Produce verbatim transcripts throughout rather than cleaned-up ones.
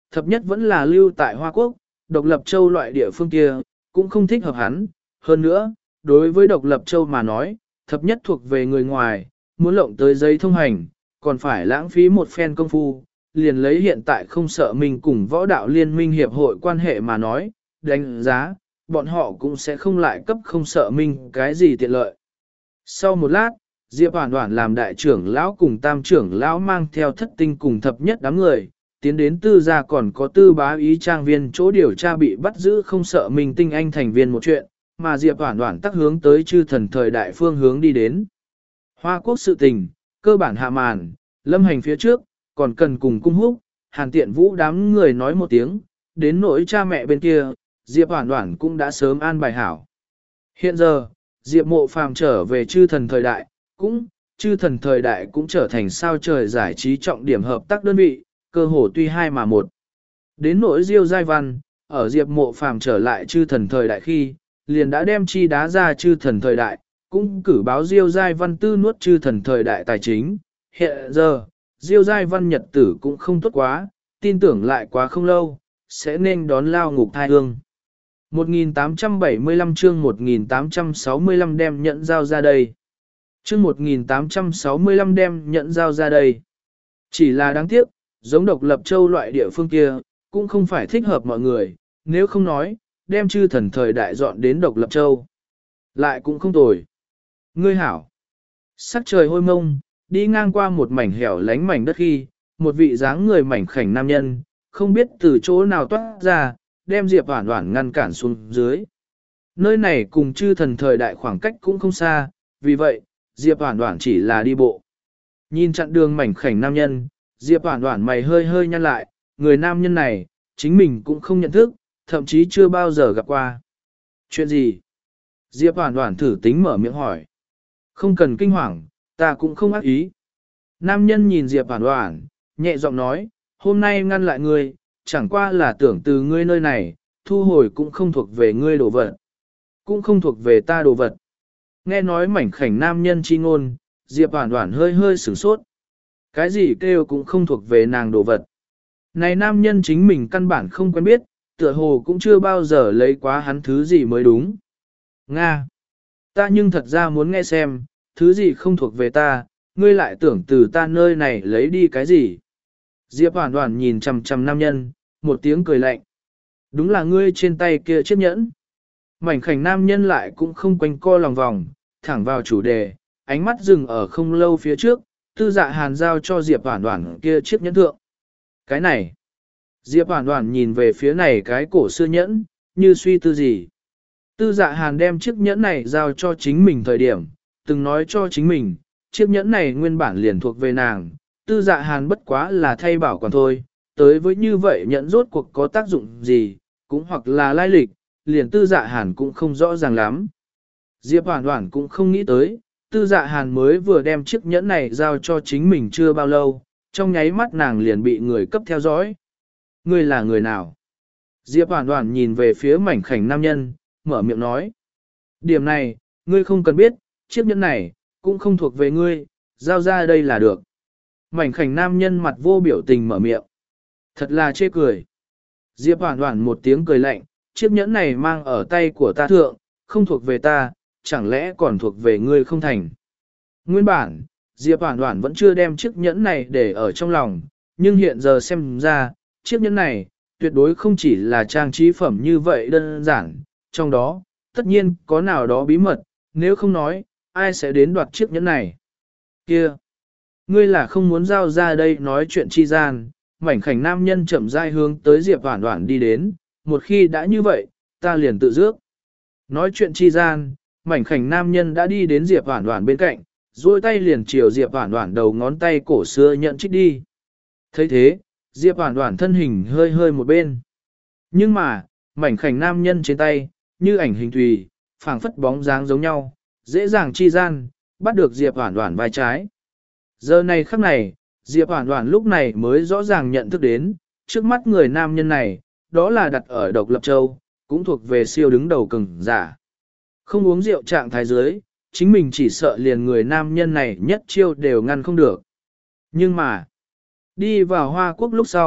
Thập nhất vẫn là lưu tại Hoa Quốc, độc lập châu loại địa phương kia, cũng không thích hợp hắn. Hơn nữa, đối với độc lập châu mà nói, thập nhất thuộc về người ngoài, muốn lộng tới giấy thông hành, còn phải lãng phí một phen công phu, liền lấy hiện tại không sợ mình cùng võ đạo liên minh hiệp hội quan hệ mà nói, đánh giá, bọn họ cũng sẽ không lại cấp không sợ minh cái gì tiện lợi. Sau một lát, Diệp Hoản Hoản làm đại trưởng lão cùng tam trưởng lão mang theo thất tinh cùng thập nhất đám người, tiến đến tư gia còn có tư bá ý trang viên chỗ điều tra bị bắt giữ không sợ minh tinh anh thành viên một chuyện, mà Diệp Hoản Hoản tắc hướng tới chư thần thời đại phương hướng đi đến. Hoa Quốc sự tình, cơ bản hạ màn, lâm hành phía trước, còn cần cùng cung húc, hàn tiện vũ đám người nói một tiếng, đến nỗi cha mẹ bên kia, Diệp Hoản Hoản cũng đã sớm an bài hảo. Hiện giờ, Diệp Mộ Phàm trở về chư thần thời đại, cũng, chư thần thời đại cũng trở thành sao trời giải trí trọng điểm hợp tác đơn vị, cơ hồ tuy hai mà một. Đến nỗi Diêu Giai Văn, ở Diệp Mộ Phàm trở lại chư thần thời đại khi, liền đã đem chi đá ra chư thần thời đại, cũng cử báo Diêu Giai Văn tư nuốt chư thần thời đại tài chính. Hiện giờ, Diêu Giai Văn nhật tử cũng không tốt quá, tin tưởng lại quá không lâu, sẽ nên đón lao ngục thai hương. một nghìn tám trăm bảy mươi lăm chương một nghìn tám trăm sáu mươi lăm đem nhận giao ra đây. Chương một nghìn tám trăm sáu mươi lăm đem nhận giao ra đây. Chỉ là đáng tiếc, giống độc lập châu loại địa phương kia, cũng không phải thích hợp mọi người, nếu không nói, đem chư thần thời đại dọn đến độc lập châu. Lại cũng không tồi. Ngươi hảo. Sắc trời hôi mông, đi ngang qua một mảnh hẻo lánh mảnh đất khi, một vị dáng người mảnh khảnh nam nhân, không biết từ chỗ nào toát ra, đem Diệp Hoản Hoản ngăn cản xuống dưới. Nơi này cùng chư thần thời đại khoảng cách cũng không xa, vì vậy, Diệp Hoản Hoản chỉ là đi bộ. Nhìn chặn đường mảnh khảnh nam nhân, Diệp Hoản Hoản mày hơi hơi nhăn lại, người nam nhân này, chính mình cũng không nhận thức, thậm chí chưa bao giờ gặp qua. Chuyện gì? Diệp Hoản Hoản thử tính mở miệng hỏi. Không cần kinh hoàng, ta cũng không ác ý. Nam nhân nhìn Diệp Hoản Hoản, nhẹ giọng nói, hôm nay ngăn lại ngươi, chẳng qua là tưởng từ ngươi nơi này, thu hồi cũng không thuộc về ngươi đồ vật. Cũng không thuộc về ta đồ vật. Nghe nói mảnh khảnh nam nhân chi ngôn, Diệp Hoản Hoản hơi hơi sửng sốt. Cái gì kêu cũng không thuộc về nàng đồ vật. Này nam nhân chính mình căn bản không quen biết, tựa hồ cũng chưa bao giờ lấy quá hắn thứ gì mới đúng. Nga! Ta nhưng thật ra muốn nghe xem, thứ gì không thuộc về ta, ngươi lại tưởng từ ta nơi này lấy đi cái gì. Diệp Hoản Hoản nhìn chằm chằm nam nhân, một tiếng cười lạnh. Đúng là ngươi trên tay kia chiếc nhẫn. Mảnh khảnh nam nhân lại cũng không quanh co lòng vòng, thẳng vào chủ đề, ánh mắt dừng ở không lâu phía trước, tư dạ hàn giao cho Diệp Hoản Hoản kia chiếc nhẫn thượng. Cái này. Diệp Hoản Hoản nhìn về phía này cái cổ xưa nhẫn, như suy tư gì. Tư dạ hàn đem chiếc nhẫn này giao cho chính mình thời điểm, từng nói cho chính mình, chiếc nhẫn này nguyên bản liền thuộc về nàng, tư dạ hàn bất quá là thay bảo quản thôi, tới với như vậy nhẫn rốt cuộc có tác dụng gì, cũng hoặc là lai lịch, liền tư dạ hàn cũng không rõ ràng lắm. Diệp Hoản Hoản cũng không nghĩ tới, tư dạ hàn mới vừa đem chiếc nhẫn này giao cho chính mình chưa bao lâu, trong nháy mắt nàng liền bị người cấp theo dõi. Ngươi là người nào? Diệp Hoản Hoản nhìn về phía mảnh khảnh nam nhân, mở miệng nói. Điểm này, ngươi không cần biết, chiếc nhẫn này, cũng không thuộc về ngươi, giao ra đây là được. Mảnh khảnh nam nhân mặt vô biểu tình mở miệng. Thật là chê cười. Diệp Hoản Hoản một tiếng cười lạnh, chiếc nhẫn này mang ở tay của ta thượng, không thuộc về ta, chẳng lẽ còn thuộc về ngươi không thành. Nguyên bản, Diệp Hoản Hoản vẫn chưa đem chiếc nhẫn này để ở trong lòng, nhưng hiện giờ xem ra, chiếc nhẫn này, tuyệt đối không chỉ là trang trí phẩm như vậy đơn giản, trong đó, tất nhiên có nào đó bí mật, nếu không nói, ai sẽ đến đoạt chiếc nhẫn này. Kia! Ngươi là không muốn giao ra đây nói chuyện chi gian, mảnh khảnh nam nhân chậm rãi hướng tới Diệp Hoản Hoản đi đến, một khi đã như vậy, ta liền tự dước. Nói chuyện chi gian, mảnh khảnh nam nhân đã đi đến Diệp Hoản Hoản bên cạnh, duỗi tay liền chiều Diệp Hoản Hoản đầu ngón tay cổ xưa nhận trích đi. Thấy thế, Diệp Hoản Hoản thân hình hơi hơi một bên. Nhưng mà, mảnh khảnh nam nhân trên tay, như ảnh hình thùy, phảng phất bóng dáng giống nhau, dễ dàng chi gian, bắt được Diệp Hoản Hoản vai trái. Giờ này khắc này, Diệp Hoản Hoản lúc này mới rõ ràng nhận thức đến, trước mắt người nam nhân này, đó là đặt ở độc lập châu, cũng thuộc về siêu đứng đầu cường giả. Không uống rượu trạng thái dưới, chính mình chỉ sợ liền người nam nhân này nhất chiêu đều ngăn không được. Nhưng mà, đi vào Hoa Quốc lúc sau,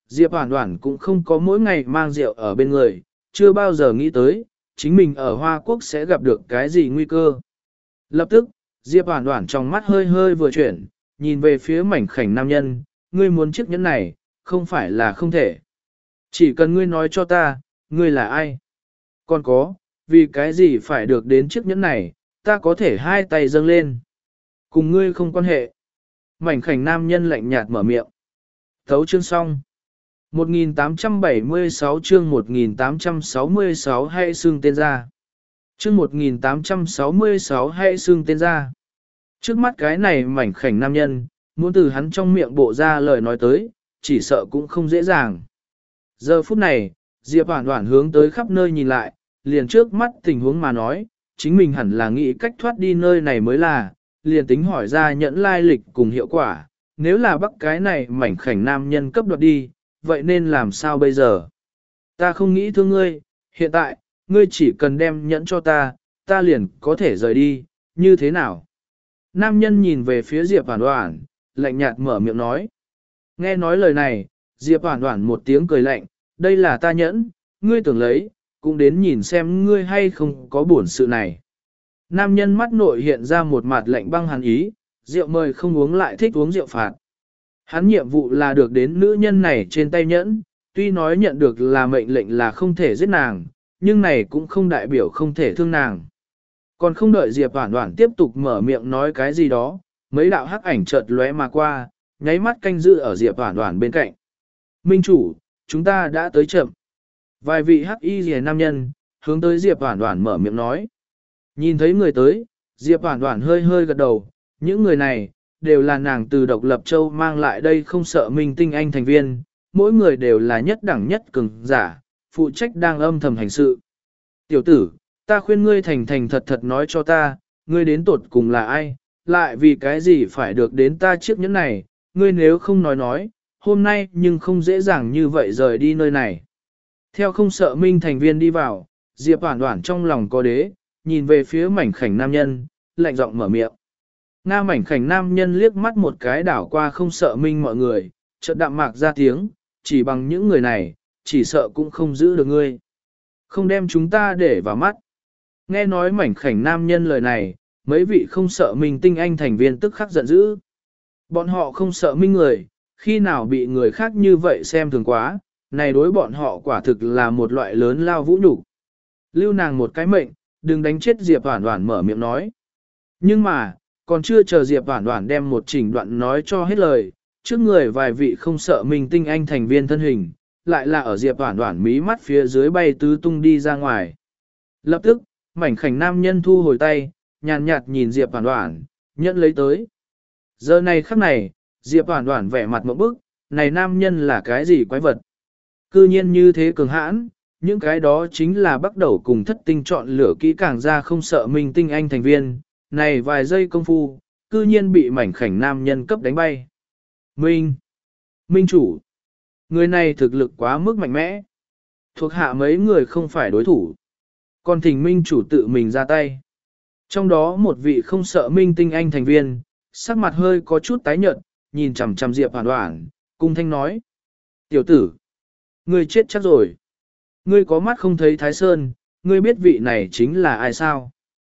Diệp Hoản Hoản cũng không có mỗi ngày mang rượu ở bên người, chưa bao giờ nghĩ tới, chính mình ở Hoa Quốc sẽ gặp được cái gì nguy cơ. Lập tức, Diệp Hoản Hoản trong mắt hơi hơi vừa chuyển, nhìn về phía mảnh khảnh nam nhân, ngươi muốn chiếc nhẫn này, không phải là không thể. Chỉ cần ngươi nói cho ta, ngươi là ai? Còn có, vì cái gì phải được đến chiếc nhẫn này, ta có thể hai tay dâng lên. Cùng ngươi không quan hệ. Mảnh khảnh nam nhân lạnh nhạt mở miệng. Thấu chương xong. một nghìn tám trăm bảy mươi sáu chương một nghìn tám trăm sáu mươi sáu hãy xưng tên ra. Chương một nghìn tám trăm sáu mươi sáu hãy xưng tên ra. Trước mắt cái này mảnh khảnh nam nhân, muốn từ hắn trong miệng bộ ra lời nói tới, chỉ sợ cũng không dễ dàng. Giờ phút này, Diệp Hoản Hoản hướng tới khắp nơi nhìn lại, liền trước mắt tình huống mà nói, chính mình hẳn là nghĩ cách thoát đi nơi này mới là, liền tính hỏi ra nhẫn lai lịch cùng hiệu quả, nếu là bắt cái này mảnh khảnh nam nhân cấp đoạt đi, vậy nên làm sao bây giờ? Ta không nghĩ thương ngươi, hiện tại, ngươi chỉ cần đem nhẫn cho ta, ta liền có thể rời đi, như thế nào? Nam nhân nhìn về phía Diệp Hoản Hoản, lạnh nhạt mở miệng nói. Nghe nói lời này, Diệp Hoản Hoản một tiếng cười lạnh, đây là ta nhẫn, ngươi tưởng lấy, cũng đến nhìn xem ngươi hay không có buồn sự này. Nam nhân mắt nội hiện ra một mặt lạnh băng hàn ý, rượu mời không uống lại thích uống rượu phạt. Hắn nhiệm vụ là được đến nữ nhân này trên tay nhẫn, tuy nói nhận được là mệnh lệnh là không thể giết nàng, nhưng này cũng không đại biểu không thể thương nàng. Còn không đợi Diệp Hoản Hoản tiếp tục mở miệng nói cái gì đó, mấy đạo hắc ảnh chợt lóe mà qua, nháy mắt canh giữ ở Diệp Hoản Hoản bên cạnh. Minh chủ, chúng ta đã tới chậm. Vài vị hắc y rìa nam nhân, hướng tới Diệp Hoản Hoản mở miệng nói. Nhìn thấy người tới, Diệp Hoản Hoản hơi hơi gật đầu, những người này, đều là nàng từ Độc Lập Châu mang lại đây không sợ minh tinh anh thành viên, mỗi người đều là nhất đẳng nhất cường giả, phụ trách đang âm thầm hành sự. Tiểu tử, ta khuyên ngươi thành thành thật thật nói cho ta, ngươi đến tột cùng là ai, lại vì cái gì phải được đến ta chiếc nhẫn này, ngươi nếu không nói nói, hôm nay nhưng không dễ dàng như vậy rời đi nơi này. Theo không sợ minh thành viên đi vào, Diệp Hoản Hoản trong lòng có đế, nhìn về phía mảnh khảnh nam nhân, lạnh giọng mở miệng. Nga mảnh khảnh nam nhân liếc mắt một cái đảo qua không sợ minh mọi người, chợt đạm mạc ra tiếng, chỉ bằng những người này, chỉ sợ cũng không giữ được ngươi. Không đem chúng ta để vào mắt. Nghe nói mảnh khảnh nam nhân lời này, mấy vị không sợ minh tinh anh thành viên tức khắc giận dữ. Bọn họ không sợ minh người, khi nào bị người khác như vậy xem thường quá, này đối bọn họ quả thực là một loại lớn lao vũ nhục. Lưu nàng một cái mệnh, đừng đánh chết Diệp Hoản Hoản mở miệng nói. Nhưng mà, còn chưa chờ Diệp Hoản Hoản đem một chỉnh đoạn nói cho hết lời, trước người vài vị không sợ minh tinh anh thành viên thân hình, lại là ở Diệp Hoản Hoản mí mắt phía dưới bay tứ tung đi ra ngoài. Lập tức, mảnh khảnh nam nhân thu hồi tay, nhàn nhạt nhìn Diệp Hoản Hoản, nhận lấy tới. Giờ này khắc này, Diệp Hoản Hoản vẻ mặt ngộp bức, này nam nhân là cái gì quái vật? Cư nhiên như thế cường hãn, những cái đó chính là bắt đầu cùng thất tinh chọn lửa kỹ càng ra không sợ minh tinh anh thành viên, này vài giây công phu, cư nhiên bị mảnh khảnh nam nhân cấp đánh bay. Minh! Minh chủ! Người này thực lực quá mức mạnh mẽ. Thuộc hạ mấy người không phải đối thủ. Còn thỉnh minh chủ tự mình ra tay. Trong đó một vị không sợ minh tinh anh thành viên, sắc mặt hơi có chút tái nhợt, nhìn chằm chằm Diệp Hoản Hoản, cung thanh nói. Tiểu tử! Ngươi chết chắc rồi. Ngươi có mắt không thấy Thái Sơn, ngươi biết vị này chính là ai sao?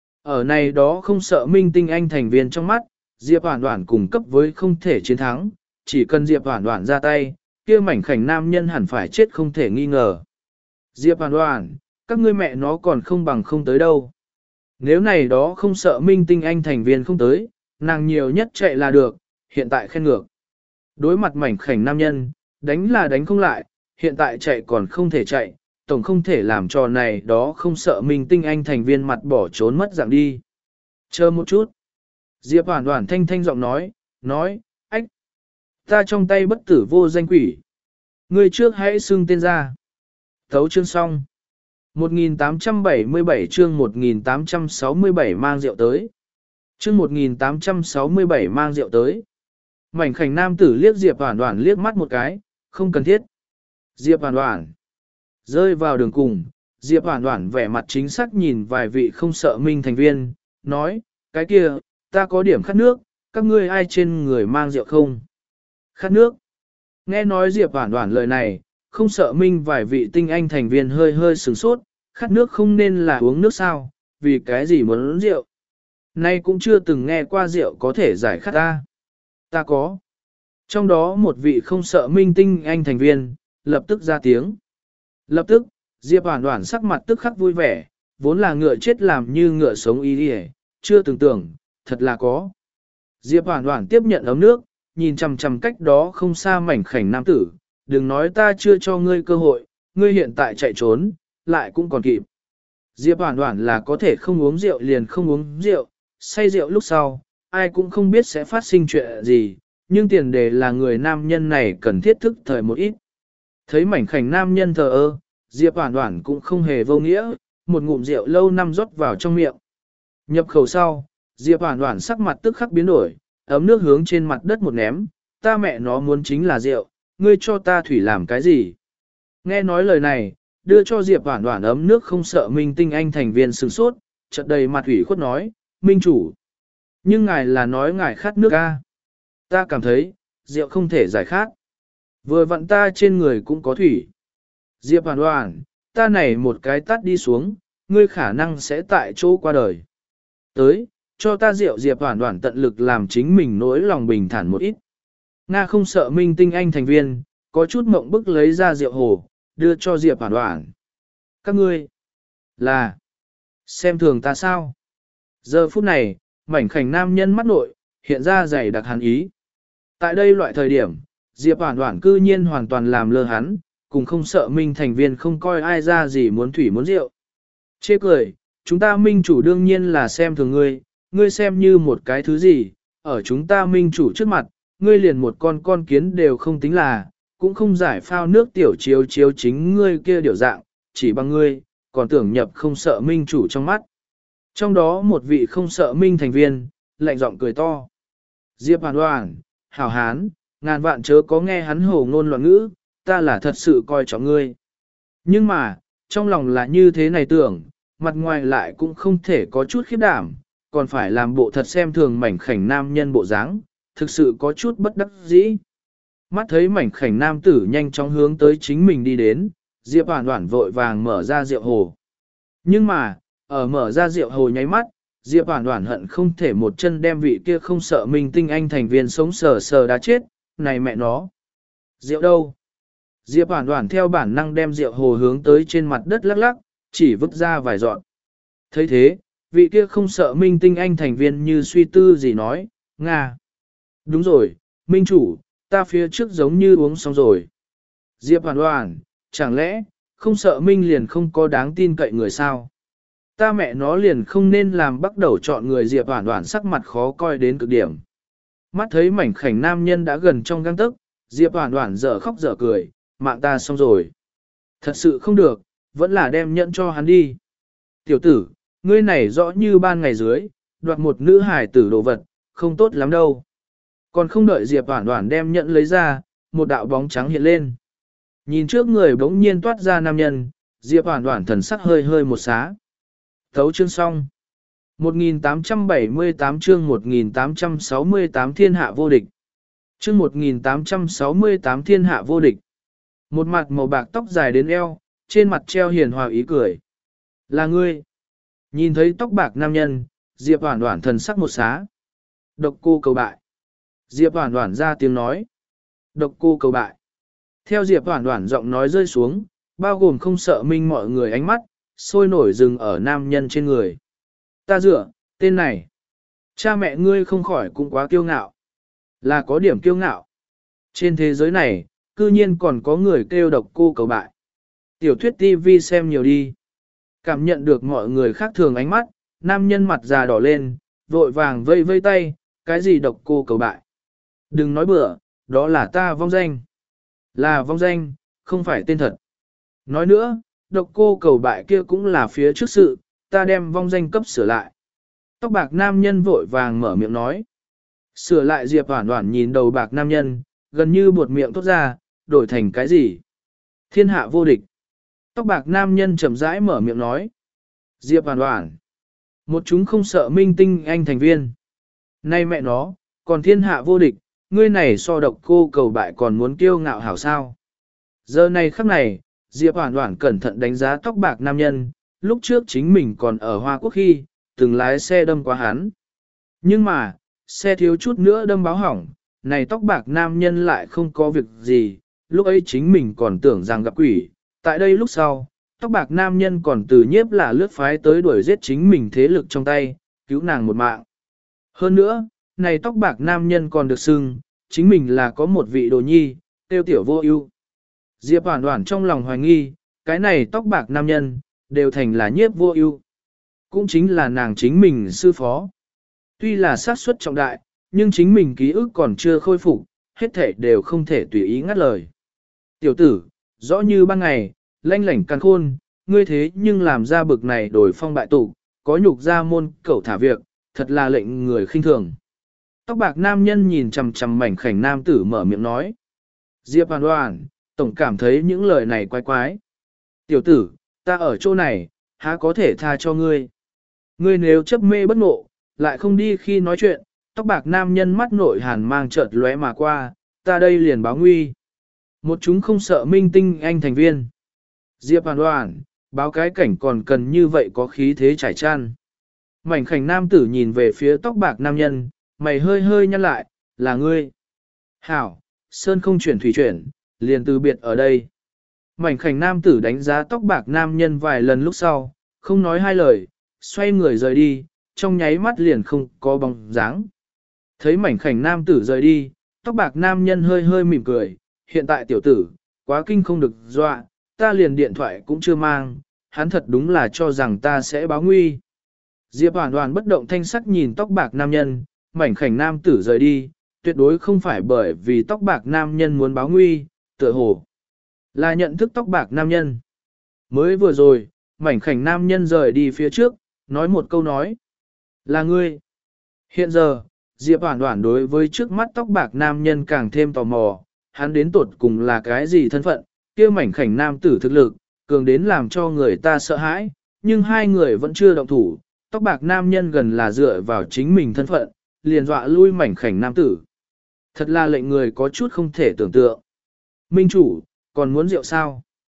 Ở này đó không sợ minh tinh anh thành viên trong mắt, Diệp Hoản Hoản cùng cấp với không thể chiến thắng, chỉ cần Diệp Hoản Hoản ra tay, kia mảnh khảnh nam nhân hẳn phải chết không thể nghi ngờ. Diệp Hoản Hoản, các ngươi mẹ nó còn không bằng không tới đâu. Nếu này đó không sợ minh tinh anh thành viên không tới, nàng nhiều nhất chạy là được, hiện tại khen ngược. Đối mặt mảnh khảnh nam nhân, đánh là đánh không lại, hiện tại chạy còn không thể chạy, tổng không thể làm trò này đó không sợ minh tinh anh thành viên mặt bỏ trốn mất dạng đi. Chờ một chút. Diệp Hoản Hoản thanh thanh giọng nói, nói, ách, ta trong tay bất tử vô danh quỷ. Ngươi trước hãy xưng tên ra. Thấu chương xong. một nghìn tám trăm bảy mươi bảy chương một nghìn tám trăm sáu mươi bảy mang rượu tới. Chương một nghìn tám trăm sáu mươi bảy mang rượu tới. Mảnh khảnh nam tử liếc Diệp Hoản Hoản liếc mắt một cái, không cần thiết. Diệp Hoản Hoản. Rơi vào đường cùng, Diệp Hoản Hoản vẻ mặt chính xác nhìn vài vị không sợ minh thành viên, nói, cái kia, ta có điểm khát nước, các ngươi ai trên người mang rượu không? Khát nước. Nghe nói Diệp Hoản Hoản lời này, không sợ minh vài vị tinh anh thành viên hơi hơi sửng sốt, khát nước không nên là uống nước sao, vì cái gì muốn uống rượu. Nay cũng chưa từng nghe qua rượu có thể giải khát ta. Ta có. Trong đó một vị không sợ minh tinh anh thành viên, lập tức ra tiếng. Lập tức, Diệp Hoản Hoản sắc mặt tức khắc vui vẻ, vốn là ngựa chết làm như ngựa sống ý đi, chưa từng tưởng, thật là có. Diệp Hoản Hoản tiếp nhận ấm nước, nhìn chằm chằm cách đó không xa mảnh khảnh nam tử, đừng nói ta chưa cho ngươi cơ hội, ngươi hiện tại chạy trốn, lại cũng còn kịp. Diệp Hoản Hoản là có thể không uống rượu liền không uống rượu, say rượu lúc sau, ai cũng không biết sẽ phát sinh chuyện gì, nhưng tiền đề là người nam nhân này cần thiết thức thời một ít. Thấy mảnh khảnh nam nhân thờ ơ, Diệp Hoản Hoản cũng không hề vô nghĩa, một ngụm rượu lâu năm rót vào trong miệng. Nhập khẩu sau, Diệp Hoản Hoản sắc mặt tức khắc biến đổi, ấm nước hướng trên mặt đất một ném, ta mẹ nó muốn chính là rượu, ngươi cho ta thủy làm cái gì? Nghe nói lời này, đưa cho Diệp Hoản Hoản ấm nước không sợ Minh Tinh Anh thành viên sửng sốt, chợt đầy mặt ủy khuất nói, Minh chủ. Nhưng ngài là nói ngài khát nước a. Ta cảm thấy, rượu không thể giải khát. Vừa vặn ta trên người cũng có thủy. Diệp Hoản Hoản, ta này một cái tắt đi xuống, ngươi khả năng sẽ tại chỗ qua đời. Tới, cho ta rượu. Diệp Hoản Hoản tận lực làm chính mình nỗi lòng bình thản một ít. Nga không sợ Minh Tinh Anh thành viên, có chút mộng bức lấy ra rượu hồ, đưa cho Diệp Hoản Hoản. Các ngươi, là, xem thường ta sao? Giờ phút này, mảnh khảnh nam nhân mắt nội, hiện ra dày đặc hàn ý. Tại đây loại thời điểm, Diệp Hoản Hoản cư nhiên hoàn toàn làm lơ hắn, cùng không sợ Minh thành viên không coi ai ra gì muốn thủy muốn rượu. Chê cười, chúng ta Minh chủ đương nhiên là xem thường ngươi, ngươi xem như một cái thứ gì, ở chúng ta Minh chủ trước mặt, ngươi liền một con con kiến đều không tính là, cũng không giải phao nước tiểu chiếu chiếu chính ngươi kia điều dạng, chỉ bằng ngươi, còn tưởng nhập không sợ Minh chủ trong mắt. Trong đó một vị không sợ Minh thành viên, lạnh giọng cười to. Diệp Hoản Hoản, hảo hán, ngàn vạn chớ có nghe hắn hồ ngôn loạn ngữ, ta là thật sự coi trọng ngươi. Nhưng mà, trong lòng là như thế này tưởng, mặt ngoài lại cũng không thể có chút khiếp đảm, còn phải làm bộ thật xem thường mảnh khảnh nam nhân bộ dáng, thực sự có chút bất đắc dĩ. Mắt thấy mảnh khảnh nam tử nhanh chóng hướng tới chính mình đi đến, Diệp Hoản Hoản vội vàng mở ra rượu hồ. Nhưng mà, ở mở ra rượu hồ nháy mắt, Diệp Hoản Hoản hận không thể một chân đem vị kia không sợ Minh Tinh Anh thành viên sống sờ sờ đã chết, này mẹ nó. Rượu đâu? Diệp Hoản Hoản theo bản năng đem rượu hồ hướng tới trên mặt đất lắc lắc, chỉ vứt ra vài giọt. Thấy thế, vị kia không sợ Minh Tinh Anh thành viên như suy tư gì nói, Nga. Đúng rồi, Minh chủ, ta phía trước giống như uống xong rồi. Diệp Hoản Hoản, chẳng lẽ, không sợ Minh liền không có đáng tin cậy người sao? Ta mẹ nó liền không nên làm bắt đầu chọn người. Diệp Hoản Hoản sắc mặt khó coi đến cực điểm. Mắt thấy mảnh khảnh nam nhân đã gần trong gang tấc, Diệp Hoản Hoản dở khóc dở cười, mạng ta xong rồi. Thật sự không được, vẫn là đem nhẫn cho hắn đi. Tiểu tử, ngươi này rõ như ban ngày dưới, đoạt một nữ hài tử đồ vật, không tốt lắm đâu. Còn không đợi Diệp Hoản Hoản đem nhẫn lấy ra, một đạo bóng trắng hiện lên. Nhìn trước người bỗng nhiên toát ra nam nhân, Diệp Hoản Hoản thần sắc hơi hơi một xá. Thấu chương xong. một nghìn tám trăm bảy mươi tám chương một nghìn tám trăm sáu mươi tám thiên hạ vô địch. Chương một nghìn tám trăm sáu mươi tám thiên hạ vô địch. Một mặt màu bạc tóc dài đến eo, trên mặt treo hiền hòa ý cười. Là ngươi. Nhìn thấy tóc bạc nam nhân, Diệp Hoản Hoản thần sắc một xá. Độc cô cầu bại. Diệp Hoản Hoản ra tiếng nói. Độc cô cầu bại. Theo Diệp Hoản Hoản giọng nói rơi xuống, bao gồm không sợ Minh mọi người ánh mắt, sôi nổi dừng ở nam nhân trên người. Ta dựa, tên này. Cha mẹ ngươi không khỏi cũng quá kiêu ngạo. Là có điểm kiêu ngạo. Trên thế giới này, cư nhiên còn có người kêu độc cô cầu bại. Tiểu thuyết ti vi xem nhiều đi. Cảm nhận được mọi người khác thường ánh mắt, nam nhân mặt già đỏ lên, vội vàng vây vây tay, cái gì độc cô cầu bại. Đừng nói bừa, đó là ta vong danh. Là vong danh, không phải tên thật. Nói nữa, độc cô cầu bại kia cũng là phía trước sự, ta đem vong danh cấp sửa lại. Tóc bạc nam nhân vội vàng mở miệng nói. Sửa lại. Diệp Hoản Hoản nhìn đầu bạc nam nhân, gần như buột miệng thốt ra, đổi thành cái gì? Thiên hạ vô địch. Tóc bạc nam nhân chậm rãi mở miệng nói. Diệp Hoản Hoản. Một chúng không sợ Minh Tinh Anh thành viên. Nay mẹ nó, còn thiên hạ vô địch, ngươi này so độc cô cầu bại còn muốn kiêu ngạo hảo sao. Giờ này khắc này, Diệp Hoản Hoản cẩn thận đánh giá tóc bạc nam nhân, lúc trước chính mình còn ở Hoa Quốc khi, từng lái xe đâm qua hắn. Nhưng mà, xe thiếu chút nữa đâm báo hỏng, này tóc bạc nam nhân lại không có việc gì, lúc ấy chính mình còn tưởng rằng gặp quỷ. Tại đây lúc sau, tóc bạc nam nhân còn từ nhiếp là lướt phái tới đuổi giết chính mình thế lực trong tay, cứu nàng một mạng. Hơn nữa, này tóc bạc nam nhân còn được xưng, chính mình là có một vị đồ nhi, tiêu tiểu vô ưu. Diệp Hoản Hoản trong lòng hoài nghi, cái này tóc bạc nam nhân, đều thành là nhiếp vô ưu. Cũng chính là nàng chính mình sư phó. Tuy là xác suất trọng đại, nhưng chính mình ký ức còn chưa khôi phục, hết thể đều không thể tùy ý ngắt lời. Tiểu tử, rõ như ban ngày, lanh lảnh càn khôn, ngươi thế nhưng làm ra bực này đổi phong bại tụ, có nhục ra môn cẩu thả việc, thật là lệnh người khinh thường. Tóc bạc nam nhân nhìn chằm chằm mảnh khảnh nam tử mở miệng nói. Diệp Hoản Hoản, tổng cảm thấy những lời này quái quái. Tiểu tử, ta ở chỗ này, há có thể tha cho ngươi. Ngươi nếu chấp mê bất ngộ, lại không đi khi nói chuyện, tóc bạc nam nhân mắt nội hàn mang chợt lóe mà qua, ta đây liền báo nguy. Một chúng không sợ minh tinh anh thành viên. Diệp Hoản Hoản, báo cái cảnh còn cần như vậy có khí thế trải chăn. Mảnh khảnh nam tử nhìn về phía tóc bạc nam nhân, mày hơi hơi nhăn lại, là ngươi. Hảo, sơn không chuyển thủy chuyển, liền từ biệt ở đây. Mảnh khảnh nam tử đánh giá tóc bạc nam nhân vài lần lúc sau, không nói hai lời, xoay người rời đi, trong nháy mắt liền không có bóng dáng. Thấy mảnh khảnh nam tử rời đi, tóc bạc nam nhân hơi hơi mỉm cười, hiện tại tiểu tử, quá kinh không được dọa, ta liền điện thoại cũng chưa mang, hắn thật đúng là cho rằng ta sẽ báo nguy. Diệp Hoản Hoản bất động thanh sắc nhìn tóc bạc nam nhân, mảnh khảnh nam tử rời đi, tuyệt đối không phải bởi vì tóc bạc nam nhân muốn báo nguy, tựa hồ là nhận thức tóc bạc nam nhân. Mới vừa rồi, mảnh khảnh nam nhân rời đi phía trước, nói một câu nói, là ngươi. Hiện giờ, Diệp Hoản Hoản đối với trước mắt tóc bạc nam nhân càng thêm tò mò, hắn đến tột cùng là cái gì thân phận, kia mảnh khảnh nam tử thực lực, cường đến làm cho người ta sợ hãi, nhưng hai người vẫn chưa động thủ, tóc bạc nam nhân gần là dựa vào chính mình thân phận, liền dọa lui mảnh khảnh nam tử. Thật là lệnh người có chút không thể tưởng tượng. Minh chủ, còn muốn rượu sao?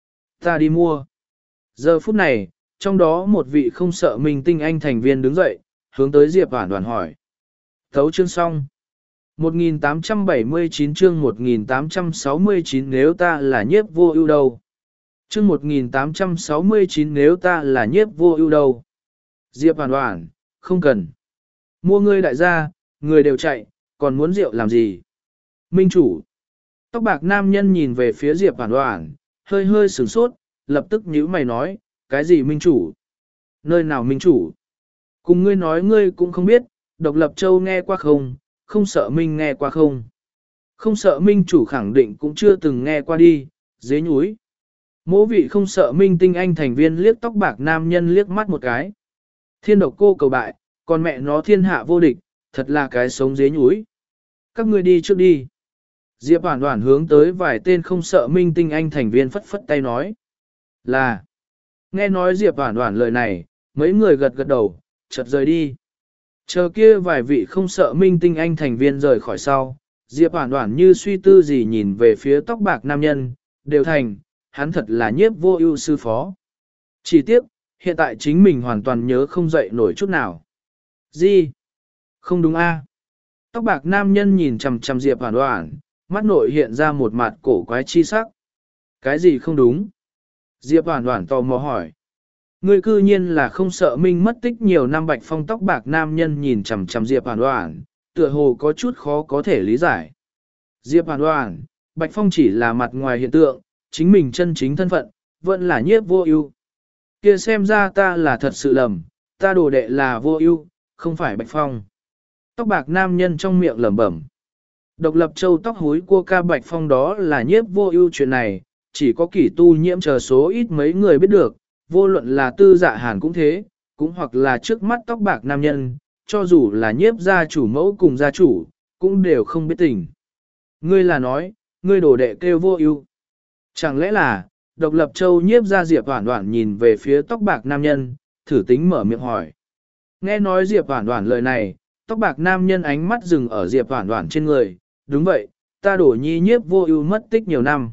Ta đi mua. Giờ phút này, trong đó một vị không sợ minh tinh anh thành viên đứng dậy, hướng tới Diệp Hoản Hoản hỏi. Thấu chương xong. một nghìn tám trăm bảy mươi chín chương một nghìn tám trăm sáu mươi chín nếu ta là nhiếp vô ưu đâu. Chương một nghìn tám trăm sáu mươi chín nếu ta là nhiếp vô ưu đâu. Diệp Hoản Hoản, không cần. Mua ngươi đại gia, người đều chạy, còn muốn rượu làm gì? Minh chủ. Tóc bạc nam nhân nhìn về phía Diệp Hoản Hoản, hơi hơi sửng sốt, lập tức nhíu mày nói, cái gì minh chủ? Nơi nào minh chủ? Cùng ngươi nói ngươi cũng không biết, Độc Lập Châu nghe qua không, không sợ minh nghe qua không. Không sợ minh chủ khẳng định cũng chưa từng nghe qua đi, dế nhúi. Mỗ vị không sợ minh tinh anh thành viên liếc tóc bạc nam nhân liếc mắt một cái. Thiên độc cô cầu bại, còn mẹ nó thiên hạ vô địch, thật là cái sống dế nhúi. Các ngươi đi trước đi. Diệp Hoản Hoản hướng tới vài tên không sợ minh tinh anh thành viên phất phất tay nói. Là. Nghe nói Diệp Hoản Hoản lời này, mấy người gật gật đầu, chợt rời đi. Chờ kia vài vị không sợ minh tinh anh thành viên rời khỏi sau, Diệp Hoản Hoản như suy tư gì nhìn về phía tóc bạc nam nhân, đều thành, hắn thật là nhiếp vô ưu sư phó. Chỉ tiếc, hiện tại chính mình hoàn toàn nhớ không dậy nổi chút nào. Gì? Không đúng a? Tóc bạc nam nhân nhìn chằm chằm Diệp Hoản Hoản, mắt nội hiện ra một mặt cổ quái chi sắc. Cái gì không đúng? Diệp Hoản Hoản tò mò hỏi. Ngươi cư nhiên là không sợ minh mất tích nhiều năm Bạch Phong. Tóc bạc nam nhân nhìn chằm chằm Diệp Hoản Hoản, tựa hồ có chút khó có thể lý giải. Diệp Hoản Hoản, Bạch Phong chỉ là mặt ngoài hiện tượng, chính mình chân chính thân phận, vẫn là nhiếp vô ưu. Kia xem ra ta là thật sự lầm, ta đồ đệ là vô ưu, không phải Bạch Phong. Tóc bạc nam nhân trong miệng lẩm bẩm. Độc Lập Châu tóc húi cua ca Bạch Phong đó là nhiếp vô ưu chuyện này, chỉ có kỷ tu nhiễm chờ số ít mấy người biết được, vô luận là tư dạ hàn cũng thế, cũng hoặc là trước mắt tóc bạc nam nhân, cho dù là nhiếp gia chủ mẫu cùng gia chủ, cũng đều không biết tình. Ngươi là nói, ngươi đồ đệ kêu vô ưu. Chẳng lẽ là, Độc Lập Châu nhiếp gia Diệp Hoản Hoản nhìn về phía tóc bạc nam nhân, thử tính mở miệng hỏi. Nghe nói Diệp Hoản Hoản lời này, tóc bạc nam nhân ánh mắt dừng ở Diệp Hoản Hoản trên người, đúng vậy, ta đổ nhi nhiếp vô ưu mất tích nhiều năm.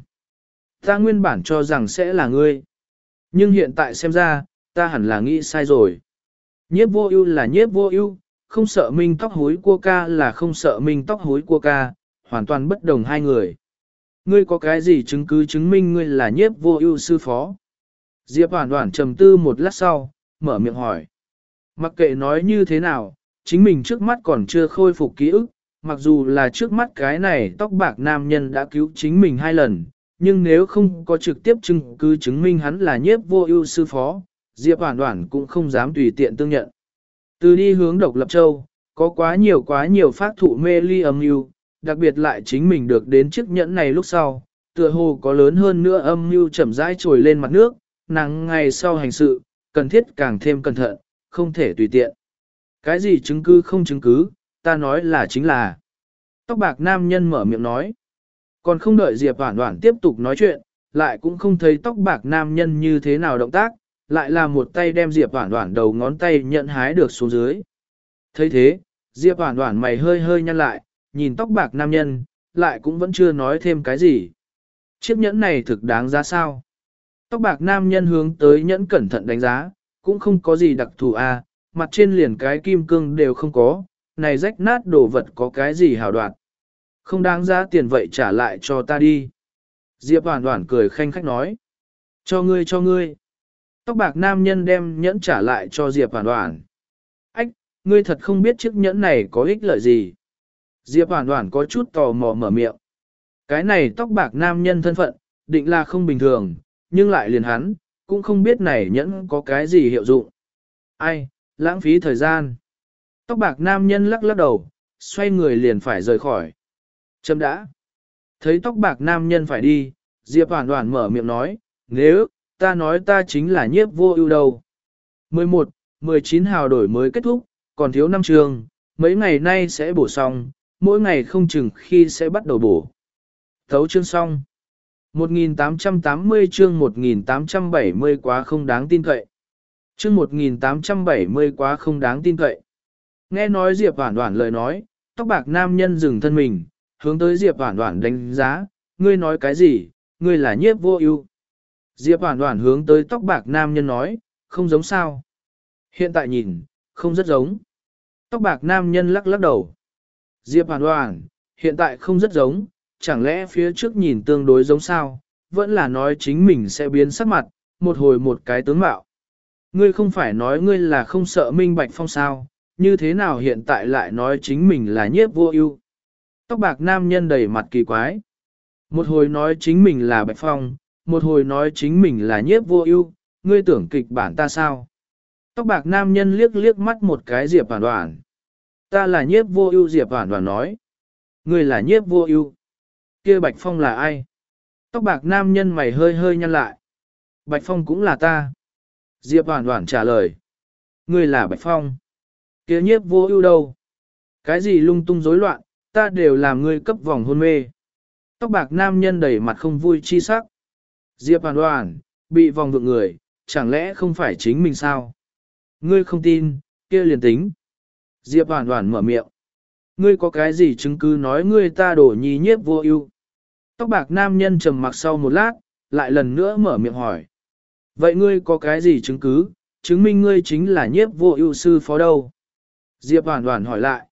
Ta nguyên bản cho rằng sẽ là ngươi. Nhưng hiện tại xem ra, ta hẳn là nghĩ sai rồi. Nhiếp vô ưu là nhiếp vô ưu, không sợ minh tóc hối cua ca là không sợ minh tóc hối cua ca, hoàn toàn bất đồng hai người. Ngươi có cái gì chứng cứ chứng minh ngươi là nhiếp vô ưu sư phó? Diệp Hoản Hoản trầm tư một lát sau, mở miệng hỏi. Mặc kệ nói như thế nào, chính mình trước mắt còn chưa khôi phục ký ức, mặc dù là trước mắt cái này tóc bạc nam nhân đã cứu chính mình hai lần, nhưng nếu không có trực tiếp chứng cứ chứng minh hắn là nhiếp vô ưu sư phó, Diệp Hoản Hoản cũng không dám tùy tiện tương nhận. Từ đi hướng Độc Lập Châu, có quá nhiều quá nhiều phát thụ mê ly âm mưu, đặc biệt lại chính mình được đến chiếc nhẫn này lúc sau, tựa hồ có lớn hơn nữa âm mưu chậm rãi trồi lên mặt nước, nàng ngày sau hành sự, cần thiết càng thêm cẩn thận, không thể tùy tiện. Cái gì chứng cứ không chứng cứ, ta nói là chính là. Tóc bạc nam nhân mở miệng nói. Còn không đợi Diệp Hoản Hoản tiếp tục nói chuyện, lại cũng không thấy tóc bạc nam nhân như thế nào động tác, lại là một tay đem Diệp Hoản Hoản đầu ngón tay nhận hái được xuống dưới. Thấy thế, Diệp Hoản Hoản mày hơi hơi nhăn lại, nhìn tóc bạc nam nhân, lại cũng vẫn chưa nói thêm cái gì. Chiếc nhẫn này thực đáng giá sao? Tóc bạc nam nhân hướng tới nhẫn cẩn thận đánh giá, cũng không có gì đặc thù à, mặt trên liền cái kim cương đều không có, này rách nát đồ vật có cái gì hảo đoạt. Không đáng giá tiền vậy trả lại cho ta đi. Diệp Hoản Hoản cười khanh khách nói. Cho ngươi cho ngươi. Tóc bạc nam nhân đem nhẫn trả lại cho Diệp Hoản Hoản. Ách, ngươi thật không biết chiếc nhẫn này có ích lợi gì. Diệp Hoản Hoản có chút tò mò mở miệng. Cái này tóc bạc nam nhân thân phận, định là không bình thường, nhưng lại liền hắn, cũng không biết này nhẫn có cái gì hiệu dụng. Ai, lãng phí thời gian. Tóc bạc nam nhân lắc lắc đầu, xoay người liền phải rời khỏi. Chấm đã. Thấy tóc bạc nam nhân phải đi, Diệp Hoản Hoản mở miệng nói, nếu, ta nói ta chính là nhiếp vô ưu đâu. mười một, mười chín hào đổi mới kết thúc, còn thiếu năm trường, mấy ngày nay sẽ bổ xong, mỗi ngày không chừng khi sẽ bắt đầu bổ. Thấu chương xong. một nghìn tám trăm tám mươi chương một nghìn tám trăm bảy mươi quá không đáng tin cậy. Chương một nghìn tám trăm bảy mươi quá không đáng tin cậy. Nghe nói Diệp Hoản Hoản lời nói, tóc bạc nam nhân dừng thân mình, hướng tới Diệp Hoản Hoản đánh giá, ngươi nói cái gì, ngươi là nhiếp vô ưu. Diệp Hoản Hoản hướng tới tóc bạc nam nhân nói, không giống sao. Hiện tại nhìn, không rất giống. Tóc bạc nam nhân lắc lắc đầu. Diệp Hoản Hoản, hiện tại không rất giống, chẳng lẽ phía trước nhìn tương đối giống sao, vẫn là nói chính mình sẽ biến sắc mặt, một hồi một cái tướng mạo. Ngươi không phải nói ngươi là không sợ Minh Bạch Phong sao, như thế nào hiện tại lại nói chính mình là nhiếp vô ưu? Tóc bạc nam nhân đầy mặt kỳ quái. Một hồi nói chính mình là Bạch Phong, một hồi nói chính mình là nhiếp vô ưu, ngươi tưởng kịch bản ta sao? Tóc bạc nam nhân liếc liếc mắt một cái Diệp Hoản Hoản. Ta là nhiếp vô ưu. Diệp Hoản Hoản nói. Ngươi là nhiếp vô ưu. Kia Bạch Phong là ai? Tóc bạc nam nhân mày hơi hơi nhăn lại. Bạch Phong cũng là ta. Diệp Hoản Hoản trả lời. Ngươi là Bạch Phong. Kia nhiếp vô ưu đâu? Cái gì lung tung rối loạn, ta đều làm ngươi cấp vòng hôn mê. Tóc bạc nam nhân đầy mặt không vui chi sắc. Diệp Hoản Hoản, bị vòng vượng người, chẳng lẽ không phải chính mình sao? Ngươi không tin, kia liền tính. Diệp Hoản Hoản mở miệng. Ngươi có cái gì chứng cứ nói ngươi ta đổ nhi nhiếp vô ưu? Tóc bạc nam nhân trầm mặc sau một lát, lại lần nữa mở miệng hỏi. Vậy ngươi có cái gì chứng cứ, chứng minh ngươi chính là nhiếp vô ưu sư phó đâu? Diệp Hoản Hoản hỏi lại.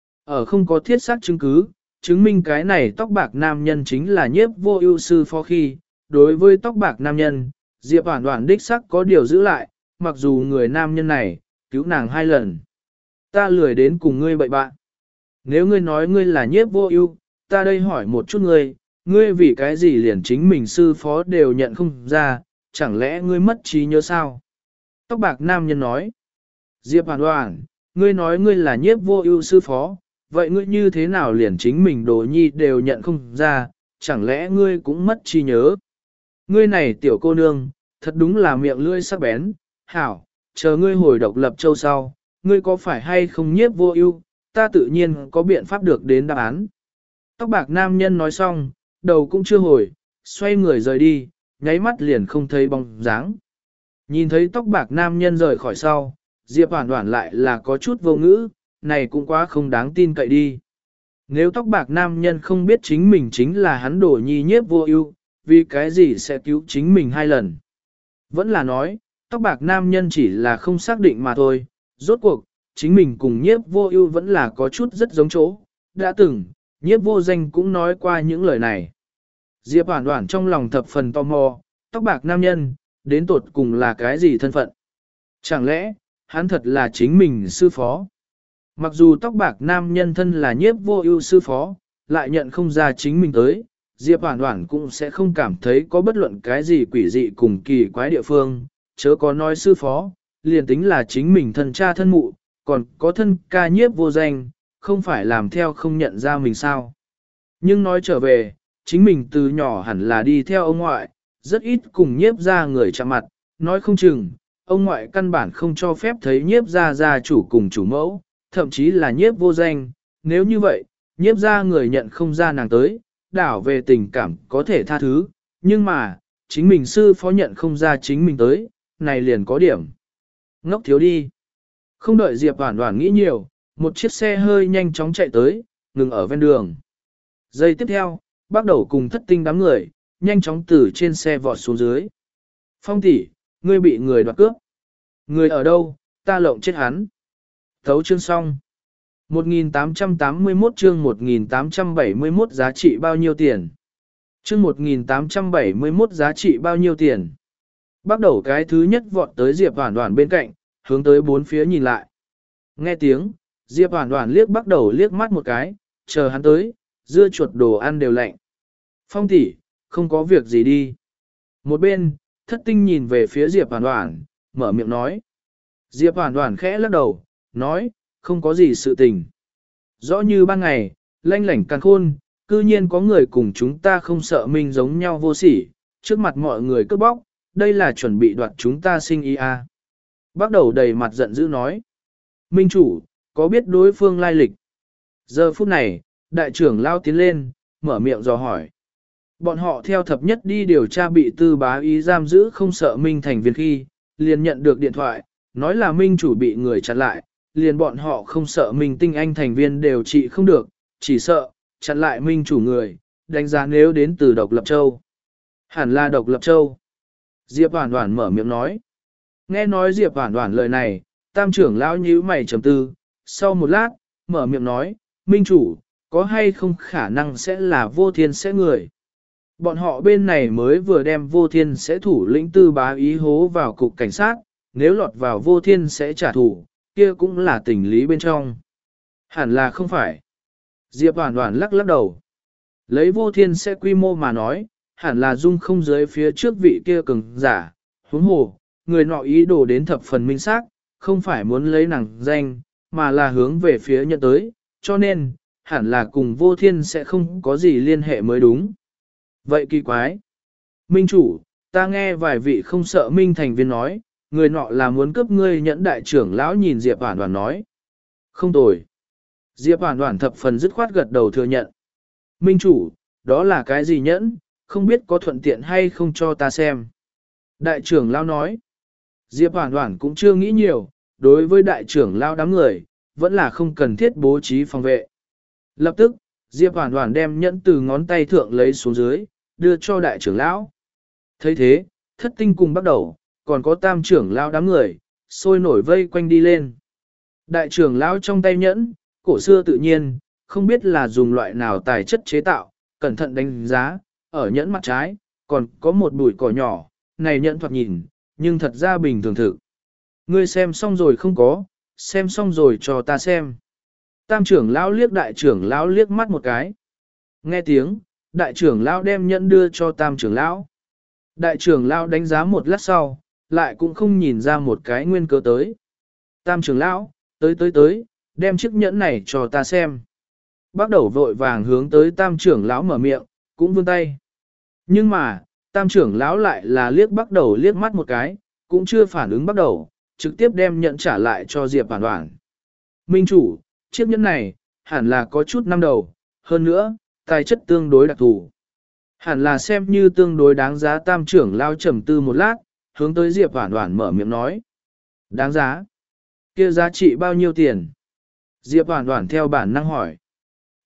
Ở không có thiết xác chứng cứ, chứng minh cái này tóc bạc nam nhân chính là nhiếp vô ưu sư phó khi, đối với tóc bạc nam nhân, Diệp Hoản Hoản đích xác có điều giữ lại, mặc dù người nam nhân này, cứu nàng hai lần. Ta lười đến cùng ngươi bậy bạn. Nếu ngươi nói ngươi là nhiếp vô ưu, ta đây hỏi một chút ngươi, ngươi vì cái gì liền chính mình sư phó đều nhận không ra, chẳng lẽ ngươi mất trí nhớ sao? Tóc bạc nam nhân nói. Diệp Hoản Hoản, ngươi nói ngươi là nhiếp vô ưu sư phó, vậy ngươi như thế nào liền chính mình đồ nhi đều nhận không ra, chẳng lẽ ngươi cũng mất trí nhớ? Ngươi này tiểu cô nương, thật đúng là miệng lưỡi sắc bén, hảo, chờ ngươi hồi Độc Lập Châu sau, ngươi có phải hay không nhiếp vô ưu, ta tự nhiên có biện pháp được đến đáp án. Tóc bạc nam nhân nói xong, đầu cũng chưa hồi, xoay người rời đi, nháy mắt liền không thấy bóng dáng. Nhìn thấy tóc bạc nam nhân rời khỏi sau, Diệp Hoản Hoản lại là có chút vô ngữ, này cũng quá không đáng tin cậy đi. Nếu tóc bạc nam nhân không biết chính mình chính là hắn đổ nhi nhiếp vô ưu, vì cái gì sẽ cứu chính mình hai lần? Vẫn là nói, tóc bạc nam nhân chỉ là không xác định mà thôi, rốt cuộc, chính mình cùng nhiếp vô ưu vẫn là có chút rất giống chỗ, đã từng, nhiếp vô danh cũng nói qua những lời này. Diệp Hoản Hoản trong lòng thập phần tò mò, tóc bạc nam nhân, đến tột cùng là cái gì thân phận? Chẳng lẽ, hắn thật là chính mình sư phó? Mặc dù tóc bạc nam nhân thân là nhiếp vô ưu sư phó, lại nhận không ra chính mình tới, Diệp Hoản Hoản cũng sẽ không cảm thấy có bất luận cái gì quỷ dị cùng kỳ quái địa phương, chớ có nói sư phó, liền tính là chính mình thân cha thân mụ, còn có thân ca nhiếp vô danh, không phải làm theo không nhận ra mình sao. Nhưng nói trở về, chính mình từ nhỏ hẳn là đi theo ông ngoại, rất ít cùng nhiếp ra người chạm mặt, nói không chừng, ông ngoại căn bản không cho phép thấy nhiếp ra gia chủ cùng chủ mẫu, thậm chí là nhiếp vô danh, nếu như vậy, nhiếp ra người nhận không ra nàng tới, đảo về tình cảm có thể tha thứ, nhưng mà, chính mình sư phó nhận không ra chính mình tới, này liền có điểm. Ngốc thiếu đi. Không đợi Diệp Hoản Hoản nghĩ nhiều, một chiếc xe hơi nhanh chóng chạy tới, ngừng ở ven đường. Giây tiếp theo, bắt đầu cùng thất tinh đám người, nhanh chóng từ trên xe vọt xuống dưới. Phong tỷ, ngươi bị người đoạt cướp. Người ở đâu, ta lộng chết hắn. Thấu chương xong. một nghìn tám trăm tám mươi mốt chương một nghìn tám trăm bảy mươi mốt giá trị bao nhiêu tiền? Chương một nghìn tám trăm bảy mươi mốt giá trị bao nhiêu tiền? Bắt đầu cái thứ nhất vọt tới Diệp Hoản Hoản bên cạnh, hướng tới bốn phía nhìn lại. Nghe tiếng, Diệp Hoản Hoản liếc bắt đầu liếc mắt một cái, chờ hắn tới, dưa chuột đồ ăn đều lạnh. Phong tỷ, không có việc gì đi. Một bên, thất tinh nhìn về phía Diệp Hoản Hoản, mở miệng nói. Diệp Hoản Hoản khẽ lắc đầu, nói, không có gì sự tình. Rõ như ban ngày, lanh lảnh càn khôn, cư nhiên có người cùng chúng ta không sợ mình giống nhau vô sỉ, trước mặt mọi người cướp bóc, đây là chuẩn bị đoạt chúng ta sinh ý à. Bắt đầu đầy mặt giận dữ nói. Minh chủ, có biết đối phương lai lịch? Giờ phút này, đại trưởng lao tiến lên, mở miệng dò hỏi. Bọn họ theo thập nhất đi điều tra bị tư bá ý giam giữ không sợ Minh thành viên khi, liền nhận được điện thoại, nói là Minh chủ bị người chặn lại, liền bọn họ không sợ Minh tinh anh thành viên đều trị không được, chỉ sợ, chặn lại Minh chủ người, đánh giá nếu đến từ Độc Lập Châu. Hẳn là Độc Lập Châu. Diệp Hoản Hoản mở miệng nói. Nghe nói Diệp Hoản Hoản lời này, tam trưởng lão nhíu mày trầm tư, sau một lát, mở miệng nói, Minh chủ, có hay không khả năng sẽ là vô thiên sẽ người. Bọn họ bên này mới vừa đem vô thiên sẽ thủ lĩnh tư bá ý hố vào cục cảnh sát, nếu lọt vào vô thiên sẽ trả thù, kia cũng là tình lý bên trong. Hẳn là không phải. Diệp Hoản Hoản lắc lắc đầu. Lấy vô thiên sẽ quy mô mà nói, hẳn là dung không dưới phía trước vị kia cường giả, huống hồ, người nọ ý đồ đến thập phần minh xác, không phải muốn lấy nàng danh, mà là hướng về phía nhận tới, cho nên, hẳn là cùng vô thiên sẽ không có gì liên hệ mới đúng. Vậy kỳ quái. Minh chủ, ta nghe vài vị không sợ Minh thành viên nói, người nọ là muốn cướp ngươi nhẫn đại trưởng lão nhìn Diệp Hoản Hoản nói. Không tồi. Diệp Hoản Hoản thập phần dứt khoát gật đầu thừa nhận. Minh chủ, đó là cái gì nhẫn, không biết có thuận tiện hay không cho ta xem. Đại trưởng lão nói. Diệp Hoản Hoản cũng chưa nghĩ nhiều, đối với đại trưởng lão đám người, vẫn là không cần thiết bố trí phòng vệ. Lập tức, Diệp Hoản Hoản đem nhẫn từ ngón tay thượng lấy xuống dưới, đưa cho đại trưởng lão. Thấy thế, thất tinh cùng bắt đầu, còn có tam trưởng lão đám người, sôi nổi vây quanh đi lên. Đại trưởng lão trong tay nhẫn, cổ xưa tự nhiên, không biết là dùng loại nào tài chất chế tạo, cẩn thận đánh giá, ở nhẫn mặt trái, còn có một bụi cỏ nhỏ, này nhẫn thoạt nhìn, nhưng thật ra bình thường thực. Ngươi xem xong rồi không có, xem xong rồi cho ta xem. Tam trưởng lão liếc đại trưởng lão liếc mắt một cái. Nghe tiếng, đại trưởng lão đem nhẫn đưa cho tam trưởng lão. Đại trưởng lão đánh giá một lát sau, lại cũng không nhìn ra một cái nguyên cớ tới. Tam trưởng lão, tới tới tới, đem chiếc nhẫn này cho ta xem. Bắt đầu vội vàng hướng tới tam trưởng lão mở miệng, cũng vươn tay. Nhưng mà, tam trưởng lão lại là liếc bắt đầu liếc mắt một cái, cũng chưa phản ứng bắt đầu, trực tiếp đem nhẫn trả lại cho Diệp Hoản Hoản. Minh chủ, chiếc nhẫn này, hẳn là có chút năm đầu, hơn nữa, tài chất tương đối đặc thù. Hẳn là xem như tương đối đáng giá tam trưởng lao trầm tư một lát, hướng tới Diệp Hoản Hoản mở miệng nói. Đáng giá? Kia giá trị bao nhiêu tiền? Diệp Hoản Hoản theo bản năng hỏi.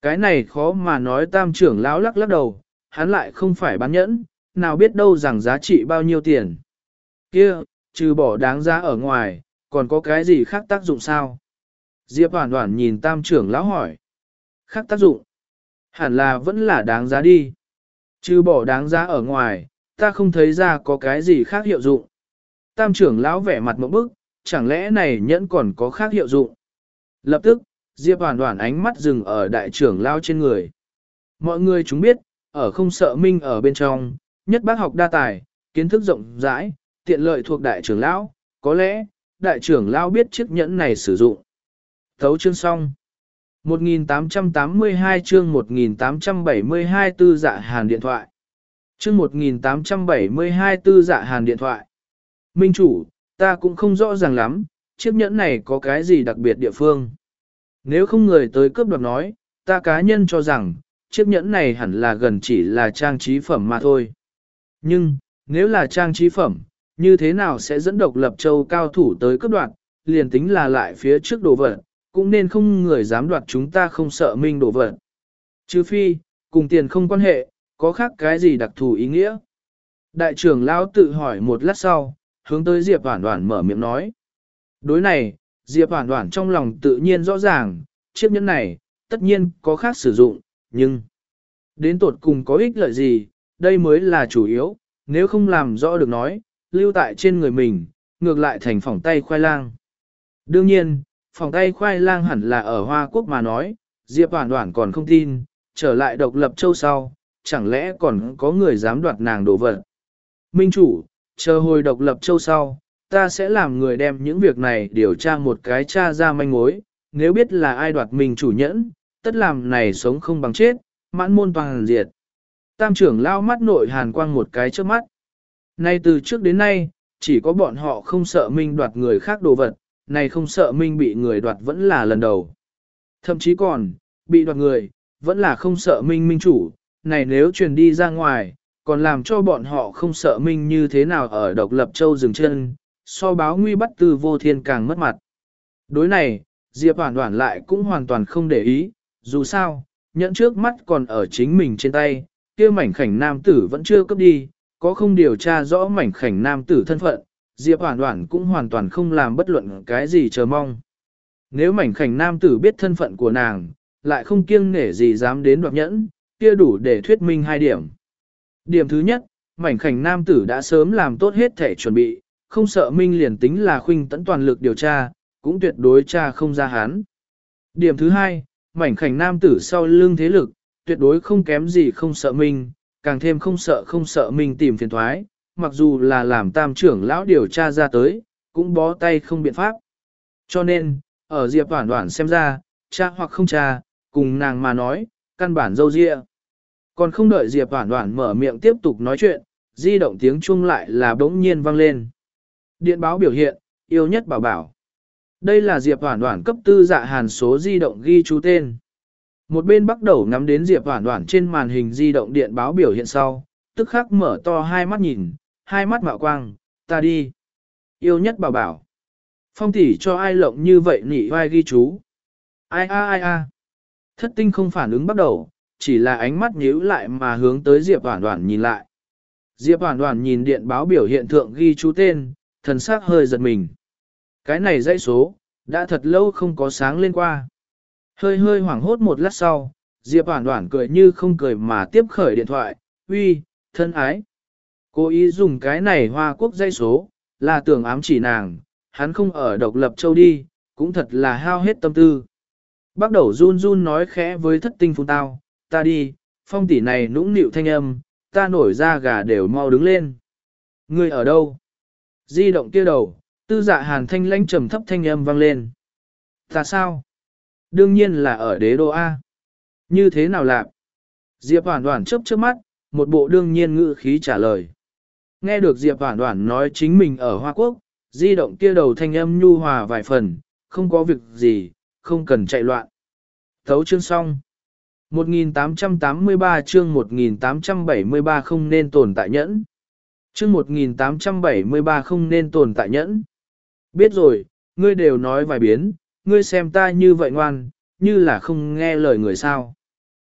Cái này khó mà nói tam trưởng lão lắc lắc đầu, hắn lại không phải bán nhẫn, nào biết đâu rằng giá trị bao nhiêu tiền. Kia, trừ bỏ đáng giá ở ngoài, còn có cái gì khác tác dụng sao? Diệp Hoản Hoản nhìn tam trưởng lão hỏi. Khác tác dụng? Hẳn là vẫn là đáng giá đi. Trừ bỏ đáng giá ở ngoài, ta không thấy ra có cái gì khác hiệu dụng. Tam trưởng lão vẻ mặt một bức, chẳng lẽ này nhẫn còn có khác hiệu dụng? Lập tức, Diệp Hoản Hoản ánh mắt dừng ở đại trưởng lão trên người. Mọi người chúng biết, ở không sợ minh ở bên trong, nhất bác học đa tài, kiến thức rộng rãi, tiện lợi thuộc đại trưởng lão, có lẽ, đại trưởng lão biết chiếc nhẫn này sử dụng. Thấu chương xong. một nghìn tám trăm tám mươi hai chương một nghìn tám trăm bảy mươi hai tư dạ hàn điện thoại. Chương một nghìn tám trăm bảy mươi hai tư dạ hàn điện thoại. Minh chủ, ta cũng không rõ ràng lắm, chiếc nhẫn này có cái gì đặc biệt địa phương. Nếu không người tới cướp đoạt nói, ta cá nhân cho rằng, chiếc nhẫn này hẳn là gần chỉ là trang trí phẩm mà thôi. Nhưng, nếu là trang trí phẩm, như thế nào sẽ dẫn độc lập châu cao thủ tới cướp đoạt, liền tính là lại phía trước đồ vật, cũng nên không người dám đoạt chúng ta không sợ minh đồ vật. Trừ phi, cùng tiền không quan hệ, có khác cái gì đặc thù ý nghĩa. Đại trưởng lão tự hỏi một lát sau, hướng tới Diệp Hoản Hoản mở miệng nói. Đối này, Diệp Hoản Hoản trong lòng tự nhiên rõ ràng, chiếc nhẫn này, tất nhiên có khác sử dụng, nhưng đến tột cùng có ích lợi gì, đây mới là chủ yếu, nếu không làm rõ được nói, lưu tại trên người mình, ngược lại thành phỏng tay khoai lang. Đương nhiên, phỏng tay khoai lang hẳn là ở Hoa Quốc mà nói, Diệp Hoản Hoản còn không tin, trở lại độc lập châu sau, chẳng lẽ còn có người dám đoạt nàng đồ vật. Minh chủ, chờ hồi độc lập châu sau, ta sẽ làm người đem những việc này điều tra một cái tra ra manh mối, nếu biết là ai đoạt minh chủ nhẫn, tất làm này sống không bằng chết, mãn môn toàn diệt. Tam trưởng lao mắt nội hàn quang một cái trước mắt. Nay từ trước đến nay, chỉ có bọn họ không sợ minh đoạt người khác đồ vật, này không sợ minh bị người đoạt vẫn là lần đầu. Thậm chí còn, bị đoạt người, vẫn là không sợ minh minh chủ, này nếu truyền đi ra ngoài, còn làm cho bọn họ không sợ minh như thế nào ở độc lập châu dừng chân, so báo nguy bắt tư vô thiên càng mất mặt. Đối này, Diệp Hoản Hoản lại cũng hoàn toàn không để ý, dù sao, nhẫn trước mắt còn ở chính mình trên tay, kia mảnh khảnh nam tử vẫn chưa cấp đi, có không điều tra rõ mảnh khảnh nam tử thân phận, Diệp Hoản Hoản cũng hoàn toàn không làm bất luận cái gì chờ mong. Nếu mảnh khảnh nam tử biết thân phận của nàng, lại không kiêng nể gì dám đến đoạt nhẫn, kia đủ để thuyết minh hai điểm. Điểm thứ nhất, mảnh khảnh nam tử đã sớm làm tốt hết thể chuẩn bị, không sợ minh liền tính là khuynh tấn toàn lực điều tra, cũng tuyệt đối tra không ra hắn. Điểm thứ hai, mảnh khảnh nam tử sau lưng thế lực, tuyệt đối không kém gì không sợ minh, càng thêm không sợ không sợ minh tìm phiền thoái, mặc dù là làm tam trưởng lão điều tra ra tới, cũng bó tay không biện pháp. Cho nên, ở Diệp Hoản Hoản xem ra, cha hoặc không cha, cùng nàng mà nói, căn bản dâu dịa. Còn không đợi Diệp Hoản Hoản mở miệng tiếp tục nói chuyện, di động tiếng chuông lại là bỗng nhiên vang lên. Điện báo biểu hiện, yêu nhất bảo bảo. Đây là Diệp Hoản Hoản cấp tư dạ hàn số di động ghi chú tên. Một bên bắt đầu ngắm đến Diệp Hoản Hoản trên màn hình di động điện báo biểu hiện sau, tức khắc mở to hai mắt nhìn, hai mắt mạo quang, ta đi. Yêu nhất bảo bảo. Phong tỷ cho ai lộng như vậy nỉ vai ghi chú. Ai a ai a. Thất tinh không phản ứng bắt đầu, chỉ là ánh mắt nhíu lại mà hướng tới Diệp Hoản Hoản nhìn lại. Diệp Hoản Hoản nhìn điện báo biểu hiện thượng ghi chú tên, thần sắc hơi giật mình. Cái này dãy số, đã thật lâu không có sáng lên qua. Hơi hơi hoảng hốt một lát sau, Diệp Hoản Hoản cười như không cười mà tiếp khởi điện thoại, uy, thân ái. Cố ý dùng cái này Hoa Quốc dãy số, là tưởng ám chỉ nàng, hắn không ở độc lập châu đi, cũng thật là hao hết tâm tư. Bắt đầu run run nói khẽ với thất tinh phun tao, ta đi, phong tỷ này nũng nịu thanh âm, ta nổi da gà đều mau đứng lên. Ngươi ở đâu? Di động kia đầu, tư dạ hàn thanh lãnh trầm thấp thanh âm vang lên. Ta sao? Đương nhiên là ở đế đô A. Như thế nào lạc? Diệp Hoản Hoản chớp chớp mắt, một bộ đương nhiên ngữ khí trả lời. Nghe được Diệp Hoản Hoản nói chính mình ở Hoa Quốc, di động kia đầu thanh âm nhu hòa vài phần, không có việc gì, không cần chạy loạn. Thấu chương xong. một nghìn tám trăm tám mươi ba chương một nghìn tám trăm bảy mươi ba không nên tồn tại nhẫn. Chương một nghìn tám trăm bảy mươi ba không nên tồn tại nhẫn. Biết rồi, ngươi đều nói vài biến, ngươi xem ta như vậy ngoan, như là không nghe lời người sao.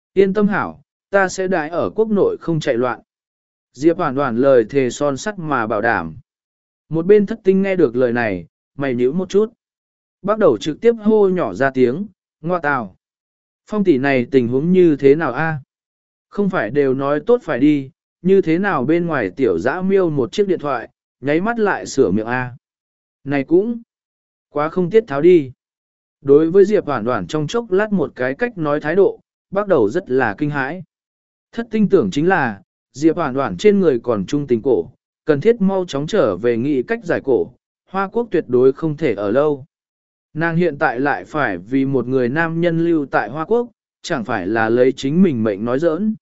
Yên tâm hảo, ta sẽ đãi ở quốc nội không chạy loạn. Diệp Hoàn Hoàn lời thề son sắt mà bảo đảm. Một bên thất tinh nghe được lời này, mày nhíu một chút. Bắt đầu trực tiếp hô nhỏ ra tiếng, ngoa tào. Phong tỷ này tình huống như thế nào a? Không phải đều nói tốt phải đi, như thế nào bên ngoài tiểu dã miêu một chiếc điện thoại, nháy mắt lại sửa miệng a. Này cũng quá không tiết tháo đi. Đối với Diệp Hoàn Hoàn trong chốc lát một cái cách nói thái độ, bắt đầu rất là kinh hãi. Thất tinh tưởng chính là, Diệp Hoàn Hoàn trên người còn trung tình cổ, cần thiết mau chóng trở về nghĩ cách giải cổ, Hoa Quốc tuyệt đối không thể ở lâu. Nàng hiện tại lại phải vì một người nam nhân lưu tại Hoa Quốc, chẳng phải là lấy chính mình mệnh nói giỡn.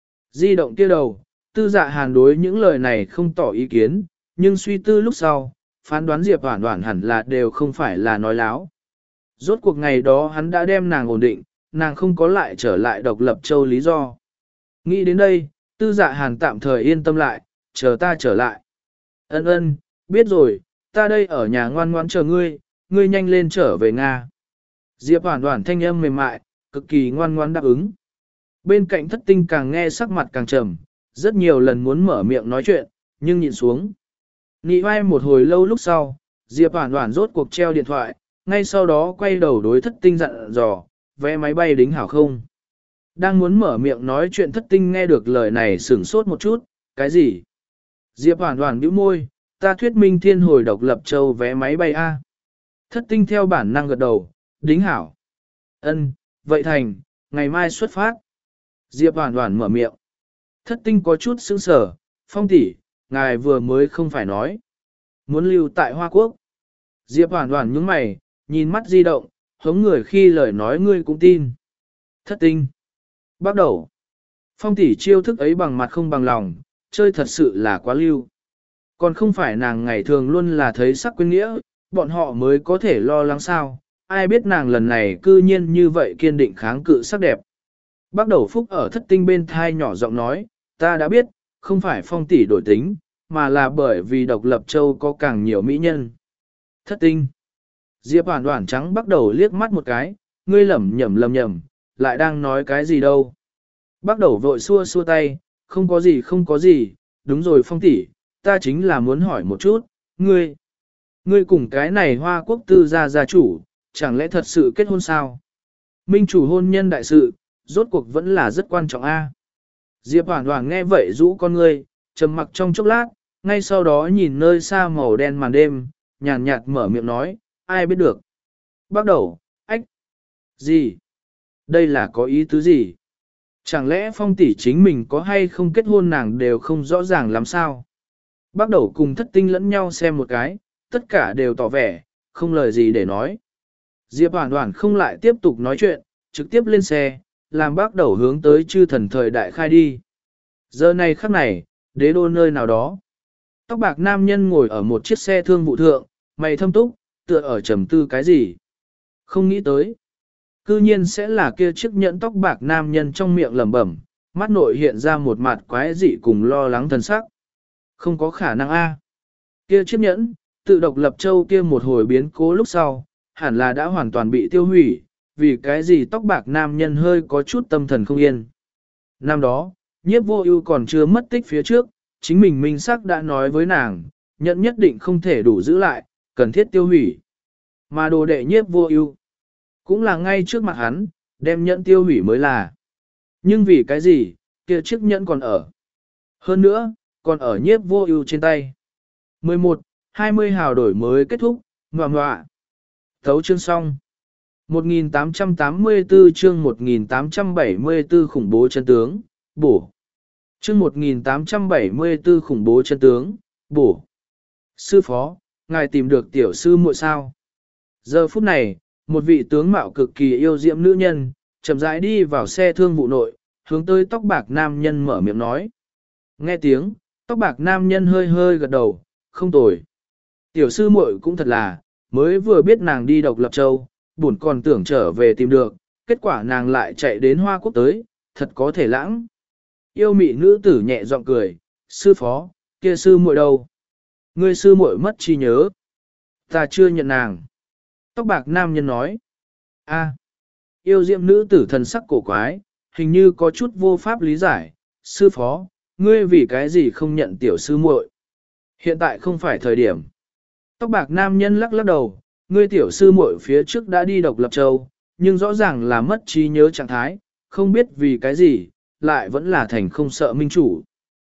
Di động kia đầu, tư dạ hàn đối những lời này không tỏ ý kiến, nhưng suy tư lúc sau, phán đoán Diệp Hoàn Hoàn hẳn là đều không phải là nói láo. Rốt cuộc ngày đó hắn đã đem nàng ổn định, nàng không có lại trở lại độc lập châu lý do. Nghĩ đến đây, tư dạ hàn tạm thời yên tâm lại, chờ ta trở lại. Ân ân, biết rồi, ta đây ở nhà ngoan ngoãn chờ ngươi, ngươi nhanh lên trở về Nga. Diệp Hoàn Hoàn thanh âm mềm mại, cực kỳ ngoan ngoãn đáp ứng. Bên cạnh thất tinh càng nghe sắc mặt càng trầm, rất nhiều lần muốn mở miệng nói chuyện, nhưng nhịn xuống. Nị vai một hồi lâu lúc sau, Diệp Hoàn Hoàn rốt cuộc treo điện thoại, ngay sau đó quay đầu đối thất tinh dặn dò, vé máy bay đính hảo không. Đang muốn mở miệng nói chuyện thất tinh nghe được lời này sửng sốt một chút, cái gì? Diệp Hoàn Hoàn bĩu môi, ta thuyết minh thiên hồi độc lập châu vé máy bay A. Thất tinh theo bản năng gật đầu, đính hảo. Ân, vậy thành, ngày mai xuất phát. Diệp Hoàn Hoàn mở miệng. Thất tinh có chút sững sờ, Phong tỷ, ngài vừa mới không phải nói. Muốn lưu tại Hoa Quốc. Diệp Hoàn Hoàn nhướng mày, nhìn mắt di động, hống người khi lời nói ngươi cũng tin. Thất tinh. Bắt đầu. Phong tỷ chiêu thức ấy bằng mặt không bằng lòng, chơi thật sự là quá lưu. Còn không phải nàng ngày thường luôn là thấy sắc quên nghĩa, bọn họ mới có thể lo lắng sao, ai biết nàng lần này cư nhiên như vậy kiên định kháng cự sắc đẹp. Bắt đầu phúc ở thất tinh bên thai nhỏ giọng nói, ta đã biết, không phải phong tỷ đổi tính, mà là bởi vì độc lập châu có càng nhiều mỹ nhân. Thất tinh. Diệp Hoàn Hoàn trắng bắt đầu liếc mắt một cái, ngươi lẩm nhẩm lẩm nhẩm, lại đang nói cái gì đâu. Bắt đầu vội xua xua tay, không có gì không có gì, đúng rồi Phong tỷ, ta chính là muốn hỏi một chút, ngươi, ngươi cùng cái này Hoa Quốc tư gia gia chủ, chẳng lẽ thật sự kết hôn sao? Minh chủ hôn nhân đại sự, rốt cuộc vẫn là rất quan trọng a. Diệp Hoàn Hoàn nghe vậy rũ con ngươi, trầm mặc trong chốc lát, ngay sau đó nhìn nơi xa màu đen màn đêm, nhàn nhạt mở miệng nói, ai biết được. Bắt đầu, ách, gì? Đây là có ý tứ gì? Chẳng lẽ Phong tỷ chính mình có hay không kết hôn nàng đều không rõ ràng lắm sao? Bắt đầu cùng thất tinh lẫn nhau xem một cái, tất cả đều tỏ vẻ, không lời gì để nói. Diệp Hoàn Hoàn không lại tiếp tục nói chuyện, trực tiếp lên xe, làm bác đầu hướng tới chư thần thời đại khai đi. Giờ này khắc này, đế đô nơi nào đó. Tóc bạc nam nhân ngồi ở một chiếc xe thương vụ thượng, mày thâm túc, tựa ở trầm tư cái gì. Không nghĩ tới. Cư nhiên sẽ là kia chiếc nhẫn tóc bạc nam nhân trong miệng lẩm bẩm, mắt nội hiện ra một mặt quái dị cùng lo lắng thần sắc. Không có khả năng a. Kia chiếc nhẫn, tự độc lập châu kia một hồi biến cố lúc sau, hẳn là đã hoàn toàn bị tiêu hủy, vì cái gì tóc bạc nam nhân hơi có chút tâm thần không yên. Năm đó, nhiếp vô ưu còn chưa mất tích phía trước, chính mình minh sắc đã nói với nàng, nhẫn nhất định không thể đủ giữ lại, cần thiết tiêu hủy. Mà đồ đệ nhiếp vô ưu cũng là ngay trước mặt hắn, đem nhẫn tiêu hủy mới là. Nhưng vì cái gì, kia chiếc nhẫn còn ở. Hơn nữa, còn ở nhiếp vô ưu trên tay. mười một, hai mươi hào đổi mới kết thúc, ngoạ ngoạ. Thấu chương xong. một nghìn tám trăm tám mươi tư chương một nghìn tám trăm bảy mươi tư khủng bố chân tướng, bổ. Chương một nghìn tám trăm bảy mươi tư khủng bố chân tướng, bổ. Sư phó, ngài tìm được tiểu sư muội sao? Giờ phút này, một vị tướng mạo cực kỳ yêu diễm nữ nhân, chậm rãi đi vào xe thương vụ nội, hướng tới tóc bạc nam nhân mở miệng nói. Nghe tiếng, tóc bạc nam nhân hơi hơi gật đầu, không tồi. Tiểu sư muội cũng thật là, mới vừa biết nàng đi độc lập châu, buồn còn tưởng trở về tìm được, kết quả nàng lại chạy đến Hoa Quốc tới, thật có thể lãng. Yêu mị nữ tử nhẹ giọng cười, sư phó, kia sư muội đâu? Ngươi sư muội mất trí nhớ. Ta chưa nhận nàng. Tóc bạc nam nhân nói. A. Yêu diệm nữ tử thần sắc cổ quái, hình như có chút vô pháp lý giải, sư phó, ngươi vì cái gì không nhận tiểu sư muội? Hiện tại không phải thời điểm. Tóc bạc nam nhân lắc lắc đầu, ngươi tiểu sư muội phía trước đã đi độc lập châu, nhưng rõ ràng là mất trí nhớ trạng thái, không biết vì cái gì, lại vẫn là thành không sợ minh chủ.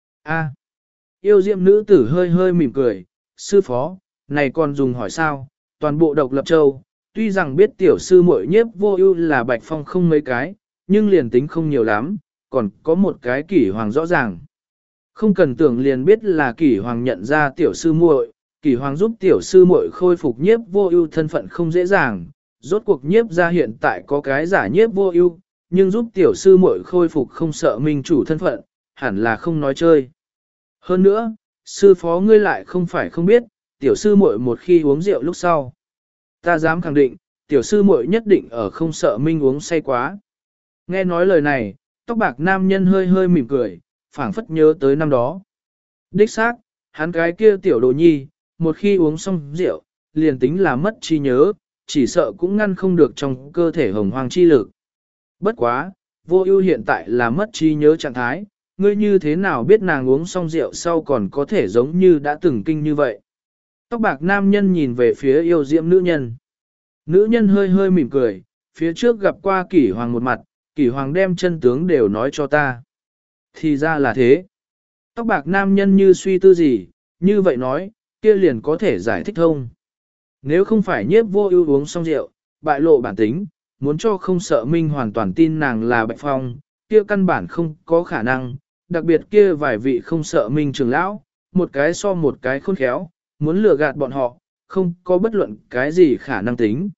A, yêu diệm nữ tử hơi hơi mỉm cười, sư phó, này còn dùng hỏi sao, toàn bộ độc lập châu, tuy rằng biết tiểu sư muội nhiếp vô ưu là bạch phong không mấy cái, nhưng liền tính không nhiều lắm, còn có một cái kỷ hoàng rõ ràng. Không cần tưởng liền biết là kỷ hoàng nhận ra tiểu sư muội, kỷ hoàng giúp tiểu sư muội khôi phục nhiếp vô ưu thân phận không dễ dàng, rốt cuộc nhiếp ra hiện tại có cái giả nhiếp vô ưu, nhưng giúp tiểu sư muội khôi phục không sợ minh chủ thân phận, hẳn là không nói chơi. Hơn nữa, sư phó ngươi lại không phải không biết, tiểu sư muội một khi uống rượu lúc sau. Ta dám khẳng định, tiểu sư muội nhất định ở không sợ minh uống say quá. Nghe nói lời này, tóc bạc nam nhân hơi hơi mỉm cười, phảng phất nhớ tới năm đó. Đích xác, hắn cái kia tiểu đồ nhi, một khi uống xong rượu, liền tính là mất trí nhớ, chỉ sợ cũng ngăn không được trong cơ thể hồng hoang chi lực. Bất quá, vô ưu hiện tại là mất trí nhớ trạng thái, ngươi như thế nào biết nàng uống xong rượu sau còn có thể giống như đã từng kinh như vậy. Tóc bạc nam nhân nhìn về phía yêu diễm nữ nhân. Nữ nhân hơi hơi mỉm cười, phía trước gặp qua kỷ hoàng một mặt, kỷ hoàng đem chân tướng đều nói cho ta. Thì ra là thế. Tóc bạc nam nhân như suy tư gì, như vậy nói, kia liền có thể giải thích thông. Nếu không phải nhiếp vô ưu uống xong rượu, bại lộ bản tính, muốn cho không sợ minh hoàn toàn tin nàng là Bạch Phong, kia căn bản không có khả năng, đặc biệt kia vài vị không sợ minh trưởng lão, một cái so một cái khôn khéo, muốn lừa gạt bọn họ, không có bất luận cái gì khả năng tính.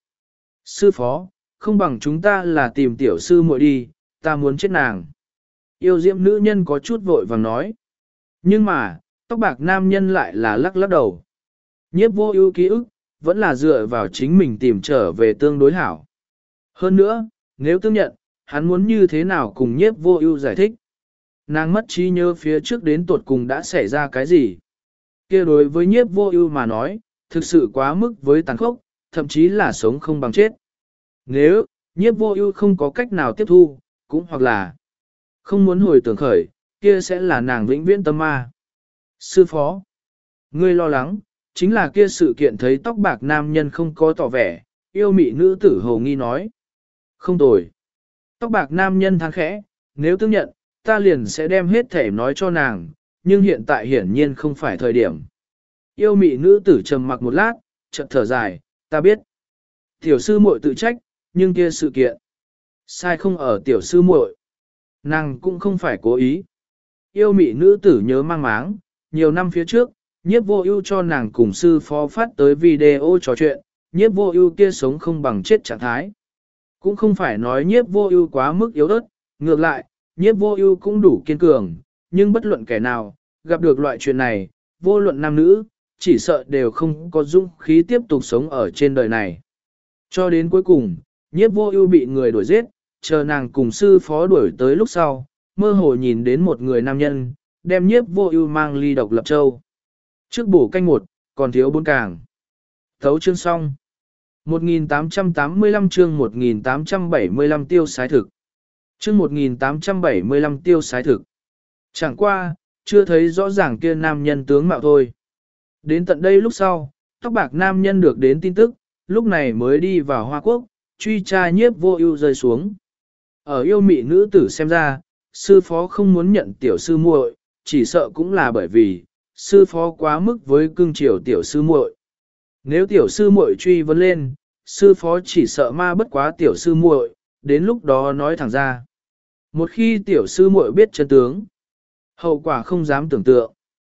Sư phó, không bằng chúng ta là tìm tiểu sư muội đi, ta muốn chết nàng. Yêu diễm nữ nhân có chút vội vàng nói. Nhưng mà, tóc bạc nam nhân lại là lắc lắc đầu. Nhiếp vô ưu ký ức, vẫn là dựa vào chính mình tìm trở về tương đối hảo. Hơn nữa, nếu tương nhận, hắn muốn như thế nào cùng nhiếp vô ưu giải thích. Nàng mất trí nhớ phía trước đến tuột cùng đã xảy ra cái gì. Kia đối với nhiếp vô ưu mà nói, thực sự quá mức với tàn khốc, thậm chí là sống không bằng chết. Nếu, nhiếp vô ưu không có cách nào tiếp thu, cũng hoặc là không muốn hồi tưởng khởi, kia sẽ là nàng vĩnh viễn tâm ma. Sư phó, ngươi lo lắng, chính là kia sự kiện thấy tóc bạc nam nhân không có tỏ vẻ, yêu mị nữ tử hồ nghi nói. Không tồi. Tóc bạc nam nhân than khẽ, nếu tương nhận, ta liền sẽ đem hết thể nói cho nàng, nhưng hiện tại hiển nhiên không phải thời điểm. Yêu mị nữ tử trầm mặc một lát, chợt thở dài, ta biết. Tiểu sư muội tự trách, nhưng kia sự kiện. Sai không ở tiểu sư muội. Nàng cũng không phải cố ý. Yêu mị nữ tử nhớ mang máng, nhiều năm phía trước, nhiếp vô ưu cho nàng cùng sư phó phát tới video trò chuyện, nhiếp vô ưu kia sống không bằng chết trạng thái. Cũng không phải nói nhiếp vô ưu quá mức yếu ớt, ngược lại, nhiếp vô ưu cũng đủ kiên cường, nhưng bất luận kẻ nào, gặp được loại chuyện này, vô luận nam nữ, chỉ sợ đều không có dũng khí tiếp tục sống ở trên đời này. Cho đến cuối cùng, nhiếp vô ưu bị người đuổi giết, chờ nàng cùng sư phó đuổi tới lúc sau, mơ hồ nhìn đến một người nam nhân, đem nhiếp vô ưu mang ly độc lập châu. Trước bổ canh một, còn thiếu bốn càng. Thấu chương xong. một nghìn tám trăm tám mươi lăm chương một nghìn tám trăm bảy mươi lăm tiêu sái thực. Chương một nghìn tám trăm bảy mươi lăm tiêu sái thực. Chẳng qua, chưa thấy rõ ràng kia nam nhân tướng mạo thôi. Đến tận đây lúc sau, tóc bạc nam nhân được đến tin tức, lúc này mới đi vào Hoa Quốc, truy tra nhiếp vô ưu rơi xuống. Ở yêu mị nữ tử xem ra, sư phó không muốn nhận tiểu sư muội, chỉ sợ cũng là bởi vì, sư phó quá mức với cưng chiều tiểu sư muội. Nếu tiểu sư muội truy vấn lên, sư phó chỉ sợ ma bất quá tiểu sư muội, đến lúc đó nói thẳng ra. Một khi tiểu sư muội biết chân tướng, hậu quả không dám tưởng tượng.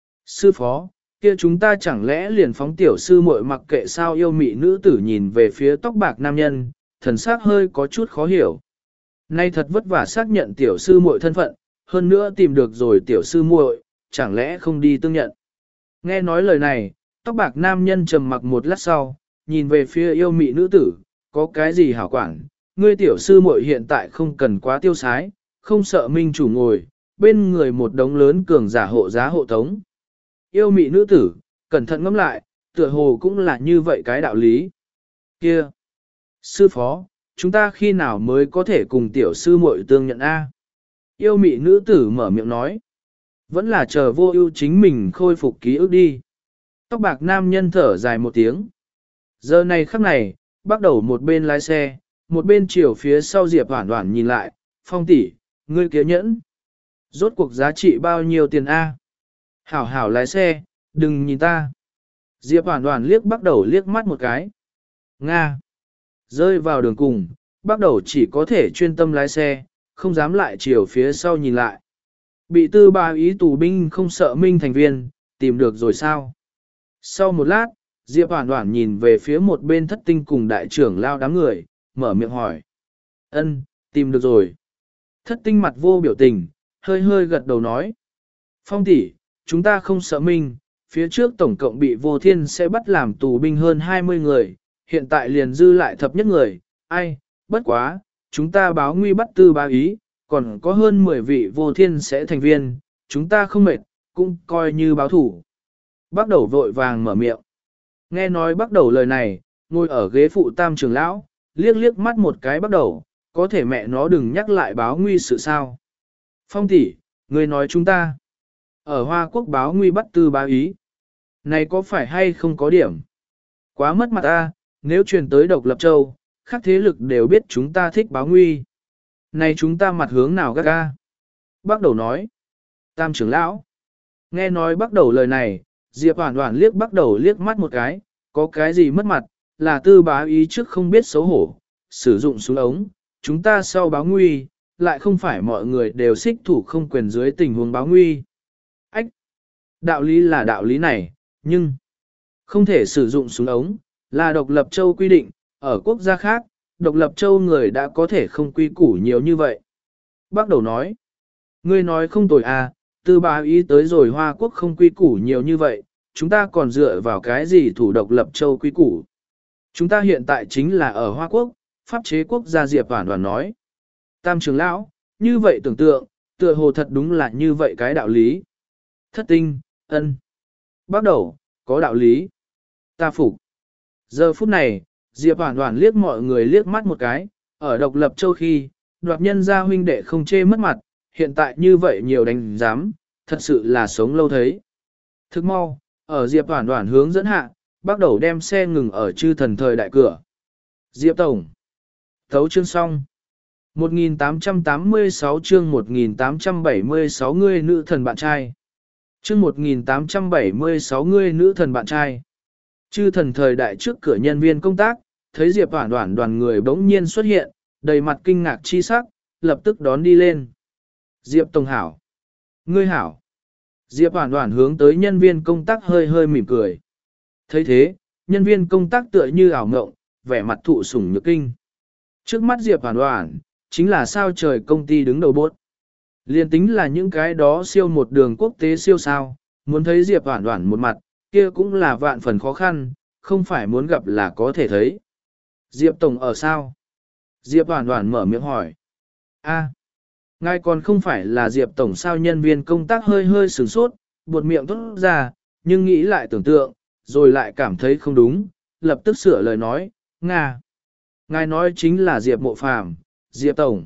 Sư phó, kia chúng ta chẳng lẽ liền phóng tiểu sư muội mặc kệ sao? Yêu mị nữ tử nhìn về phía tóc bạc nam nhân, thần sắc hơi có chút khó hiểu. Nay thật vất vả xác nhận tiểu sư muội thân phận, hơn nữa tìm được rồi tiểu sư muội, chẳng lẽ không đi tương nhận. Nghe nói lời này, tóc bạc nam nhân trầm mặc một lát sau, nhìn về phía yêu mị nữ tử, có cái gì hảo quản, ngươi tiểu sư muội hiện tại không cần quá tiêu sái, không sợ minh chủ ngồi, bên người một đống lớn cường giả hộ giá hộ tống. Yêu mị nữ tử, cẩn thận ngẫm lại, tựa hồ cũng là như vậy cái đạo lý. Kia! Sư phó, chúng ta khi nào mới có thể cùng tiểu sư muội tương nhận A? Yêu mị nữ tử mở miệng nói. Vẫn là chờ vô ưu chính mình khôi phục ký ức đi. Tóc bạc nam nhân thở dài một tiếng. Giờ này khắc này, bắt đầu một bên lái xe, một bên chiều phía sau Diệp Hoản Hoản nhìn lại, Phong tỷ, ngươi kia nhẫn. Rốt cuộc giá trị bao nhiêu tiền A? Hảo hảo lái xe, đừng nhìn ta. Diệp Hoản Hoản liếc bắt đầu liếc mắt một cái. Nga. Rơi vào đường cùng, bắt đầu chỉ có thể chuyên tâm lái xe, không dám lại chiều phía sau nhìn lại. Bị tư ba ý tù binh không sợ minh thành viên, tìm được rồi sao? Sau một lát, Diệp Hoản Hoản nhìn về phía một bên thất tinh cùng đại trưởng lao đám người, mở miệng hỏi. Ân, tìm được rồi. Thất tinh mặt vô biểu tình, hơi hơi gật đầu nói. Phong tỷ, chúng ta không sợ minh, phía trước tổng cộng bị vô thiên sẽ bắt làm tù binh hơn hai mươi người, hiện tại liền dư lại thập nhất người, ai, bất quá, chúng ta báo nguy bắt tư ba ý, còn có hơn mười vị vô thiên sẽ thành viên, chúng ta không mệt, cũng coi như báo thủ. Bắt đầu vội vàng mở miệng. Nghe nói bắt đầu lời này, ngồi ở ghế phụ tam trưởng lão, liếc liếc mắt một cái bắt đầu, có thể mẹ nó đừng nhắc lại báo nguy sự sao. Phong tỷ, người nói chúng ta, ở Hoa Quốc báo nguy bắt tư báo ý. Này có phải hay không có điểm? Quá mất mặt ta, nếu truyền tới độc lập châu, các thế lực đều biết chúng ta thích báo nguy. Này chúng ta mặt hướng nào gác ga? Bác đầu nói. Tam trưởng lão. Nghe nói bắt đầu lời này, Diệp Hoản Hoản liếc bắt đầu liếc mắt một cái, có cái gì mất mặt, là tư bá ý trước không biết xấu hổ, sử dụng súng ống, chúng ta sau báo nguy, lại không phải mọi người đều xích thủ không quyền dưới tình huống báo nguy. Ách! Đạo lý là đạo lý này, nhưng không thể sử dụng súng ống, là độc lập châu quy định, ở quốc gia khác, độc lập châu người đã có thể không quy củ nhiều như vậy. Bác đầu nói, ngươi nói không tồi à, tư bá ý tới rồi Hoa Quốc không quy củ nhiều như vậy, chúng ta còn dựa vào cái gì thủ độc lập châu quy củ. Chúng ta hiện tại chính là ở Hoa Quốc, pháp chế quốc gia Diệp Hoản Hoản nói. Tam trưởng lão, như vậy tưởng tượng, tựa hồ thật đúng là như vậy cái đạo lý. Thất tinh, ân. Bắt đầu, có đạo lý. Ta phục. Giờ phút này, Diệp Hoản Hoản liếc mọi người liếc mắt một cái, ở độc lập châu khi, đoạt nhân gia huynh đệ không chê mất mặt, hiện tại như vậy nhiều đánh giám, thật sự là sống lâu thấy. Thức mau, ở Diệp Hoản Hoản hướng dẫn hạ, bắt đầu đem xe ngừng ở chư thần thời đại cửa. Diệp Tổng. Thấu chương xong. một nghìn tám trăm tám mươi sáu chương một nghìn tám trăm bảy mươi sáu ngươi nữ thần bạn trai. Chương một nghìn tám trăm bảy mươi sáu ngươi nữ thần bạn trai. Chư thần thời đại trước cửa nhân viên công tác, thấy Diệp Hoản Hoản đoàn người bỗng nhiên xuất hiện, đầy mặt kinh ngạc chi sắc, lập tức đón đi lên. Diệp Tổng hảo. Ngươi hảo. Diệp Hoản Hoản hướng tới nhân viên công tác hơi hơi mỉm cười. Thấy thế, nhân viên công tác tựa như ảo ngộng, vẻ mặt thụ sủng nhược kinh. Trước mắt Diệp Hoản Hoản, chính là sao trời công ty đứng đầu bốt. Liên tính là những cái đó siêu một đường quốc tế siêu sao, muốn thấy Diệp Hoản Hoản một mặt, kia cũng là vạn phần khó khăn, không phải muốn gặp là có thể thấy. Diệp Tổng ở sao? Diệp Hoản Hoản mở miệng hỏi. A, ngài còn không phải là Diệp Tổng sao? Nhân viên công tác hơi hơi sửng sốt, buột miệng thốt ra, nhưng nghĩ lại tưởng tượng, rồi lại cảm thấy không đúng, lập tức sửa lời nói, Nga. Ngài nói chính là Diệp Mộ Phàm, Diệp Tổng.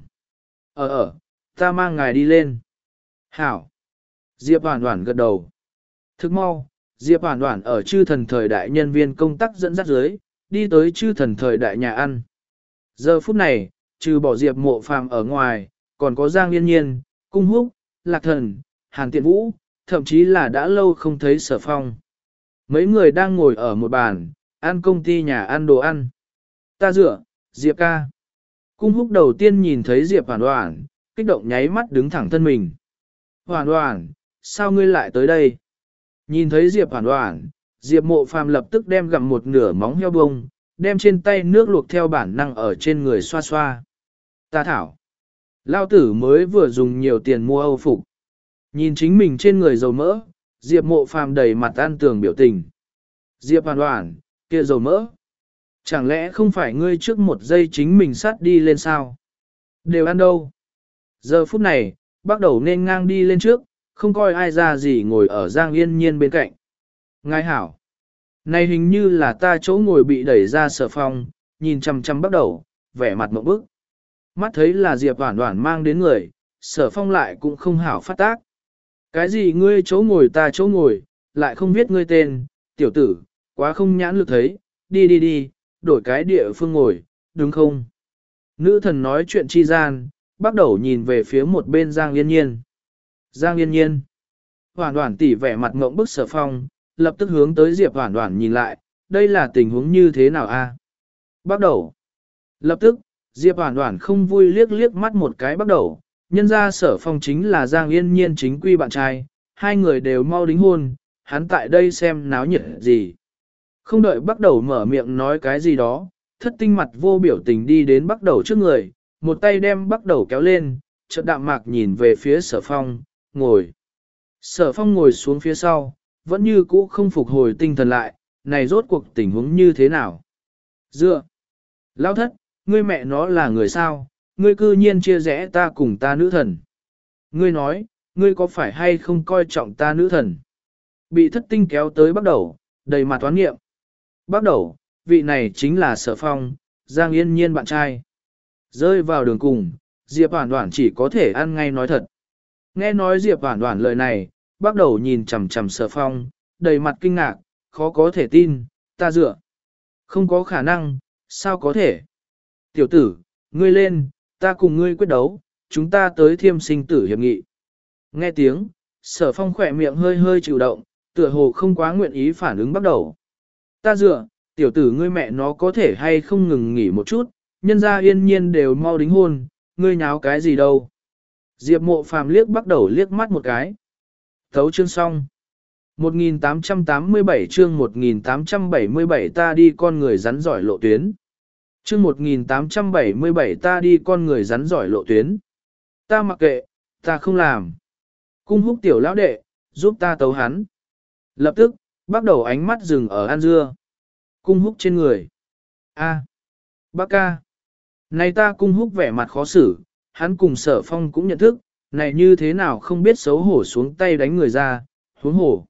Ờ ờ, ta mang ngài đi lên. Hảo. Diệp Hoản Hoản gật đầu. Thức mau, Diệp Hoản Hoản ở chư thần thời đại nhân viên công tác dẫn dắt dưới, đi tới chư thần thời đại nhà ăn. Giờ phút này, trừ bỏ Diệp Mộ Phàm ở ngoài, còn có Giang Yên Nhiên, Cung Húc, Lạc Thần, Hàn Tiện Vũ, thậm chí là đã lâu không thấy Sở Phong. Mấy người đang ngồi ở một bàn, ăn công ty nhà ăn đồ ăn. Ta dựa, Diệp ca. Cung Húc đầu tiên nhìn thấy Diệp Hoản Hoản, kích động nháy mắt đứng thẳng thân mình. Hoản Hoản, sao ngươi lại tới đây? Nhìn thấy Diệp Hoản Hoản, Diệp Mộ Phàm lập tức đem gặm một nửa móng heo bông, đem trên tay nước luộc theo bản năng ở trên người xoa xoa. Ta thảo. Lao tử mới vừa dùng nhiều tiền mua Âu phục. Nhìn chính mình trên người dầu mỡ, Diệp Mộ Phàm đầy mặt an tường biểu tình. Diệp Hoản Hoản, kia dầu mỡ. Chẳng lẽ không phải ngươi trước một giây chính mình sát đi lên sao? Đều ăn đâu? Giờ phút này, bắt đầu nên ngang đi lên trước, không coi ai ra gì ngồi ở Giang Yên Nhiên bên cạnh. Ngài hảo. Này hình như là ta chỗ ngồi bị đẩy ra Sở Phong, nhìn chằm chằm bắt đầu, vẻ mặt mộng bức. Mắt thấy là Diệp Hoản Hoản mang đến người, Sở Phong lại cũng không hảo phát tác. Cái gì ngươi chỗ ngồi ta chỗ ngồi, lại không biết ngươi tên, tiểu tử, quá không nhãn lực thấy, đi đi đi, đổi cái địa phương ngồi, đúng không? Nữ thần nói chuyện chi gian, bắt đầu nhìn về phía một bên Giang Yên Nhiên. Giang Yên Nhiên. Hoản Hoản tỉ vẻ mặt ngộng bức Sở Phong, lập tức hướng tới Diệp Hoản Hoản nhìn lại, đây là tình huống như thế nào a? Bắt đầu. Lập tức, Diệp Hoản Hoản không vui liếc liếc mắt một cái bắt đầu, nhân ra Sở Phong chính là Giang Yên Nhiên chính quy bạn trai, hai người đều mau đính hôn, hắn tại đây xem náo nhiệt gì. Không đợi bắt đầu mở miệng nói cái gì đó, thất tinh mặt vô biểu tình đi đến bắt đầu trước người, một tay đem bắt đầu kéo lên, chợt đạm mạc nhìn về phía Sở Phong, ngồi. Sở Phong ngồi xuống phía sau, vẫn như cũ không phục hồi tinh thần lại, này rốt cuộc tình huống như thế nào? Dựa! Lão thất, ngươi mẹ nó là người sao? Ngươi cư nhiên chia rẽ ta cùng ta nữ thần. Ngươi nói, ngươi có phải hay không coi trọng ta nữ thần? Bị thất tinh kéo tới bắt đầu, đầy mặt toán nghiệm. Bắt đầu, vị này chính là Sở Phong, Giang Yên Nhiên bạn trai. Rơi vào đường cùng, Diệp Hoản Hoản chỉ có thể ăn ngay nói thật. Nghe nói Diệp Hoản Hoản lời này, bắt đầu nhìn chằm chằm Sở Phong, đầy mặt kinh ngạc, khó có thể tin, ta dựa. Không có khả năng, sao có thể? Tiểu tử, ngươi lên, ta cùng ngươi quyết đấu, chúng ta tới thiêm sinh tử hiệp nghị. Nghe tiếng, Sở Phong khỏe miệng hơi hơi chịu động, tựa hồ không quá nguyện ý phản ứng bắt đầu. Ta dựa, tiểu tử ngươi mẹ nó có thể hay không ngừng nghỉ một chút, nhân gia Yên Nhiên đều mau đính hôn, ngươi nháo cái gì đâu. Diệp Mộ Phàm liếc bắt đầu liếc mắt một cái. Thấu chương xong. một nghìn tám trăm tám mươi bảy chương một nghìn tám trăm bảy mươi bảy ta đi con người rắn giỏi lộ tuyến. Chương một nghìn tám trăm bảy mươi bảy ta đi con người rắn giỏi lộ tuyến. Ta mặc kệ, ta không làm. Cung húc tiểu lão đệ, giúp ta tấu hắn. Lập tức, bắt đầu ánh mắt dừng ở An Dưa. Cung húc trên người. A. Bác ca. Này ta cung húc vẻ mặt khó xử, hắn cùng Sở Phong cũng nhận thức, này như thế nào không biết xấu hổ xuống tay đánh người ra, huống hổ.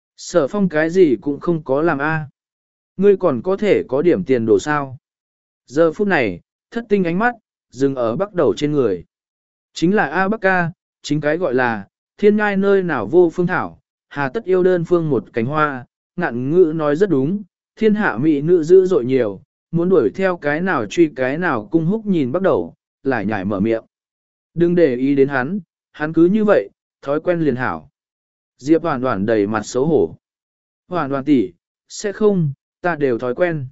Sở Phong cái gì cũng không có làm a. Ngươi còn có thể có điểm tiền đồ sao. Giờ phút này, thất tinh ánh mắt, dừng ở bắt đầu trên người. Chính là A Bắc ca, chính cái gọi là, thiên ngai nơi nào vô phương thảo, hà tất yêu đơn phương một cánh hoa, ngạn ngữ nói rất đúng, thiên hạ mỹ nữ dữ dội nhiều, muốn đuổi theo cái nào truy cái nào cung húc nhìn bắt đầu, lại nhảy mở miệng. Đừng để ý đến hắn, hắn cứ như vậy, thói quen liền hảo. Diệp Hoản Hoản đầy mặt xấu hổ. Hoản Hoản tỷ, sẽ không, ta đều thói quen.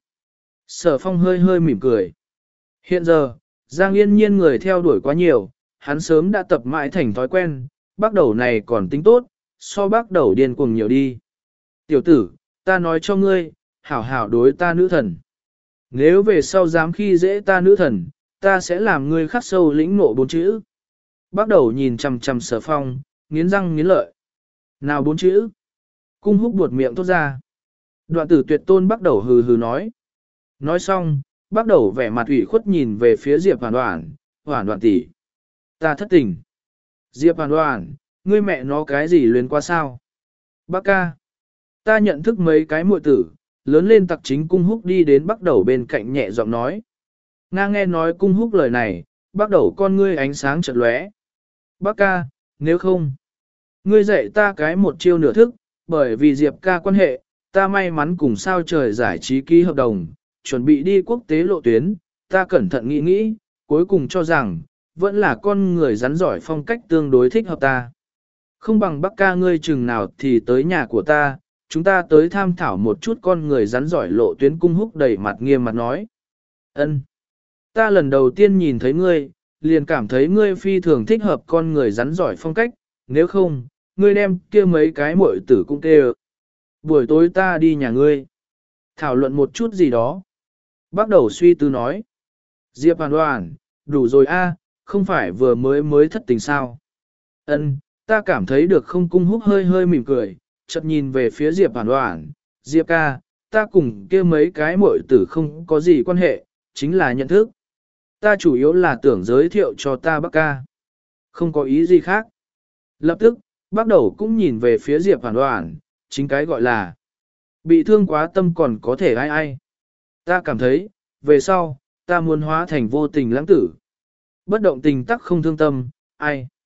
Sở Phong hơi hơi mỉm cười. Hiện giờ, Giang Yên Nhiên người theo đuổi quá nhiều, hắn sớm đã tập mãi thành thói quen, bắt đầu này còn tính tốt, so bắt đầu điên cuồng nhiều đi. Tiểu tử, ta nói cho ngươi, hảo hảo đối ta nữ thần. Nếu về sau dám khi dễ ta nữ thần, ta sẽ làm ngươi khắc sâu lĩnh ngộ bốn chữ. Bắt đầu nhìn chằm chằm Sở Phong, nghiến răng nghiến lợi. Nào bốn chữ? Cung húc buột miệng thốt ra. Đoạn tử tuyệt tôn bắt đầu hừ hừ nói. Nói xong, bắt đầu vẻ mặt ủy khuất nhìn về phía Diệp Hoàn Đoản, Hoàn Đoản tỷ, ta thất tình. Diệp Hoàn Đoản, ngươi mẹ nó cái gì luyến qua sao? Bác ca, ta nhận thức mấy cái muội tử, lớn lên tặc chính cung húc đi đến bắt đầu bên cạnh nhẹ giọng nói. Nga nghe nói cung húc lời này, bắt đầu con ngươi ánh sáng chợt lóe. Bác ca, nếu không, ngươi dạy ta cái một chiêu nửa thức, bởi vì Diệp ca quan hệ, ta may mắn cùng sao trời giải trí ký hợp đồng, chuẩn bị đi quốc tế lộ tuyến, ta cẩn thận nghĩ nghĩ, cuối cùng cho rằng, vẫn là con người rắn giỏi phong cách tương đối thích hợp ta. Không bằng bác ca ngươi chừng nào thì tới nhà của ta, chúng ta tới tham thảo một chút con người rắn giỏi lộ tuyến. Cung húc đầy mặt nghiêm mặt nói. Ân, ta lần đầu tiên nhìn thấy ngươi, liền cảm thấy ngươi phi thường thích hợp con người rắn giỏi phong cách, nếu không, ngươi đem kia mấy cái muội tử cũng kêu. Buổi tối ta đi nhà ngươi, thảo luận một chút gì đó. Bắt đầu suy tư nói. Diệp Hoàn Hoàn, đủ rồi a, không phải vừa mới mới thất tình sao. Ân, ta cảm thấy được. Không. Cung húc hơi hơi mỉm cười, chợt nhìn về phía Diệp Hoàn Hoàn. Diệp ca, ta cùng kia mấy cái muội tử không có gì quan hệ, chính là nhận thức. Ta chủ yếu là tưởng giới thiệu cho ta bác ca. Không có ý gì khác. Lập tức, bắt đầu cũng nhìn về phía Diệp Hoàn Hoàn, chính cái gọi là bị thương quá tâm còn có thể ai ai. Ta cảm thấy, về sau, ta muốn hóa thành vô tình lãng tử. Bất động tình tắc không thương tâm, ai.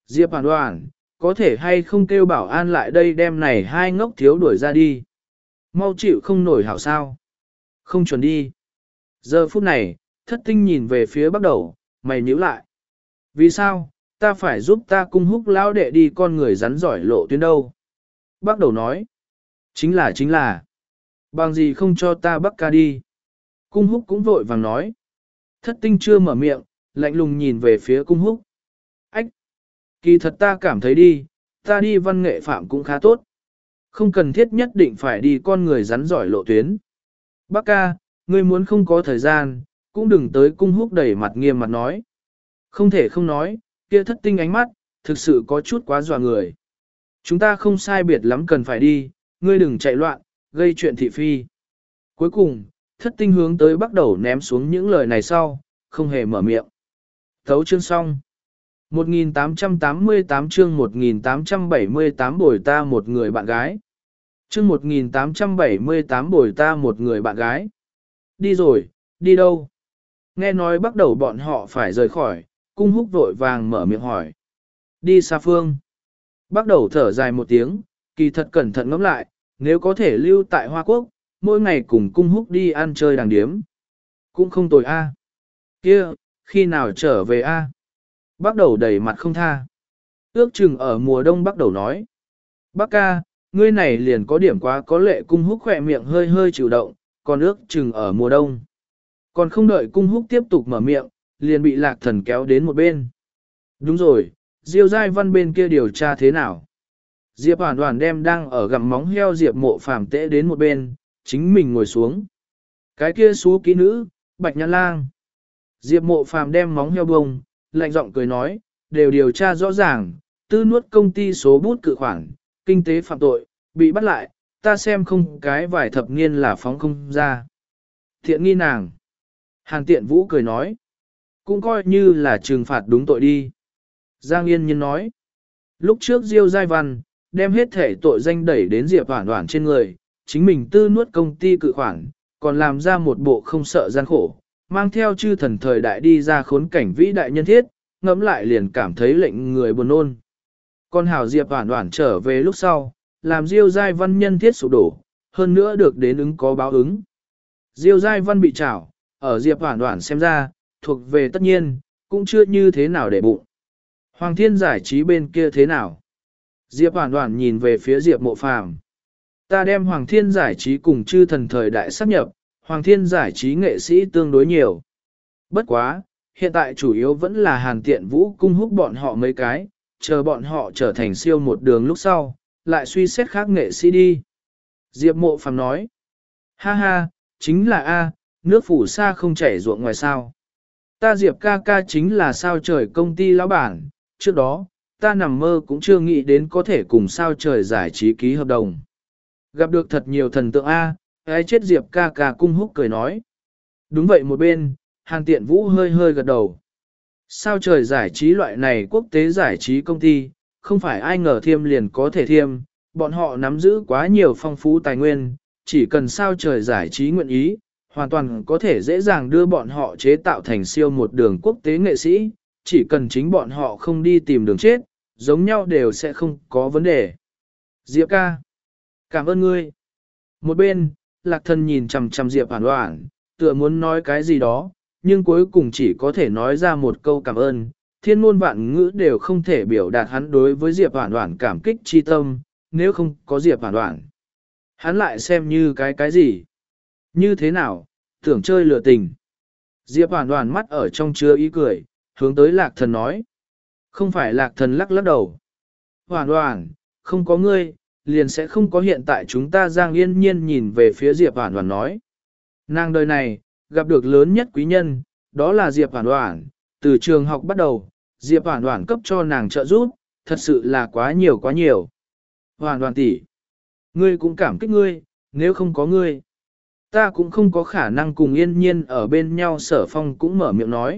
Diệp Hoàn Hoàn, có thể hay không kêu bảo an lại đây đem này hai ngốc thiếu đuổi ra đi. Mau chịu không nổi hảo sao. Không chuẩn đi. Giờ phút này, thất tinh nhìn về phía bắt đầu, mày nhíu lại. Vì sao, ta phải giúp ta cung húc lão đệ đi con người rắn giỏi lộ tuyến đâu? Bắt đầu nói. Chính là chính là. Bằng gì không cho ta bắt ca đi? Cung húc cũng vội vàng nói. Thất tinh chưa mở miệng, lạnh lùng nhìn về phía cung húc. Ách! Kỳ thật ta cảm thấy đi, ta đi văn nghệ phạm cũng khá tốt. Không cần thiết nhất định phải đi con người rắn giỏi lộ tuyến. Bác ca, ngươi muốn không có thời gian, cũng đừng tới cung húc đẩy mặt nghiêm mặt nói. Không thể không nói, kia thất tinh ánh mắt, thực sự có chút quá dọa người. Chúng ta không sai biệt lắm cần phải đi, ngươi đừng chạy loạn, gây chuyện thị phi. Cuối cùng, thất tinh hướng tới bắt đầu ném xuống những lời này sau, không hề mở miệng. Thấu chương xong. một nghìn tám trăm tám mươi tám chương một nghìn tám trăm bảy mươi tám bồi ta một người bạn gái. Chương một nghìn tám trăm bảy mươi tám bồi ta một người bạn gái. Đi rồi, đi đâu? Nghe nói bắt đầu bọn họ phải rời khỏi, cung húc vội vàng mở miệng hỏi. Đi xa phương. Bắt đầu thở dài một tiếng, kỳ thật cẩn thận ngẫm lại, nếu có thể lưu tại Hoa Quốc, mỗi ngày cùng cung húc đi ăn chơi đàng điếm. Cũng không tồi a. Kia, khi nào trở về a? Bắt đầu đầy mặt không tha. Ước chừng ở mùa đông bắt đầu nói. Bác ca, ngươi này liền có điểm quá có lệ, cung húc khỏe miệng hơi hơi chịu động, còn ước chừng ở mùa đông. Còn không đợi cung húc tiếp tục mở miệng, liền bị lạc thần kéo đến một bên. Đúng rồi, Diêu Giai Văn bên kia điều tra thế nào? Diệp Hoàn Hoàn đem đang ở gặm móng heo Diệp Mộ Phàm tễ đến một bên, chính mình ngồi xuống. Cái kia xú kỹ nữ, Bạch Nhãn Lang. Diệp Mộ Phàm đem móng heo bông, lạnh giọng cười nói, đều điều tra rõ ràng, tư nuốt công ty số bút cự khoản, kinh tế phạm tội, bị bắt lại, ta xem không cái vài thập niên là phóng không ra. Thiện nghi nàng. Hàn Tiện Vũ cười nói, cũng coi như là trừng phạt đúng tội đi. Giang Yên Nhiên nói, lúc trước Diêu Giai Văn, đem hết thể tội danh đẩy đến Diệp Hoản Hoản trên người, chính mình tư nuốt công ty cự khoản, còn làm ra một bộ không sợ gian khổ, mang theo chư thần thời đại đi ra khốn cảnh vĩ đại nhân thiết, ngẫm lại liền cảm thấy lệnh người buồn nôn. Con hảo Diệp Hoản Hoản trở về lúc sau, làm Diêu Giai Văn nhân thiết sụp đổ, hơn nữa được đến ứng có báo ứng. Diêu Giai Văn bị trảo, ở Diệp Hoản Hoản xem ra, thuộc về tất nhiên, cũng chưa như thế nào để bụng. Hoàng Thiên giải trí bên kia thế nào? Diệp Hoản Hoản nhìn về phía Diệp Mộ Phàm. Ta đem Hoàng Thiên giải trí cùng chư thần thời đại sáp nhập, Hoàng Thiên giải trí nghệ sĩ tương đối nhiều. Bất quá, hiện tại chủ yếu vẫn là Hàn Tiện Vũ cung húc bọn họ mấy cái, chờ bọn họ trở thành siêu một đường lúc sau, lại suy xét khác nghệ sĩ đi. Diệp Mộ Phàm nói, ha ha, chính là A, nước phủ xa không chảy ruộng ngoài sao. Ta Diệp ca ca chính là sao trời công ty lão bản, trước đó, ta nằm mơ cũng chưa nghĩ đến có thể cùng sao trời giải trí ký hợp đồng. Gặp được thật nhiều thần tượng A, ai chết Diệp ca ca cung húc cười nói. Đúng vậy một bên, Hàn Tiện Vũ hơi hơi gật đầu. Sao trời giải trí loại này quốc tế giải trí công ty, không phải ai ngờ thiêm liền có thể thiêm, bọn họ nắm giữ quá nhiều phong phú tài nguyên, chỉ cần sao trời giải trí nguyện ý, hoàn toàn có thể dễ dàng đưa bọn họ chế tạo thành siêu một đường quốc tế nghệ sĩ, chỉ cần chính bọn họ không đi tìm đường chết, giống nhau đều sẽ không có vấn đề. Diệp ca, cảm ơn ngươi. Một bên, Lạc Thần nhìn chằm chằm Diệp Hoản Hoản, tựa muốn nói cái gì đó, nhưng cuối cùng chỉ có thể nói ra một câu cảm ơn, thiên ngôn vạn ngữ đều không thể biểu đạt hắn đối với Diệp Hoản Hoản cảm kích chi tâm, nếu không có Diệp Hoản Hoản. Hắn lại xem như cái cái gì? Như thế nào, tưởng chơi lừa tình. Diệp Hoản Hoản mắt ở trong chứa ý cười, hướng tới Lạc Thần nói. Không phải Lạc Thần lắc lắc đầu. Hoản Hoản, không có ngươi, liền sẽ không có hiện tại chúng ta. Giang Yên Nhiên nhìn về phía Diệp Hoản Hoản nói. Nàng đời này, gặp được lớn nhất quý nhân, đó là Diệp Hoản Hoản, từ trường học bắt đầu, Diệp Hoản Hoản cấp cho nàng trợ giúp, thật sự là quá nhiều quá nhiều. Hoản Hoản tỷ, ngươi cũng cảm kích ngươi, nếu không có ngươi, ta cũng không có khả năng cùng Yên Nhiên ở bên nhau. Sở Phong cũng mở miệng nói.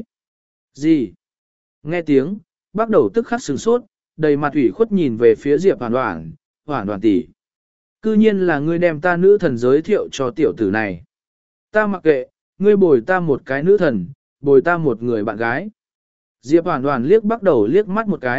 Gì? Nghe tiếng, bắt đầu tức khắc sửng sốt, đầy mặt ủy khuất nhìn về phía Diệp Hoản Hoản, Hoản Hoản tỷ, cư nhiên là ngươi đem ta nữ thần giới thiệu cho tiểu tử này. Ta mặc kệ, ngươi bồi ta một cái nữ thần, bồi ta một người bạn gái. Diệp Hoản Hoản liếc bắt đầu liếc mắt một cái,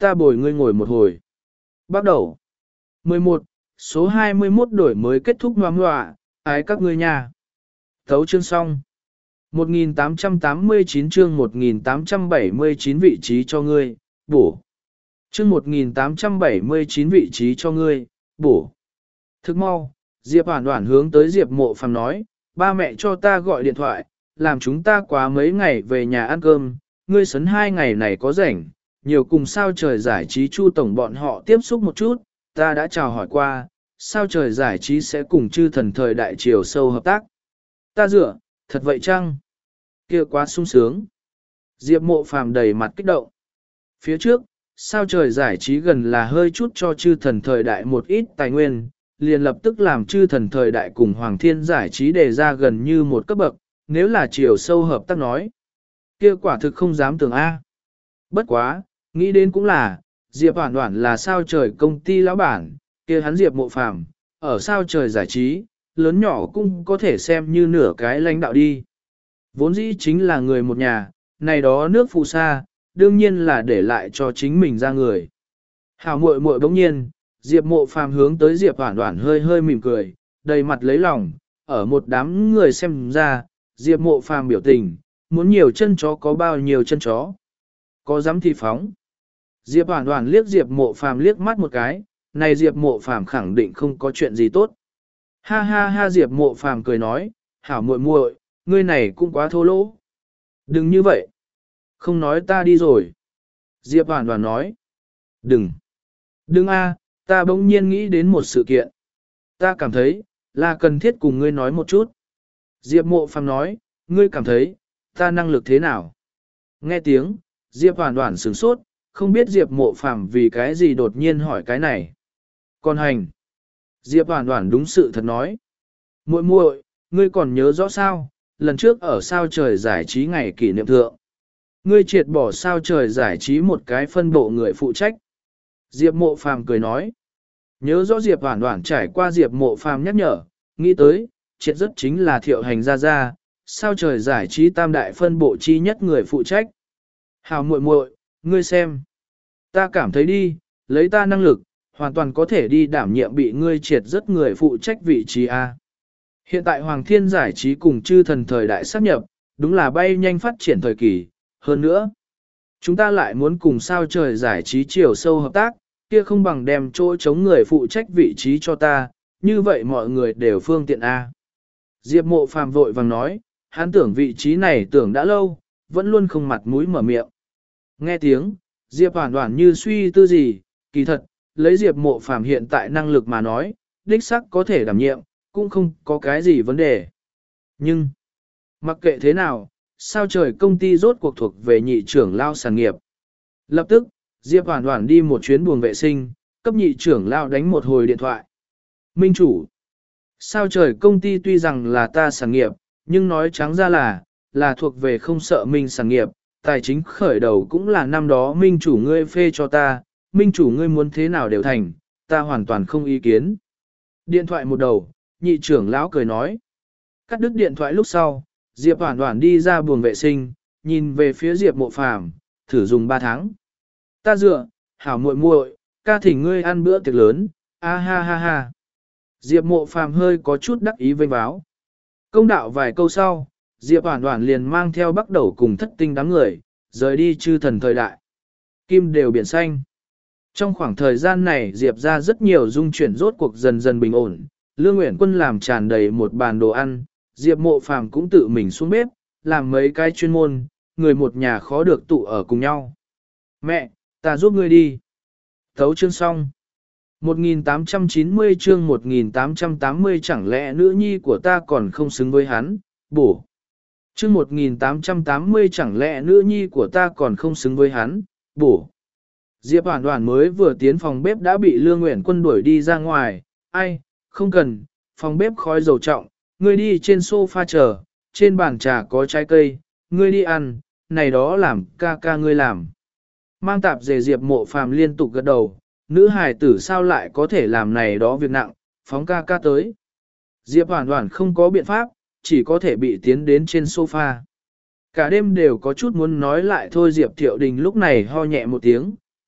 ta bồi ngươi ngồi một hồi. Bắt đầu. mười một, số hai mươi mốt đổi mới kết thúc ngoạm ngoạ, ái các ngươi nha. Thấu chương xong. một nghìn tám trăm tám mươi chín chương một nghìn tám trăm bảy mươi chín vị trí cho ngươi, bổ. Chương một nghìn tám trăm bảy mươi chín vị trí cho ngươi, bổ. Thức mau, Diệp Hoản Hoản hướng tới Diệp Mộ Phàm nói, ba mẹ cho ta gọi điện thoại, làm chúng ta quá mấy ngày về nhà ăn cơm, ngươi sấn hai ngày này có rảnh, nhiều cùng sao trời giải trí Chu tổng bọn họ tiếp xúc một chút, ta đã chào hỏi qua, sao trời giải trí sẽ cùng chư thần thời đại chiều sâu hợp tác. Ta dựa, thật vậy chăng? Kia quá sung sướng. Diệp Mộ Phàm đầy mặt kích động. Phía trước, sao trời giải trí gần là hơi chút cho chư thần thời đại một ít tài nguyên, liền lập tức làm chư thần thời đại cùng Hoàng Thiên giải trí đề ra gần như một cấp bậc, nếu là chiều sâu hợp tác nói. Kia quả thực không dám tưởng A. Bất quá, nghĩ đến cũng là, Diệp Hoản Hoản là sao trời công ty lão bản, kia hắn Diệp Mộ Phàm ở sao trời giải trí, lớn nhỏ cũng có thể xem như nửa cái lãnh đạo đi. Vốn dĩ chính là người một nhà, này đó nước phù sa, đương nhiên là để lại cho chính mình ra người. Hảo muội muội bỗng nhiên, Diệp Mộ Phàm hướng tới Diệp Hoản Hoản hơi hơi mỉm cười, đầy mặt lấy lòng, ở một đám người xem ra, Diệp Mộ Phàm biểu tình, muốn nhiều chân chó có bao nhiêu chân chó. Có dám thì phóng. Diệp Hoản Hoản liếc Diệp Mộ Phàm liếc mắt một cái, này Diệp Mộ Phàm khẳng định không có chuyện gì tốt. Ha ha ha Diệp Mộ Phàm cười nói, hảo muội muội, ngươi này cũng quá thô lỗ. Đừng như vậy. Không nói ta đi rồi. Diệp Hoản Hoản nói. Đừng. Đừng a, ta bỗng nhiên nghĩ đến một sự kiện. Ta cảm thấy, là cần thiết cùng ngươi nói một chút. Diệp Mộ Phàm nói, ngươi cảm thấy, ta năng lực thế nào? Nghe tiếng, Diệp Hoản Hoản sửng sốt, không biết Diệp Mộ Phàm vì cái gì đột nhiên hỏi cái này. Còn hành. Diệp Hoản Hoản đúng sự thật nói. Muội muội, ngươi còn nhớ rõ sao, lần trước ở sao trời giải trí ngày kỷ niệm thượng. Ngươi triệt bỏ sao trời giải trí một cái phân bộ người phụ trách. Diệp Mộ Phàm cười nói. Nhớ rõ Diệp Hoản Hoản trải qua Diệp Mộ Phàm nhắc nhở, nghĩ tới, triệt rất chính là Thiệu Hành gia gia, sao trời giải trí tam đại phân bộ chi nhất người phụ trách. Hào muội muội, ngươi xem. Ta cảm thấy đi, lấy ta năng lực, hoàn toàn có thể đi đảm nhiệm bị ngươi triệt rất người phụ trách vị trí A. Hiện tại Hoàng Thiên giải trí cùng chư thần thời đại sáp nhập, đúng là bay nhanh phát triển thời kỳ, hơn nữa. Chúng ta lại muốn cùng sao trời giải trí chiều sâu hợp tác, kia không bằng đem chỗ chống người phụ trách vị trí cho ta, như vậy mọi người đều phương tiện A. Diệp Mộ Phàm vội vàng nói, hắn tưởng vị trí này tưởng đã lâu, vẫn luôn không mặt mũi mở miệng. Nghe tiếng, Diệp Hoản Hoản như suy tư gì, kỳ thật, lấy Diệp Mộ Phàm hiện tại năng lực mà nói, đích xác có thể đảm nhiệm, cũng không có cái gì vấn đề. Nhưng, mặc kệ thế nào, sao trời công ty rốt cuộc thuộc về nhị trưởng lao sản nghiệp. Lập tức, Diệp Hoản Hoản đi một chuyến buồng vệ sinh, cấp nhị trưởng lao đánh một hồi điện thoại. Minh chủ, sao trời công ty tuy rằng là ta sản nghiệp, nhưng nói trắng ra là, là thuộc về không sợ Minh sản nghiệp, tài chính khởi đầu cũng là năm đó Minh chủ ngươi phê cho ta, Minh chủ ngươi muốn thế nào đều thành, ta hoàn toàn không ý kiến. Điện thoại một đầu, nhị trưởng lão cười nói. Cắt đứt điện thoại lúc sau, Diệp Hoản Hoản đi ra buồng vệ sinh, nhìn về phía Diệp Mộ Phàm, thử dùng ba tháng. Ta dựa, hảo muội muội, ca thỉnh ngươi ăn bữa tiệc lớn, a ha ha ha. Diệp Mộ Phàm hơi có chút đắc ý vênh váo. Công đạo vài câu sau, Diệp Hoản Hoản liền mang theo Bắc Đầu cùng Thất Tinh đám người, rời đi chư thần thời đại. Kim đều biển xanh. Trong khoảng thời gian này Diệp ra rất nhiều dung chuyển rốt cuộc dần dần bình ổn, Lương Uyển Quân làm tràn đầy một bàn đồ ăn, Diệp Mộ Phàm cũng tự mình xuống bếp, làm mấy cái chuyên môn, người một nhà khó được tụ ở cùng nhau. Mẹ, ta giúp ngươi đi. Thấu chương xong. một nghìn tám trăm chín mươi chương một nghìn tám trăm tám mươi chẳng lẽ nữ nhi của ta còn không xứng với hắn, bổ. Chương một nghìn tám trăm tám mươi chẳng lẽ nữ nhi của ta còn không xứng với hắn, bổ. Diệp Hoản Hoản mới vừa tiến phòng bếp đã bị Lương Uyển Quân đuổi đi ra ngoài, ai, không cần, phòng bếp khói dầu trọng, ngươi đi trên sofa chờ, trên bàn trà có trái cây, ngươi đi ăn, này đó làm ca ca ngươi làm. Mang tạp dề Diệp Mộ Phàm liên tục gật đầu, nữ hài tử sao lại có thể làm này đó việc nặng, phóng ca ca tới. Diệp Hoản Hoản không có biện pháp, chỉ có thể bị tiến đến trên sofa. Cả đêm đều có chút muốn nói lại thôi Diệp Thiệu Đình lúc này ho nhẹ một tiếng,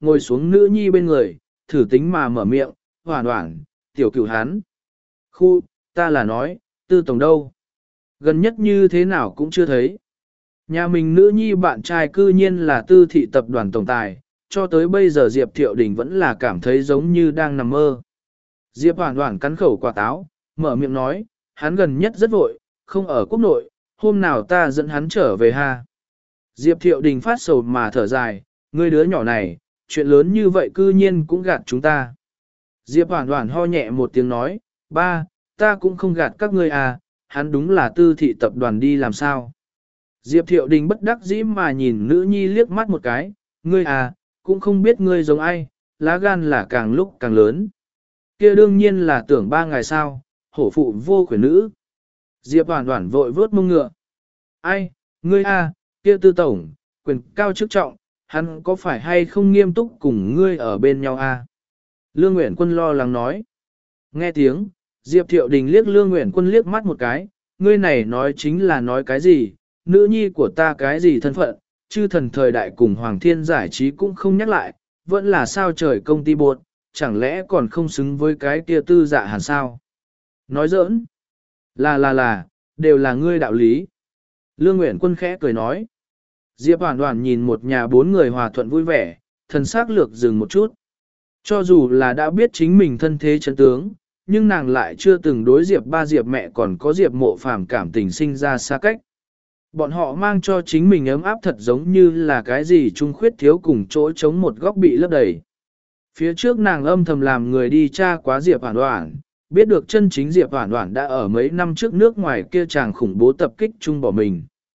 ngồi xuống nữ nhi bên người, thử tính mà mở miệng, hoảng hoảng, tiểu cửu hắn. Khu, ta là nói, tư tổng đâu? Gần nhất như thế nào cũng chưa thấy. Nhà mình nữ nhi bạn trai cư nhiên là tư thị tập đoàn tổng tài, cho tới bây giờ Diệp Thiệu Đình vẫn là cảm thấy giống như đang nằm mơ. Diệp Hoảng Hoảng cắn khẩu quả táo, mở miệng nói, hắn gần nhất rất vội, không ở quốc nội, hôm nào ta dẫn hắn trở về ha. Diệp Thiệu Đình phát sầu mà thở dài, ngươi đứa nhỏ này, chuyện lớn như vậy cư nhiên cũng gạt chúng ta. Diệp Hoảng Hoảng ho nhẹ một tiếng nói, ba, ta cũng không gạt các ngươi à, hắn đúng là tư thị tập đoàn đi làm sao. Diệp Thiệu Đình bất đắc dĩ mà nhìn nữ nhi liếc mắt một cái, ngươi à, cũng không biết ngươi giống ai, lá gan là càng lúc càng lớn. Kia đương nhiên là tưởng ba ngày sao, hổ phụ vô khuyển nữ. Diệp Hoảng Hoảng vội vớt mông ngựa. Ai, ngươi à, kia tư tổng, quyền cao chức trọng, hắn có phải hay không nghiêm túc cùng ngươi ở bên nhau à? Lương Nguyễn Quân lo lắng nói. Nghe tiếng, Diệp Thiệu Đình liếc Lương Nguyễn Quân liếc mắt một cái, ngươi này nói chính là nói cái gì, nữ nhi của ta cái gì thân phận, chư thần thời đại cùng Hoàng Thiên giải trí cũng không nhắc lại, vẫn là sao trời công ty bột, chẳng lẽ còn không xứng với cái kia tư dạ hàn sao? Nói giỡn, là là là, đều là ngươi đạo lý. Lương Nguyễn Quân khẽ cười nói. Diệp Hoàn Hoàn nhìn một nhà bốn người hòa thuận vui vẻ, thần sắc lược dừng một chút. Cho dù là đã biết chính mình thân thế chân tướng, nhưng nàng lại chưa từng đối Diệp ba Diệp mẹ còn có Diệp mộ phàm cảm tình sinh ra xa cách. Bọn họ mang cho chính mình ấm áp thật giống như là cái gì trung khuyết thiếu cùng chỗ chống một góc bị lấp đầy. Phía trước nàng âm thầm làm người đi tra quá Diệp Hoàn Hoàn, biết được chân chính Diệp Hoàn Hoàn đã ở mấy năm trước nước ngoài kia chàng khủng bố tập kích chung bỏ mình.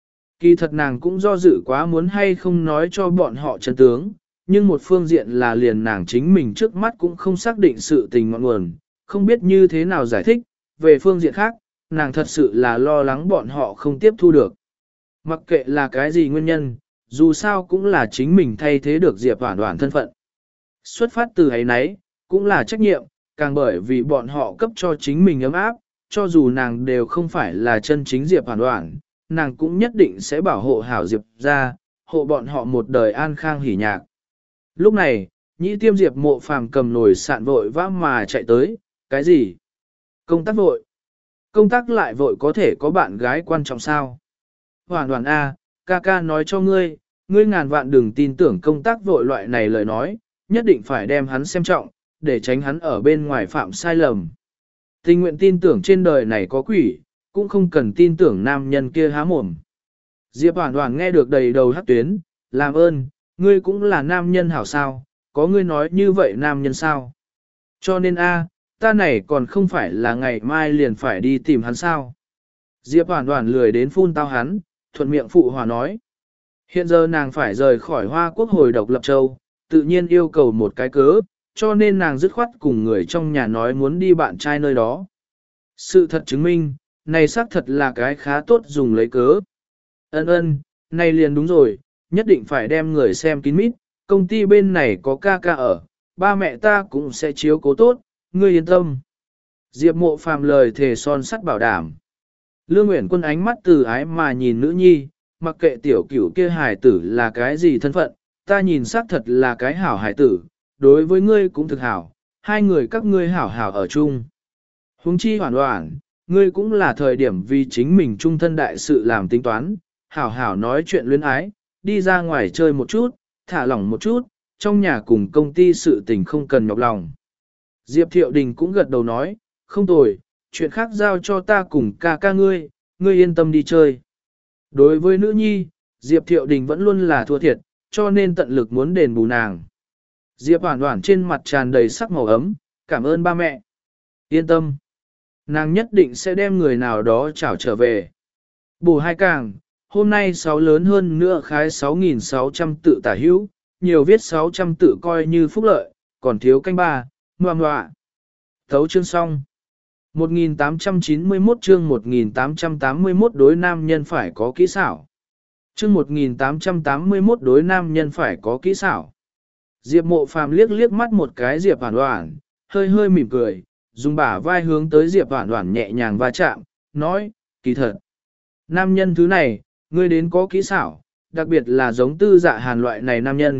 Kỳ thật nàng cũng do dự quá muốn hay không nói cho bọn họ chân tướng, nhưng một phương diện là liền nàng chính mình trước mắt cũng không xác định sự tình ngọn nguồn, không biết như thế nào giải thích, về phương diện khác, nàng thật sự là lo lắng bọn họ không tiếp thu được. Mặc kệ là cái gì nguyên nhân, dù sao cũng là chính mình thay thế được Diệp Hoản Hoản thân phận. Xuất phát từ ấy nấy, cũng là trách nhiệm, càng bởi vì bọn họ cấp cho chính mình ấm áp, cho dù nàng đều không phải là chân chính Diệp Hoản Hoản, nàng cũng nhất định sẽ bảo hộ hảo Diệp ra, hộ bọn họ một đời an khang hỉ nhạc. Lúc này, nhĩ tiêm Diệp mộ phàm cầm nồi sạn vội vã mà chạy tới, cái gì? Công tác vội. Công tác lại vội có thể có bạn gái quan trọng sao? Hoàn Hoàn A, ca ca nói cho ngươi, ngươi ngàn vạn đừng tin tưởng công tác vội loại này lời nói, nhất định phải đem hắn xem trọng, để tránh hắn ở bên ngoài phạm sai lầm. Tình nguyện tin tưởng trên đời này có quỷ, cũng không cần tin tưởng nam nhân kia há mồm. Diệp Hoàn Hoàn nghe được đầy đầu hát tuyến, làm ơn, ngươi cũng là nam nhân hảo sao, có ngươi nói như vậy nam nhân sao? Cho nên a, ta này còn không phải là ngày mai liền phải đi tìm hắn sao? Diệp Hoàn Hoàn lười đến phun tao hắn, thuận miệng phụ hòa nói. Hiện giờ nàng phải rời khỏi Hoa Quốc hồi độc lập châu, tự nhiên yêu cầu một cái cớ, cho nên nàng dứt khoát cùng người trong nhà nói muốn đi bạn trai nơi đó. Sự thật chứng minh, này xác thật là cái khá tốt dùng lấy cớ. Ân ân, này liền đúng rồi, nhất định phải đem người xem kín mít, công ty bên này có ca ca ở, ba mẹ ta cũng sẽ chiếu cố tốt, ngươi yên tâm. Diệp mộ phàm lời thề son sắt bảo đảm. Lương Nguyễn Quân ánh mắt từ ái mà nhìn nữ nhi, mặc kệ tiểu cửu kia hài tử là cái gì thân phận, ta nhìn xác thật là cái hảo hài tử, đối với ngươi cũng thực hảo, hai người các ngươi hảo hảo ở chung. Huống chi Hoàn Hoàn, ngươi cũng là thời điểm vì chính mình trung thân đại sự làm tính toán, hảo hảo nói chuyện luyến ái, đi ra ngoài chơi một chút, thả lỏng một chút, trong nhà cùng công ty sự tình không cần nhọc lòng. Diệp Thiệu Đình cũng gật đầu nói, không tồi, chuyện khác giao cho ta cùng ca ca ngươi, ngươi yên tâm đi chơi. Đối với nữ nhi, Diệp Thiệu Đình vẫn luôn là thua thiệt, cho nên tận lực muốn đền bù nàng. Diệp Hoàn Hoàn trên mặt tràn đầy sắc màu ấm, cảm ơn ba mẹ. Yên tâm, nàng nhất định sẽ đem người nào đó trảo trở về. Bù hai càng, hôm nay sáu lớn hơn nữa khái sáu nghìn sáu trăm tự tả hữu, nhiều viết sáu trăm tự coi như phúc lợi, còn thiếu canh ba, ngoà ngoạ. Thấu chương xong. một nghìn tám trăm chín mươi mốt chương một nghìn tám trăm tám mươi mốt đối nam nhân phải có kỹ xảo. Chương một nghìn tám trăm tám mươi mốt đối nam nhân phải có kỹ xảo. Diệp mộ phàm liếc liếc mắt một cái Diệp Hoàn Hoàn, hơi hơi mỉm cười, dùng bả vai hướng tới Diệp Hoàn Hoàn nhẹ nhàng va chạm, nói, kỳ thật. Nam nhân thứ này, ngươi đến có kỹ xảo, đặc biệt là giống tư dạ hàn loại này nam nhân,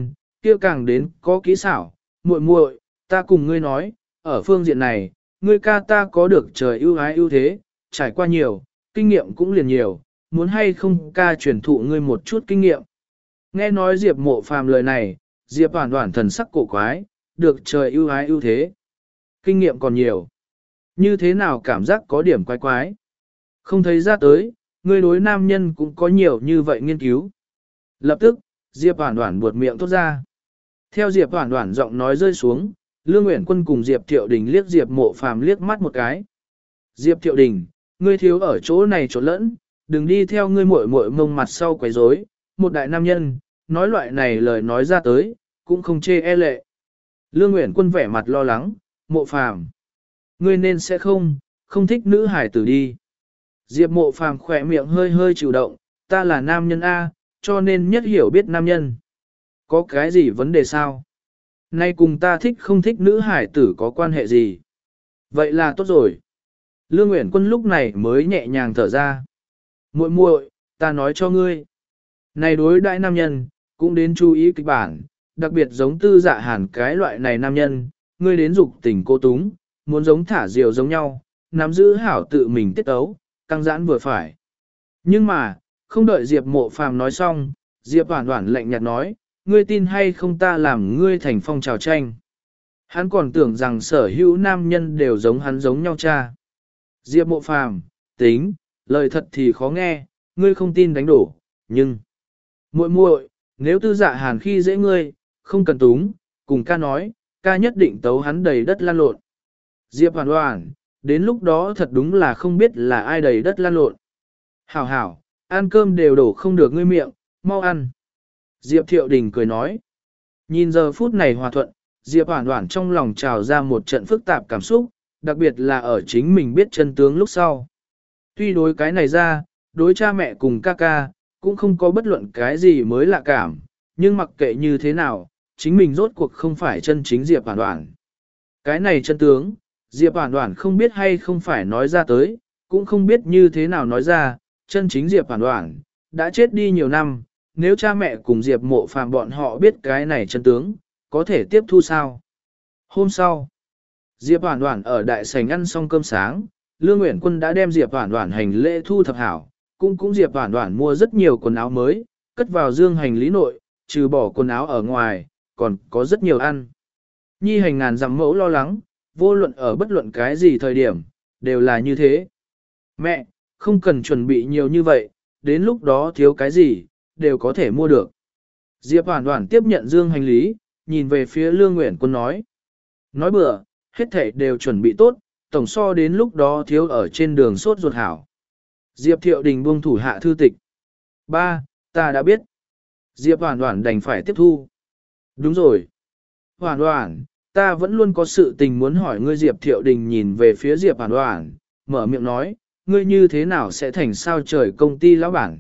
kia càng đến có kỹ xảo, muội muội, ta cùng ngươi nói, ở phương diện này, ngươi ca ta có được trời ưu ái ưu thế, trải qua nhiều, kinh nghiệm cũng liền nhiều, muốn hay không ca truyền thụ ngươi một chút kinh nghiệm. Nghe nói Diệp Mộ Phàm lời này, Diệp Hoản Hoản thần sắc cổ quái, được trời ưu ái ưu thế. Kinh nghiệm còn nhiều. Như thế nào cảm giác có điểm quái quái. Không thấy ra tới, ngươi đối nam nhân cũng có nhiều như vậy nghiên cứu. Lập tức, Diệp Hoản Hoản buột miệng thốt ra. Theo Diệp Hoản Hoản giọng nói rơi xuống, Lương Uyển Quân cùng Diệp Thiệu Đình liếc Diệp Mộ Phàm liếc mắt một cái. Diệp Thiệu Đình, ngươi thiếu ở chỗ này chỗ lẫn, đừng đi theo ngươi muội muội mông mặt sau quấy rối. Một đại nam nhân, nói loại này lời nói ra tới, cũng không chê e lệ. Lương Uyển Quân vẻ mặt lo lắng, Mộ Phàm, ngươi nên sẽ không, không thích nữ hải tử đi. Diệp Mộ Phàm khỏe miệng hơi hơi chịu động, ta là nam nhân A, cho nên nhất hiểu biết nam nhân. Có cái gì vấn đề sao? Nay cùng ta thích không thích nữ hải tử có quan hệ gì? Vậy là tốt rồi. Lương Uyển Quân lúc này mới nhẹ nhàng thở ra. Muội muội, ta nói cho ngươi. Này đối đại nam nhân, cũng đến chú ý kịch bản, đặc biệt giống Tư Dạ Hàn cái loại này nam nhân, ngươi đến dục tình cô túng, muốn giống thả diều giống nhau, nắm giữ hảo tự mình tiết ấu, căng giãn vừa phải. Nhưng mà, không đợi Diệp Mộ Phàm nói xong, Diệp Hoản Hoản lạnh nhạt nói, ngươi tin hay không ta làm ngươi thành phong trào tranh. Hắn còn tưởng rằng sở hữu nam nhân đều giống hắn giống nhau cha. Diệp Mộ Phàm, tính, lời thật thì khó nghe, ngươi không tin đánh đổ, nhưng... muội muội, nếu Tư Dạ Hàn khi dễ ngươi, không cần túng, cùng ca nói, ca nhất định tấu hắn đầy đất lan lộn. Diệp Hoản Hoản, đến lúc đó thật đúng là không biết là ai đầy đất lan lộn. Hảo hảo, ăn cơm đều đổ không được ngươi miệng, mau ăn. Diệp Thiệu Đình cười nói. Nhìn giờ phút này hòa thuận, Diệp Hoản Hoản trong lòng trào ra một trận phức tạp cảm xúc, đặc biệt là ở chính mình biết chân tướng lúc sau. Tuy đối cái này ra, đối cha mẹ cùng ca ca, cũng không có bất luận cái gì mới lạ cảm, nhưng mặc kệ như thế nào, chính mình rốt cuộc không phải chân chính Diệp Hoản Hoản. Cái này chân tướng, Diệp Hoản Hoản không biết hay không phải nói ra tới, cũng không biết như thế nào nói ra, chân chính Diệp Hoản Hoản, đã chết đi nhiều năm, nếu cha mẹ cùng Diệp Mộ Phàm bọn họ biết cái này chân tướng, có thể tiếp thu sao? Hôm sau, Diệp Hoản Hoản ở đại sảnh ăn xong cơm sáng, Lương Uyển Quân đã đem Diệp Hoản Hoản hành lễ thu thập hảo, cũng cũng Diệp Hoản Hoản mua rất nhiều quần áo mới, cất vào dương hành lý nội, trừ bỏ quần áo ở ngoài, còn có rất nhiều ăn. Nhi hành ngàn dặm mẫu lo lắng, vô luận ở bất luận cái gì thời điểm, đều là như thế. Mẹ, không cần chuẩn bị nhiều như vậy, đến lúc đó thiếu cái gì, đều có thể mua được. Diệp Hoản Hoản tiếp nhận dương hành lý, nhìn về phía Lương Uyển Quân nói. Nói bừa, hết thảy đều chuẩn bị tốt, tổng so đến lúc đó thiếu ở trên đường sốt ruột hảo. Diệp Thiệu Đình buông thủ hạ thư tịch. Ba, ta đã biết. Diệp Hoản Hoản đành phải tiếp thu. Đúng rồi. Hoản Hoản, ta vẫn luôn có sự tình muốn hỏi ngươi. Diệp Thiệu Đình nhìn về phía Diệp Hoản Hoản, mở miệng nói, ngươi như thế nào sẽ thành sao trời công ty lão bản?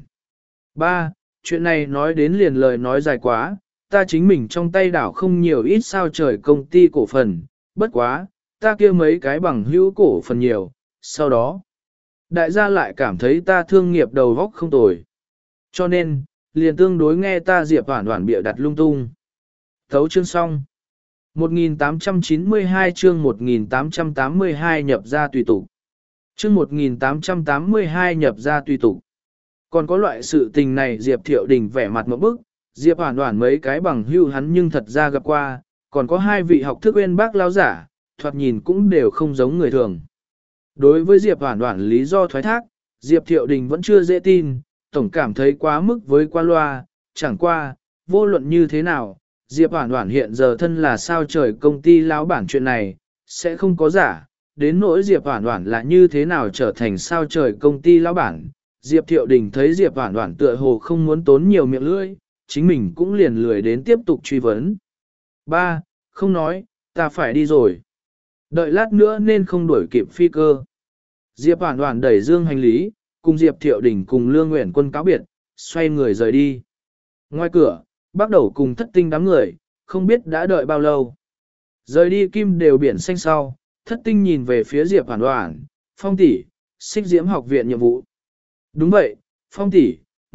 Ba, chuyện này nói đến liền lời nói dài quá, ta chính mình trong tay đảo không nhiều ít sao trời công ty cổ phần, bất quá, ta kia mấy cái bằng hữu cổ phần nhiều, sau đó, đại gia lại cảm thấy ta thương nghiệp đầu góc không tồi. Cho nên, liền tương đối nghe ta Diệp Hoản Hoản bịa đặt lung tung. Thấu chương xong. một nghìn tám trăm chín mươi hai chương một nghìn tám trăm tám mươi hai nhập ra tùy tục. Chương một nghìn tám trăm tám mươi hai nhập ra tùy tục. Còn có loại sự tình này Diệp Thiệu Đình vẻ mặt một bức, Diệp Hoản Hoản mấy cái bằng hữu hắn nhưng thật ra gặp qua, còn có hai vị học thức uyên bác lão giả, thoạt nhìn cũng đều không giống người thường. Đối với Diệp Hoản Hoản lý do thoái thác, Diệp Thiệu Đình vẫn chưa dễ tin, tổng cảm thấy quá mức với qua loa, chẳng qua, vô luận như thế nào, Diệp Hoản Hoản hiện giờ thân là sao trời công ty lão bản chuyện này, sẽ không có giả, đến nỗi Diệp Hoản Hoản là như thế nào trở thành sao trời công ty lão bản. Diệp Thiệu Đình thấy Diệp Hoản Hoản tựa hồ không muốn tốn nhiều miệng lưỡi, chính mình cũng liền lười đến tiếp tục truy vấn. Ba, không nói, ta phải đi rồi. Đợi lát nữa nên không đuổi kịp phi cơ. Diệp Hoản Hoản đẩy dương hành lý, cùng Diệp Thiệu Đình cùng Lương Uyển Quân cáo biệt, xoay người rời đi. Ngoài cửa, bắt đầu cùng Thất Tinh đám người, không biết đã đợi bao lâu. Rời đi kim đều biển xanh sau, Thất Tinh nhìn về phía Diệp Hoản Hoản, Phong tỷ, Xích Diễm học viện nhiệm vụ. Đúng vậy, Phong tỷ,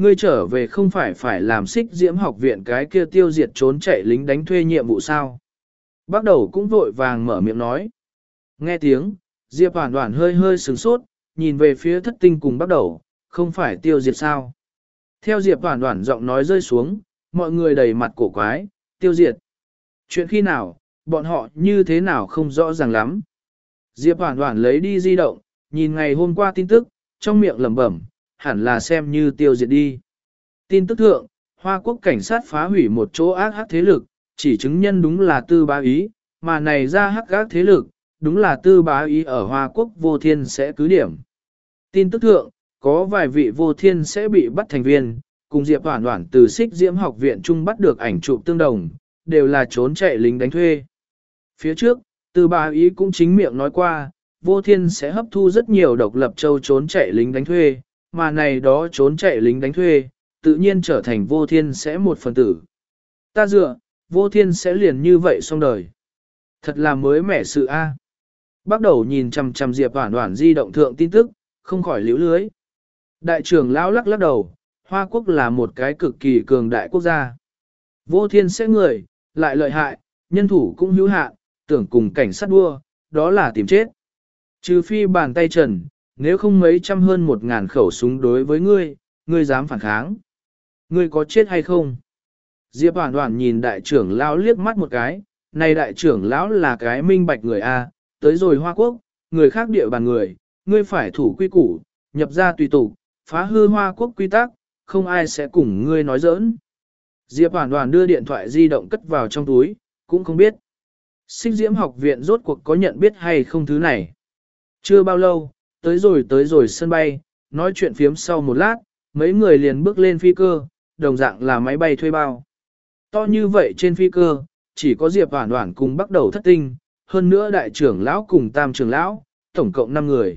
ngươi trở về không phải phải làm xích diễm học viện cái kia tiêu diệt trốn chạy lính đánh thuê nhiệm vụ sao? Bắt đầu cũng vội vàng mở miệng nói. Nghe tiếng, Diệp Hoản Hoản hơi hơi sửng sốt, nhìn về phía thất tinh cùng bắt đầu, không phải tiêu diệt sao? Theo Diệp Hoản Hoản giọng nói rơi xuống, mọi người đầy mặt cổ quái, tiêu diệt. Chuyện khi nào, bọn họ như thế nào không rõ ràng lắm. Diệp Hoản Hoản lấy đi di động, nhìn ngày hôm qua tin tức, trong miệng lẩm bẩm, hẳn là xem như tiêu diệt đi. Tin tức thượng, Hoa Quốc cảnh sát phá hủy một chỗ ác hắc thế lực, chỉ chứng nhân đúng là tư bá ý, mà này ra hắc ác thế lực, đúng là tư bá ý ở Hoa Quốc vô thiên sẽ cứ điểm. Tin tức thượng, có vài vị vô thiên sẽ bị bắt thành viên, cùng Diệp Hoản Hoản từ Xích Diễm học viện chung bắt được ảnh chụp tương đồng, đều là trốn chạy lính đánh thuê. Phía trước, tư bá ý cũng chính miệng nói qua, vô thiên sẽ hấp thu rất nhiều độc lập châu trốn chạy lính đánh thuê, mà này đó trốn chạy lính đánh thuê, tự nhiên trở thành vô thiên sẽ một phần tử. Ta dựa, vô thiên sẽ liền như vậy xong đời. Thật là mới mẻ sự A. Bắt đầu nhìn chằm chằm Diệp Hoản Hoản di động thượng tin tức, không khỏi liễu lưới. Đại trưởng lão lắc lắc đầu, Hoa Quốc là một cái cực kỳ cường đại quốc gia. Vô thiên sẽ người, lại lợi hại, nhân thủ cũng hữu hạn, tưởng cùng cảnh sát đua, đó là tìm chết. Trừ phi bàn tay trần, nếu không mấy trăm hơn một ngàn khẩu súng đối với ngươi, ngươi dám phản kháng. Ngươi có chết hay không? Diệp Hoản Hoản nhìn đại trưởng lão liếc mắt một cái, này đại trưởng lão là cái minh bạch người A, tới rồi Hoa Quốc, người khác địa bàn người, ngươi phải thủ quy củ, nhập ra tùy tục, phá hư Hoa Quốc quy tắc, không ai sẽ cùng ngươi nói giỡn. Diệp Hoản Hoản đưa điện thoại di động cất vào trong túi, cũng không biết. Xích Diễm học viện rốt cuộc có nhận biết hay không thứ này. Chưa bao lâu, tới rồi tới rồi sân bay, nói chuyện phiếm sau một lát, mấy người liền bước lên phi cơ, đồng dạng là máy bay thuê bao. To như vậy trên phi cơ, chỉ có Diệp Hoản Hoản cùng bắt đầu thất tinh, hơn nữa đại trưởng lão cùng tam trưởng lão, tổng cộng năm người.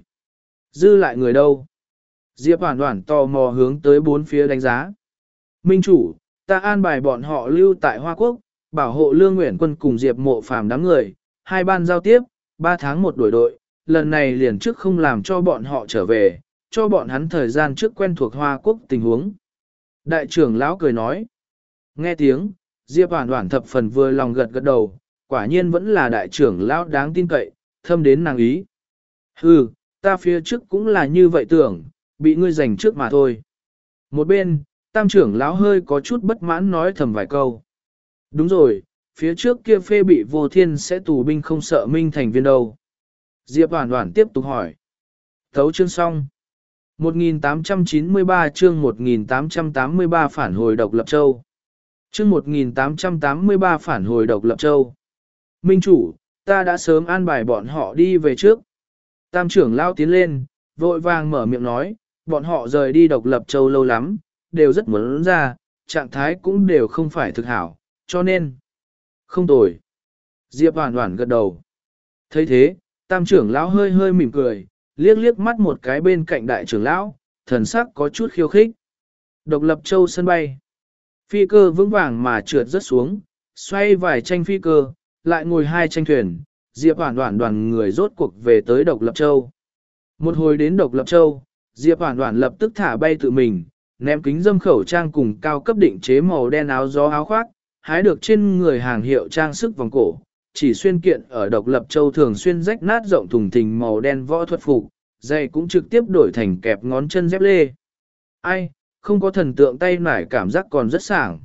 Dư lại người đâu? Diệp Hoản Hoản tò mò hướng tới bốn phía đánh giá. Minh chủ, ta an bài bọn họ lưu tại Hoa Quốc, bảo hộ Lương Nguyện Quân cùng Diệp Mộ Phàm đám người, hai ban giao tiếp, ba tháng một đổi đội, lần này liền trước không làm cho bọn họ trở về, cho bọn hắn thời gian trước quen thuộc Hoa Quốc tình huống. Đại trưởng lão cười nói. Nghe tiếng, Diệp Hoản Hoản thập phần vừa lòng gật gật đầu, quả nhiên vẫn là đại trưởng lão đáng tin cậy, thâm đến nàng ý. Hừ, ta phía trước cũng là như vậy tưởng, bị ngươi giành trước mà thôi. Một bên, tam trưởng lão hơi có chút bất mãn nói thầm vài câu. Đúng rồi, phía trước kia phê bị vô thiên sẽ tù binh không sợ minh thành viên đâu. Diệp Hoản Hoản tiếp tục hỏi. Thấu chương xong. một nghìn tám trăm chín mươi ba chương một nghìn tám trăm tám mươi ba phản hồi độc lập châu. Chương một nghìn tám trăm tám mươi ba phản hồi độc lập châu. Minh chủ, ta đã sớm an bài bọn họ đi về trước. Tam trưởng lao tiến lên, vội vàng mở miệng nói, bọn họ rời đi độc lập châu lâu lắm, đều rất muốn ra, trạng thái cũng đều không phải thực hảo, cho nên. Không tồi. Diệp Hoản Hoản gật đầu. thấy thế, tam trưởng lão hơi hơi mỉm cười, liếc liếc mắt một cái bên cạnh đại trưởng lão, thần sắc có chút khiêu khích. Độc lập châu sân bay. Phi cơ vững vàng mà trượt rất xuống, xoay vài tranh phi cơ, lại ngồi hai tranh thuyền, Diệp Hoản Hoản đoàn người rốt cuộc về tới Độc Lập Châu. Một hồi đến Độc Lập Châu, Diệp Hoản Hoản lập tức thả bay tự mình, ném kính dâm khẩu trang cùng cao cấp định chế màu đen áo gió áo khoác, hái được trên người hàng hiệu trang sức vòng cổ, chỉ xuyên kiện ở Độc Lập Châu thường xuyên rách nát rộng thùng thình màu đen võ thuật phục, giày cũng trực tiếp đổi thành kẹp ngón chân dép lê. Ai, không có thần tượng tay nải cảm giác còn rất sảng.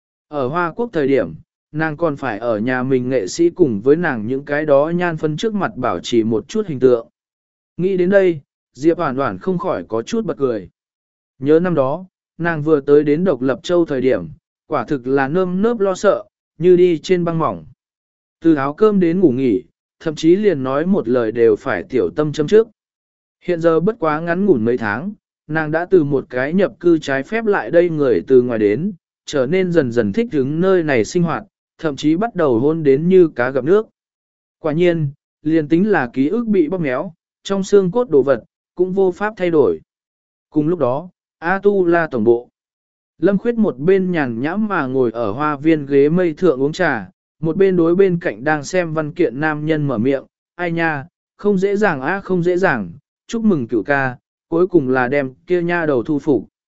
Ở Hoa Quốc thời điểm, nàng còn phải ở nhà mình nghệ sĩ cùng với nàng những cái đó nhan phân trước mặt bảo trì một chút hình tượng. Nghĩ đến đây, Diệp Hoản Hoản không khỏi có chút bật cười. Nhớ năm đó, nàng vừa tới đến Độc Lập Châu thời điểm, quả thực là nơm nớp lo sợ, như đi trên băng mỏng. Từ áo cơm đến ngủ nghỉ, thậm chí liền nói một lời đều phải tiểu tâm châm trước. Hiện giờ bất quá ngắn ngủn mấy tháng, nàng đã từ một cái nhập cư trái phép lại đây người từ ngoài đến, trở nên dần dần thích ứng nơi này sinh hoạt, thậm chí bắt đầu hôn đến như cá gặp nước. Quả nhiên, liền tính là ký ức bị bóp méo, trong xương cốt đồ vật, cũng vô pháp thay đổi. Cùng lúc đó, A Tu La tổng bộ. Lâm Khuyết một bên nhàn nhãm mà ngồi ở hoa viên ghế mây thượng uống trà, một bên đối bên cạnh đang xem văn kiện nam nhân mở miệng, ai nha, không dễ dàng á không dễ dàng, chúc mừng cửu ca, cuối cùng là đem kia nha đầu thu phục.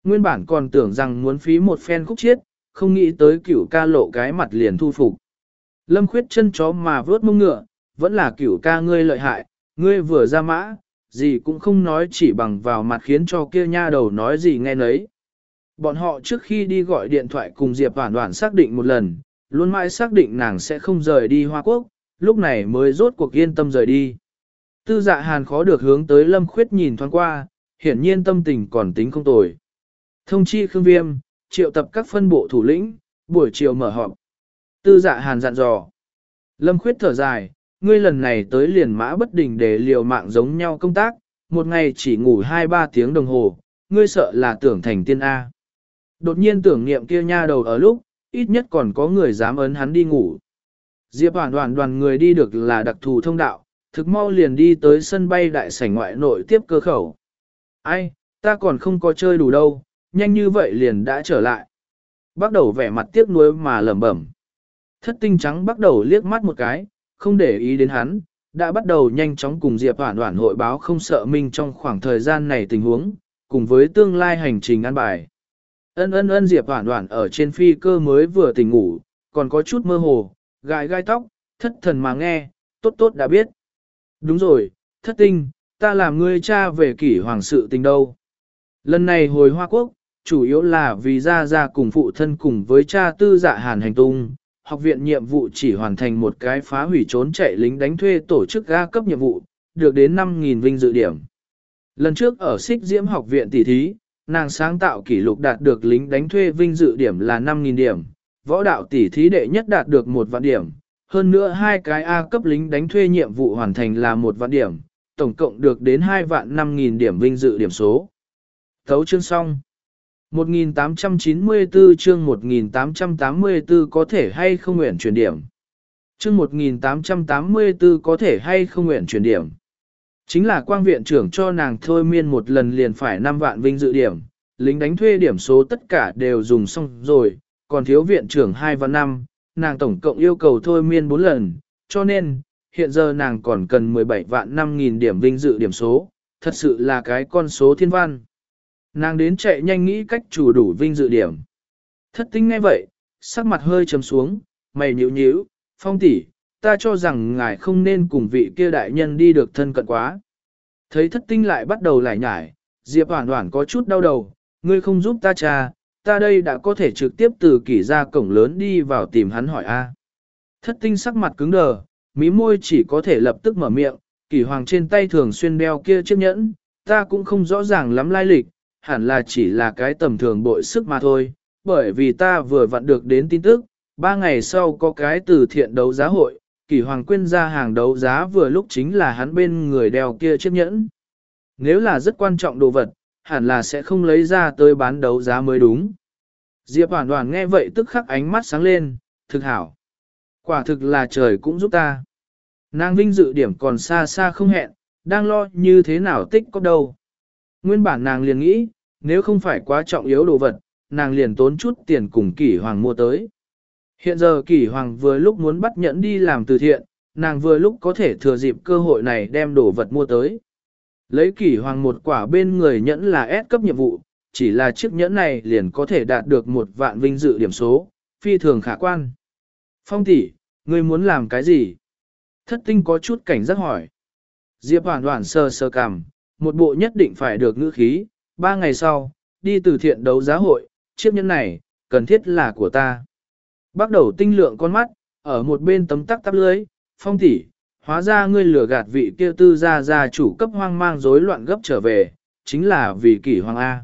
Nguyên bản còn tưởng rằng muốn phí một phen khúc chiết, không nghĩ tới cửu ca lộ cái mặt liền thu phục. Lâm Khuyết chân chó mà vớt mông ngựa, vẫn là cửu ca ngươi lợi hại, ngươi vừa ra mã, gì cũng không nói chỉ bằng vào mặt khiến cho kia nha đầu nói gì nghe nấy. Bọn họ trước khi đi gọi điện thoại cùng Diệp Hoản Hoản xác định một lần, luôn mãi xác định nàng sẽ không rời đi Hoa Quốc, lúc này mới rốt cuộc yên tâm rời đi. Tư Dạ Hàn khó được hướng tới Lâm Khuyết nhìn thoáng qua, hiển nhiên tâm tình còn tính không tồi. Thông chi Khương Viêm, triệu tập các phân bộ thủ lĩnh, buổi chiều mở họp. Tư Dạ Hàn dặn dò. Lâm Khuyết thở dài, ngươi lần này tới liền mã bất đình để liều mạng giống nhau công tác, một ngày chỉ ngủ hai ba tiếng đồng hồ, ngươi sợ là tưởng thành tiên A. Đột nhiên tưởng niệm kia nha đầu ở lúc, ít nhất còn có người dám ấn hắn đi ngủ. Diệp Hoản Hoản đoàn người đi được là đặc thù thông đạo, thực mau liền đi tới sân bay đại sảnh ngoại nội tiếp cơ khẩu. Ai, ta còn không có chơi đủ đâu, nhanh như vậy liền đã trở lại. Bắt đầu vẻ mặt tiếc nuối mà lẩm bẩm. Thất tinh trắng bắt đầu liếc mắt một cái, không để ý đến hắn, đã bắt đầu nhanh chóng cùng Diệp Hoản Hoản hội báo không sợ minh trong khoảng thời gian này tình huống, cùng với tương lai hành trình an bài. Ân ân ân Diệp Hoản Hoản ở trên phi cơ mới vừa tỉnh ngủ, còn có chút mơ hồ, gãi gai tóc, thất thần mà nghe, tốt tốt đã biết. Đúng rồi, thất tinh, ta làm ngươi cha về kỷ hoàng sự tình đâu. Lần này hồi Hoa Quốc, chủ yếu là vì ra ra cùng phụ thân cùng với cha Tư Dạ Hàn hành tung, học viện nhiệm vụ chỉ hoàn thành một cái phá hủy trốn chạy lính đánh thuê tổ chức ga cấp nhiệm vụ, được đến năm nghìn vinh dự điểm. Lần trước ở Xích Diễm học viện tỷ thí, nàng sáng tạo kỷ lục đạt được lính đánh thuê vinh dự điểm là năm nghìn điểm, võ đạo tỷ thí đệ nhất đạt được một vạn điểm, hơn nữa hai cái A cấp lính đánh thuê nhiệm vụ hoàn thành là một vạn điểm, tổng cộng được đến hai vạn năm nghìn điểm vinh dự điểm số. Thấu chương xong. một nghìn tám trăm chín mươi tư chương một nghìn tám trăm tám mươi tư có thể hay không nguyện chuyển điểm. Chương một nghìn tám trăm tám mươi tư có thể hay không nguyện chuyển điểm. Chính là quang viện trưởng cho nàng thôi miên một lần liền phải năm vạn vinh dự điểm, lính đánh thuê điểm số tất cả đều dùng xong rồi, còn thiếu viện trưởng hai vạn năm, nàng tổng cộng yêu cầu thôi miên bốn lần, cho nên, hiện giờ nàng còn cần mười bảy vạn năm nghìn điểm vinh dự điểm số, thật sự là cái con số thiên văn. Nàng đến chạy nhanh nghĩ cách chủ đủ vinh dự điểm. Thất tinh ngay vậy, sắc mặt hơi trầm xuống, mày nhíu nhíu, Phong tỷ, ta cho rằng ngài không nên cùng vị kia đại nhân đi được thân cận quá. Thấy thất tinh lại bắt đầu lải nhải, Diệp Hoản Hoản có chút đau đầu, ngươi không giúp ta cha, ta đây đã có thể trực tiếp từ kỷ ra cổng lớn đi vào tìm hắn hỏi a. Thất tinh sắc mặt cứng đờ, mí môi chỉ có thể lập tức mở miệng, kỷ hoàng trên tay thường xuyên đeo kia chiếc nhẫn, ta cũng không rõ ràng lắm lai lịch, hẳn là chỉ là cái tầm thường bội sức mà thôi, bởi vì ta vừa vặn được đến tin tức, ba ngày sau có cái từ thiện đấu giá hội, kỷ hoàng quyên ra hàng đấu giá vừa lúc chính là hắn bên người đeo kia chiếc nhẫn. Nếu là rất quan trọng đồ vật, hẳn là sẽ không lấy ra tới bán đấu giá mới đúng. Diệp Hoản Hoản nghe vậy tức khắc ánh mắt sáng lên, thực hảo. Quả thực là trời cũng giúp ta. Nàng vinh dự điểm còn xa xa không hẹn, đang lo như thế nào tích có đâu. Nguyên bản nàng liền nghĩ, nếu không phải quá trọng yếu đồ vật, nàng liền tốn chút tiền cùng kỷ hoàng mua tới. Hiện giờ kỷ hoàng vừa lúc muốn bắt nhẫn đi làm từ thiện, nàng vừa lúc có thể thừa dịp cơ hội này đem đồ vật mua tới. Lấy kỷ hoàng một quả bên người nhẫn là S cấp nhiệm vụ, chỉ là chiếc nhẫn này liền có thể đạt được một vạn vinh dự điểm số, phi thường khả quan. Phong tỷ, ngươi muốn làm cái gì? Thất tinh có chút cảnh giác hỏi. Diệp Hoản Hoản sờ sờ cằm, một bộ nhất định phải được ngữ khí, ba ngày sau, đi từ thiện đấu giá hội, chiếc nhẫn này, cần thiết là của ta. Bắt đầu tinh lượng con mắt, ở một bên tấm tắc tắp lưới, Phong tỷ, hóa ra ngươi lừa gạt vị kia tư gia gia chủ cấp hoang mang rối loạn gấp trở về, chính là vì kỷ hoàng A.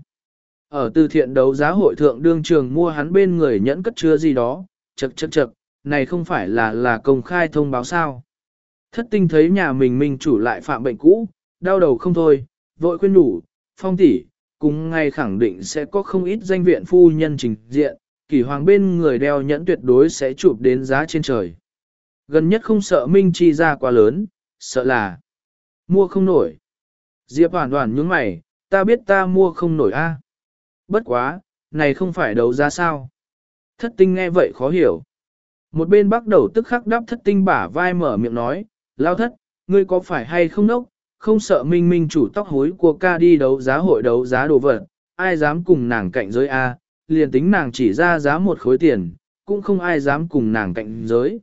Ở từ thiện đấu giá hội thượng đương trường mua hắn bên người nhẫn cất chứa gì đó, chật chật chật, này không phải là là công khai thông báo sao. Thất tinh thấy nhà mình minh chủ lại phạm bệnh cũ, đau đầu không thôi, vội khuyên nhủ, Phong tỷ, cùng ngay khẳng định sẽ có không ít danh viện phu nhân trình diện, kỷ hoàng bên người đeo nhẫn tuyệt đối sẽ chụp đến giá trên trời. Gần nhất không sợ minh chi ra quá lớn, sợ là mua không nổi. Diệp Hoản Hoản nhướng mày, ta biết ta mua không nổi a. Bất quá, này không phải đấu giá sao. Thất tinh nghe vậy khó hiểu. Một bên bắt đầu tức khắc đắp thất tinh bả vai mở miệng nói, lao thất, ngươi có phải hay không nốc, không sợ minh minh chủ tóc hối của ca đi đấu giá hội đấu giá đồ vật, ai dám cùng nàng cạnh giới A, liền tính nàng chỉ ra giá một khối tiền, cũng không ai dám cùng nàng cạnh giới.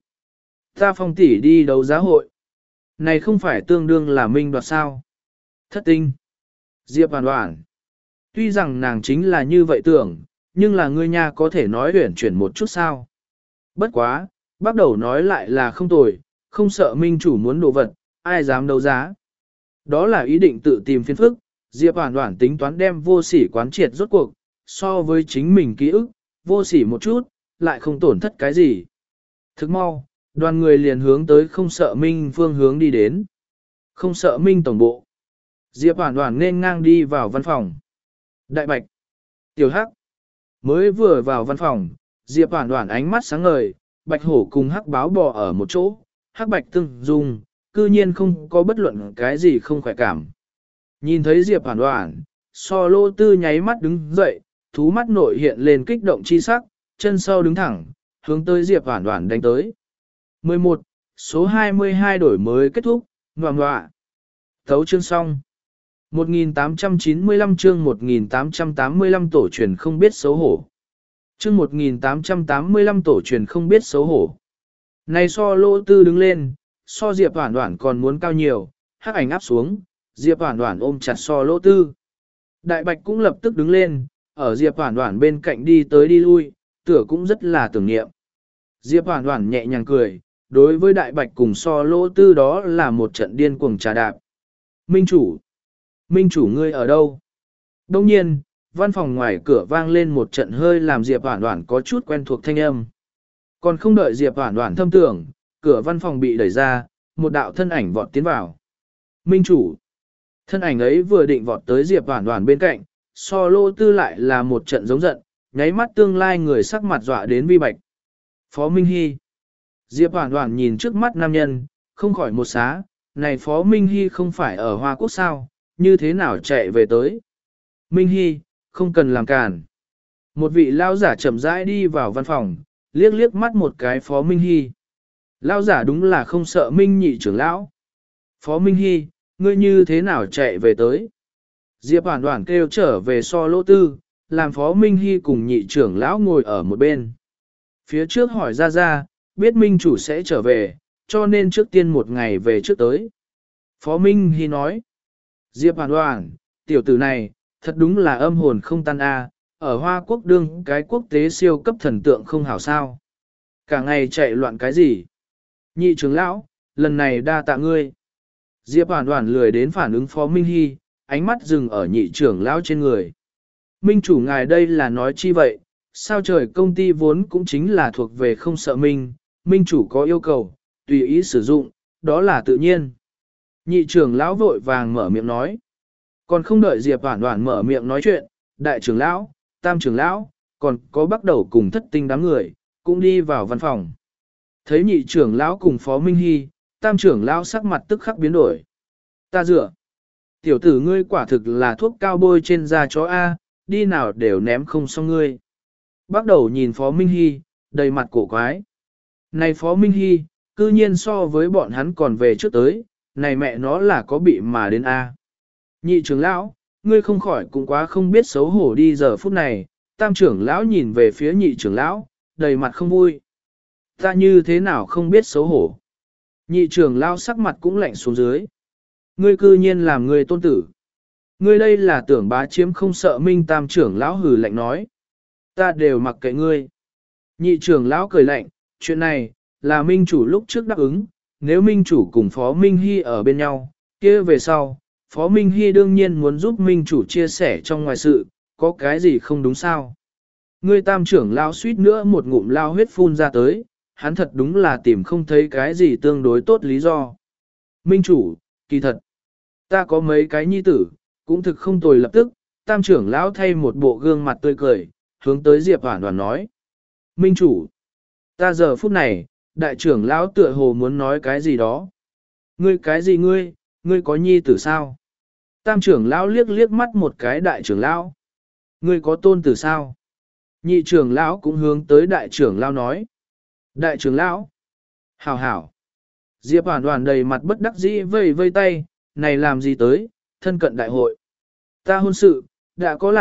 Ta Phong tỷ đi đấu giá hội. Này không phải tương đương là minh đoạt sao. Thất tinh. Diệp Hoàn Hoàn. Tuy rằng nàng chính là như vậy tưởng, nhưng là ngươi nha có thể nói huyển chuyển một chút sao. Bất quá, bắt đầu nói lại là không tồi, không sợ minh chủ muốn đồ vật, ai dám đấu giá. Đó là ý định tự tìm phiền phức, Diệp Hoàn Hoàn tính toán đem vô sỉ quán triệt rốt cuộc, so với chính mình ký ức, vô sỉ một chút, lại không tổn thất cái gì. Thức mau, đoàn người liền hướng tới không sợ minh phương hướng đi đến. Không sợ minh tổng bộ. Diệp Hoàn Hoàn nên ngang đi vào văn phòng. Đại Bạch. Tiểu Hắc. Mới vừa vào văn phòng, Diệp Hoàn Hoàn ánh mắt sáng ngời, Bạch Hổ cùng Hắc Báo bò ở một chỗ, Hắc Bạch tương dung, cư nhiên không có bất luận cái gì không khỏe cảm. Nhìn thấy Diệp Hoàn Hoàn, So Lô Tư nháy mắt đứng dậy, thú mắt nội hiện lên kích động chi sắc, chân sau đứng thẳng, hướng tới Diệp Hoàn Hoàn đánh tới. mười một, số hai mươi hai đổi mới kết thúc, ngoạ ngoạ. Thấu chương xong. một nghìn tám trăm chín mươi lăm chương một nghìn tám trăm tám mươi lăm tổ truyền không biết xấu hổ. Chương một nghìn tám trăm tám mươi lăm tổ truyền không biết xấu hổ. Này So Lô Tư đứng lên, so Diệp Hoàn Hoàn còn muốn cao nhiều, hắc ảnh áp xuống, Diệp Hoàn Hoàn ôm chặt So Lô Tư. Đại Bạch cũng lập tức đứng lên, ở Diệp Hoàn Hoàn bên cạnh đi tới đi lui, tựa cũng rất là tưởng niệm. Diệp Hoàn Hoàn nhẹ nhàng cười, đối với Đại Bạch cùng So Lô Tư đó là một trận điên cuồng trà đạp. Minh chủ! Minh chủ ngươi ở đâu? Đông nhiên, văn phòng ngoài cửa vang lên một trận hơi làm Diệp Hoàn Hoàn có chút quen thuộc thanh âm. Còn không đợi Diệp Hoàn Hoàn thâm tưởng, cửa văn phòng bị đẩy ra, một đạo thân ảnh vọt tiến vào. Minh chủ! Thân ảnh ấy vừa định vọt tới Diệp Hoàn Hoàn bên cạnh, So Lô Tư lại là một trận giống giận, nháy mắt tương lai người sắc mặt dọa đến vi bạch. Phó Minh Hy. Diệp Hoàn Hoàn nhìn trước mắt nam nhân, không khỏi một xá, này Phó Minh Hy không phải ở Hoa Quốc sao, như thế nào chạy về tới. Minh Hy, không cần làm cản. Một vị lao giả chậm rãi đi vào văn phòng, liếc liếc mắt một cái Phó Minh Hy. Lao giả đúng là không sợ Minh nhị trưởng lão. Phó Minh Hy, ngươi như thế nào chạy về tới? Diệp Hoàn Hoàn kêu trở về So Lô Tư, làm Phó Minh Hy cùng nhị trưởng lão ngồi ở một bên. Phía trước hỏi ra ra, biết Minh chủ sẽ trở về, cho nên trước tiên một ngày về trước tới. Phó Minh Hy nói, Diệp Hoàn Hoàn, tiểu tử này, thật đúng là âm hồn không tan a, ở Hoa Quốc đương cái quốc tế siêu cấp thần tượng không hảo sao. Cả ngày chạy loạn cái gì? Nhị trưởng lão, lần này đa tạ ngươi. Diệp Hoàn Hoàn lười đến phản ứng Phó Minh Hy, ánh mắt dừng ở nhị trưởng lão trên người. Minh chủ ngài đây là nói chi vậy? Sao trời công ty vốn cũng chính là thuộc về không sợ Minh, Minh chủ có yêu cầu, tùy ý sử dụng, đó là tự nhiên. Nhị trưởng lão vội vàng mở miệng nói. Còn không đợi Diệp Hoàn Hoàn mở miệng nói chuyện, đại trưởng lão, tam trưởng lão, còn có bắt đầu cùng thất tinh đám người, cũng đi vào văn phòng. Thấy nhị trưởng lão cùng Phó Minh Hy, tam trưởng lão sắc mặt tức khắc biến đổi. Ta dựa. Tiểu tử ngươi quả thực là thuốc cao bôi trên da chó A, đi nào đều ném không xong ngươi. Bắt đầu nhìn Phó Minh Hy, đầy mặt cổ quái. Này Phó Minh Hy, cư nhiên so với bọn hắn còn về trước tới, này mẹ nó là có bị mà đến A. Nhị trưởng lão, ngươi không khỏi cũng quá không biết xấu hổ đi giờ phút này, tam trưởng lão nhìn về phía nhị trưởng lão, đầy mặt không vui. Ta như thế nào không biết xấu hổ. Nhị trưởng lão sắc mặt cũng lạnh xuống dưới. Ngươi cư nhiên làm ngươi tôn tử. Ngươi đây là tưởng bá chiếm không sợ Minh tam trưởng lão hừ lạnh nói. Ta đều mặc kệ ngươi. Nhị trưởng lão cười lạnh, chuyện này, là Minh chủ lúc trước đáp ứng, nếu Minh chủ cùng Phó Minh Hy ở bên nhau, kia về sau, Phó Minh Hy đương nhiên muốn giúp Minh chủ chia sẻ trong ngoài sự, có cái gì không đúng sao. Ngươi tam trưởng lão suýt nữa một ngụm lao huyết phun ra tới, hắn thật đúng là tìm không thấy cái gì tương đối tốt lý do. Minh chủ, kỳ thật, ta có mấy cái nhi tử, cũng thực không tồi lập tức, tam trưởng lão thay một bộ gương mặt tươi cười, hướng tới Diệp Hoàn Hoàn nói. Minh chủ, ta giờ phút này, đại trưởng lão tựa hồ muốn nói cái gì đó. Ngươi cái gì ngươi, ngươi có nhi tử sao? Tam trưởng lão liếc liếc mắt một cái đại trưởng lão. Ngươi có tôn tử sao? Nhị trưởng lão cũng hướng tới đại trưởng lão nói. Đại trưởng lão, hảo hảo. Diệp Hoàn Hoàn đầy mặt bất đắc dĩ vây vây tay, này làm gì tới, thân cận đại hội. Ta hôn sự, đã có lạc,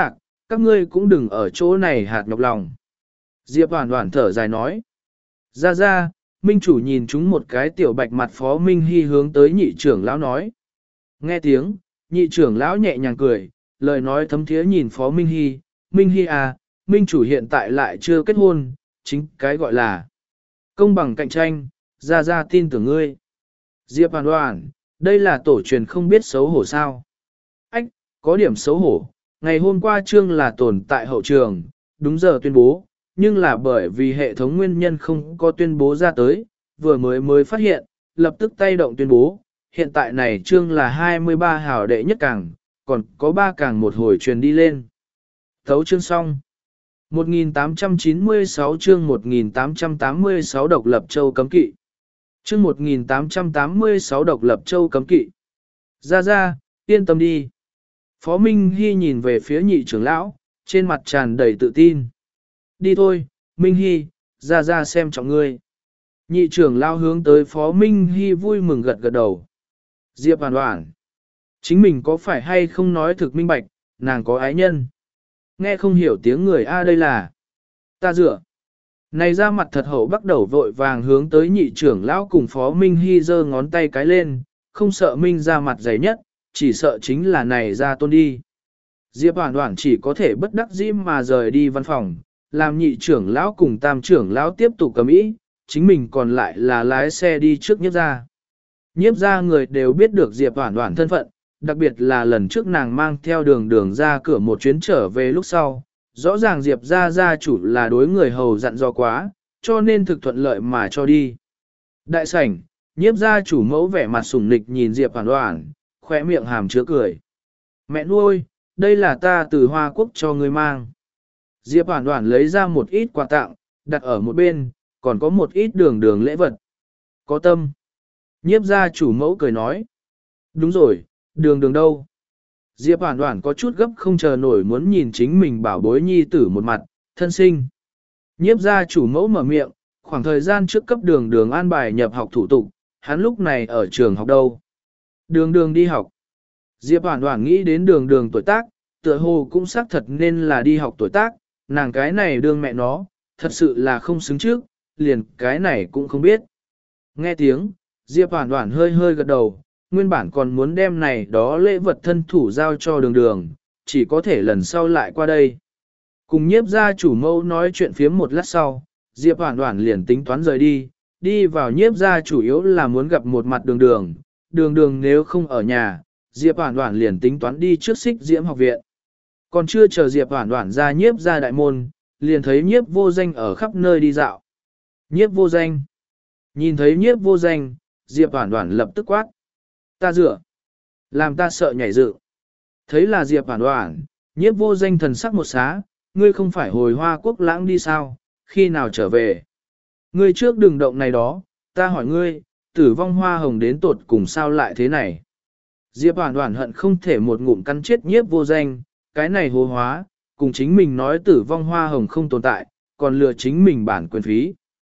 các ngươi cũng đừng ở chỗ này hạt nhọc lòng. Diệp Hoản Hoản thở dài nói. Ra ra, Minh chủ nhìn chúng một cái tiểu bạch mặt Phó Minh Hy hướng tới nhị trưởng lão nói. Nghe tiếng, nhị trưởng lão nhẹ nhàng cười, lời nói thấm thiế nhìn Phó Minh Hy. Minh Hy à, Minh chủ hiện tại lại chưa kết hôn, chính cái gọi là công bằng cạnh tranh, ra ra tin tưởng ngươi. Diệp Hoản Hoản, đây là tổ truyền không biết xấu hổ sao. Ách, có điểm xấu hổ, ngày hôm qua trương là tồn tại hậu trường, đúng giờ tuyên bố, nhưng là bởi vì hệ thống nguyên nhân không có tuyên bố ra tới, vừa mới mới phát hiện, lập tức tay động tuyên bố, hiện tại này trương là hai mươi ba hào đệ nhất càng, còn có ba càng một hồi truyền đi lên. Thấu chương xong. một nghìn tám trăm chín mươi sáu chương một nghìn tám trăm tám mươi sáu độc lập châu cấm kỵ. Chương một nghìn tám trăm tám mươi sáu độc lập châu cấm kỵ. Ra ra, yên tâm đi. Phó Minh Hy nhìn về phía nhị trưởng lão, trên mặt tràn đầy tự tin. Đi thôi, Minh Hy, ra ra xem trọng ngươi. Nhị trưởng lão hướng tới Phó Minh Hy vui mừng gật gật đầu. Diệp Hoản Hoản. Chính mình có phải hay không nói thực minh bạch, nàng có ái nhân. Nghe không hiểu tiếng người A đây là. Ta dựa. Này ra mặt thật hậu bắt đầu vội vàng hướng tới nhị trưởng lão cùng Phó Minh Hy giơ ngón tay cái lên, không sợ Minh ra mặt dày nhất, chỉ sợ chính là này ra tôn đi. Diệp Hoản Hoản chỉ có thể bất đắc dĩ mà rời đi văn phòng, làm nhị trưởng lão cùng tam trưởng lão tiếp tục cầm ý, chính mình còn lại là lái xe đi trước nhiếp ra. Nhiếp ra người đều biết được Diệp Hoản Hoản thân phận, đặc biệt là lần trước nàng mang theo đường đường ra cửa một chuyến trở về lúc sau. Rõ ràng Diệp ra gia chủ là đối người hầu dặn dò quá, cho nên thực thuận lợi mà cho đi. Đại sảnh, nhiếp gia chủ mẫu vẻ mặt sủng nịch nhìn Diệp Hoản Hoản, khóe miệng hàm chứa cười. Mẹ nuôi, đây là ta từ Hoa Quốc cho ngươi mang. Diệp Hoản Hoản lấy ra một ít quà tặng, đặt ở một bên, còn có một ít đường đường lễ vật. Có tâm. Nhiếp gia chủ mẫu cười nói. Đúng rồi, đường đường đâu? Diệp Hoản Hoản có chút gấp không chờ nổi muốn nhìn chính mình bảo bối nhi tử một mặt, thân sinh. Nhiếp gia chủ mẫu mở miệng, khoảng thời gian trước cấp đường đường an bài nhập học thủ tục, hắn lúc này ở trường học đâu? Đường đường đi học. Diệp Hoản Hoản nghĩ đến đường đường tuổi tác, tựa hồ cũng xác thật nên là đi học tuổi tác, nàng cái này đương mẹ nó, thật sự là không xứng trước, liền cái này cũng không biết. Nghe tiếng, Diệp Hoản Hoản hơi hơi gật đầu. Nguyên bản còn muốn đem này đó lễ vật thân thủ giao cho đường đường, chỉ có thể lần sau lại qua đây. Cùng nhiếp gia chủ mẫu nói chuyện phiếm một lát sau, Diệp Hoản Hoản liền tính toán rời đi, đi vào nhiếp gia chủ yếu là muốn gặp một mặt đường đường, đường đường nếu không ở nhà, Diệp Hoản Hoản liền tính toán đi trước Xích Diễm học viện. Còn chưa chờ Diệp Hoản Hoản ra nhiếp gia đại môn, liền thấy nhiếp vô danh ở khắp nơi đi dạo. Nhiếp vô danh. Nhìn thấy nhiếp vô danh, Diệp Hoản Hoản lập tức quát. Ta dựa. Làm ta sợ nhảy dựng. Thấy là Diệp Hoản Hoản, nhiếp vô danh thần sắc một xá, ngươi không phải hồi Hoa Quốc lãng đi sao, khi nào trở về. Ngươi trước đừng động này đó, ta hỏi ngươi, tử vong hoa hồng đến tột cùng sao lại thế này. Diệp Hoản Hoản hận không thể một ngụm cắn chết nhiếp vô danh, cái này hồ hóa, cùng chính mình nói tử vong hoa hồng không tồn tại, còn lừa chính mình bản quyền phí.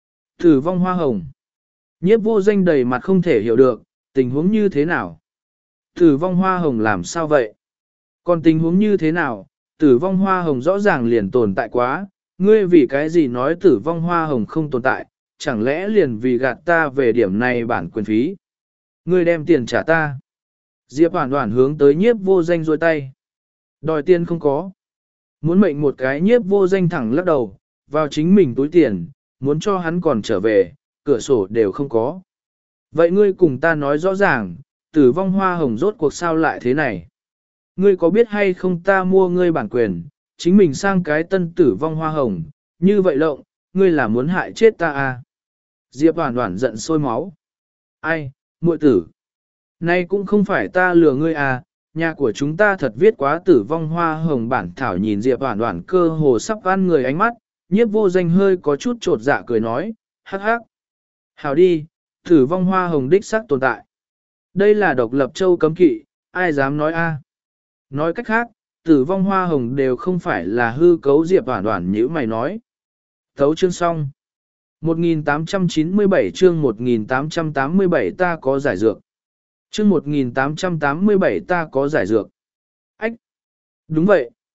Tử vong hoa hồng. Nhiếp vô danh đầy mặt không thể hiểu được, tình huống như thế nào? Tử vong hoa hồng làm sao vậy? Còn tình huống như thế nào? Tử vong hoa hồng rõ ràng liền tồn tại quá, ngươi vì cái gì nói tử vong hoa hồng không tồn tại, chẳng lẽ liền vì gạt ta về điểm này bản quyền phí? Ngươi đem tiền trả ta. Diệp Hoản Hoản hướng tới nhiếp vô danh rôi tay. Đòi tiền không có. Muốn mệnh một cái nhiếp vô danh thẳng lắc đầu, vào chính mình túi tiền, muốn cho hắn còn trở về, cửa sổ đều không có. Vậy ngươi cùng ta nói rõ ràng, tử vong hoa hồng rốt cuộc sao lại thế này? Ngươi có biết hay không ta mua ngươi bản quyền, chính mình sang cái tân tử vong hoa hồng, như vậy lộng, ngươi là muốn hại chết ta à? Diệp Hoản Hoản giận sôi máu. Ai, muội tử? Nay cũng không phải ta lừa ngươi à, nhà của chúng ta thật viết quá tử vong hoa hồng bản thảo nhìn Diệp Hoản Hoản cơ hồ sắp ăn người ánh mắt, nhiếp vô danh hơi có chút trột dạ cười nói, hắc hắc. Hảo đi, tử vong hoa hồng đích xác tồn tại. Đây là độc lập châu cấm kỵ, ai dám nói a? Nói cách khác, tử vong hoa hồng đều không phải là hư cấu. Diệp Hoản Hoản nhíu mày nói. Thấu chương xong. một nghìn tám trăm chín mươi bảy chương một nghìn tám trăm tám mươi bảy ta có giải dược. Chương một nghìn tám trăm tám mươi bảy ta có giải dược. Ách! Đúng vậy.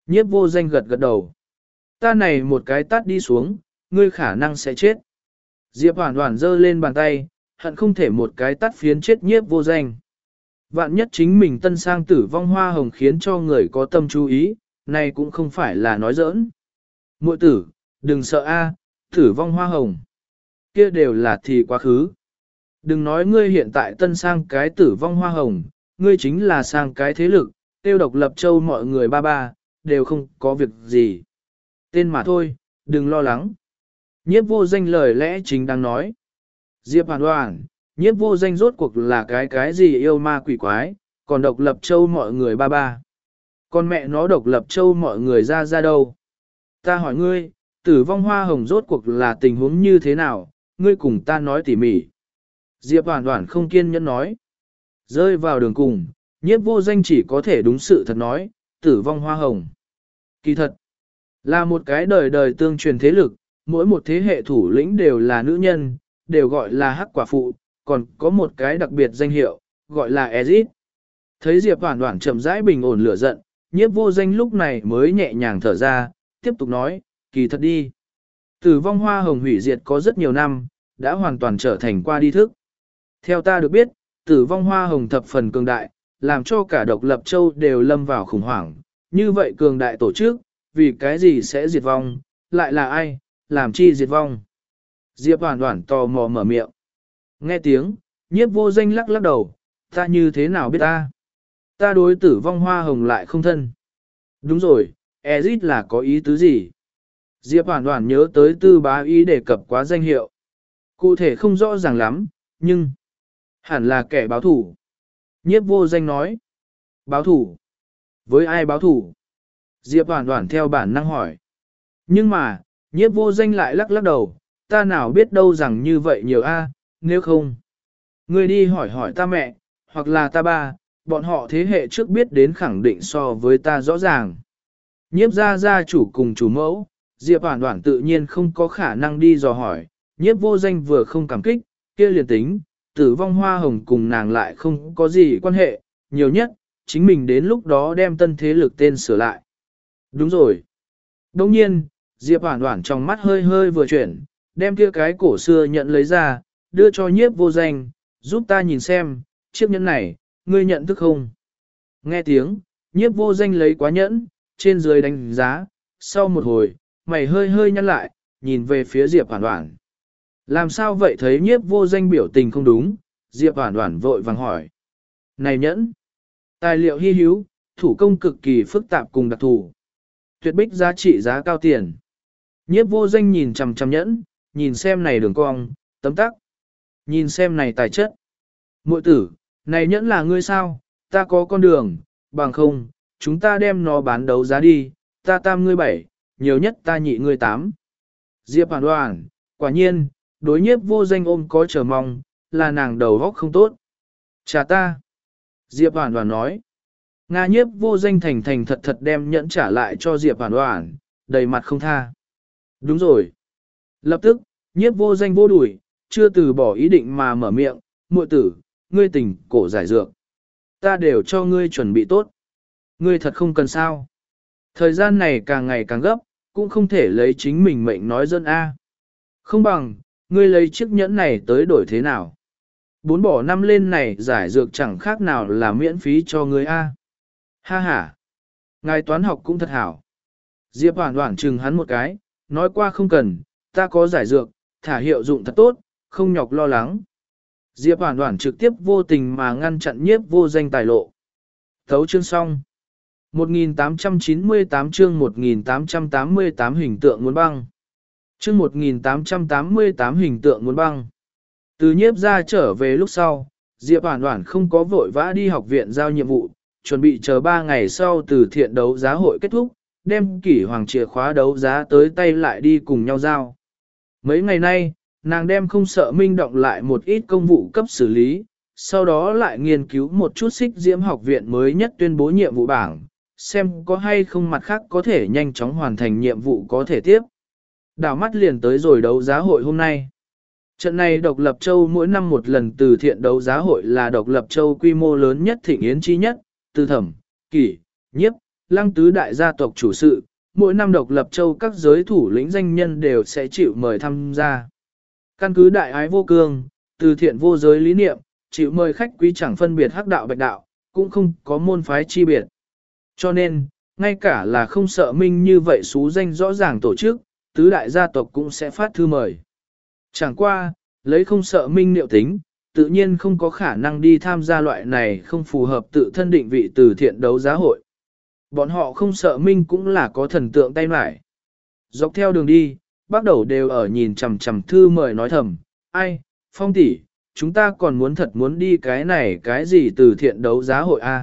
Nhiếp vô danh gật gật đầu. Ta này một cái tát đi xuống, ngươi khả năng sẽ chết. Diệp Hoàn Hoàn giơ lên bàn tay, hận không thể một cái tát phiến chết nhiếp vô danh. Vạn nhất chính mình tân sang tử vong hoa hồng khiến cho người có tâm chú ý, này cũng không phải là nói giỡn. Muội tử, đừng sợ a, tử vong hoa hồng. Kia đều là thì quá khứ. Đừng nói ngươi hiện tại tân sang cái tử vong hoa hồng, ngươi chính là sang cái thế lực, tiêu độc lập châu mọi người ba ba, đều không có việc gì. Tên mà thôi, đừng lo lắng. Nhiếp vô danh lời lẽ chính đang nói. Diệp Hoàn Hoàn, nhiếp vô danh rốt cuộc là cái cái gì yêu ma quỷ quái, còn độc lập châu mọi người ba ba. Còn mẹ nó độc lập châu mọi người ra ra đâu? Ta hỏi ngươi, tử vong hoa hồng rốt cuộc là tình huống như thế nào, ngươi cùng ta nói tỉ mỉ. Diệp Hoàn Hoàn không kiên nhẫn nói. Rơi vào đường cùng, nhiếp vô danh chỉ có thể đúng sự thật nói, tử vong hoa hồng. Kỳ thật, là một cái đời đời tương truyền thế lực, mỗi một thế hệ thủ lĩnh đều là nữ nhân, đều gọi là hắc quả phụ, còn có một cái đặc biệt danh hiệu, gọi là Ezit. Thấy Diệp Hoàn Hoàn chậm rãi bình ổn lửa giận, nhiếp vô danh lúc này mới nhẹ nhàng thở ra, tiếp tục nói, kỳ thật đi. Tử vong hoa hồng hủy diệt có rất nhiều năm, đã hoàn toàn trở thành qua đi thức. Theo ta được biết, tử vong hoa hồng thập phần cường đại, làm cho cả độc lập châu đều lâm vào khủng hoảng. Như vậy cường đại tổ chức, vì cái gì sẽ diệt vong, lại là ai, làm chi diệt vong? Diệp Hoàn Hoàn tò mò mở miệng. Nghe tiếng, nhiếp vô danh lắc lắc đầu, ta như thế nào biết ta? Ta đối tử vong hoa hồng lại không thân. Đúng rồi, Ezit là có ý tứ gì? Diệp Hoàn Hoàn nhớ tới tư bá ý đề cập quá danh hiệu. Cụ thể không rõ ràng lắm, nhưng hẳn là kẻ báo thủ. Nhiếp vô danh nói. Báo thủ? Với ai báo thủ? Diệp Hoàn Hoàn theo bản năng hỏi. Nhưng mà, nhiếp vô danh lại lắc lắc đầu, ta nào biết đâu rằng như vậy nhiều a, nếu không. Ngươi đi hỏi hỏi ta mẹ, hoặc là ta ba, bọn họ thế hệ trước biết đến khẳng định so với ta rõ ràng. Nhiếp gia gia chủ cùng chủ mẫu, Diệp Hoàn Hoàn tự nhiên không có khả năng đi dò hỏi, nhiếp vô danh vừa không cảm kích, kia liền tính, tử vong hoa hồng cùng nàng lại không có gì quan hệ, nhiều nhất, chính mình đến lúc đó đem tân thế lực tên sửa lại. Đúng rồi. Đồng nhiên, Diệp Hoàn Hoàn trong mắt hơi hơi vừa chuyển, đem kia cái cổ xưa nhận lấy ra, đưa cho nhiếp vô danh, giúp ta nhìn xem, chiếc nhẫn này, ngươi nhận thức không? Nghe tiếng, nhiếp vô danh lấy quá nhẫn, trên dưới đánh giá, sau một hồi, mày hơi hơi nhăn lại, nhìn về phía Diệp Hoàn Hoàn. Làm sao vậy thấy nhiếp vô danh biểu tình không đúng, Diệp Hoàn Hoàn vội vàng hỏi. Này nhẫn, tài liệu hy hữu, thủ công cực kỳ phức tạp cùng đặc thù. Tuyệt bích giá trị giá cao tiền. Nhiếp vô danh nhìn chằm chằm nhẫn, nhìn xem này đường cong, tấm tắc. Nhìn xem này tài chất. Muội tử, này nhẫn là ngươi sao, ta có con đường, bằng không, chúng ta đem nó bán đấu giá đi, ta tam ngươi bảy, nhiều nhất ta nhị ngươi tám. Diệp Hoàn Hoàn, quả nhiên, đối nhiếp vô danh ôm có chờ mong, là nàng đầu góc không tốt. Trả ta. Diệp Hoàn Hoàn nói. Nga nhiếp vô danh thành thành thật thật đem nhẫn trả lại cho Diệp Hoàn Hoàn, đầy mặt không tha. Đúng rồi. Lập tức, nhiếp vô danh vô đuổi, chưa từ bỏ ý định mà mở miệng, muội tử, ngươi tỉnh cổ giải dược. Ta đều cho ngươi chuẩn bị tốt. Ngươi thật không cần sao. Thời gian này càng ngày càng gấp, cũng không thể lấy chính mình mệnh nói dân A. Không bằng, ngươi lấy chiếc nhẫn này tới đổi thế nào. Bốn bỏ năm lên này giải dược chẳng khác nào là miễn phí cho ngươi A. Ha ha. Ngài toán học cũng thật hảo. Diệp Hoàn Hoàn chừng hắn một cái, nói qua không cần, ta có giải dược, thả hiệu dụng thật tốt, không nhọc lo lắng. Diệp Hoàn Hoàn trực tiếp vô tình mà ngăn chặn nhiếp vô danh tài lộ. Thấu chương xong. một nghìn tám trăm chín mươi tám chương một nghìn tám trăm tám mươi tám hình tượng muốn băng. Chương một nghìn tám trăm tám mươi tám hình tượng muốn băng. Từ nhiếp ra trở về lúc sau, Diệp Hoàn Hoàn không có vội vã đi học viện giao nhiệm vụ, chuẩn bị chờ ba ngày sau từ thiện đấu giá hội kết thúc, đem kỷ hoàng chìa khóa đấu giá tới tay lại đi cùng nhau giao. Mấy ngày nay, nàng đem không sợ minh động lại một ít công vụ cấp xử lý, sau đó lại nghiên cứu một chút xích diễm học viện mới nhất tuyên bố nhiệm vụ bảng, xem có hay không mặt khác có thể nhanh chóng hoàn thành nhiệm vụ có thể tiếp. Đảo mắt liền tới rồi đấu giá hội hôm nay. Trận này độc lập châu mỗi năm một lần từ thiện đấu giá hội là độc lập châu quy mô lớn nhất thịnh yến chi nhất, từ thẩm, kỷ, nhiếp, lăng tứ đại gia tộc chủ sự, mỗi năm độc lập châu các giới thủ lĩnh danh nhân đều sẽ chịu mời tham gia. Căn cứ đại ái vô cương, từ thiện vô giới lý niệm, chịu mời khách quý chẳng phân biệt hắc đạo bạch đạo, cũng không có môn phái chi biệt. Cho nên, ngay cả là không sợ minh như vậy xú danh rõ ràng tổ chức, tứ đại gia tộc cũng sẽ phát thư mời. Chẳng qua, lấy không sợ minh niệu tính, tự nhiên không có khả năng đi tham gia loại này không phù hợp tự thân định vị từ thiện đấu giá hội. Bọn họ không sợ minh cũng là có thần tượng tay mải. Dọc theo đường đi, bắt đầu đều ở nhìn chằm chằm thư mời nói thầm, ai, Phong tỷ, chúng ta còn muốn thật muốn đi cái này cái gì từ thiện đấu giá hội A.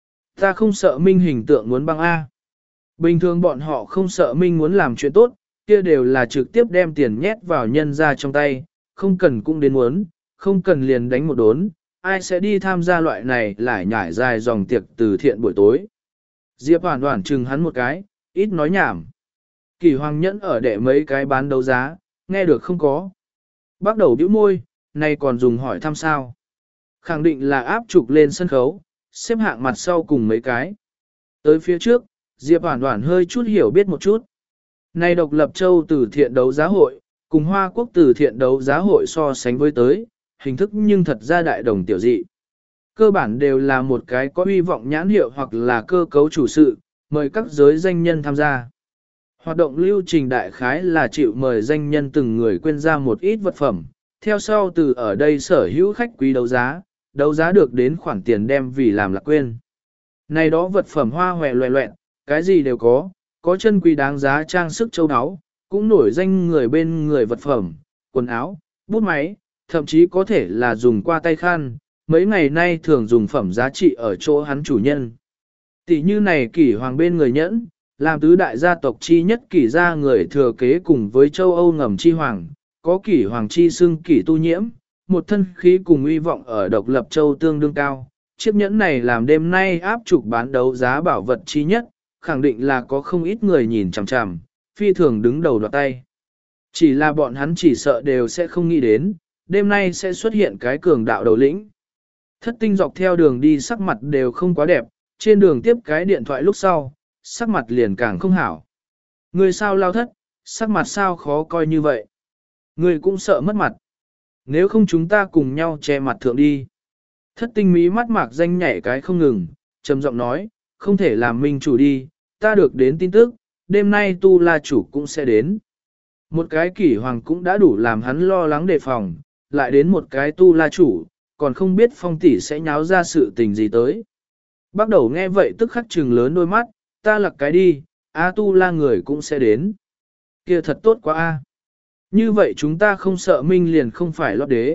Ta không sợ minh hình tượng muốn băng A. Bình thường bọn họ không sợ minh muốn làm chuyện tốt, kia đều là trực tiếp đem tiền nhét vào nhân ra trong tay, không cần cũng đến muốn, không cần liền đánh một đốn, ai sẽ đi tham gia loại này lại nhải dài dòng tiệc từ thiện buổi tối. Diệp Hoàn Hoàn chừng hắn một cái, ít nói nhảm. Kỳ Hoàng Nhẫn ở đệ mấy cái bán đấu giá, nghe được không có. Bắt đầu bĩu môi, này còn dùng hỏi thăm sao. Khẳng định là áp trục lên sân khấu, xếp hạng mặt sau cùng mấy cái. Tới phía trước, Diệp Hoàn Hoàn hơi chút hiểu biết một chút. Này độc lập châu từ thiện đấu giá hội, cùng Hoa Quốc từ thiện đấu giá hội so sánh với tới, hình thức nhưng thật ra đại đồng tiểu dị. Cơ bản đều là một cái có uy vọng nhãn hiệu hoặc là cơ cấu chủ sự, mời các giới danh nhân tham gia. Hoạt động lưu trình đại khái là chịu mời danh nhân từng người quên ra một ít vật phẩm, theo sau từ ở đây sở hữu khách quý đấu giá, đấu giá được đến khoản tiền đem vì làm lạc quên. Này đó vật phẩm hoa hòe loẹ loẹn, cái gì đều có, có chân quý đáng giá trang sức châu áo, cũng nổi danh người bên người vật phẩm, quần áo, bút máy, thậm chí có thể là dùng qua tay khăn, mấy ngày nay thường dùng phẩm giá trị ở chỗ hắn chủ nhân. Tỷ như này kỷ hoàng bên người nhẫn, làm tứ đại gia tộc chi nhất kỷ gia người thừa kế cùng với châu Âu ngầm chi hoàng, có kỷ hoàng chi xưng kỷ tu nhiễm, một thân khí cùng uy vọng ở độc lập châu tương đương cao. Chiếc nhẫn này làm đêm nay áp trục bán đấu giá bảo vật chi nhất, khẳng định là có không ít người nhìn chằm chằm, phi thường đứng đầu đoạt tay. Chỉ là bọn hắn chỉ sợ đều sẽ không nghĩ đến, đêm nay sẽ xuất hiện cái cường đạo đầu lĩnh. Thất tinh dọc theo đường đi sắc mặt đều không quá đẹp, trên đường tiếp cái điện thoại lúc sau, sắc mặt liền càng không hảo. Người sao lao thất, sắc mặt sao khó coi như vậy. Người cũng sợ mất mặt. Nếu không chúng ta cùng nhau che mặt thượng đi. Thất tinh mí mắt mạc danh nhảy cái không ngừng, trầm giọng nói, không thể làm minh chủ đi, ta được đến tin tức, đêm nay tu la chủ cũng sẽ đến. Một cái kỷ hoàng cũng đã đủ làm hắn lo lắng đề phòng, lại đến một cái tu la chủ, còn không biết phong tỷ sẽ nháo ra sự tình gì tới. Bắt đầu nghe vậy tức khắc trừng lớn đôi mắt, ta lặc cái đi, A tu la người cũng sẽ đến. Kia thật tốt quá a. Như vậy chúng ta không sợ minh liền không phải lót đế.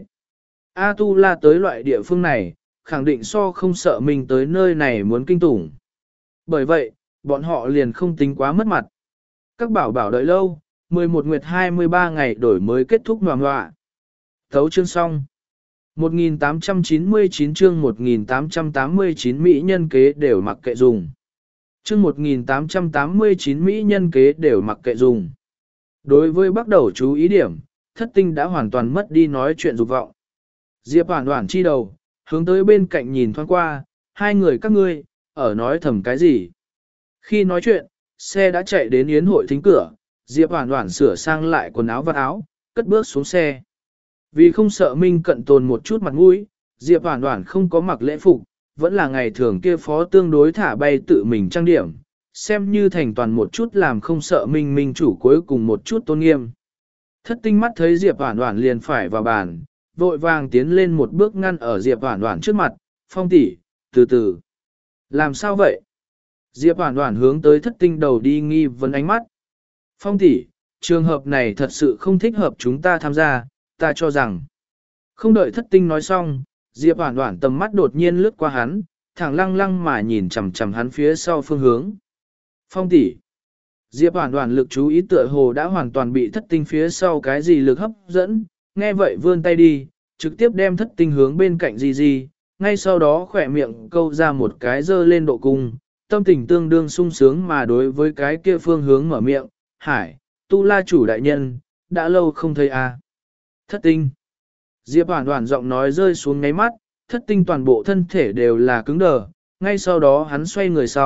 A tu la tới loại địa phương này, khẳng định so không sợ mình tới nơi này muốn kinh tủng. Bởi vậy, bọn họ liền không tính quá mất mặt. Các bảo bảo đợi lâu, mười một nguyệt hai mươi ba ngày đổi mới kết thúc ngoạm ngoạ. Thấu chương xong. một nghìn tám trăm chín mươi chín chương một nghìn tám trăm tám mươi chín Mỹ nhân kế đều mặc kệ dùng. Chương một nghìn tám trăm tám mươi chín Mỹ nhân kế đều mặc kệ dùng. Đối với bắt đầu chú ý điểm, thất tinh đã hoàn toàn mất đi nói chuyện dục vọng. Diệp Hoàn Hoàn chi đầu, hướng tới bên cạnh nhìn thoáng qua, hai người các ngươi, ở nói thầm cái gì. Khi nói chuyện, xe đã chạy đến yến hội thính cửa, Diệp Hoàn Hoàn sửa sang lại quần áo vạt áo, cất bước xuống xe. Vì không sợ Minh cận tồn một chút mặt mũi, Diệp Hoàn Hoàn không có mặc lễ phục, vẫn là ngày thường kia phó tương đối thả bay tự mình trang điểm, xem như thành toàn một chút làm không sợ Minh Minh chủ cuối cùng một chút tôn nghiêm. Thất tinh mắt thấy Diệp Hoàn Hoàn liền phải vào bàn, vội vàng tiến lên một bước ngăn ở Diệp Hoàn Hoàn trước mặt, Phong tỷ, từ từ. Làm sao vậy? Diệp Hoàn Hoàn hướng tới thất tinh đầu đi nghi vấn ánh mắt. Phong tỷ, trường hợp này thật sự không thích hợp chúng ta tham gia, ta cho rằng. Không đợi thất tinh nói xong, Diệp Hoàn Hoàn tầm mắt đột nhiên lướt qua hắn, thẳng lăng lăng mà nhìn chằm chằm hắn phía sau phương hướng. Phong tỷ. Diệp Hoàn Hoàn lực chú ý tựa hồ đã hoàn toàn bị thất tinh phía sau cái gì lực hấp dẫn, nghe vậy vươn tay đi, trực tiếp đem thất tinh hướng bên cạnh gì gì, ngay sau đó khỏe miệng câu ra một cái dơ lên độ cung, tâm tình tương đương sung sướng mà đối với cái kia phương hướng mở miệng, hải, tu la chủ đại nhân, đã lâu không thấy à. Thất tinh. Diệp Hoàn Hoàn giọng nói rơi xuống ngáy mắt, thất tinh toàn bộ thân thể đều là cứng đờ, ngay sau đó hắn xoay người sau,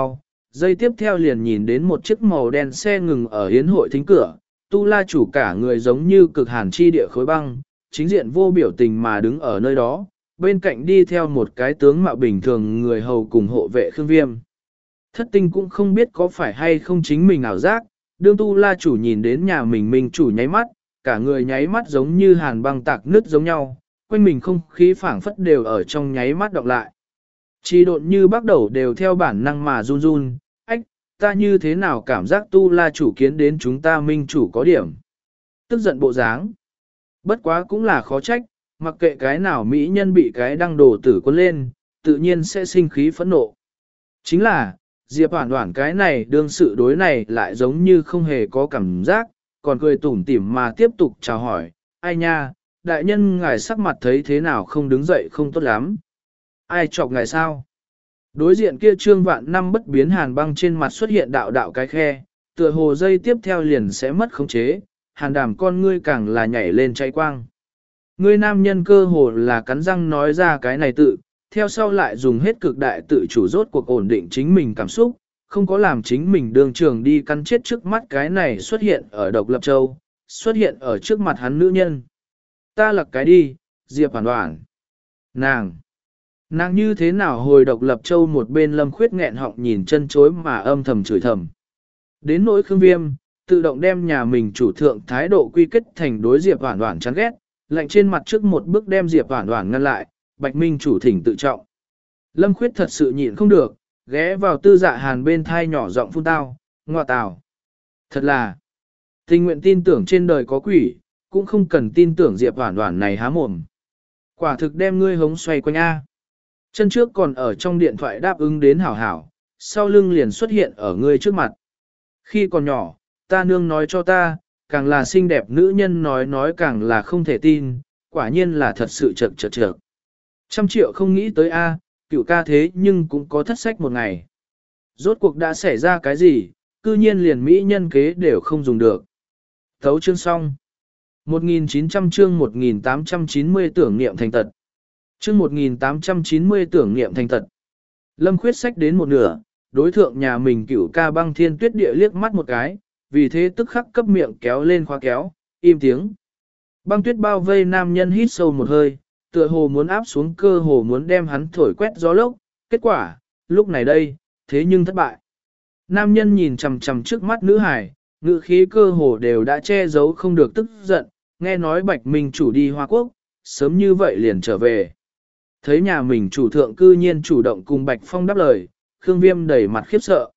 Giây tiếp theo liền nhìn đến một chiếc màu đen xe ngừng ở hiến hội thính cửa, tu la chủ cả người giống như cực hàn chi địa khối băng, chính diện vô biểu tình mà đứng ở nơi đó, bên cạnh đi theo một cái tướng mạo bình thường người hầu cùng hộ vệ Khương Viêm. Thất tinh cũng không biết có phải hay không chính mình ảo giác, đương tu la chủ nhìn đến nhà mình mình chủ nháy mắt, cả người nháy mắt giống như hàn băng tạc nứt giống nhau, quanh mình không khí phảng phất đều ở trong nháy mắt đọc lại. Chỉ độn như bắt đầu đều theo bản năng mà run run, ách, ta như thế nào cảm giác tu la chủ kiến đến chúng ta minh chủ có điểm. Tức giận bộ dáng. Bất quá cũng là khó trách, mặc kệ cái nào mỹ nhân bị cái đăng đồ tử quân lên, tự nhiên sẽ sinh khí phẫn nộ. Chính là, Diệp Hoản Hoản cái này đương sự đối này lại giống như không hề có cảm giác, còn cười tủm tỉm mà tiếp tục chào hỏi, ai nha, đại nhân ngài sắc mặt thấy thế nào không đứng dậy không tốt lắm. Ai chọc ngài sao? Đối diện kia trương vạn năm bất biến hàn băng trên mặt xuất hiện đạo đạo cái khe, tựa hồ dây tiếp theo liền sẽ mất khống chế, hàn đàm con ngươi càng là nhảy lên cháy quang. Ngươi nam nhân cơ hồ là cắn răng nói ra cái này tự, theo sau lại dùng hết cực đại tự chủ rốt cuộc ổn định chính mình cảm xúc, không có làm chính mình đường trường đi cắn chết trước mắt cái này xuất hiện ở độc lập châu, xuất hiện ở trước mặt hắn nữ nhân. Ta lặc cái đi, Diệp Hoản Hoản. Nàng. Nàng như thế nào hồi độc lập châu một bên Lâm Khuyết nghẹn họng nhìn chân chối mà âm thầm chửi thầm. Đến nỗi Khương Viêm, tự động đem nhà mình chủ thượng thái độ quy kết thành đối Diệp Hoản Hoản chán ghét, lạnh trên mặt trước một bước đem Diệp Hoản Hoản ngăn lại, Bạch Minh chủ thỉnh tự trọng. Lâm Khuyết thật sự nhịn không được, ghé vào Tư Dạ Hàn bên thai nhỏ giọng phun tao, ngọa tào. Thật là, tình nguyện tin tưởng trên đời có quỷ, cũng không cần tin tưởng Diệp Hoản Hoản này há mồm. Quả thực đem ngươi hống xoay quanh A. Chân trước còn ở trong điện thoại đáp ứng đến hảo hảo, sau lưng liền xuất hiện ở ngươi trước mặt. Khi còn nhỏ, ta nương nói cho ta, càng là xinh đẹp nữ nhân nói nói càng là không thể tin, quả nhiên là thật sự chật chật chật. Trăm triệu không nghĩ tới A, cựu ca thế nhưng cũng có thất sách một ngày. Rốt cuộc đã xảy ra cái gì, cư nhiên liền mỹ nhân kế đều không dùng được. Thấu chương xong. một nghìn chín trăm chương một nghìn tám trăm chín mươi tưởng niệm thành tật. Chương một nghìn tám trăm chín mươi tưởng niệm thành tật. Lâm Khuyết sách đến một nửa, đối thượng nhà mình cửu ca băng thiên tuyết địa liếc mắt một cái, vì thế tức khắc cấp miệng kéo lên khóa kéo, im tiếng. Băng tuyết bao vây nam nhân hít sâu một hơi, tựa hồ muốn áp xuống cơ hồ muốn đem hắn thổi quét gió lốc, kết quả, lúc này đây, thế nhưng thất bại. Nam nhân nhìn chằm chằm trước mắt nữ hải, ngữ khí cơ hồ đều đã che giấu không được tức giận, nghe nói Bạch Minh chủ đi Hoa Quốc, sớm như vậy liền trở về. Thấy nhà mình chủ thượng cư nhiên chủ động cùng Bạch Phong đáp lời, Khương Viêm đầy mặt khiếp sợ.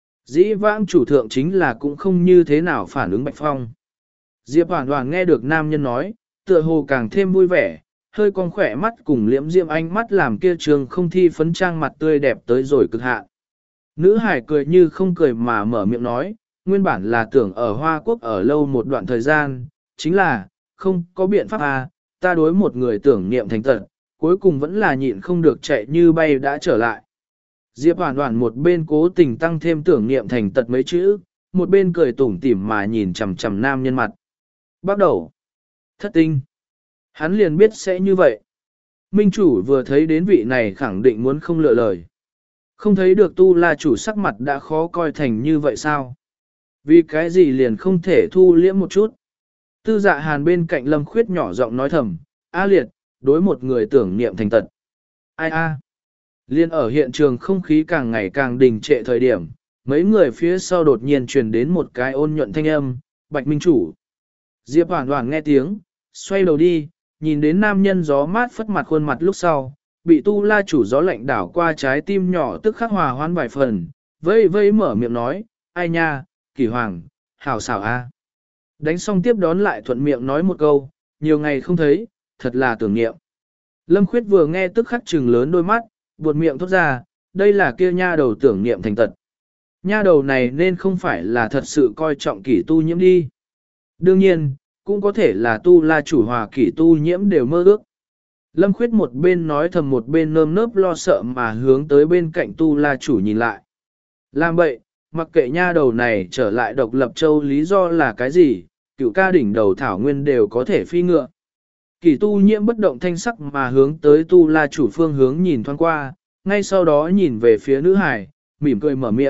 Dĩ vãng chủ thượng chính là cũng không như thế nào phản ứng Bạch Phong. Diệp Hoản Hoản nghe được nam nhân nói, tựa hồ càng thêm vui vẻ, hơi con khỏe mắt cùng liễm diễm ánh mắt làm kia trường không thi phấn trang mặt tươi đẹp tới rồi cực hạn. Nữ hải cười như không cười mà mở miệng nói, nguyên bản là tưởng ở Hoa Quốc ở lâu một đoạn thời gian, chính là, không có biện pháp à, ta đối một người tưởng niệm thành tật, cuối cùng vẫn là nhịn không được chạy như bay đã trở lại. Diệp Hoản Hoản một bên cố tình tăng thêm tưởng niệm thành tật mấy chữ, một bên cười tủm tỉm mà nhìn chằm chằm nam nhân mặt. Bắt đầu. Thất tinh. Hắn liền biết sẽ như vậy. Minh chủ vừa thấy đến vị này khẳng định muốn không lựa lời. Không thấy được tu la chủ sắc mặt đã khó coi thành như vậy sao? Vì cái gì liền không thể thu liễm một chút? Tư Dạ Hàn bên cạnh Lâm Khuyết nhỏ giọng nói thầm, A liệt, đối một người tưởng niệm thành tật. Ai a? Liên ở hiện trường không khí càng ngày càng đình trệ thời điểm, mấy người phía sau đột nhiên truyền đến một cái ôn nhuận thanh âm, Bạch Minh chủ. Diệp Hoản Hoản nghe tiếng, xoay đầu đi, nhìn đến nam nhân gió mát phất mặt khuôn mặt lúc sau, bị tu la chủ gió lạnh đảo qua trái tim nhỏ tức khắc hòa hoan vài phần, vây vây mở miệng nói, ai nha, Kỷ Hoàng, hảo xảo a. Đánh xong tiếp đón lại thuận miệng nói một câu, nhiều ngày không thấy, thật là tưởng niệm. Lâm Khuyết vừa nghe tức khắc trừng lớn đôi mắt, buột miệng thốt ra, đây là kia nha đầu tưởng niệm thành tật. Nha đầu này nên không phải là thật sự coi trọng Kỷ tu nhiễm đi. Đương nhiên, cũng có thể là tu la chủ hòa Kỷ tu nhiễm đều mơ ước. Lâm Khuyết một bên nói thầm một bên nơm nớp lo sợ mà hướng tới bên cạnh tu la chủ nhìn lại. Làm vậy, mặc kệ nha đầu này trở lại độc lập châu lý do là cái gì, cựu ca đỉnh đầu thảo nguyên đều có thể phi ngựa. Kỷ tu nhiễm bất động thanh sắc mà hướng tới tu la chủ phương hướng nhìn thoáng qua, ngay sau đó nhìn về phía nữ hải, mỉm cười mở miệng,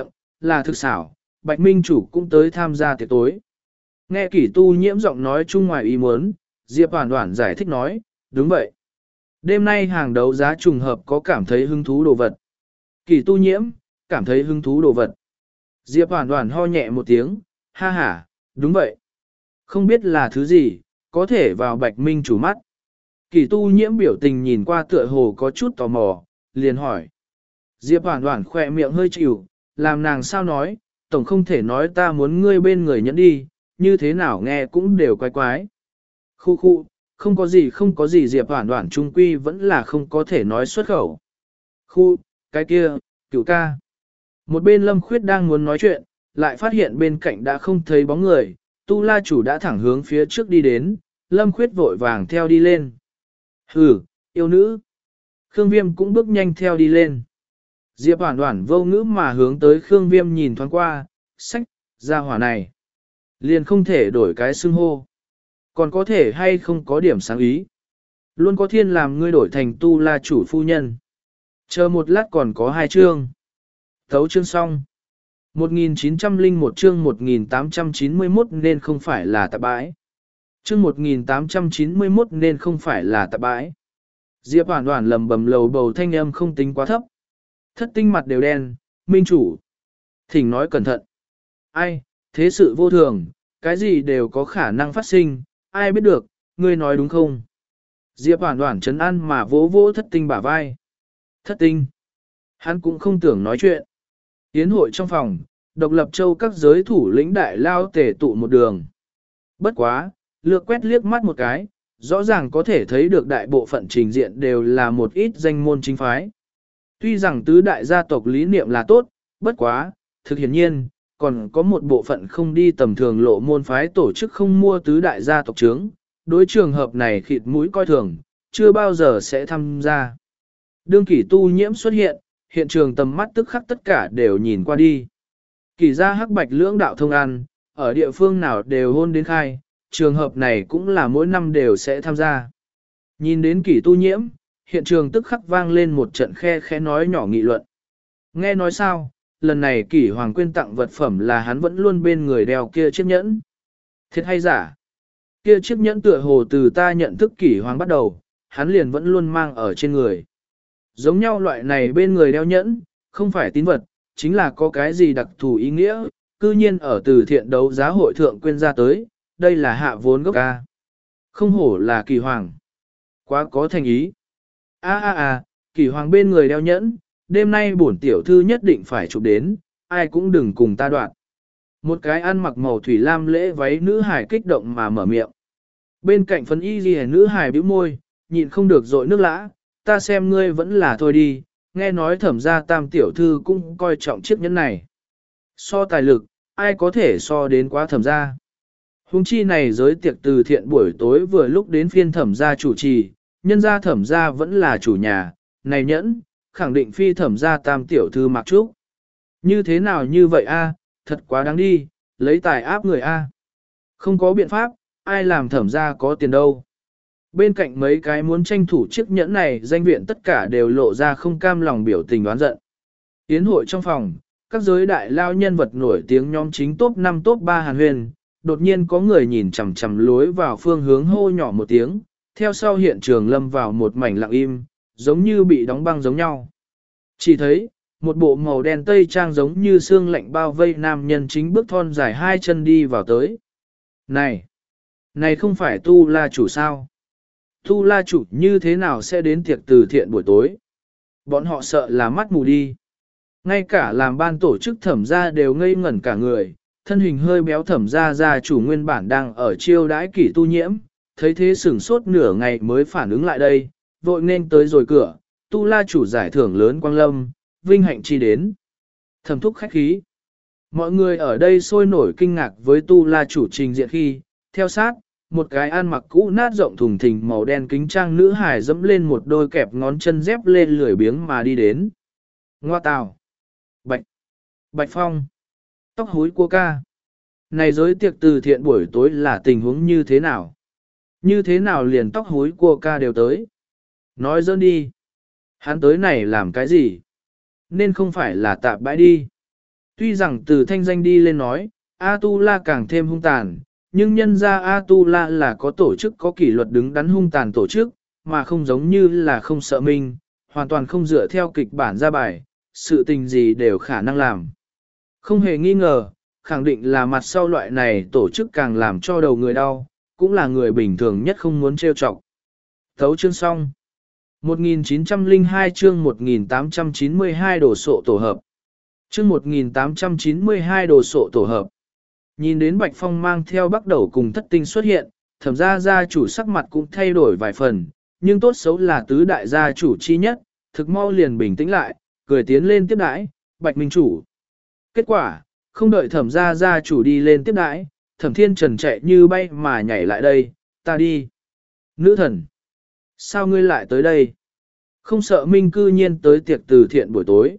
là thực xảo, Bạch Minh chủ cũng tới tham gia tiệc tối. Nghe kỷ tu nhiễm giọng nói chung ngoài ý muốn, Diệp Hoàn Hoàn giải thích nói, đúng vậy. Đêm nay hàng đấu giá trùng hợp có cảm thấy hứng thú đồ vật. Kỷ tu nhiễm, cảm thấy hứng thú đồ vật. Diệp Hoàn Hoàn ho nhẹ một tiếng, ha ha, đúng vậy. Không biết là thứ gì, có thể vào Bạch Minh chủ mắt. Kỷ tu nhiễm biểu tình nhìn qua tựa hồ có chút tò mò, liền hỏi. Diệp Hoàn Hoàn khỏe miệng hơi chịu, làm nàng sao nói, tổng không thể nói ta muốn ngươi bên người nhẫn đi, như thế nào nghe cũng đều quái quái. Khu khu, không có gì không có gì Diệp Hoàn Hoàn trung quy vẫn là không có thể nói xuất khẩu. Khu, cái kia, cửu ca. Một bên Lâm Khuyết đang muốn nói chuyện, lại phát hiện bên cạnh đã không thấy bóng người, Tu La chủ đã thẳng hướng phía trước đi đến, Lâm Khuyết vội vàng theo đi lên. Hừ, yêu nữ. Khương Viêm cũng bước nhanh theo đi lên. Diệp Hoàn Hoàn vô ngữ mà hướng tới Khương Viêm nhìn thoáng qua, sách, ra hỏa này. Liền không thể đổi cái xưng hô. Còn có thể hay không có điểm sáng ý. Luôn có thiên làm ngươi đổi thành Tu La chủ phu nhân. Chờ một lát còn có hai chương. Thấu chương xong. một nghìn chín trăm lẻ một chương một nghìn tám trăm chín mươi mốt nên không phải là tạp bãi. Chương một nghìn tám trăm chín mươi mốt nên không phải là tạp bãi. Diệp Hoàn Hoàn lầm bầm lầu bầu thanh âm không tính quá thấp. Thất tinh mặt đều đen, minh chủ. Thỉnh nói cẩn thận. Ai, thế sự vô thường, cái gì đều có khả năng phát sinh, ai biết được, ngươi nói đúng không? Diệp Hoàn Hoàn trấn an mà vỗ vỗ thất tinh bả vai. Thất tinh. Hắn cũng không tưởng nói chuyện. Yến hội trong phòng, độc lập châu các giới thủ lĩnh đại lao tề tụ một đường. Bất quá, lược quét liếc mắt một cái, rõ ràng có thể thấy được đại bộ phận trình diện đều là một ít danh môn chính phái. Tuy rằng tứ đại gia tộc lý niệm là tốt, bất quá, thực hiển nhiên, còn có một bộ phận không đi tầm thường lộ môn phái tổ chức không mua tứ đại gia tộc trướng, đối trường hợp này khịt mũi coi thường, chưa bao giờ sẽ tham gia. Đương kỷ tu nhiễm xuất hiện, hiện trường tầm mắt tức khắc tất cả đều nhìn qua đi. Kỷ gia hắc bạch lưỡng đạo thông ăn, ở địa phương nào đều hôn đến khai, trường hợp này cũng là mỗi năm đều sẽ tham gia. Nhìn đến kỷ tu nhiễm, hiện trường tức khắc vang lên một trận khe khẽ nói nhỏ nghị luận. Nghe nói sao, lần này kỷ hoàng quyên tặng vật phẩm là hắn vẫn luôn bên người đeo kia chiếc nhẫn. Thiệt hay giả? Kia chiếc nhẫn tựa hồ từ ta nhận thức kỷ hoàng bắt đầu, hắn liền vẫn luôn mang ở trên người. Giống nhau loại này bên người đeo nhẫn, không phải tín vật, chính là có cái gì đặc thù ý nghĩa, cư nhiên ở từ thiện đấu giá hội thượng quyên ra tới, đây là hạ vốn gốc ca. Không hổ là kỳ hoàng. Quá có thành ý. a a a kỳ hoàng bên người đeo nhẫn, đêm nay bổn tiểu thư nhất định phải chụp đến, ai cũng đừng cùng ta đoạn. Một cái ăn mặc màu thủy lam lễ váy nữ hài kích động mà mở miệng. Bên cạnh phấn y ghi nữ hài bĩu môi, nhịn không được dội nước lã, ta xem ngươi vẫn là thôi đi, nghe nói thẩm gia tam tiểu thư cũng coi trọng chiếc nhẫn này. So tài lực, ai có thể so đến quá thẩm gia. Hùng chi này giới tiệc từ thiện buổi tối vừa lúc đến phiên thẩm gia chủ trì, nhân gia thẩm gia vẫn là chủ nhà, này nhẫn, khẳng định phi thẩm gia tam tiểu thư mặc trúc. Như thế nào như vậy a? Thật quá đáng đi, lấy tài áp người a. Không có biện pháp, ai làm thẩm gia có tiền đâu. Bên cạnh mấy cái muốn tranh thủ chiếc nhẫn này danh viện tất cả đều lộ ra không cam lòng biểu tình đoán giận. Yến hội trong phòng, các giới đại lao nhân vật nổi tiếng nhóm chính top năm top ba Hàn Huyền, đột nhiên có người nhìn chằm chằm lối vào phương hướng hô nhỏ một tiếng, theo sau hiện trường lâm vào một mảnh lặng im, giống như bị đóng băng giống nhau. Chỉ thấy, một bộ màu đen tây trang giống như xương lạnh bao vây nam nhân chính bước thon dài hai chân đi vào tới. Này! Này không phải Tu La chủ sao? Tu La chủ như thế nào sẽ đến tiệc từ thiện buổi tối? Bọn họ sợ là mắt mù đi. Ngay cả làm ban tổ chức thẩm gia đều ngây ngẩn cả người, thân hình hơi béo thẩm gia gia chủ nguyên bản đang ở chiêu đãi kỷ tu nhiễm, thấy thế sửng sốt nửa ngày mới phản ứng lại đây, vội nên tới rồi cửa, Tu La chủ giải thưởng lớn quang lâm, vinh hạnh chi đến. Thẩm thúc khách khí. Mọi người ở đây sôi nổi kinh ngạc với Tu La chủ trình diện khi, theo sát, một cái ăn mặc cũ nát rộng thùng thình màu đen kính trang nữ hài dẫm lên một đôi kẹp ngón chân dép lên lười biếng mà đi đến. Ngoa tào. Bạch. Bạch Phong. Tóc húi cua ca. Này giới tiệc từ thiện buổi tối là tình huống như thế nào? Như thế nào liền tóc húi cua ca đều tới? Nói dỡn đi. Hắn tới này làm cái gì? Nên không phải là tạp bãi đi. Tuy rằng từ thanh danh đi lên nói, A-tu-la càng thêm hung tàn, nhưng nhân ra A-tu-la là có tổ chức có kỷ luật đứng đắn hung tàn tổ chức, mà không giống như là không sợ minh, hoàn toàn không dựa theo kịch bản ra bài, sự tình gì đều khả năng làm. Không hề nghi ngờ, khẳng định là mặt sau loại này tổ chức càng làm cho đầu người đau, cũng là người bình thường nhất không muốn trêu chọc. Thấu chương xong. một nghìn chín trăm lẻ hai chương một nghìn tám trăm chín mươi hai đồ sộ tổ hợp. Chương một nghìn tám trăm chín mươi hai đồ sộ tổ hợp. Nhìn đến Bạch Phong mang theo bắt đầu cùng thất tinh xuất hiện, thẩm gia gia chủ sắc mặt cũng thay đổi vài phần, nhưng tốt xấu là tứ đại gia chủ chi nhất, thực mau liền bình tĩnh lại, cười tiến lên tiếp đãi, Bạch Minh chủ. Kết quả, không đợi thẩm gia gia chủ đi lên tiếp đãi, thẩm thiên trần chạy như bay mà nhảy lại đây, ta đi. Nữ thần, sao ngươi lại tới đây? Không sợ Minh cư nhiên tới tiệc từ thiện buổi tối.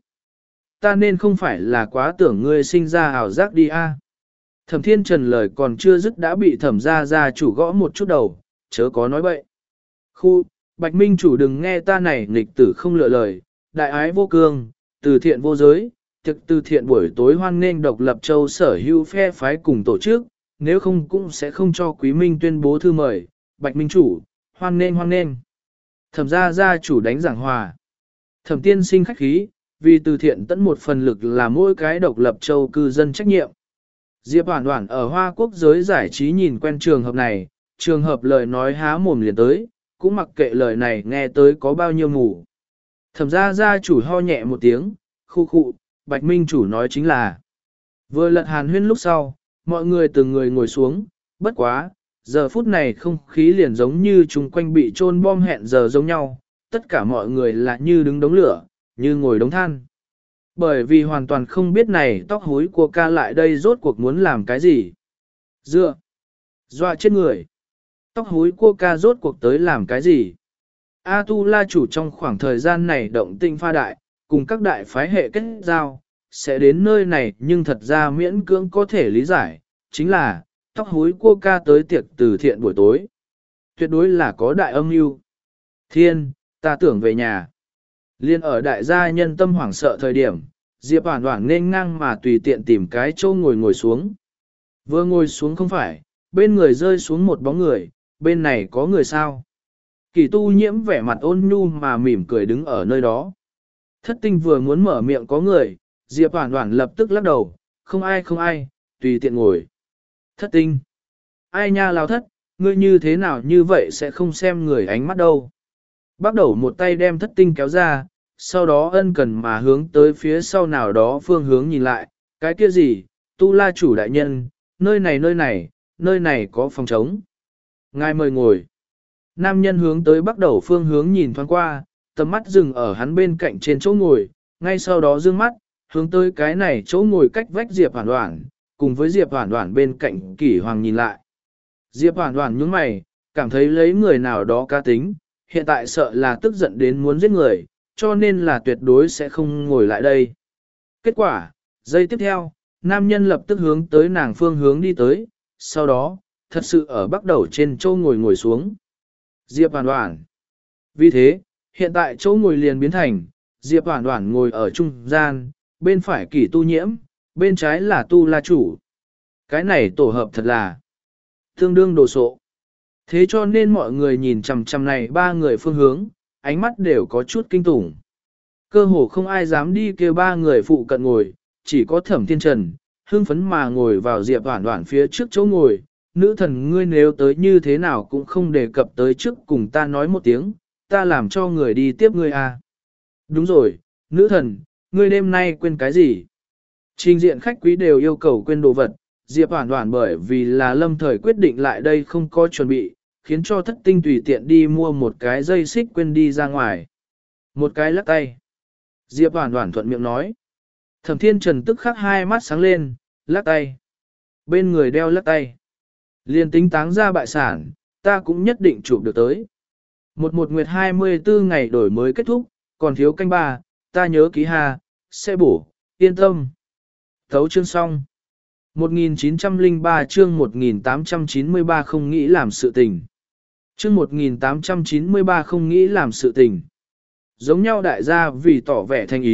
Ta nên không phải là quá tưởng ngươi sinh ra ảo giác đi a. Thẩm thiên trần lời còn chưa dứt đã bị thẩm gia gia chủ gõ một chút đầu, chớ có nói bậy. Khu, Bạch Minh chủ đừng nghe ta này nghịch tử không lựa lời, đại ái vô cương, từ thiện vô giới, tiệc từ thiện buổi tối hoan nghênh độc lập châu sở hữu phe phái cùng tổ chức, nếu không cũng sẽ không cho Quý Minh tuyên bố thư mời, Bạch Minh chủ, hoan nghênh hoan nghênh. Thẩm gia gia chủ đánh giảng hòa. Thẩm tiên sinh khách khí, vì từ thiện tận một phần lực là mỗi cái độc lập châu cư dân trách nhiệm. Diệp Hoản Hoản ở Hoa Quốc giới giải trí nhìn quen trường hợp này, trường hợp lời nói há mồm liền tới, cũng mặc kệ lời này nghe tới có bao nhiêu ngủ. Thẩm gia gia chủ ho nhẹ một tiếng, khu khụ, Bạch Minh chủ nói chính là. Vừa lật hàn huyên lúc sau, mọi người từng người ngồi xuống, bất quá, giờ phút này không khí liền giống như chung quanh bị trôn bom hẹn giờ giống nhau, tất cả mọi người là như đứng đống lửa, như ngồi đống than. Bởi vì hoàn toàn không biết này tóc hối của ca lại đây rốt cuộc muốn làm cái gì. Dựa, dọa chết người. Tóc hối của ca rốt cuộc tới làm cái gì. A-tu-la chủ trong khoảng thời gian này động tinh pha đại, cùng các đại phái hệ kết giao, sẽ đến nơi này nhưng thật ra miễn cưỡng có thể lý giải, chính là, tóc hối của ca tới tiệc từ thiện buổi tối. Tuyệt đối là có đại âm mưu. Thiên, ta tưởng về nhà. Liên ở đại gia nhân tâm hoảng sợ thời điểm, Diệp Hoản Hoản nên ngang mà tùy tiện tìm cái chỗ ngồi ngồi xuống. Vừa ngồi xuống không phải, bên người rơi xuống một bóng người, bên này có người sao. Kỳ tu nhiễm vẻ mặt ôn nhu mà mỉm cười đứng ở nơi đó. Thất tinh vừa muốn mở miệng có người, Diệp Hoản Hoản lập tức lắc đầu, không ai không ai, tùy tiện ngồi. Thất tinh. Ai nha lao thất, ngươi như thế nào như vậy sẽ không xem người ánh mắt đâu. Bắt đầu một tay đem thất tinh kéo ra, sau đó ân cần mà hướng tới phía sau nào đó phương hướng nhìn lại, cái kia gì, tu la chủ đại nhân, nơi này nơi này, nơi này có phòng trống. Ngài mời ngồi. Nam nhân hướng tới bắt đầu phương hướng nhìn thoáng qua, tầm mắt dừng ở hắn bên cạnh trên chỗ ngồi, ngay sau đó dương mắt, hướng tới cái này chỗ ngồi cách vách Diệp Hoản Hoản, cùng với Diệp Hoản Hoản bên cạnh Kỷ Hoàng nhìn lại. Diệp Hoản Hoản nhướng mày, cảm thấy lấy người nào đó cá tính, hiện tại sợ là tức giận đến muốn giết người, cho nên là tuyệt đối sẽ không ngồi lại đây. Kết quả, giây tiếp theo, nam nhân lập tức hướng tới nàng phương hướng đi tới, sau đó, thật sự ở bắt đầu trên chỗ ngồi ngồi xuống. Diệp Hoản Hoản. Vì thế, hiện tại chỗ ngồi liền biến thành, Diệp Hoản Hoản ngồi ở trung gian, bên phải Kỷ tu nhiễm, bên trái là tu la chủ. Cái này tổ hợp thật là tương đương đồ sộ. Thế cho nên mọi người nhìn chằm chằm này ba người phương hướng, ánh mắt đều có chút kinh tủng. Cơ hồ không ai dám đi kêu ba người phụ cận ngồi, chỉ có Thẩm Thiên Trần, hưng phấn mà ngồi vào Diệp Hoản Hoản phía trước chỗ ngồi. Nữ thần ngươi nếu tới như thế nào cũng không đề cập tới trước cùng ta nói một tiếng, ta làm cho người đi tiếp ngươi à. Đúng rồi, nữ thần, ngươi đêm nay quên cái gì? Trình diện khách quý đều yêu cầu quên đồ vật, Diệp Hoản Hoản bởi vì là lâm thời quyết định lại đây không có chuẩn bị, khiến cho thất tinh tùy tiện đi mua một cái dây xích quên đi ra ngoài. Một cái lắc tay. Diệp Hoản Hoản thuận miệng nói. Thẩm Thiên Trần tức khắc hai mắt sáng lên, lắc tay. Bên người đeo lắc tay. Liên tính táng ra bại sản, ta cũng nhất định chụp được tới. Một một nguyệt hai mươi tư ngày đổi mới kết thúc, còn thiếu canh ba, ta nhớ ký hà, sẽ bổ, yên tâm. Thấu chương xong. một nghìn chín trăm lẻ ba chương một nghìn tám trăm chín mươi ba không nghĩ làm sự tình. Chương một nghìn tám trăm chín mươi ba không nghĩ làm sự tình. Giống nhau đại gia vì tỏ vẻ thành ý,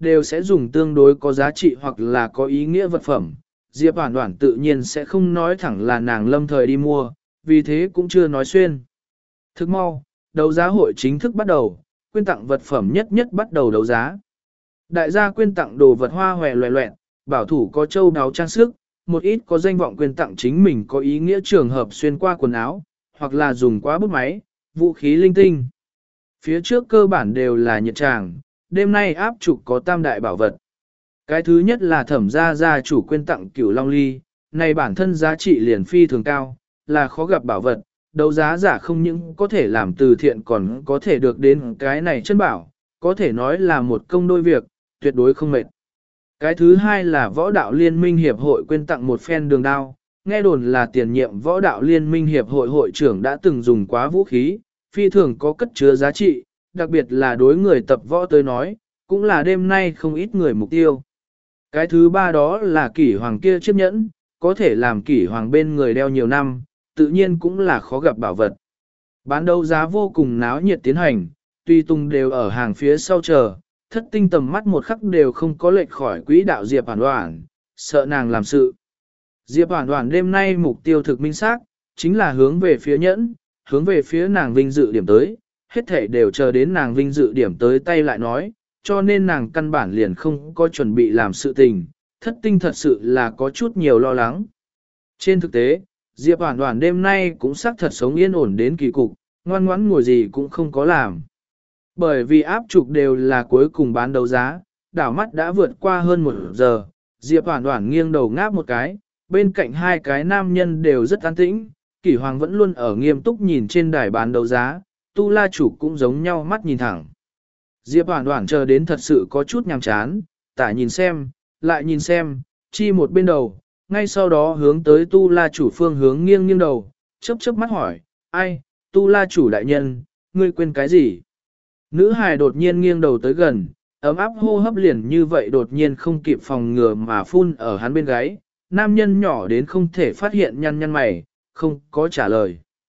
đều sẽ dùng tương đối có giá trị hoặc là có ý nghĩa vật phẩm. Diệp Hoản Hoản tự nhiên sẽ không nói thẳng là nàng lâm thời đi mua, vì thế cũng chưa nói xuyên. Thức mau, đấu giá hội chính thức bắt đầu, quyên tặng vật phẩm nhất nhất bắt đầu đấu giá. Đại gia quyên tặng đồ vật hoa hòe loẹ loẹn, bảo thủ có châu đáo trang sức, một ít có danh vọng quyên tặng chính mình có ý nghĩa trường hợp xuyên qua quần áo, hoặc là dùng quá bút máy, vũ khí linh tinh. Phía trước cơ bản đều là nhiệt tràng, đêm nay áp trục có tam đại bảo vật. Cái thứ nhất là thẩm gia gia chủ quyên tặng cửu long ly, này bản thân giá trị liền phi thường cao, là khó gặp bảo vật, đấu giá giả không những có thể làm từ thiện còn có thể được đến cái này chân bảo, có thể nói là một công đôi việc, tuyệt đối không mệt. Cái thứ hai là võ đạo liên minh hiệp hội quyên tặng một phen đường đao, nghe đồn là tiền nhiệm võ đạo liên minh hiệp hội hội trưởng đã từng dùng quá vũ khí, phi thường có cất chứa giá trị, đặc biệt là đối người tập võ tới nói, cũng là đêm nay không ít người mục tiêu. Cái thứ ba đó là kỷ hoàng kia chiếc nhẫn, có thể làm kỷ hoàng bên người đeo nhiều năm, tự nhiên cũng là khó gặp bảo vật. Bán đấu giá vô cùng náo nhiệt tiến hành, tuy tung đều ở hàng phía sau chờ, thất tinh tầm mắt một khắc đều không có lệch khỏi quỹ đạo Diệp Hoản Hoản, sợ nàng làm sự. Diệp Hoản Hoản đêm nay mục tiêu thực minh xác, chính là hướng về phía nhẫn, hướng về phía nàng vinh dự điểm tới, hết thể đều chờ đến nàng vinh dự điểm tới tay lại nói, cho nên nàng căn bản liền không có chuẩn bị làm sự tình, thất tinh thật sự là có chút nhiều lo lắng. Trên thực tế, Diệp Hoản Hoản đêm nay cũng xác thật sống yên ổn đến kỳ cục, ngoan ngoãn ngồi gì cũng không có làm. Bởi vì áp trục đều là cuối cùng bán đấu giá, đảo mắt đã vượt qua hơn một giờ, Diệp Hoản Hoản nghiêng đầu ngáp một cái, bên cạnh hai cái nam nhân đều rất an tĩnh, Kỷ Hoàng vẫn luôn ở nghiêm túc nhìn trên đài bán đấu giá, Tu La chủ cũng giống nhau mắt nhìn thẳng. Diệp Hoản Hoản chờ đến thật sự có chút nhàm chán, tả nhìn xem, lại nhìn xem, chi một bên đầu, ngay sau đó hướng tới Tu La chủ phương hướng nghiêng nghiêng đầu, chớp chớp mắt hỏi, ai, Tu La chủ đại nhân, ngươi quên cái gì? Nữ hài đột nhiên nghiêng đầu tới gần, ấm áp hô hấp liền như vậy đột nhiên không kịp phòng ngừa mà phun ở hắn bên gáy, nam nhân nhỏ đến không thể phát hiện nhăn nhăn mày, không có trả lời.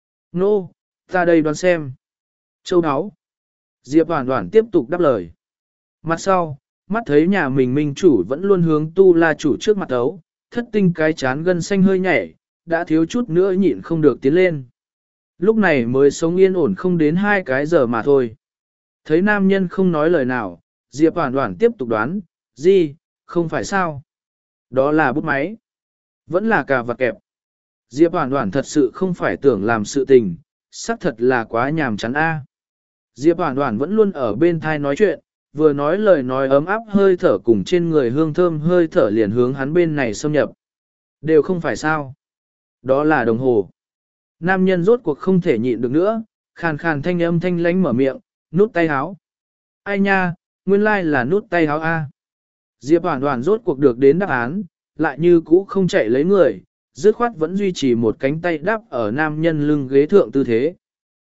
Nô, ta đây đoán xem. Châu áo. Diệp Hoản Hoản tiếp tục đáp lời. Mặt sau, mắt thấy nhà mình minh chủ vẫn luôn hướng Tu La chủ trước mặt ấu, thất tinh cái chán gân xanh hơi nhảy, đã thiếu chút nữa nhịn không được tiến lên. Lúc này mới sống yên ổn không đến hai cái giờ mà thôi. Thấy nam nhân không nói lời nào, Diệp Hoản Hoản tiếp tục đoán, gì, không phải sao? Đó là bút máy. Vẫn là cà vạt kẹp. Diệp Hoản Hoản thật sự không phải tưởng làm sự tình, xác thật là quá nhàm chán a. Diệp Hoản Hoản vẫn luôn ở bên thai nói chuyện, vừa nói lời nói ấm áp hơi thở cùng trên người hương thơm hơi thở liền hướng hắn bên này xâm nhập. Đều không phải sao. Đó là đồng hồ. Nam nhân rốt cuộc không thể nhịn được nữa, khàn khàn thanh âm thanh lánh mở miệng, nút tay háo. Ai nha, nguyên lai là nút tay háo A. Diệp Hoản Hoản rốt cuộc được đến đáp án, lại như cũ không chạy lấy người, dứt khoát vẫn duy trì một cánh tay đắp ở nam nhân lưng ghế thượng tư thế.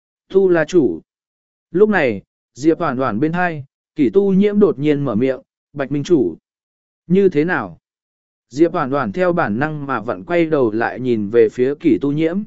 Tu La chủ. Lúc này, Diệp Hoản Hoản bên hai, Kỷ Tu Nhiễm đột nhiên mở miệng, Bạch Minh chủ. Như thế nào? Diệp Hoản Hoản theo bản năng mà vẫn quay đầu lại nhìn về phía Kỷ Tu Nhiễm.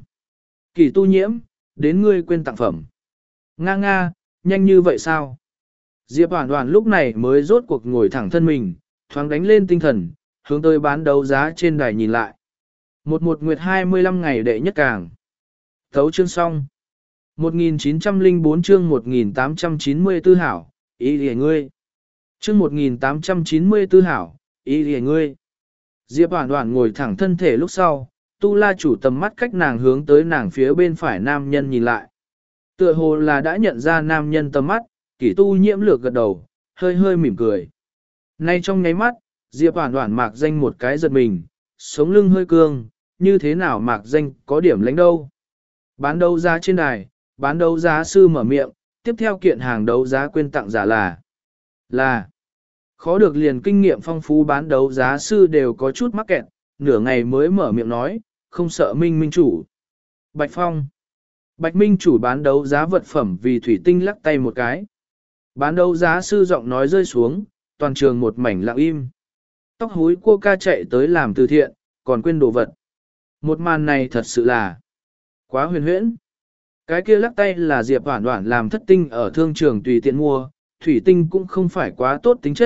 Kỷ Tu Nhiễm, đến ngươi quên tặng phẩm. Nga nga, nhanh như vậy sao? Diệp Hoản Hoản lúc này mới rốt cuộc ngồi thẳng thân mình, thoáng đánh lên tinh thần, hướng tới bán đấu giá trên đài nhìn lại. Một một nguyệt hai mươi lăm ngày đệ nhất càng. Thấu chương xong. một nghìn chín trăm lẻ bốn chương một nghìn tám trăm chín mươi tư hảo, ý lìa ngươi. Chương một nghìn tám trăm chín mươi tư hảo, ý lìa ngươi. Diệp Hoản Hoản ngồi thẳng thân thể lúc sau, Tu La chủ tầm mắt cách nàng hướng tới nàng phía bên phải nam nhân nhìn lại. Tựa hồ là đã nhận ra nam nhân tầm mắt, Kỷ Tu Nhiễm lược gật đầu, hơi hơi mỉm cười. Nay trong nháy mắt, Diệp Hoản Hoản mạc danh một cái giật mình, sống lưng hơi cương, như thế nào mạc danh có điểm lãnh đâu. Bán đấu giá trên đài, bán đấu giá sư mở miệng, tiếp theo kiện hàng đấu giá quyên tặng giả là là khó được liền kinh nghiệm phong phú bán đấu giá sư đều có chút mắc kẹt, nửa ngày mới mở miệng nói, không sợ Minh Minh chủ. Bạch Phong. Bạch Minh chủ bán đấu giá vật phẩm vì thủy tinh lắc tay một cái. Bán đấu giá sư giọng nói rơi xuống, toàn trường một mảnh lặng im. Tóc húi cô ca chạy tới làm từ thiện, còn quên đồ vật. Một màn này thật sự là quá huyền huyễn. Cái kia lắc tay là Diệp Hoản Hoản làm thất tinh ở thương trường tùy tiện mua, thủy tinh cũng không phải quá tốt tính chất,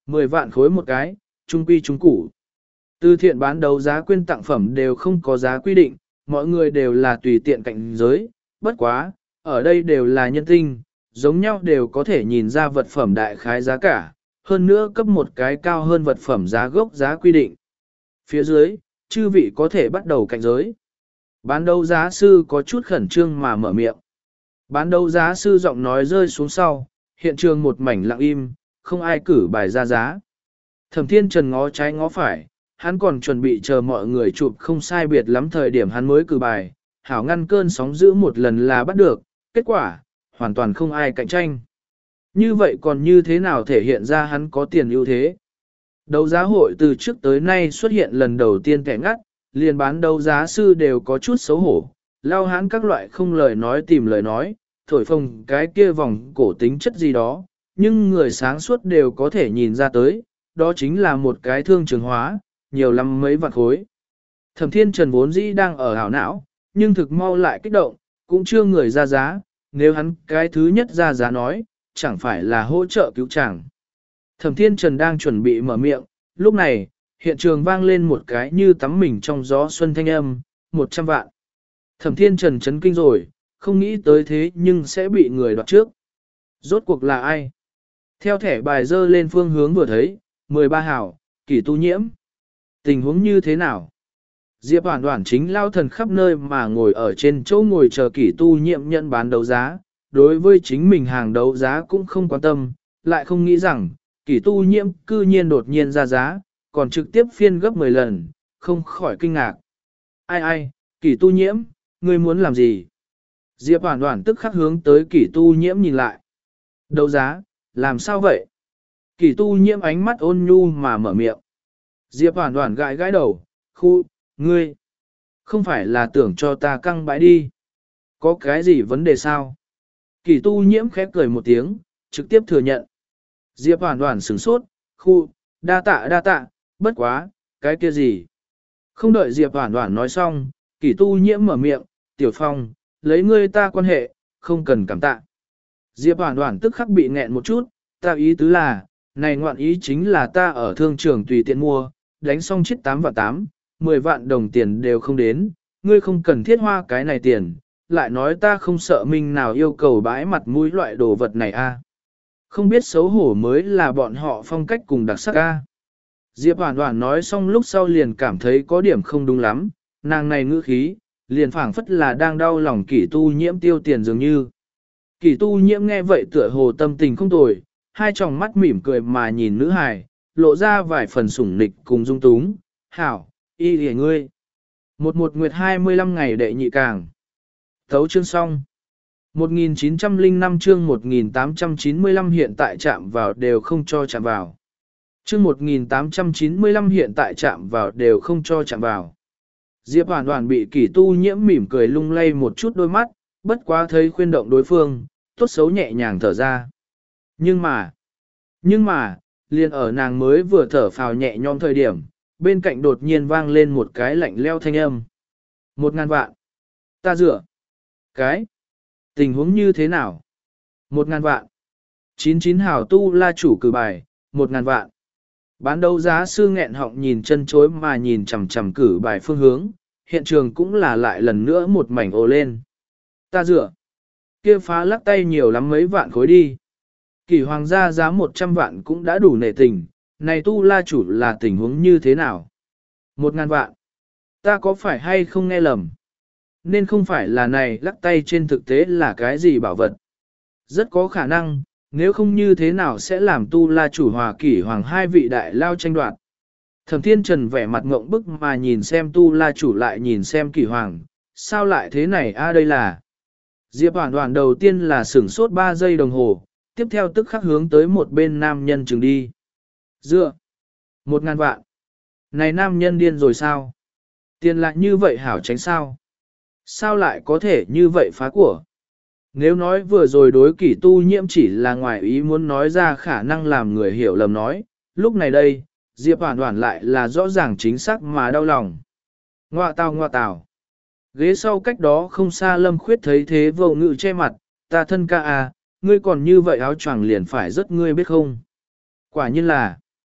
mười vạn khối một cái, trung quy trung củ. Từ thiện bán đấu giá quyên tặng phẩm đều không có giá quy định, mọi người đều là tùy tiện cạnh giới, bất quá, ở đây đều là nhân tinh, giống nhau đều có thể nhìn ra vật phẩm đại khái giá cả, hơn nữa cấp một cái cao hơn vật phẩm giá gốc giá quy định. Phía dưới, chư vị có thể bắt đầu cạnh giới. Bán đấu giá sư có chút khẩn trương mà mở miệng. Bán đấu giá sư giọng nói rơi xuống sau, hiện trường một mảnh lặng im, không ai cử bài ra giá. Thẩm Thiên Trần ngó trái ngó phải, hắn còn chuẩn bị chờ mọi người chụp không sai biệt lắm thời điểm hắn mới cử bài, hảo ngăn cơn sóng dữ một lần là bắt được, kết quả, hoàn toàn không ai cạnh tranh. Như vậy còn như thế nào thể hiện ra hắn có tiền ưu thế? Đấu giá hội từ trước tới nay xuất hiện lần đầu tiên kẻ ngắt, liền bán đấu giá sư đều có chút xấu hổ, lao hãn các loại không lời nói tìm lời nói, thổi phồng cái kia vòng cổ tính chất gì đó, nhưng người sáng suốt đều có thể nhìn ra tới, đó chính là một cái thương trường hóa, nhiều lắm mấy vạn khối. Thẩm Thiên Trần vốn dĩ đang ở hảo não, nhưng thực mau lại kích động, cũng chưa người ra giá, nếu hắn cái thứ nhất ra giá nói, chẳng phải là hỗ trợ cứu chàng. Thẩm Thiên Trần đang chuẩn bị mở miệng, lúc này, hiện trường vang lên một cái như tắm mình trong gió xuân thanh âm, một trăm vạn. Thẩm Thiên Trần chấn kinh rồi, không nghĩ tới thế nhưng sẽ bị người đoạt trước. Rốt cuộc là ai? Theo thẻ bài dơ lên phương hướng vừa thấy, mười ba hảo, Kỷ Tu Nhiễm. Tình huống như thế nào? Diệp Hoản Hoản chính lao thần khắp nơi mà ngồi ở trên chỗ ngồi chờ Kỷ Tu Nhiễm nhận bán đấu giá, đối với chính mình hàng đấu giá cũng không quan tâm, lại không nghĩ rằng, Kỷ Tu Nhiễm cư nhiên đột nhiên ra giá, còn trực tiếp phiên gấp mười lần, không khỏi kinh ngạc. Ai ai, Kỷ Tu Nhiễm, ngươi muốn làm gì? Diệp Hoản Hoản tức khắc hướng tới Kỷ Tu Nhiễm nhìn lại. Đấu giá, làm sao vậy? Kỷ Tu Nhiễm ánh mắt ôn nhu mà mở miệng. Diệp Hoản Hoản gãi gãi đầu, khu, ngươi, không phải là tưởng cho ta căng bãi đi. Có cái gì vấn đề sao? Kỷ Tu Nhiễm khép cười một tiếng, trực tiếp thừa nhận. Diệp Hoản Hoản sửng sốt, khu, đa tạ đa tạ, bất quá, cái kia gì? Không đợi Diệp Hoản Hoản nói xong, Kỷ Tu Nhiễm mở miệng, Tiểu Phong, lấy ngươi ta quan hệ, không cần cảm tạ. Diệp Hoản Hoản tức khắc bị nghẹn một chút, ta ý tứ là, này ngoạn ý chính là ta ở thương trường tùy tiện mua, đánh xong chết tám và tám, mười vạn đồng tiền đều không đến, ngươi không cần thiết hoa cái này tiền, lại nói ta không sợ mình nào yêu cầu bãi mặt mũi loại đồ vật này a. Không biết xấu hổ mới là bọn họ phong cách cùng đặc sắc a. Diệp Hoản Hoản nói xong lúc sau liền cảm thấy có điểm không đúng lắm, nàng này ngữ khí, liền phảng phất là đang đau lòng Kỷ Tu Nhiễm tiêu tiền dường như. Kỷ Tu Nhiễm nghe vậy tựa hồ tâm tình không tồi, hai tròng mắt mỉm cười mà nhìn nữ hài, lộ ra vài phần sủng nịch cùng dung túng, hảo, y lìa ngươi. Một một nguyệt hai mươi lăm ngày đệ nhị càng. Thấu chương xong. một nghìn chín trăm lẻ năm chương một nghìn tám trăm chín mươi lăm hiện tại chạm vào đều không cho chạm vào. Chương một nghìn tám trăm chín mươi lăm hiện tại chạm vào đều không cho chạm vào. Diệp Hoản Hoản bị Kỷ Tu Nhiễm mỉm cười lung lay một chút đôi mắt, bất quá thấy khuyên động đối phương, tốt xấu nhẹ nhàng thở ra. Nhưng mà, nhưng mà, liền ở nàng mới vừa thở phào nhẹ nhõm thời điểm, bên cạnh đột nhiên vang lên một cái lạnh leo thanh âm. Một ngàn vạn. Ta dựa. Cái. Tình huống như thế nào? Một ngàn vạn. Chín chín hào tu la chủ cử bài, một ngàn vạn. Bán đấu giá sư nghẹn họng nhìn chân chối mà nhìn chằm chằm cử bài phương hướng, hiện trường cũng là lại lần nữa một mảnh ồ lên. Ta dựa. Kia phá lắc tay nhiều lắm mấy vạn khối đi. Kỷ hoàng gia giá một trăm vạn cũng đã đủ nể tình, này tu la chủ là tình huống như thế nào? Một ngàn vạn. Ta có phải hay không nghe lầm? Nên không phải là này lắc tay trên thực tế là cái gì bảo vật. Rất có khả năng, nếu không như thế nào sẽ làm tu la chủ hòa kỷ hoàng hai vị đại lao tranh đoạt. Thẩm Thiên Trần vẻ mặt ngộng bức mà nhìn xem tu la chủ lại nhìn xem kỷ hoàng, sao lại thế này a đây là. Diệp Hoản Hoản đầu tiên là sửng sốt ba giây đồng hồ, tiếp theo tức khắc hướng tới một bên nam nhân chừng đi. Dựa. Một ngàn vạn. Này nam nhân điên rồi sao? Tiền lại như vậy hảo tránh sao? Sao lại có thể như vậy phá của? Nếu nói vừa rồi đối Kỷ Tu Nhiễm chỉ là ngoài ý muốn nói ra khả năng làm người hiểu lầm nói, lúc này đây, Diệp Hoản Hoản lại là rõ ràng chính xác mà đau lòng. Ngoạ tào ngoạ tào. Ghế sau cách đó không xa Lâm Khuyết thấy thế vô ngự che mặt, ta thân ca à, ngươi còn như vậy áo choàng liền phải rất ngươi biết không? Quả nhiên là,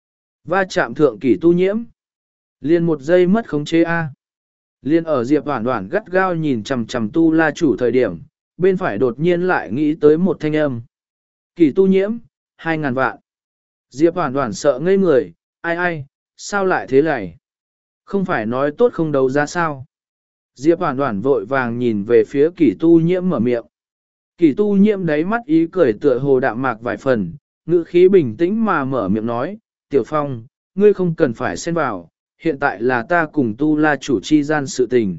Va chạm thượng kỷ tu nhiễm. Liên một giây mất khống chế A. Liên ở Diệp Hoản Hoản gắt gao nhìn chằm chằm tu la chủ thời điểm, bên phải đột nhiên lại nghĩ tới một thanh âm. Kỷ tu nhiễm, hai ngàn vạn. Diệp Hoản Hoản sợ ngây người, ai ai, sao lại thế này? Không phải nói tốt không đấu giá sao? Diệp Hoản Hoản vội vàng nhìn về phía kỷ tu nhiễm mở miệng. Kỷ tu nhiễm đáy mắt ý cười tựa hồ đạm mạc vài phần, ngữ khí bình tĩnh mà mở miệng nói, Tiểu Phong, ngươi không cần phải xen vào, hiện tại là ta cùng tu la chủ chi gian sự tình.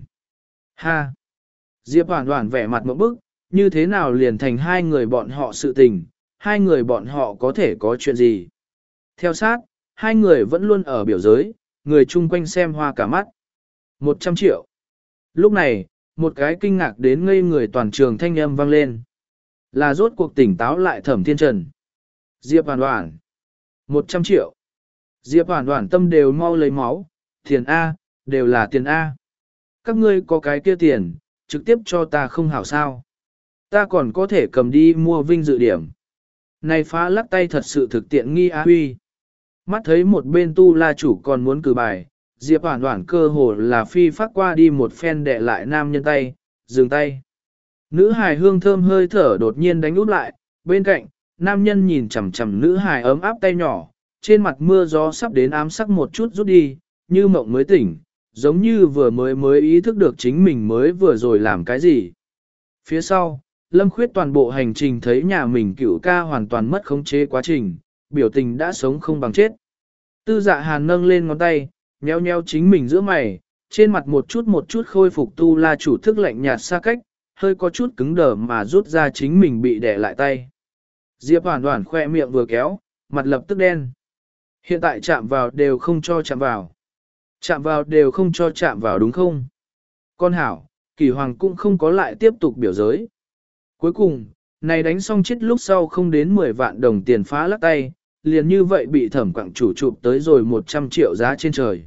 Ha! Diệp Hoản Hoản vẻ mặt ngộp bức, như thế nào liền thành hai người bọn họ sự tình, hai người bọn họ có thể có chuyện gì? Theo sát, hai người vẫn luôn ở biểu giới, người chung quanh xem hoa cả mắt. Một trăm triệu. Lúc này, một cái kinh ngạc đến ngây người toàn trường thanh âm vang lên. Là rốt cuộc tỉnh táo lại Thẩm Thiên Trần. Diệp Hoản Hoản. Một trăm triệu. Diệp Hoản Hoản tâm đều mau lấy máu, tiền A, đều là tiền A. Các ngươi có cái kia tiền, trực tiếp cho ta không hảo sao. Ta còn có thể cầm đi mua vinh dự điểm. Này phá lắc tay thật sự thực tiện nghi á huy. Mắt thấy một bên tu la chủ còn muốn cử bài, Diệp Hoản Hoản cơ hồ là phi phát qua đi một phen đè lại nam nhân tay, dừng tay. Nữ hài hương thơm hơi thở đột nhiên đánh úp lại, bên cạnh, nam nhân nhìn chằm chằm nữ hài ấm áp tay nhỏ, trên mặt mưa gió sắp đến ám sắc một chút rút đi, như mộng mới tỉnh, giống như vừa mới mới ý thức được chính mình mới vừa rồi làm cái gì. Phía sau, Lâm Khuyết toàn bộ hành trình thấy nhà mình cựu ca hoàn toàn mất khống chế quá trình, biểu tình đã sống không bằng chết. Tư Dạ Hàn nâng lên ngón tay, nheo nheo chính mình giữa mày, trên mặt một chút một chút khôi phục tu la chủ thức lạnh nhạt xa cách, hơi có chút cứng đờ mà rút ra chính mình bị đè lại tay. Diệp Hoản Hoản khoe miệng vừa kéo, mặt lập tức đen. Hiện tại chạm vào đều không cho chạm vào. Chạm vào đều không cho chạm vào đúng không? Con hảo, Kỳ Hoàng cũng không có lại tiếp tục biểu giới. Cuối cùng, này đánh xong chết lúc sau không đến mười vạn đồng tiền phá lắc tay, liền như vậy bị Thẩm Quảng chủ chụp tới rồi một trăm triệu giá trên trời.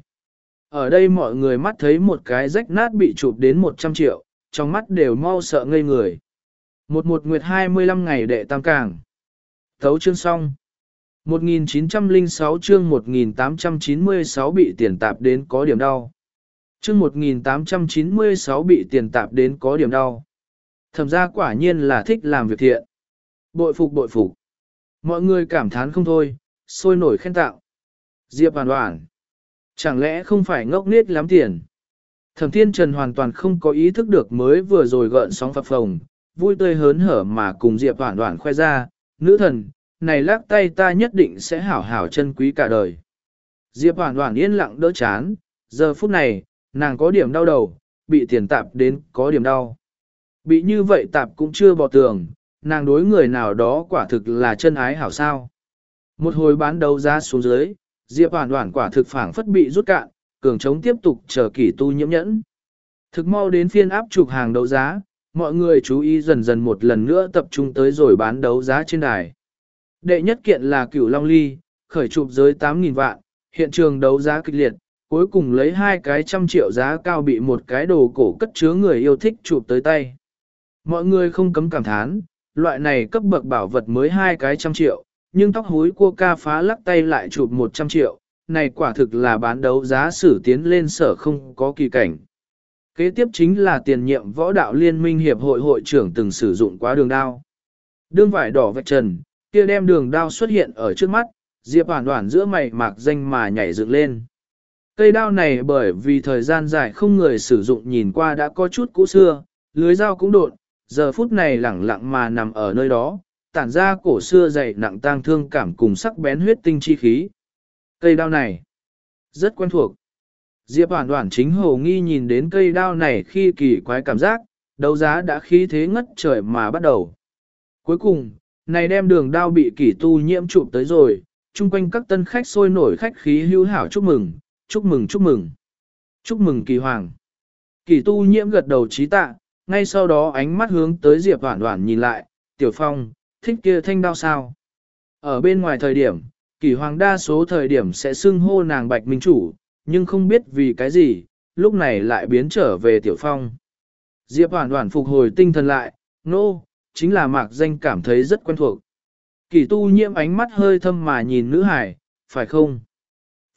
Ở đây mọi người mắt thấy một cái rách nát bị chụp đến một trăm triệu, trong mắt đều mau sợ ngây người. Một một nguyệt hai mươi lăm ngày đệ tam càng. Thấu chương xong. một nghìn chín trăm lẻ sáu chương một nghìn tám trăm chín mươi sáu bị tiền tạp đến có điểm đau. Chương một nghìn tám trăm chín mươi sáu bị tiền tạp đến có điểm đau. Thẩm gia quả nhiên là thích làm việc thiện. Bội phục bội phục. Mọi người cảm thán không thôi, sôi nổi khen tạo. Diệp Hoản Hoản. Chẳng lẽ không phải ngốc nghếch lắm tiền? Thẩm Thiên Trần hoàn toàn không có ý thức được mới vừa rồi gợn sóng phập phồng, vui tươi hớn hở mà cùng Diệp Hoản Hoản khoe ra, nữ thần, này lắc tay ta nhất định sẽ hảo hảo chân quý cả đời. Diệp Hoản Hoản yên lặng đỡ chán, giờ phút này, nàng có điểm đau đầu, bị tiền tạp đến có điểm đau. Bị như vậy tạp cũng chưa bỏ tường, nàng đối người nào đó quả thực là chân ái hảo sao. Một hồi bán đấu giá xuống dưới, Diệp Hoản Hoản quả thực phảng phất bị rút cạn, cường chống tiếp tục chờ kỷ tu nhiễm nhẫn. Thực mau đến phiên áp chụp hàng đấu giá, mọi người chú ý dần dần một lần nữa tập trung tới rồi bán đấu giá trên đài. Đệ nhất kiện là Cửu Long Ly, khởi chụp giới tám nghìn vạn, hiện trường đấu giá kịch liệt, cuối cùng lấy hai cái trăm triệu giá cao bị một cái đồ cổ cất chứa người yêu thích chụp tới tay. Mọi người không cấm cảm thán, loại này cấp bậc bảo vật mới hai cái trăm triệu, nhưng tóc húi cua ca phá lắc tay lại chụp một trăm triệu, này quả thực là bán đấu giá sử tiến lên sở không có kỳ cảnh. Kế tiếp chính là tiền nhiệm võ đạo liên minh hiệp hội hội trưởng từng sử dụng quá đường đao. Đương vải đỏ vạch trần, kia đem đường đao xuất hiện ở trước mắt, Diệp Hoản Hoản giữa mày mạc danh mà nhảy dựng lên. Cây đao này bởi vì thời gian dài không người sử dụng nhìn qua đã có chút cũ xưa, lưới dao cũng đột, giờ phút này lẳng lặng mà nằm ở nơi đó, tản ra cổ xưa dày nặng tang thương cảm cùng sắc bén huyết tinh chi khí. Cây đao này rất quen thuộc. Diệp Hoản Hoản chính hồ nghi nhìn đến cây đao này khi kỳ quái cảm giác, đấu giá đã khí thế ngất trời mà bắt đầu. Cuối cùng, này đem đường đao bị kỷ tu nhiễm chụp tới rồi, chung quanh các tân khách sôi nổi khách khí hữu hảo chúc mừng, chúc mừng chúc mừng. Chúc mừng Kỳ Hoàng. Kỷ tu nhiễm gật đầu trí tạ, ngay sau đó ánh mắt hướng tới Diệp Hoản Hoản nhìn lại, Tiểu Phong, thích kia thanh đao sao? Ở bên ngoài thời điểm, Kỷ Hoàng đa số thời điểm sẽ xưng hô nàng Bạch Minh Chủ, nhưng không biết vì cái gì, lúc này lại biến trở về Tiểu Phong. Diệp Hoản Hoản phục hồi tinh thần lại, nô, no, chính là mạc danh cảm thấy rất quen thuộc. Kỷ tu nhiễm ánh mắt hơi thâm mà nhìn nữ hải, phải không?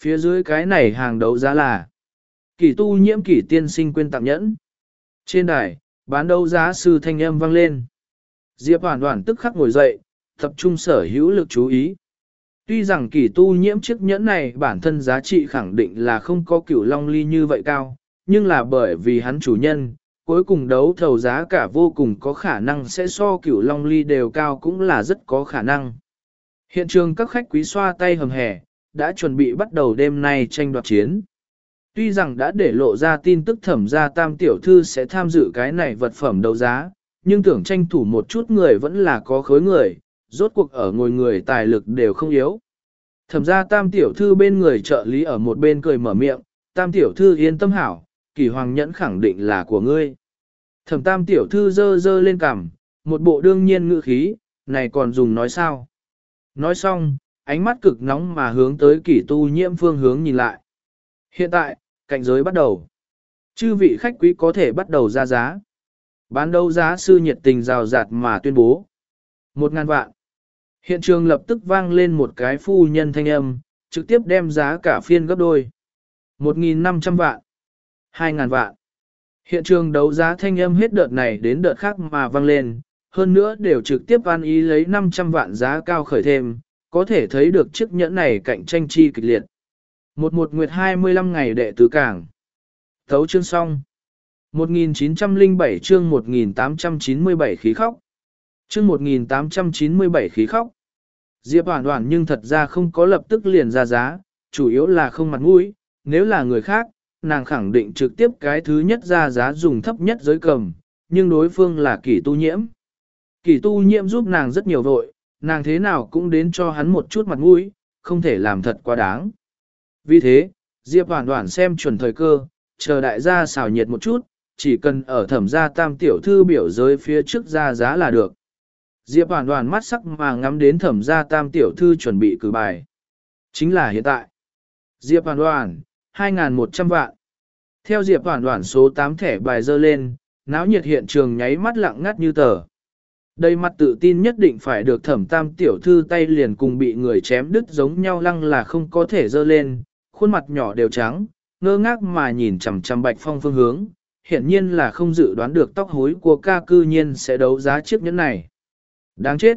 Phía dưới cái này hàng đấu giá là Kỷ tu nhiễm kỷ tiên sinh quên tặng nhẫn. Trên đài, bán đấu giá sư thanh âm vang lên. Diệp Hoản Hoản tức khắc ngồi dậy, tập trung sở hữu lực chú ý. Tuy rằng kỷ tu nhiễm chiếc nhẫn này bản thân giá trị khẳng định là không có cửu long ly như vậy cao, nhưng là bởi vì hắn chủ nhân, cuối cùng đấu thầu giá cả vô cùng có khả năng sẽ so cửu long ly đều cao cũng là rất có khả năng. Hiện trường các khách quý xoa tay hầm hè, đã chuẩn bị bắt đầu đêm nay tranh đoạt chiến. Tuy rằng đã để lộ ra tin tức thẩm gia tam tiểu thư sẽ tham dự cái này vật phẩm đấu giá, nhưng tưởng tranh thủ một chút người vẫn là có khối người, rốt cuộc ở ngồi người tài lực đều không yếu. Thẩm gia tam tiểu thư bên người trợ lý ở một bên cười mở miệng, tam tiểu thư yên tâm hảo, Kỷ hoàng nhẫn khẳng định là của ngươi. Thẩm tam tiểu thư dơ dơ lên cằm, một bộ đương nhiên ngữ khí, này còn dùng nói sao. Nói xong, ánh mắt cực nóng mà hướng tới Kỷ tu nhiễm phương hướng nhìn lại. Hiện tại, cạnh giới bắt đầu. Chư vị khách quý có thể bắt đầu ra giá. Bán đấu giá sư nhiệt tình rào rạt mà tuyên bố. Một ngàn vạn. Hiện trường lập tức vang lên một cái phu nhân thanh âm, trực tiếp đem giá cả phiên gấp đôi. Một nghìn năm trăm vạn. Hai ngàn vạn. Hiện trường đấu giá thanh âm hết đợt này đến đợt khác mà vang lên, hơn nữa đều trực tiếp an ý lấy năm trăm vạn giá cao khởi thêm, có thể thấy được chiếc nhẫn này cạnh tranh chi kịch liệt. Một một nguyệt hai mươi lăm ngày đệ tứ cảng. Thấu chương xong. một nghìn chín trăm lẻ bảy chương một nghìn tám trăm chín mươi bảy khí khóc. Chương một nghìn tám trăm chín mươi bảy khí khóc. Diệp Hoản Hoản nhưng thật ra không có lập tức liền ra giá, chủ yếu là không mặt mũi, nếu là người khác, nàng khẳng định trực tiếp cái thứ nhất ra giá dùng thấp nhất giới cầm, nhưng đối phương là Kỷ tu nhiễm. Kỷ tu nhiễm giúp nàng rất nhiều vội, nàng thế nào cũng đến cho hắn một chút mặt mũi, không thể làm thật quá đáng. Vì thế, Diệp Hoản Hoản xem chuẩn thời cơ, chờ đại gia xào nhiệt một chút, chỉ cần ở thẩm gia tam tiểu thư biểu giới phía trước ra giá là được. Diệp Hoản Hoản mắt sắc mà ngắm đến thẩm gia tam tiểu thư chuẩn bị cử bài. Chính là hiện tại. Diệp Hoản Hoản, hai nghìn một trăm vạn. Theo Diệp Hoản Hoản số tám thẻ bài dơ lên, náo nhiệt hiện trường nháy mắt lặng ngắt như tờ. Đây mặt tự tin nhất định phải được thẩm tam tiểu thư tay liền cùng bị người chém đứt giống nhau lăng là không có thể dơ lên, khuôn mặt nhỏ đều trắng, ngơ ngác mà nhìn chằm chằm Bạch Phong phương hướng, hiển nhiên là không dự đoán được tóc hối của ca cư nhiên sẽ đấu giá chiếc nhẫn này. Đáng chết!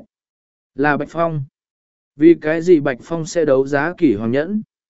Là Bạch Phong. Vì cái gì Bạch Phong sẽ đấu giá Kỷ hoàng nhẫn?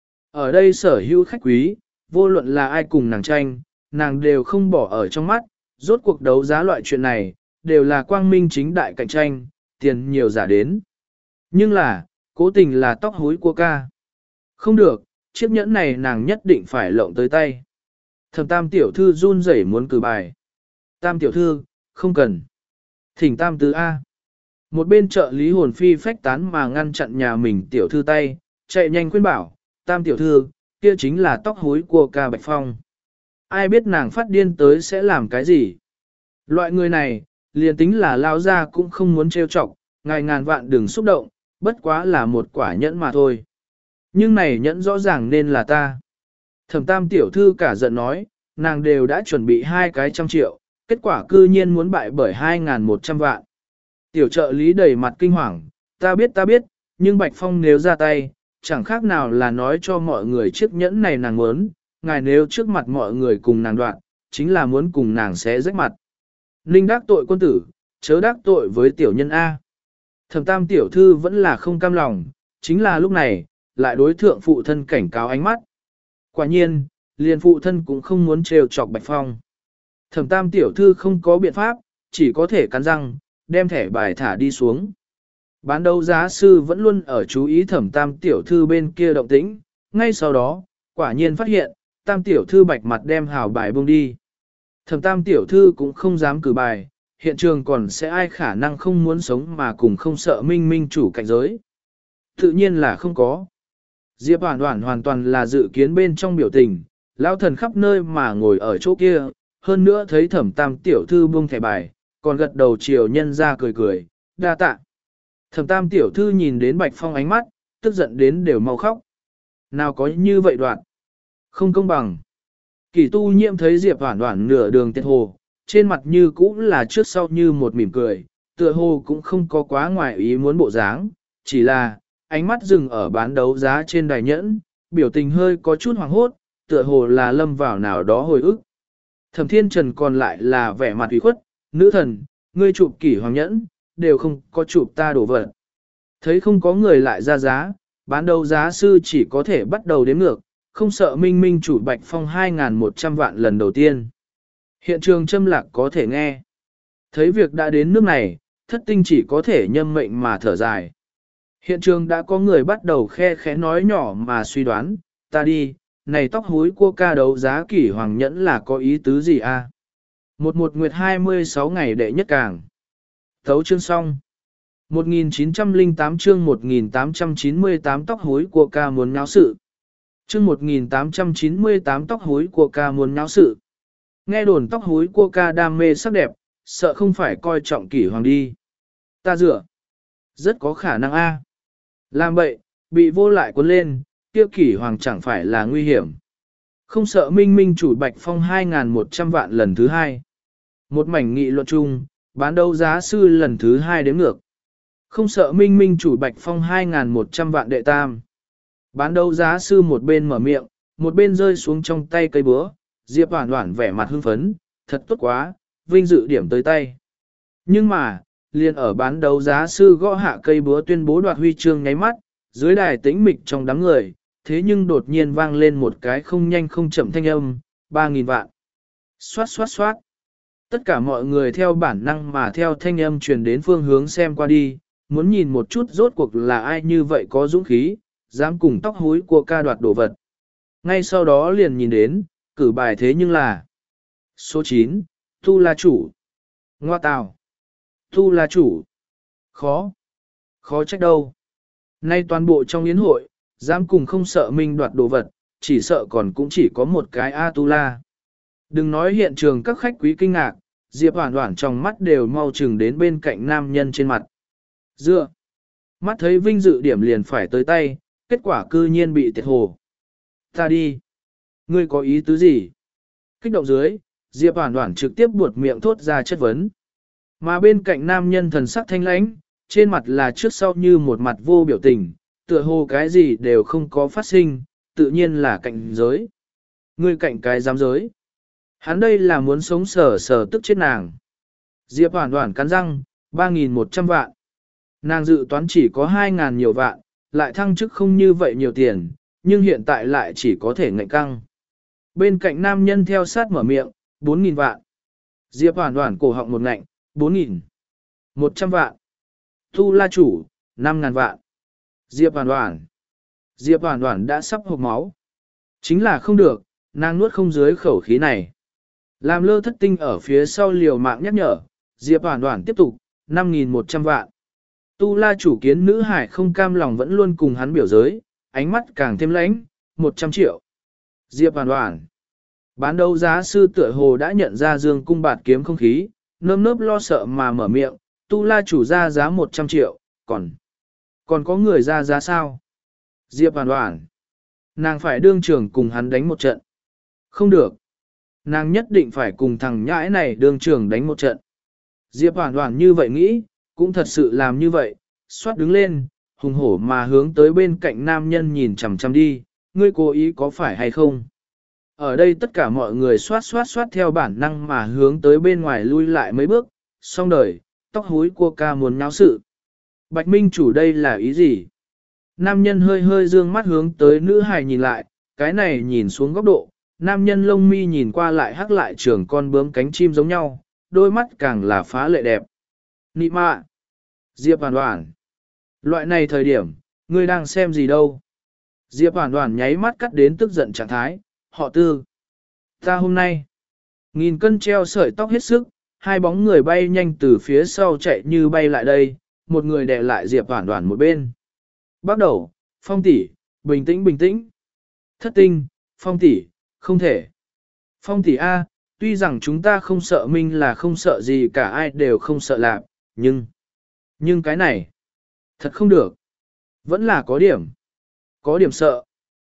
Ở đây sở hữu khách quý, vô luận là ai cùng nàng tranh, nàng đều không bỏ ở trong mắt, rốt cuộc đấu giá loại chuyện này, đều là quang minh chính đại cạnh tranh, tiền nhiều giả đến. Nhưng là, cố tình là tóc hối của ca. Không được, chiếc nhẫn này nàng nhất định phải lộng tới tay. Thẩm tam tiểu thư run rẩy muốn cử bài. Tam tiểu thư, không cần. Thỉnh tam tứ A. Một bên trợ lý hồn phi phách tán mà ngăn chặn nhà mình tiểu thư tay, chạy nhanh khuyên bảo, tam tiểu thư, kia chính là tóc hối của ca Bạch Phong. Ai biết nàng phát điên tới sẽ làm cái gì? Loại người này, liền tính là lao ra cũng không muốn trêu chọc, ngài ngàn vạn đừng xúc động, bất quá là một quả nhẫn mà thôi. Nhưng này nhẫn rõ ràng nên là ta. Thẩm tam tiểu thư cả giận nói, nàng đều đã chuẩn bị hai cái trăm triệu, kết quả cư nhiên muốn bại bởi hai ngàn một trăm vạn. Tiểu trợ lý đầy mặt kinh hoàng, ta biết ta biết, nhưng Bạch Phong nếu ra tay, chẳng khác nào là nói cho mọi người chiếc nhẫn này nàng muốn, ngài nếu trước mặt mọi người cùng nàng đoạn, chính là muốn cùng nàng xé rách mặt. Ninh đắc tội quân tử, chớ đắc tội với tiểu nhân A. Thẩm tam tiểu thư vẫn là không cam lòng, chính là lúc này, lại đối thượng phụ thân cảnh cáo ánh mắt. Quả nhiên, liền phụ thân cũng không muốn trêu chọc Bạch Phong. Thẩm tam tiểu thư không có biện pháp, chỉ có thể cắn răng, đem thẻ bài thả đi xuống. Bán đấu giá sư vẫn luôn ở chú ý thẩm tam tiểu thư bên kia động tĩnh, ngay sau đó, quả nhiên phát hiện, tam tiểu thư bạch mặt đem hào bài buông đi. Thẩm tam tiểu thư cũng không dám cử bài, hiện trường còn sẽ ai khả năng không muốn sống mà cùng không sợ minh minh chủ cảnh giới. Tự nhiên là không có. Diệp Hoản Hoản hoàn toàn là dự kiến bên trong biểu tình, lão thần khắp nơi mà ngồi ở chỗ kia, hơn nữa thấy thẩm tam tiểu thư buông thẻ bài, còn gật đầu chiều nhân ra cười cười, đa tạ. Thẩm tam tiểu thư nhìn đến Bạch Phong ánh mắt, tức giận đến đều mau khóc. Nào có như vậy đoạn? Không công bằng. Kỷ tu nhiễm thấy Diệp Hoản Hoản nửa đường tiệt hồ, trên mặt như cũ là trước sau như một mỉm cười, tựa hồ cũng không có quá ngoài ý muốn bộ dáng, chỉ là, ánh mắt dừng ở bán đấu giá trên đài nhẫn, biểu tình hơi có chút hoảng hốt, tựa hồ là lâm vào nào đó hồi ức. Thẩm Thiên Trần còn lại là vẻ mặt ủy khuất, nữ thần, ngươi chụp kỷ hoàng nhẫn, đều không có chụp ta đổ vật. Thấy không có người lại ra giá, bán đấu giá sư chỉ có thể bắt đầu đếm ngược, không sợ minh minh chủ Bạch Phong hai nghìn một trăm vạn lần đầu tiên. Hiện trường châm lạc có thể nghe. Thấy việc đã đến nước này, thất tinh chỉ có thể nhâm mệnh mà thở dài. Hiện trường đã có người bắt đầu khe khẽ nói nhỏ mà suy đoán, ta đi, này tóc húi cua ca đấu giá kỷ hoàng nhẫn là có ý tứ gì a? Một một nguyệt hai mươi sáu ngày đệ nhất càng. Thấu chương xong. một nghìn chín trăm lẻ tám chương một nghìn tám trăm chín mươi tám tóc húi cua ca muốn nháo sự. Chương một nghìn tám trăm chín mươi tám tóc húi cua ca muốn nháo sự. Nghe đồn tóc húi cua ca đam mê sắc đẹp, sợ không phải coi trọng kỷ hoàng đi. Ta dựa. Rất có khả năng a. Làm vậy, bị vô lại cuốn lên, tiêu kỷ hoàng chẳng phải là nguy hiểm. Không sợ minh minh chủ Bạch Phong hai nghìn một trăm vạn lần thứ hai. Một mảnh nghị luận chung, bán đấu giá sư lần thứ hai đếm ngược. Không sợ minh minh chủ Bạch Phong hai nghìn một trăm vạn đệ tam. Bán đấu giá sư một bên mở miệng, một bên rơi xuống trong tay cây búa, Diệp Hoản Hoản vẻ mặt hưng phấn, thật tốt quá, vinh dự điểm tới tay. Nhưng mà, liền ở bán đấu giá sư gõ hạ cây búa tuyên bố đoạt huy chương nháy mắt, dưới đài tĩnh mịch trong đám người, thế nhưng đột nhiên vang lên một cái không nhanh không chậm thanh âm, ba nghìn vạn. Xoát xoát xoát. Tất cả mọi người theo bản năng mà theo thanh âm truyền đến phương hướng xem qua đi, muốn nhìn một chút rốt cuộc là ai như vậy có dũng khí, dám cùng tóc húi của ca đoạt đồ vật. Ngay sau đó liền nhìn đến, cử bài thế nhưng là số chín, Tu La Chủ. Ngoa tào. Tu La Chủ. Khó. Khó trách đâu. Nay toàn bộ trong yến hội, dám cùng không sợ mình đoạt đồ vật, chỉ sợ còn cũng chỉ có một cái A Tu La. Đừng nói hiện trường các khách quý kinh ngạc, Diệp Hoản Hoản trong mắt đều mau chừng đến bên cạnh nam nhân trên mặt. Dựa. Mắt thấy vinh dự điểm liền phải tới tay, kết quả cư nhiên bị tiệt hồ. Ta đi. Ngươi có ý tứ gì? Kích động dưới, Diệp Hoản Hoản trực tiếp buột miệng thốt ra chất vấn. Mà bên cạnh nam nhân thần sắc thanh lãnh, trên mặt là trước sau như một mặt vô biểu tình, tựa hồ cái gì đều không có phát sinh, tự nhiên là cạnh giới. Ngươi cạnh cái giám giới. Hắn đây là muốn sống sờ sờ tức chết nàng. Diệp Hoản Hoản cắn răng, ba nghìn một trăm vạn. Nàng dự toán chỉ có hai nghìn nhiều vạn, lại thăng chức không như vậy nhiều tiền, nhưng hiện tại lại chỉ có thể ngạnh căng. Bên cạnh nam nhân theo sát mở miệng, bốn nghìn vạn. Diệp Hoản Hoản cổ họng một ngạnh, bốn nghìn. một trăm vạn. Tu La Chủ, năm nghìn vạn. Diệp Hoản Hoản. Diệp Hoản Hoản đã sắp hộc máu. Chính là không được, nàng nuốt không dưới khẩu khí này. Làm lơ thất tinh ở phía sau liều mạng nhắc nhở, Diệp Hoản Hoản tiếp tục, năm nghìn một trăm vạn. Tu La Chủ kiến nữ hải không cam lòng vẫn luôn cùng hắn biểu giới, ánh mắt càng thêm lãnh, một trăm triệu. Diệp Hoản Hoản. Bán đấu giá sư tựa hồ đã nhận ra Dương Cung Bạt Kiếm không khí, nơm nớp lo sợ mà mở miệng, Tu La Chủ ra giá một trăm triệu, còn còn có người ra giá sao? Diệp Hoản Hoản. Nàng phải đương trường cùng hắn đánh một trận. Không được. Nàng nhất định phải cùng thằng nhãi này đương trường đánh một trận. Diệp Hoản Hoản như vậy nghĩ, cũng thật sự làm như vậy, xoát đứng lên, hùng hổ mà hướng tới bên cạnh nam nhân nhìn chằm chằm đi, ngươi cố ý có phải hay không? Ở đây tất cả mọi người xoát xoát xoát theo bản năng mà hướng tới bên ngoài lui lại mấy bước, xong đời, tóc húi cua ca muốn nháo sự. Bạch Minh Chủ đây là ý gì? Nam nhân hơi hơi dương mắt hướng tới nữ hài nhìn lại, cái này nhìn xuống góc độ, nam nhân lông mi nhìn qua lại hắc lại trường con bướm cánh chim giống nhau, đôi mắt càng là phá lệ đẹp. Nị mạ! Diệp Hoản Hoản! Loại này thời điểm, ngươi đang xem gì đâu? Diệp Hoản Hoản nháy mắt cắt đến tức giận trạng thái, họ Tư. Ta hôm nay, nghìn cân treo sợi tóc hết sức, hai bóng người bay nhanh từ phía sau chạy như bay lại đây, một người đè lại Diệp Hoản Hoản một bên. Bắt đầu, Phong tỷ, bình tĩnh bình tĩnh. Thất tinh, Phong tỷ, không thể. Phong tỷ A, tuy rằng chúng ta không sợ minh là không sợ gì cả ai đều không sợ lạc, nhưng, nhưng cái này, thật không được. Vẫn là có điểm, có điểm sợ.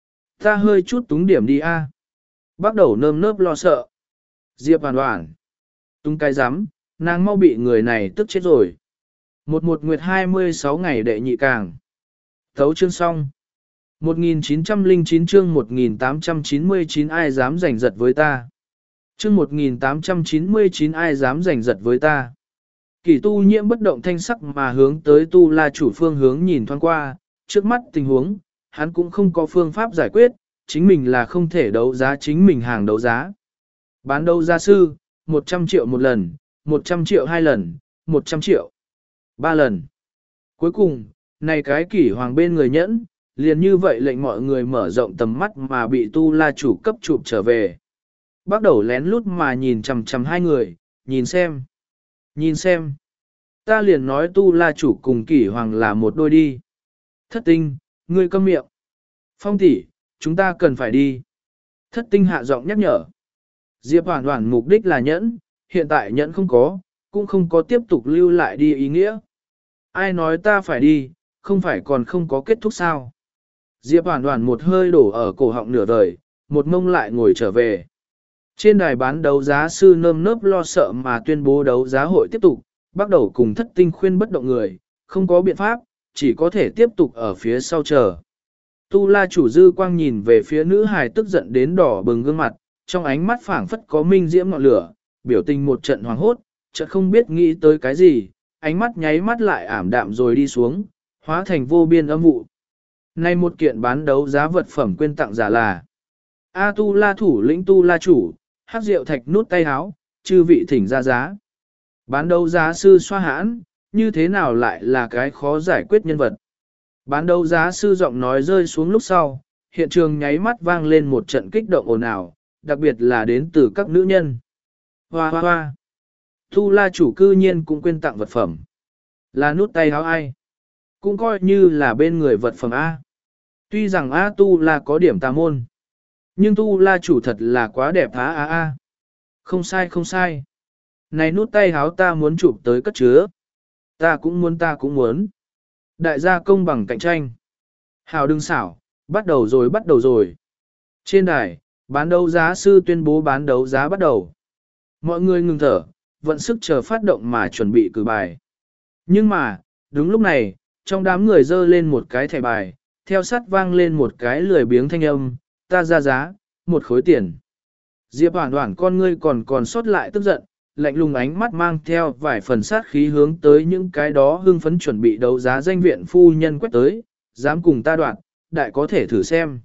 Ta hơi chút túng điểm đi A. Bắt đầu nơm nớp lo sợ. Diệp Hoản Hoản. Túng cái rắm nàng mau bị người này tức chết rồi. Một một nguyệt hai mươi sáu ngày đệ nhị càng. Thấu chương xong. một nghìn chín trăm lẻ chín chương một nghìn tám trăm chín mươi chín ai dám giành giật với ta. Chương một nghìn tám trăm chín mươi chín ai dám giành giật với ta. Kỷ tu nhiễm bất động thanh sắc mà hướng tới tu la chủ phương hướng nhìn thoáng qua, trước mắt tình huống, hắn cũng không có phương pháp giải quyết, chính mình là không thể đấu giá chính mình hàng đấu giá. Bán đấu giá sư, một trăm triệu một lần, một trăm triệu hai lần, một trăm triệu, ba lần. Cuối cùng, này cái kỷ hoàng bên người nhẫn, liền như vậy lệnh mọi người mở rộng tầm mắt mà bị tu la chủ cấp chụp trở về. Bắt đầu lén lút mà nhìn chằm chằm hai người, nhìn xem, nhìn xem. Ta liền nói tu la chủ cùng kỷ hoàng là một đôi đi. Thất tinh, ngươi câm miệng. Phong tỷ, chúng ta cần phải đi. Thất tinh hạ giọng nhắc nhở. Diệp Hoản Hoản mục đích là nhẫn, hiện tại nhẫn không có, cũng không có tiếp tục lưu lại đi ý nghĩa. Ai nói ta phải đi, không phải còn không có kết thúc sao? Diệp Hoản Hoản một hơi đổ ở cổ họng nửa đời, một mông lại ngồi trở về. Trên đài bán đấu giá sư nơm nớp lo sợ mà tuyên bố đấu giá hội tiếp tục, bắt đầu cùng thất tinh khuyên bất động người, không có biện pháp, chỉ có thể tiếp tục ở phía sau chờ. Tu la chủ dư quang nhìn về phía nữ hài tức giận đến đỏ bừng gương mặt, trong ánh mắt phảng phất có minh diễm ngọn lửa, biểu tình một trận hoàng hốt, chợt không biết nghĩ tới cái gì, ánh mắt nháy mắt lại ảm đạm rồi đi xuống, hóa thành vô biên âm vụ. Nay một kiện bán đấu giá vật phẩm quên tặng giả là A tu la thủ lĩnh tu la chủ, hắc rượu thạch nút tay háo, chư vị thỉnh ra giá. Bán đấu giá sư xoa hãn, như thế nào lại là cái khó giải quyết nhân vật. Bán đấu giá sư giọng nói rơi xuống lúc sau, hiện trường nháy mắt vang lên một trận kích động ồn ào, đặc biệt là đến từ các nữ nhân. Hoa hoa hoa. Tu la chủ cư nhiên cũng quên tặng vật phẩm. Là nút tay háo ai? Cũng coi như là bên người vật phẩm A. Tuy rằng A tu la có điểm tà môn. Nhưng tu la chủ thật là quá đẹp á a a. Không sai không sai. Này nút tay háo ta muốn chụp tới cất chứa. Ta cũng muốn ta cũng muốn. Đại gia công bằng cạnh tranh. Hào đừng xảo, bắt đầu rồi bắt đầu rồi. Trên đài, bán đấu giá sư tuyên bố bán đấu giá bắt đầu. Mọi người ngừng thở, vận sức chờ phát động mà chuẩn bị cử bài. Nhưng mà, đúng lúc này, trong đám người dơ lên một cái thẻ bài, theo sát vang lên một cái lười biếng thanh âm, ta ra giá, một khối tiền. Diệp Hoản Hoản con ngươi còn còn sót lại tức giận, lạnh lùng ánh mắt mang theo vài phần sát khí hướng tới những cái đó hưng phấn chuẩn bị đấu giá danh viện phu nhân quét tới, dám cùng ta đoạn, đại có thể thử xem.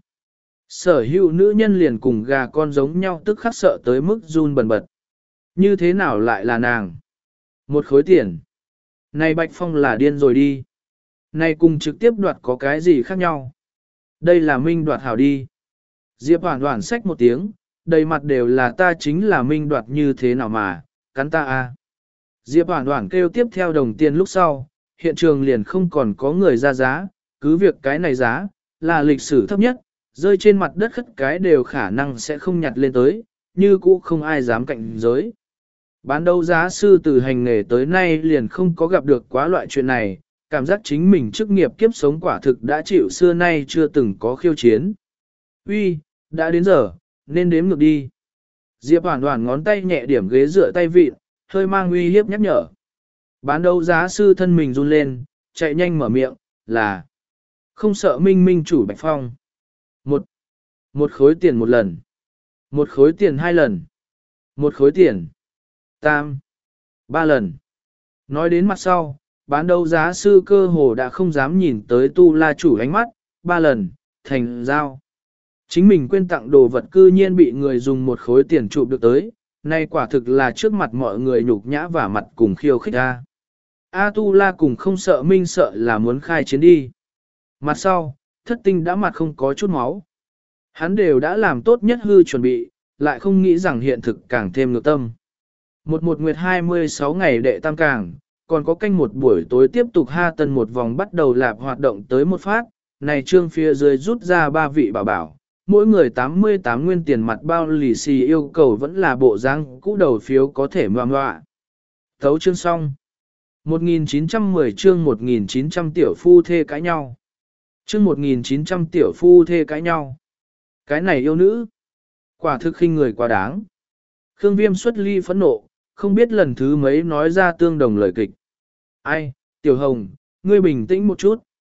Sở hữu nữ nhân liền cùng gà con giống nhau tức khắc sợ tới mức run bần bật. Như thế nào lại là nàng? Một khối tiền. Này Bạch Phong là điên rồi đi. Này cùng trực tiếp đoạt có cái gì khác nhau? Đây là minh đoạt hảo đi. Diệp Hoản Hoản xách một tiếng, đầy mặt đều là ta chính là minh đoạt như thế nào mà, cắn ta a. Diệp Hoản Hoản kêu tiếp theo đồng tiền lúc sau, hiện trường liền không còn có người ra giá, cứ việc cái này giá, là lịch sử thấp nhất, rơi trên mặt đất khất cái đều khả năng sẽ không nhặt lên tới, như cũ không ai dám cạnh giới. Bán đấu giá sư từ hành nghề tới nay liền không có gặp được quá loại chuyện này, cảm giác chính mình chức nghiệp kiếp sống quả thực đã chịu xưa nay chưa từng có khiêu chiến. Uy, đã đến giờ, nên đếm ngược đi. Diệp Hoản Hoản ngón tay nhẹ điểm ghế dựa tay vịn, hơi mang uy hiếp nhắc nhở. Bán đấu giá sư thân mình run lên, chạy nhanh mở miệng, là không sợ minh minh chủ Bạch Phong. Một, một khối tiền một lần. Một khối tiền hai lần. Một khối tiền. Tam. Ba lần. Nói đến mặt sau, bán đấu giá sư cơ hồ đã không dám nhìn tới tu la chủ ánh mắt, ba lần, thành giao. Chính mình quên tặng đồ vật cư nhiên bị người dùng một khối tiền chụp được tới, nay quả thực là trước mặt mọi người nhục nhã và mặt cùng khiêu khích A. A tu la cùng không sợ minh sợ là muốn khai chiến đi. Mặt sau, thất tinh đã mặt không có chút máu. Hắn đều đã làm tốt nhất hư chuẩn bị, lại không nghĩ rằng hiện thực càng thêm ngược tâm. Một một nguyệt hai mươi sáu ngày đệ tam càng, còn có canh một buổi tối tiếp tục ha tân một vòng bắt đầu lạp hoạt động tới một phát, này trương phía dưới rút ra ba vị bảo bảo, mỗi người tám mươi tám nguyên tiền mặt bao lì xì yêu cầu vẫn là bộ dáng cũ đầu phiếu có thể ngoạm ngoạ. Thấu chương xong. một nghìn chín trăm mười chương một nghìn chín trăm tiểu phu thê cãi nhau. Chương một nghìn chín trăm tiểu phu thê cãi nhau. Cái này yêu nữ. Quả thực khinh người quá đáng. Khương Viêm xuất ly phẫn nộ, không biết lần thứ mấy nói ra tương đồng lời kịch. Ai, Tiểu Hồng, ngươi bình tĩnh một chút.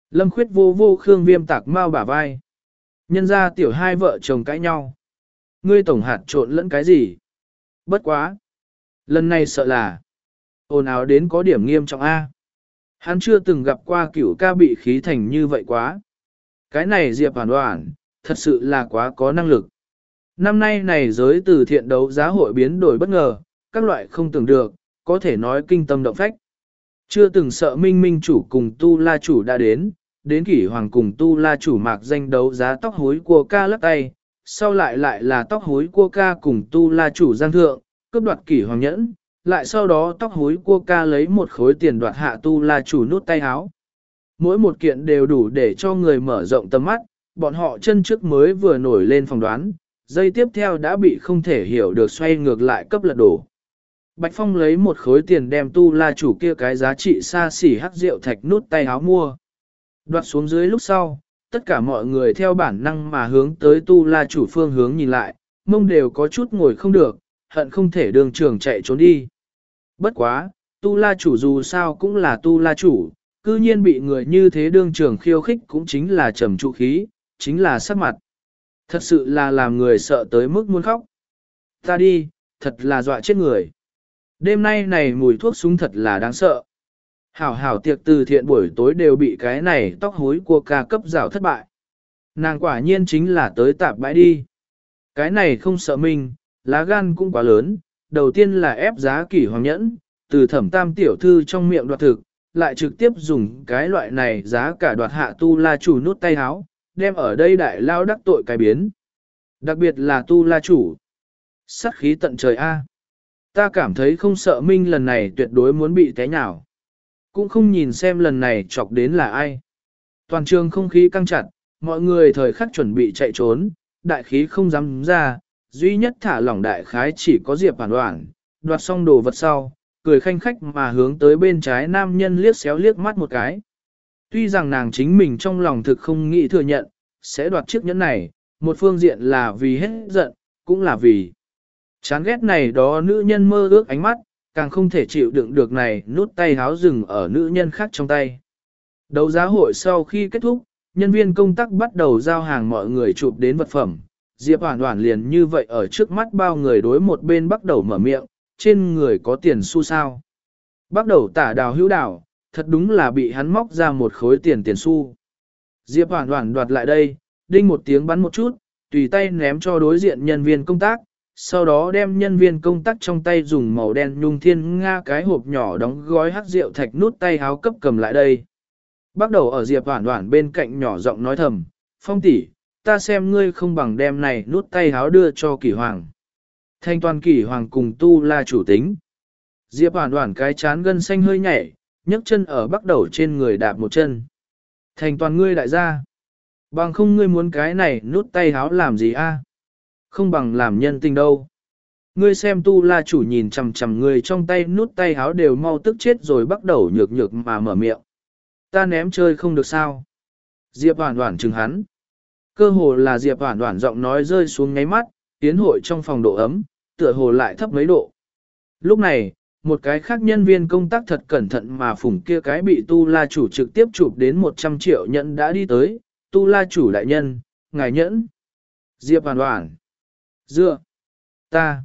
Lâm Khuyết vô vô Khương Viêm tạc mau bả vai. Nhân ra tiểu hai vợ chồng cãi nhau. Ngươi tổng hạt trộn lẫn cái gì? Bất quá. Lần này sợ là ồn ào đến có điểm nghiêm trọng A. Hắn chưa từng gặp qua cửu ca bị khí thành như vậy quá. Cái này Diệp Hoàn Hoàn, thật sự là quá có năng lực. Năm nay này giới từ thiện đấu giá hội biến đổi bất ngờ, các loại không tưởng được, có thể nói kinh tâm động phách. Chưa từng sợ minh minh chủ cùng tu la chủ đã đến, đến kỷ hoàng cùng tu la chủ mạc danh đấu giá tóc hối của ca lắc tay, sau lại lại là tóc hối của ca cùng tu la chủ giang thượng, cướp đoạt kỷ hoàng nhẫn, lại sau đó tóc hối của ca lấy một khối tiền đoạt hạ tu la chủ nút tay áo. Mỗi một kiện đều đủ để cho người mở rộng tầm mắt, bọn họ chân trước mới vừa nổi lên phỏng đoán, dây tiếp theo đã bị không thể hiểu được xoay ngược lại cấp lật đổ. Bạch Phong lấy một khối tiền đem tu la chủ kia cái giá trị xa xỉ hắc rượu thạch nút tay áo mua. Đoạt xuống dưới lúc sau, tất cả mọi người theo bản năng mà hướng tới tu la chủ phương hướng nhìn lại, mông đều có chút ngồi không được, hận không thể đường trường chạy trốn đi. Bất quá, tu la chủ dù sao cũng là tu la chủ, cư nhiên bị người như thế đương trường khiêu khích cũng chính là trầm trụ khí, chính là sắc mặt. Thật sự là làm người sợ tới mức muốn khóc. Ta đi, thật là dọa chết người. Đêm nay này mùi thuốc súng thật là đáng sợ. Hảo hảo tiệc từ thiện buổi tối đều bị cái này tóc hối của ca cấp rào thất bại. Nàng quả nhiên chính là tới tạp bãi đi. Cái này không sợ mình, lá gan cũng quá lớn. Đầu tiên là ép giá kỷ hoàng nhẫn, từ thẩm tam tiểu thư trong miệng đoạt thực, lại trực tiếp dùng cái loại này giá cả đoạt hạ tu la chủ nút tay áo, đem ở đây đại lao đắc tội cái biến. Đặc biệt là tu la chủ. Sát khí tận trời A. Ta cảm thấy không sợ minh lần này tuyệt đối muốn bị té nhào. Cũng không nhìn xem lần này chọc đến là ai. Toàn trường không khí căng chặt, mọi người thời khắc chuẩn bị chạy trốn, đại khí không dám ra, duy nhất thả lỏng đại khái chỉ có Diệp Hoàn Hoàn, đoạt xong đồ vật sau, cười khanh khách mà hướng tới bên trái nam nhân liếc xéo liếc mắt một cái. Tuy rằng nàng chính mình trong lòng thực không nghĩ thừa nhận, sẽ đoạt chiếc nhẫn này, một phương diện là vì hết giận, cũng là vì chán ghét này đó nữ nhân mơ ước ánh mắt, càng không thể chịu đựng được này nút tay háo rừng ở nữ nhân khác trong tay. Đấu giá hội sau khi kết thúc, nhân viên công tác bắt đầu giao hàng mọi người chụp đến vật phẩm. Diệp Hoàn Hoàn liền như vậy ở trước mắt bao người đối một bên bắt đầu mở miệng, trên người có tiền xu sao. Bắt đầu tả đào hữu đào, thật đúng là bị hắn móc ra một khối tiền tiền xu. Diệp Hoàn Hoàn đoạt lại đây, đinh một tiếng bắn một chút, tùy tay ném cho đối diện nhân viên công tác, sau đó đem nhân viên công tác trong tay dùng màu đen nhung thiên nga cái hộp nhỏ đóng gói hắc rượu thạch nút tay háo cấp cầm lại đây. Bắt đầu ở Diệp Hoàn Hoàn bên cạnh nhỏ giọng nói thầm, Phong tỷ, ta xem ngươi không bằng đem này nút tay háo đưa cho Kỷ Hoàng. Thanh toàn Kỷ Hoàng cùng tu la chủ tính. Diệp Hoàn Hoàn cái chán gân xanh hơi nhảy, nhấc chân ở bắt đầu trên người đạp một chân. Thành toàn ngươi đại gia. Bằng không ngươi muốn cái này nút tay háo làm gì a? Không bằng làm nhân tình đâu. Ngươi xem tu la chủ nhìn chằm chằm người trong tay nút tay háo đều mau tức chết rồi bắt đầu nhược nhược mà mở miệng. Ta ném chơi không được sao. Diệp Hoàn Hoàn chừng hắn. Cơ hồ là Diệp Hoàn Hoàn giọng nói rơi xuống ngáy mắt, tiến hội trong phòng độ ấm, tựa hồ lại thấp mấy độ. Lúc này, một cái khác nhân viên công tác thật cẩn thận mà phủng kia cái bị tu la chủ trực tiếp chụp đến một trăm triệu nhẫn đã đi tới, tu la chủ đại nhân, ngài nhẫn. Diệp Hoàn Hoàn. Dựa. Ta.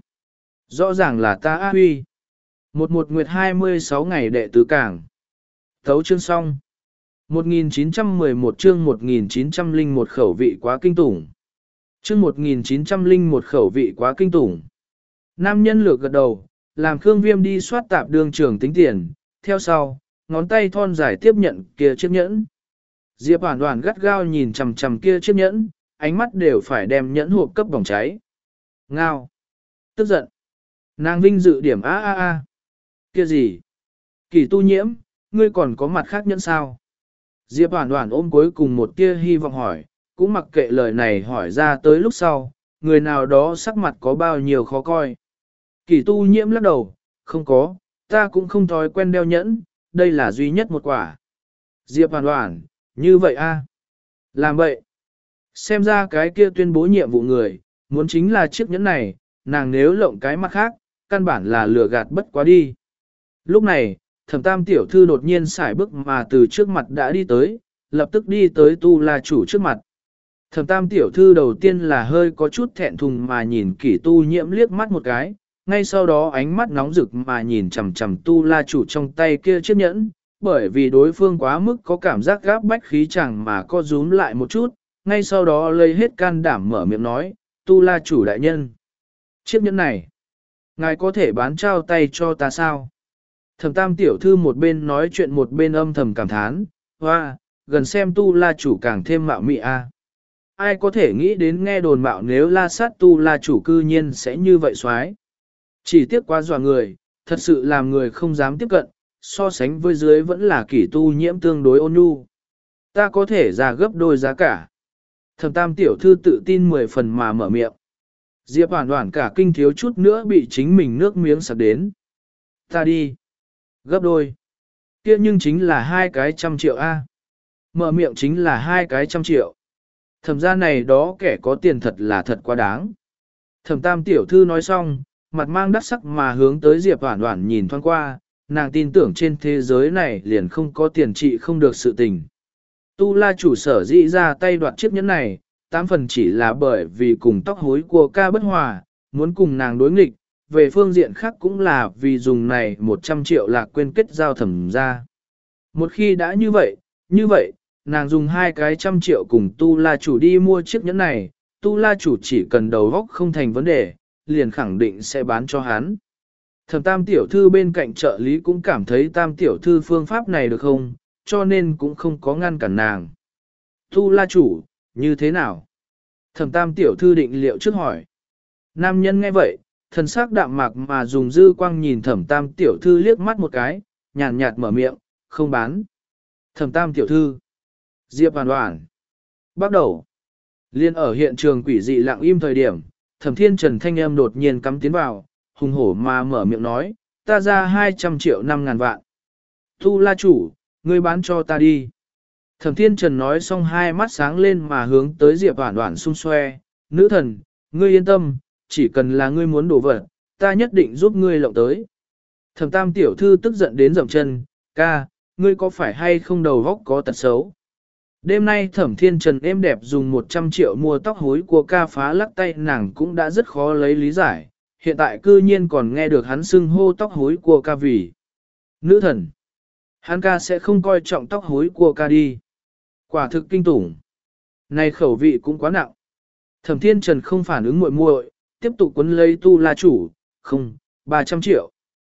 Rõ ràng là ta á huy. Một một nguyệt hai mươi sáu ngày đệ tứ cảng. Thấu chương xong. một nghìn chín trăm mười một chương một nghìn chín trăm lẻ một khẩu vị quá kinh tủng. Chương một nghìn chín trăm lẻ một khẩu vị quá kinh tủng. Nam nhân lược gật đầu, làm Khương Viêm đi soát tạp đường trường tính tiền, theo sau, ngón tay thon dài tiếp nhận kia chiếc nhẫn. Diệp Hoàn Hoàn gắt gao nhìn chằm chằm kia chiếc nhẫn, ánh mắt đều phải đem nhẫn hộp cấp bỏng cháy. Ngao. Tức giận. Nàng vinh dự điểm a a a. Kia gì? Kỳ tu nhiễm, ngươi còn có mặt khác nhẫn sao? Diệp Hoàn Hoàn ôm cuối cùng một tia hy vọng hỏi, cũng mặc kệ lời này hỏi ra tới lúc sau, người nào đó sắc mặt có bao nhiêu khó coi. Kỳ tu nhiễm lắc đầu, không có, ta cũng không thói quen đeo nhẫn, đây là duy nhất một quả. Diệp Hoàn Hoàn, như vậy a? Làm vậy. Xem ra cái kia tuyên bố nhiệm vụ người, muốn chính là chiếc nhẫn này, nàng nếu lộng cái mặt khác, căn bản là lừa gạt bất quá đi. Lúc này, Thẩm tam tiểu thư đột nhiên xài bước mà từ trước mặt đã đi tới, lập tức đi tới tu la chủ trước mặt. Thẩm tam tiểu thư đầu tiên là hơi có chút thẹn thùng mà nhìn kỷ tu nhiễm liếc mắt một cái, ngay sau đó ánh mắt nóng rực mà nhìn chằm chằm tu la chủ trong tay kia chiếc nhẫn, bởi vì đối phương quá mức có cảm giác gáp bách khí chẳng mà co rúm lại một chút, ngay sau đó lấy hết can đảm mở miệng nói, tu la chủ đại nhân. Chiếc nhẫn này, ngài có thể bán trao tay cho ta sao? Thẩm tam tiểu thư một bên nói chuyện một bên âm thầm cảm thán, hoa, gần xem tu la chủ càng thêm mạo mị a. Ai có thể nghĩ đến nghe đồn mạo nếu la sát tu la chủ cư nhiên sẽ như vậy xoái. Chỉ tiếc quá dọa người, thật sự làm người không dám tiếp cận, so sánh với dưới vẫn là kỷ tu nhiễm tương đối ôn nhu. Ta có thể ra gấp đôi giá cả. Thẩm tam tiểu thư tự tin mười phần mà mở miệng. Diệp Hoản Hoản cả kinh thiếu chút nữa bị chính mình nước miếng sặc đến. Ta đi. Gấp đôi. Kia nhưng chính là hai cái trăm triệu A. Mở miệng chính là hai cái trăm triệu. Thẩm gia này đó kẻ có tiền thật là thật quá đáng. Thẩm tam tiểu thư nói xong, mặt mang đắc sắc mà hướng tới Diệp Hoản Hoản nhìn thoáng qua, nàng tin tưởng trên thế giới này liền không có tiền trị không được sự tình. Tu la chủ sở dĩ ra tay đoạt chiếc nhẫn này, tám phần chỉ là bởi vì cùng tóc hối của ca bất hòa, muốn cùng nàng đối nghịch, về phương diện khác cũng là vì dùng này một trăm triệu lạc quên kết giao thẩm ra. Một khi đã như vậy, như vậy, nàng dùng hai cái trăm triệu cùng tu la chủ đi mua chiếc nhẫn này, tu la chủ chỉ cần đầu góc không thành vấn đề, liền khẳng định sẽ bán cho hắn. Thẩm tam tiểu thư bên cạnh trợ lý cũng cảm thấy tam tiểu thư phương pháp này được không, cho nên cũng không có ngăn cản nàng. Tu la chủ, như thế nào? Thẩm tam tiểu thư định liệu trước hỏi. Nam nhân nghe vậy, thần sắc đạm mạc mà dùng dư quang nhìn thẩm tam tiểu thư liếc mắt một cái, nhàn nhạt mở miệng, không bán. Thẩm tam tiểu thư. Diệp Hoản Hoản. Bắt đầu. Liên ở hiện trường quỷ dị lặng im thời điểm, Thẩm Thiên Trần thanh âm đột nhiên cắm tiến vào, hùng hổ mà mở miệng nói, ta ra hai trăm triệu năm ngàn vạn. Tu la chủ, ngươi bán cho ta đi. Thẩm Thiên Trần nói xong hai mắt sáng lên mà hướng tới Diệp Hoản Hoản xung xoe, nữ thần, ngươi yên tâm, chỉ cần là ngươi muốn đổ vật, ta nhất định giúp ngươi lộng tới. Thẩm Tam tiểu thư tức giận đến dậm chân, ca, ngươi có phải hay không đầu góc có tật xấu? Đêm nay Thẩm Thiên Trần êm đẹp dùng một trăm triệu mua tóc hối của ca phá lắc tay nàng cũng đã rất khó lấy lý giải, hiện tại cư nhiên còn nghe được hắn xưng hô tóc hối của ca vì nữ thần. Hắn ca sẽ không coi trọng tóc hối của ca đi. Quả thực kinh tủng. Này khẩu vị cũng quá nặng. Thẩm Thiên Trần không phản ứng muội muội, tiếp tục quấn lấy tu la chủ, không, ba trăm triệu.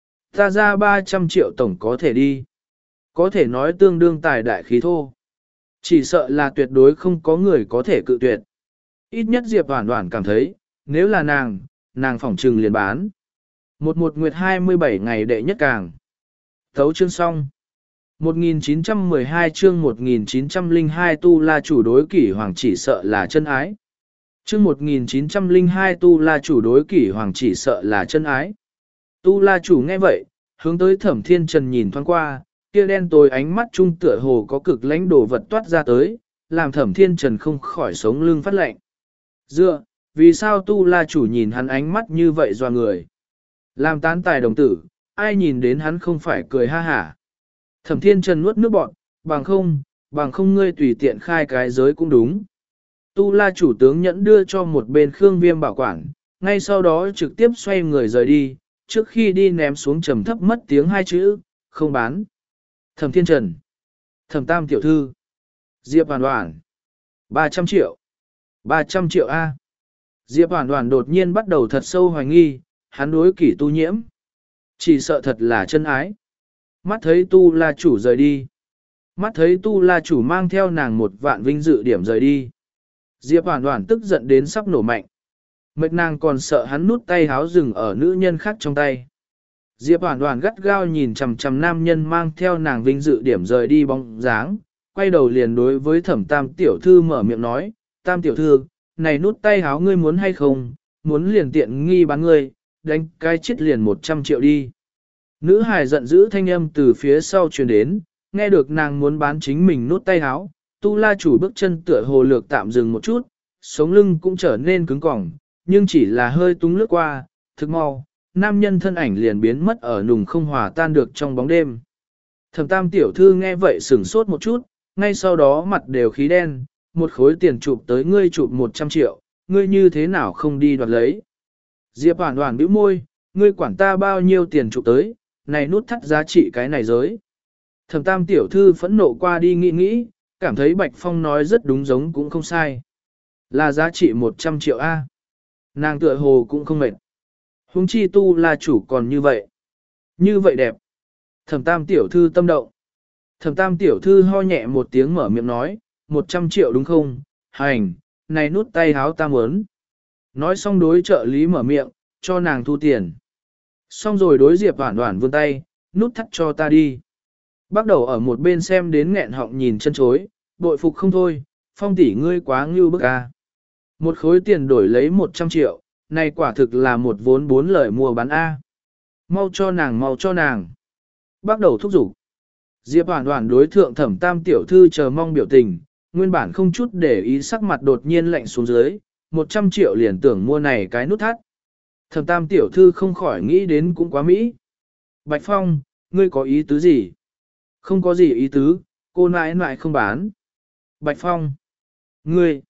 Ta ra ba trăm triệu tổng có thể đi. Có thể nói tương đương tài đại khí thô. Chỉ sợ là tuyệt đối không có người có thể cự tuyệt. Ít nhất Diệp Hoản Hoản cảm thấy, nếu là nàng, nàng phỏng trừng liền bán. Một một nguyệt hai mươi bảy ngày đệ nhất càng. Thấu chương xong. một nghìn chín trăm mười hai chương một nghìn chín trăm lẻ hai tu la chủ đối kỷ hoàng chỉ sợ là chân ái. Chương một nghìn chín trăm lẻ hai tu la chủ đối kỷ hoàng chỉ sợ là chân ái. Tu la chủ nghe vậy, hướng tới Thẩm Thiên Trần nhìn thoáng qua, kia đen tối ánh mắt trung tựa hồ có cực lãnh đồ vật toát ra tới, làm Thẩm Thiên Trần không khỏi sống lưng phát lạnh. Dựa, vì sao tu la chủ nhìn hắn ánh mắt như vậy doa người? Làm tán tài đồng tử, ai nhìn đến hắn không phải cười ha hả? Thẩm Thiên Trần nuốt nước bọt, bằng không, bằng không ngươi tùy tiện khai cái giới cũng đúng. Tu la chủ tướng nhẫn đưa cho một bên Khương Viêm bảo quản, ngay sau đó trực tiếp xoay người rời đi, trước khi đi ném xuống trầm thấp mất tiếng hai chữ, không bán. Thẩm Thiên Trần, Thẩm Tam tiểu thư, Diệp Hoản Hoản, ba trăm triệu, ba trăm triệu A. Diệp Hoản Hoản đột nhiên bắt đầu thật sâu hoài nghi, hắn đối kỷ tu nhiễm. Chỉ sợ thật là chân ái. Mắt thấy tu la chủ rời đi. Mắt thấy tu la chủ mang theo nàng một vạn vinh dự điểm rời đi. Diệp Hoản Hoản tức giận đến sắp nổ mạnh. Mệt nàng còn sợ hắn nút tay háo rừng ở nữ nhân khác trong tay. Diệp Hoản Hoản gắt gao nhìn chằm chằm nam nhân mang theo nàng vinh dự điểm rời đi bóng dáng, quay đầu liền đối với Thẩm Tam tiểu thư mở miệng nói, Tam tiểu thư, này nút tay háo ngươi muốn hay không, muốn liền tiện nghi bán ngươi, đánh cái chết liền một trăm triệu đi. Nữ hài giận dữ thanh âm từ phía sau truyền đến, nghe được nàng muốn bán chính mình nút tay háo, tu la chủ bước chân tựa hồ lược tạm dừng một chút, sống lưng cũng trở nên cứng cỏng, nhưng chỉ là hơi túng lướt qua, thực mau, nam nhân thân ảnh liền biến mất ở nùng không hòa tan được trong bóng đêm. Thẩm Tam tiểu thư nghe vậy sửng sốt một chút, ngay sau đó mặt đều khí đen, một khối tiền chụp tới ngươi chụp một trăm triệu, ngươi như thế nào không đi đoạt lấy. Diệp Hoản Hoản bĩu môi, ngươi quản ta bao nhiêu tiền chụp tới, này nút thắt giá trị cái này giới. Thẩm Tam tiểu thư phẫn nộ qua đi nghĩ nghĩ, cảm thấy Bạch Phong nói rất đúng giống cũng không sai. Là giá trị một trăm triệu A. Nàng tựa hồ cũng không mệt. Huống chi tu là chủ còn như vậy. Như vậy đẹp. Thẩm Tam tiểu thư tâm động. Thẩm Tam tiểu thư ho nhẹ một tiếng mở miệng nói, một trăm triệu đúng không? Hành, này nút tay háo ta muốn. Nói xong đối trợ lý mở miệng, cho nàng thu tiền. Xong rồi đối Diệp Hoản Hoản vươn tay, nút thắt cho ta đi. Bắt đầu ở một bên xem đến nghẹn họng nhìn chân chối, bội phục không thôi, Phong tỷ ngươi quá ngưu bức a. Một khối tiền đổi lấy một trăm triệu, này quả thực là một vốn bốn lời mua bán A. Mau cho nàng, mau cho nàng. Bắt đầu thúc giục. Diệp Hoản Hoản đối thượng Thẩm Tam tiểu thư chờ mong biểu tình, nguyên bản không chút để ý sắc mặt đột nhiên lạnh xuống dưới, một trăm triệu liền tưởng mua này cái nút thắt. Thẩm Tam tiểu thư không khỏi nghĩ đến cũng quá mỹ. Bạch Phong, ngươi có ý tứ gì? Không có gì ý tứ, cô nãi nãi không bán. Bạch Phong, ngươi,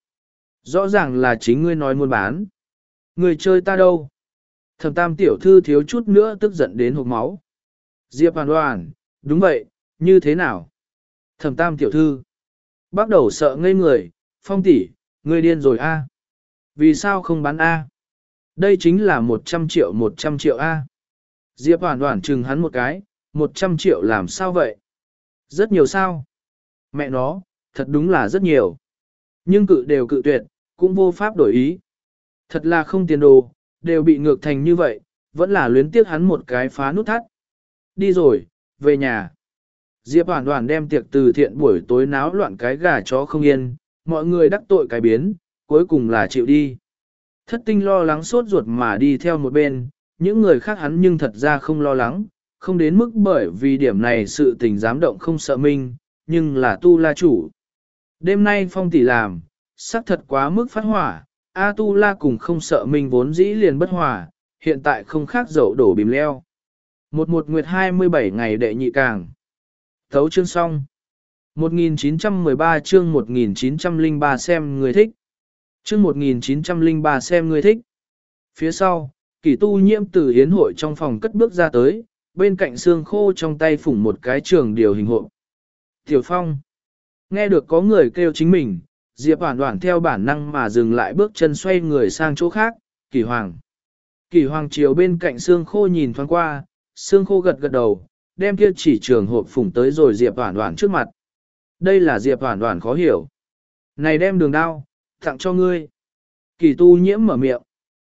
rõ ràng là chính ngươi nói muốn bán. Ngươi chơi ta đâu? Thẩm Tam tiểu thư thiếu chút nữa tức giận đến hộc máu. Diệp Hoản Hoản, đúng vậy, như thế nào? Thẩm Tam tiểu thư, bắt đầu sợ ngây người, Phong tỷ, ngươi điên rồi a? Vì sao không bán a? Đây chính là một trăm triệu một trăm triệu a. Diệp Hoản Hoản chừng hắn một cái, một trăm triệu làm sao vậy? Rất nhiều sao? Mẹ nó, thật đúng là rất nhiều. Nhưng cự đều cự tuyệt, cũng vô pháp đổi ý. Thật là không tiền đồ, đều bị ngược thành như vậy, vẫn là luyến tiếc hắn một cái phá nút thắt. Đi rồi, về nhà. Diệp Hoản Hoản đem tiệc từ thiện buổi tối náo loạn cái gà chó không yên, mọi người đắc tội cái biến, cuối cùng là chịu đi. Thất tinh lo lắng sốt ruột mà đi theo một bên, những người khác hắn nhưng thật ra không lo lắng, không đến mức bởi vì điểm này sự tình dám động không sợ minh, nhưng là tu la chủ. Đêm nay Phong tỷ làm, sắc thật quá mức phát hỏa, A tu la cùng không sợ minh vốn dĩ liền bất hòa, hiện tại không khác dậu đổ bìm leo. Một một nguyệt hai mươi bảy ngày đệ nhị càng. Thấu chương xong. một nghìn chín trăm mười ba chương một nghìn chín trăm lẻ ba xem người thích. Chương một nghìn chín trăm lẻ ba xem người thích. Phía sau, Kỷ Tu Nhiễm từ hiến hội trong phòng cất bước ra tới, bên cạnh xương khô trong tay phủng một cái trường điều hình hộp. Tiểu Phong. Nghe được có người kêu chính mình, Diệp Hoản Hoản theo bản năng mà dừng lại bước chân xoay người sang chỗ khác, Kỷ Hoàng. Kỷ Hoàng chiều bên cạnh xương khô nhìn thoáng qua, xương khô gật gật đầu, đem kia chỉ trường hộp phủng tới rồi Diệp Hoản Hoản trước mặt. Đây là Diệp Hoản Hoản khó hiểu. Này đem đường đao, tặng cho ngươi. Kỷ Tu Nhiễm mở miệng.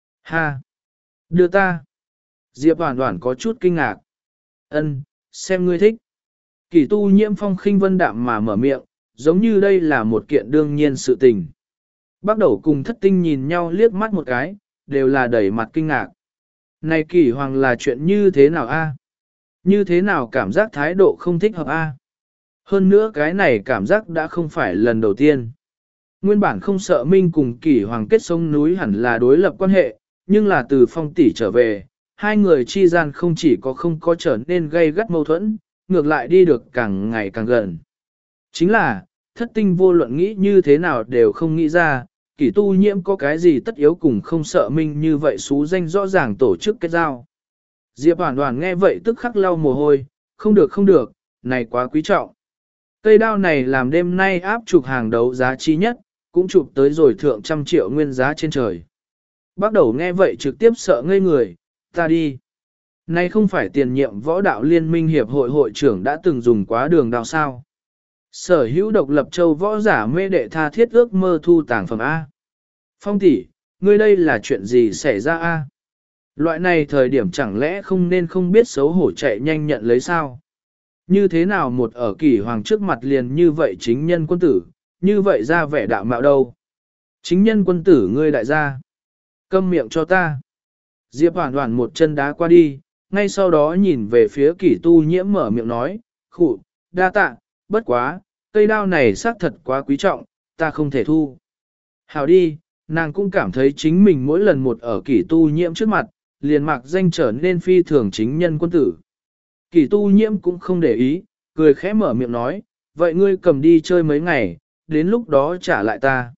Ha! Đưa ta. Diệp Hoản Hoản có chút kinh ngạc. Ân, xem ngươi thích. Kỷ Tu Nhiễm phong khinh vân đạm mà mở miệng, giống như đây là một kiện đương nhiên sự tình. Bắt đầu cùng thất tinh nhìn nhau liếc mắt một cái, đều là đẩy mặt kinh ngạc. Này Kỷ Hoàng là chuyện như thế nào a? Như thế nào cảm giác thái độ không thích hợp a? Hơn nữa cái này cảm giác đã không phải lần đầu tiên. Nguyên bản không sợ Minh cùng Kỷ Hoàng kết sông núi hẳn là đối lập quan hệ, nhưng là từ Phong tỷ trở về, hai người chi gian không chỉ có không có trở nên gây gắt mâu thuẫn, ngược lại đi được càng ngày càng gần. Chính là, thất tinh vô luận nghĩ như thế nào đều không nghĩ ra, Kỷ Tu Nhiễm có cái gì tất yếu cùng không sợ Minh như vậy xú danh rõ ràng tổ chức kết giao. Diệp Hoản Hoản nghe vậy tức khắc lau mồ hôi, không được không được, này quá quý trọng. Cây đao này làm đêm nay áp chụp hàng đấu giá chi nhất, cũng chụp tới rồi thượng trăm triệu nguyên giá trên trời. Bắt đầu nghe vậy trực tiếp sợ ngây người, ta đi. Này không phải tiền nhiệm võ đạo liên minh hiệp hội hội trưởng đã từng dùng quá đường đao sao. Sở hữu độc lập châu võ giả mê đệ tha thiết ước mơ thu tàng phẩm A. Phong tỷ, ngươi đây là chuyện gì xảy ra A? Loại này thời điểm chẳng lẽ không nên không biết xấu hổ chạy nhanh nhận lấy sao? Như thế nào một ở Kỷ Hoàng trước mặt liền như vậy chính nhân quân tử, như vậy ra vẻ đạo mạo đâu? Chính nhân quân tử ngươi đại gia. Câm miệng cho ta. Diệp Hoản Hoản một chân đá qua đi, ngay sau đó nhìn về phía Kỷ Tu Nhiễm mở miệng nói, khụ, đa tạ, bất quá, cây đao này xác thật quá quý trọng, ta không thể thu. Hảo đi, nàng cũng cảm thấy chính mình mỗi lần một ở Kỷ Tu Nhiễm trước mặt, liền mạc danh trở nên phi thường chính nhân quân tử. Kỷ Tu Nhiễm cũng không để ý, cười khẽ mở miệng nói, vậy ngươi cầm đi chơi mấy ngày, đến lúc đó trả lại ta.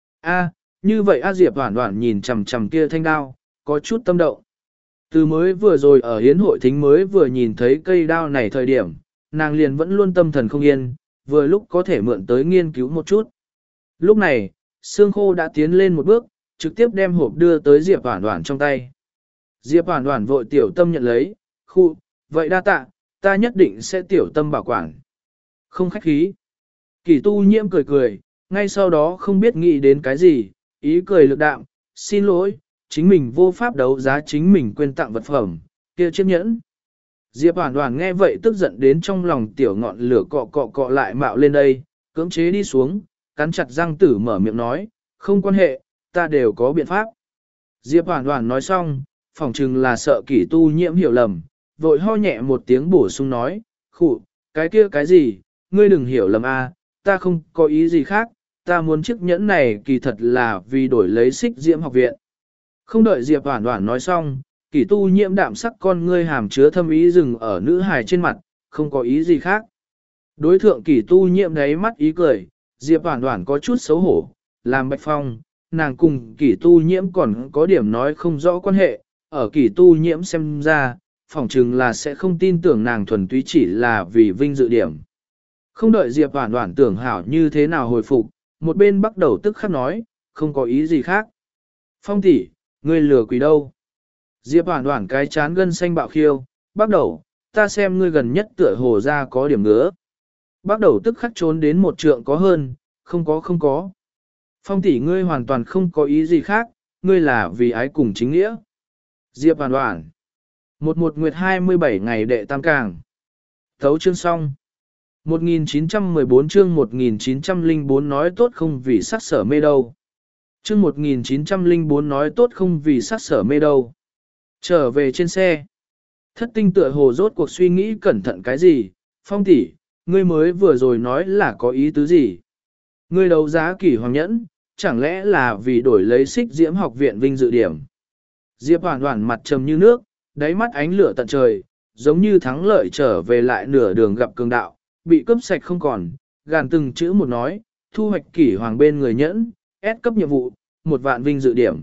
A, như vậy A Diệp Hoản Hoản nhìn chằm chằm kia thanh đao, có chút tâm động. Từ mới vừa rồi ở hiến hội thính mới vừa nhìn thấy cây đao này thời điểm, nàng liền vẫn luôn tâm thần không yên, vừa lúc có thể mượn tới nghiên cứu một chút. Lúc này, Sương Khô đã tiến lên một bước, trực tiếp đem hộp đưa tới Diệp Hoản Hoản trong tay. Diệp Hoản Hoản vội tiểu tâm nhận lấy, khu, vậy đa tạ, ta nhất định sẽ tiểu tâm bảo quản. Không khách khí. Kỷ tu nhiễm cười cười, ngay sau đó không biết nghĩ đến cái gì, ý cười lực đạm, xin lỗi, chính mình vô pháp đấu giá chính mình quên tặng vật phẩm, kia chiếc nhẫn. Diệp Hoản Hoản nghe vậy tức giận đến trong lòng tiểu ngọn lửa cọ cọ cọ lại mạo lên đây, cưỡng chế đi xuống, cắn chặt răng tử mở miệng nói, không quan hệ, ta đều có biện pháp. Diệp Hoản Hoản nói xong, phỏng chừng là sợ Kỷ tu nhiễm hiểu lầm, vội ho nhẹ một tiếng bổ sung nói, khụ, cái kia cái gì, ngươi đừng hiểu lầm a, ta không có ý gì khác, ta muốn chiếc nhẫn này kỳ thật là vì đổi lấy xích diễm học viện. Không đợi Diệp Hoản Hoản nói xong, Kỷ tu nhiễm đạm sắc con ngươi hàm chứa thâm ý dừng ở nữ hài trên mặt, không có ý gì khác. Đối thượng Kỷ tu nhiễm đáy mắt ý cười, Diệp Hoản Hoản có chút xấu hổ, làm Bạch Phong, nàng cùng Kỷ tu nhiễm còn có điểm nói không rõ quan hệ, ở Kỷ tu nhiễm xem ra, phỏng chừng là sẽ không tin tưởng nàng thuần túy chỉ là vì vinh dự điểm. Không đợi Diệp Hoản Hoản tưởng hảo như thế nào hồi phục, một bên bắt đầu tức khắc nói, không có ý gì khác. Phong tỷ, ngươi lừa quỷ đâu? Diệp Hoản Hoản cái chán gân xanh bạo khiêu, bắt đầu, ta xem ngươi gần nhất tựa hồ ra có điểm ngứa. Bắt đầu tức khắc trốn đến một trượng có hơn, không có không có. Phong tỷ ngươi hoàn toàn không có ý gì khác, ngươi là vì ái cùng chính nghĩa. Diệp Hoản Hoản. Một một nguyệt hai mươi bảy ngày đệ tam càng. Thấu chương xong. một nghìn chín trăm mười bốn chương một nghìn chín trăm lẻ bốn nói tốt không vì sắc sở mê đâu. Chương một nghìn chín trăm lẻ bốn nói tốt không vì sắc sở mê đâu. Trở về trên xe. Thất tinh tựa hồ rốt cuộc suy nghĩ cẩn thận cái gì, Phong tỷ, ngươi mới vừa rồi nói là có ý tứ gì. Ngươi đấu giá Kỷ Hoàng Nhẫn, chẳng lẽ là vì đổi lấy xích diễm học viện vinh dự điểm. Diệp Hoản Hoản mặt trầm như nước, đáy mắt ánh lửa tận trời, giống như thắng lợi trở về lại nửa đường gặp cường đạo, bị cướp sạch không còn, gàn từng chữ một nói, thu hoạch Kỷ Hoàng bên người nhẫn, ép cấp nhiệm vụ, một vạn vinh dự điểm.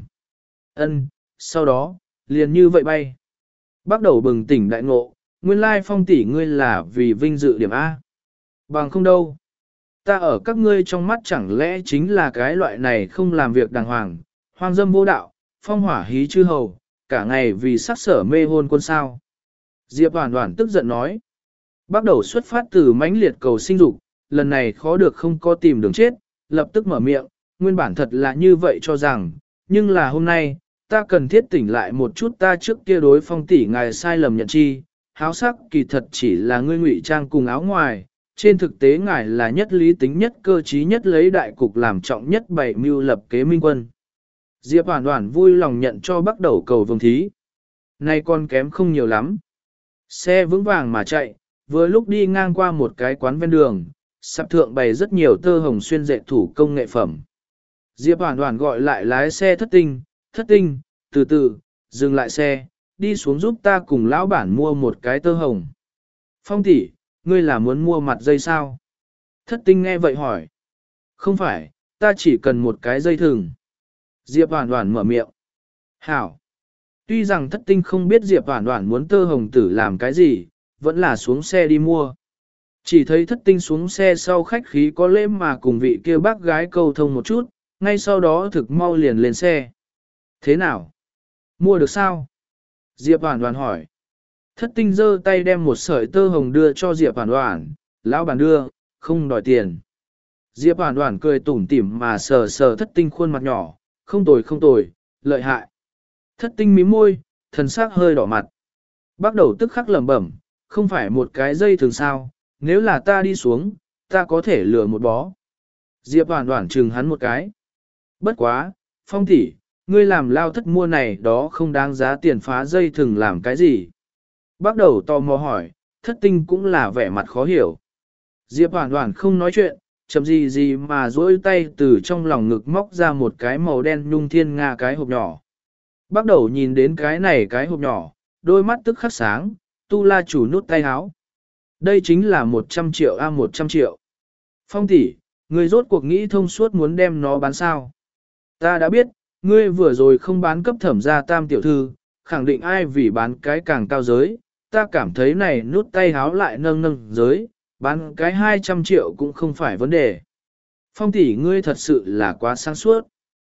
Ân, sau đó, liền như vậy bay. Bắt đầu bừng tỉnh đại ngộ, nguyên lai Phong tỷ ngươi là vì vinh dự điểm A. Bằng không đâu. Ta ở các ngươi trong mắt chẳng lẽ chính là cái loại này không làm việc đàng hoàng, hoang dâm vô đạo, phong hỏa hí chư hầu, cả ngày vì sắc sở mê hôn quân sao. Diệp Hoản Hoản tức giận nói. Bắt đầu xuất phát từ mãnh liệt cầu sinh dục, lần này khó được không có tìm đường chết, lập tức mở miệng, nguyên bản thật là như vậy cho rằng, nhưng là hôm nay, ta cần thiết tỉnh lại một chút ta trước kia đối Phong tỷ ngài sai lầm nhận chi, háo sắc kỳ thật chỉ là ngươi ngụy trang cùng áo ngoài, trên thực tế ngài là nhất lý tính nhất cơ trí nhất lấy đại cục làm trọng nhất bảy mưu lập kế minh quân. Diệp Hoản Hoản vui lòng nhận cho bắt đầu cầu vương thí. Nay con kém không nhiều lắm. Xe vững vàng mà chạy, vừa lúc đi ngang qua một cái quán ven đường, sạp thượng bày rất nhiều tơ hồng xuyên dệt thủ công nghệ phẩm. Diệp Hoản Hoản gọi lại lái xe thất tinh, thất tinh, từ từ, dừng lại xe, đi xuống giúp ta cùng lão bản mua một cái tơ hồng. Phong tỷ, ngươi là muốn mua mặt dây sao? Thất tinh nghe vậy hỏi. Không phải, ta chỉ cần một cái dây thừng. Diệp Hoản Hoản mở miệng. Hảo. Tuy rằng thất tinh không biết Diệp Hoản Hoản muốn tơ hồng tử làm cái gì, vẫn là xuống xe đi mua. Chỉ thấy thất tinh xuống xe sau khách khí có lễ mà cùng vị kia bác gái câu thông một chút, ngay sau đó thực mau liền lên xe. Thế nào? Mua được sao? Diệp Hoản Hoản hỏi. Thất tinh giơ tay đem một sợi tơ hồng đưa cho Diệp Hoản Hoản, lão bản đưa, không đòi tiền. Diệp Hoản Hoản cười tủm tỉm mà sờ sờ thất tinh khuôn mặt nhỏ, không tồi không tồi, lợi hại. Thất tinh mím môi, thần sắc hơi đỏ mặt. Bắt đầu tức khắc lẩm bẩm, không phải một cái dây thường sao, nếu là ta đi xuống, ta có thể lừa một bó. Diệp Hoản Hoản chừng hắn một cái. Bất quá, Phong tỷ, ngươi làm lao thất mua này đó không đáng giá tiền phá dây thừng làm cái gì. Bắt đầu tò mò hỏi, thất tinh cũng là vẻ mặt khó hiểu. Diệp Hoản Hoản không nói chuyện, chậm gì gì mà duỗi tay từ trong lòng ngực móc ra một cái màu đen nhung thiên nga cái hộp nhỏ. Bắt đầu nhìn đến cái này cái hộp nhỏ, đôi mắt tức khắc sáng, tu la chủ nút tay háo. Đây chính là một trăm triệu a một trăm triệu. Phong tỷ, ngươi rốt cuộc nghĩ thông suốt muốn đem nó bán sao? Ta đã biết, ngươi vừa rồi không bán cấp thẩm gia tam tiểu thư, khẳng định ai vì bán cái càng cao giới, ta cảm thấy này nút tay háo lại nâng nâng giới, bán cái hai trăm triệu cũng không phải vấn đề. Phong tỷ ngươi thật sự là quá sáng suốt.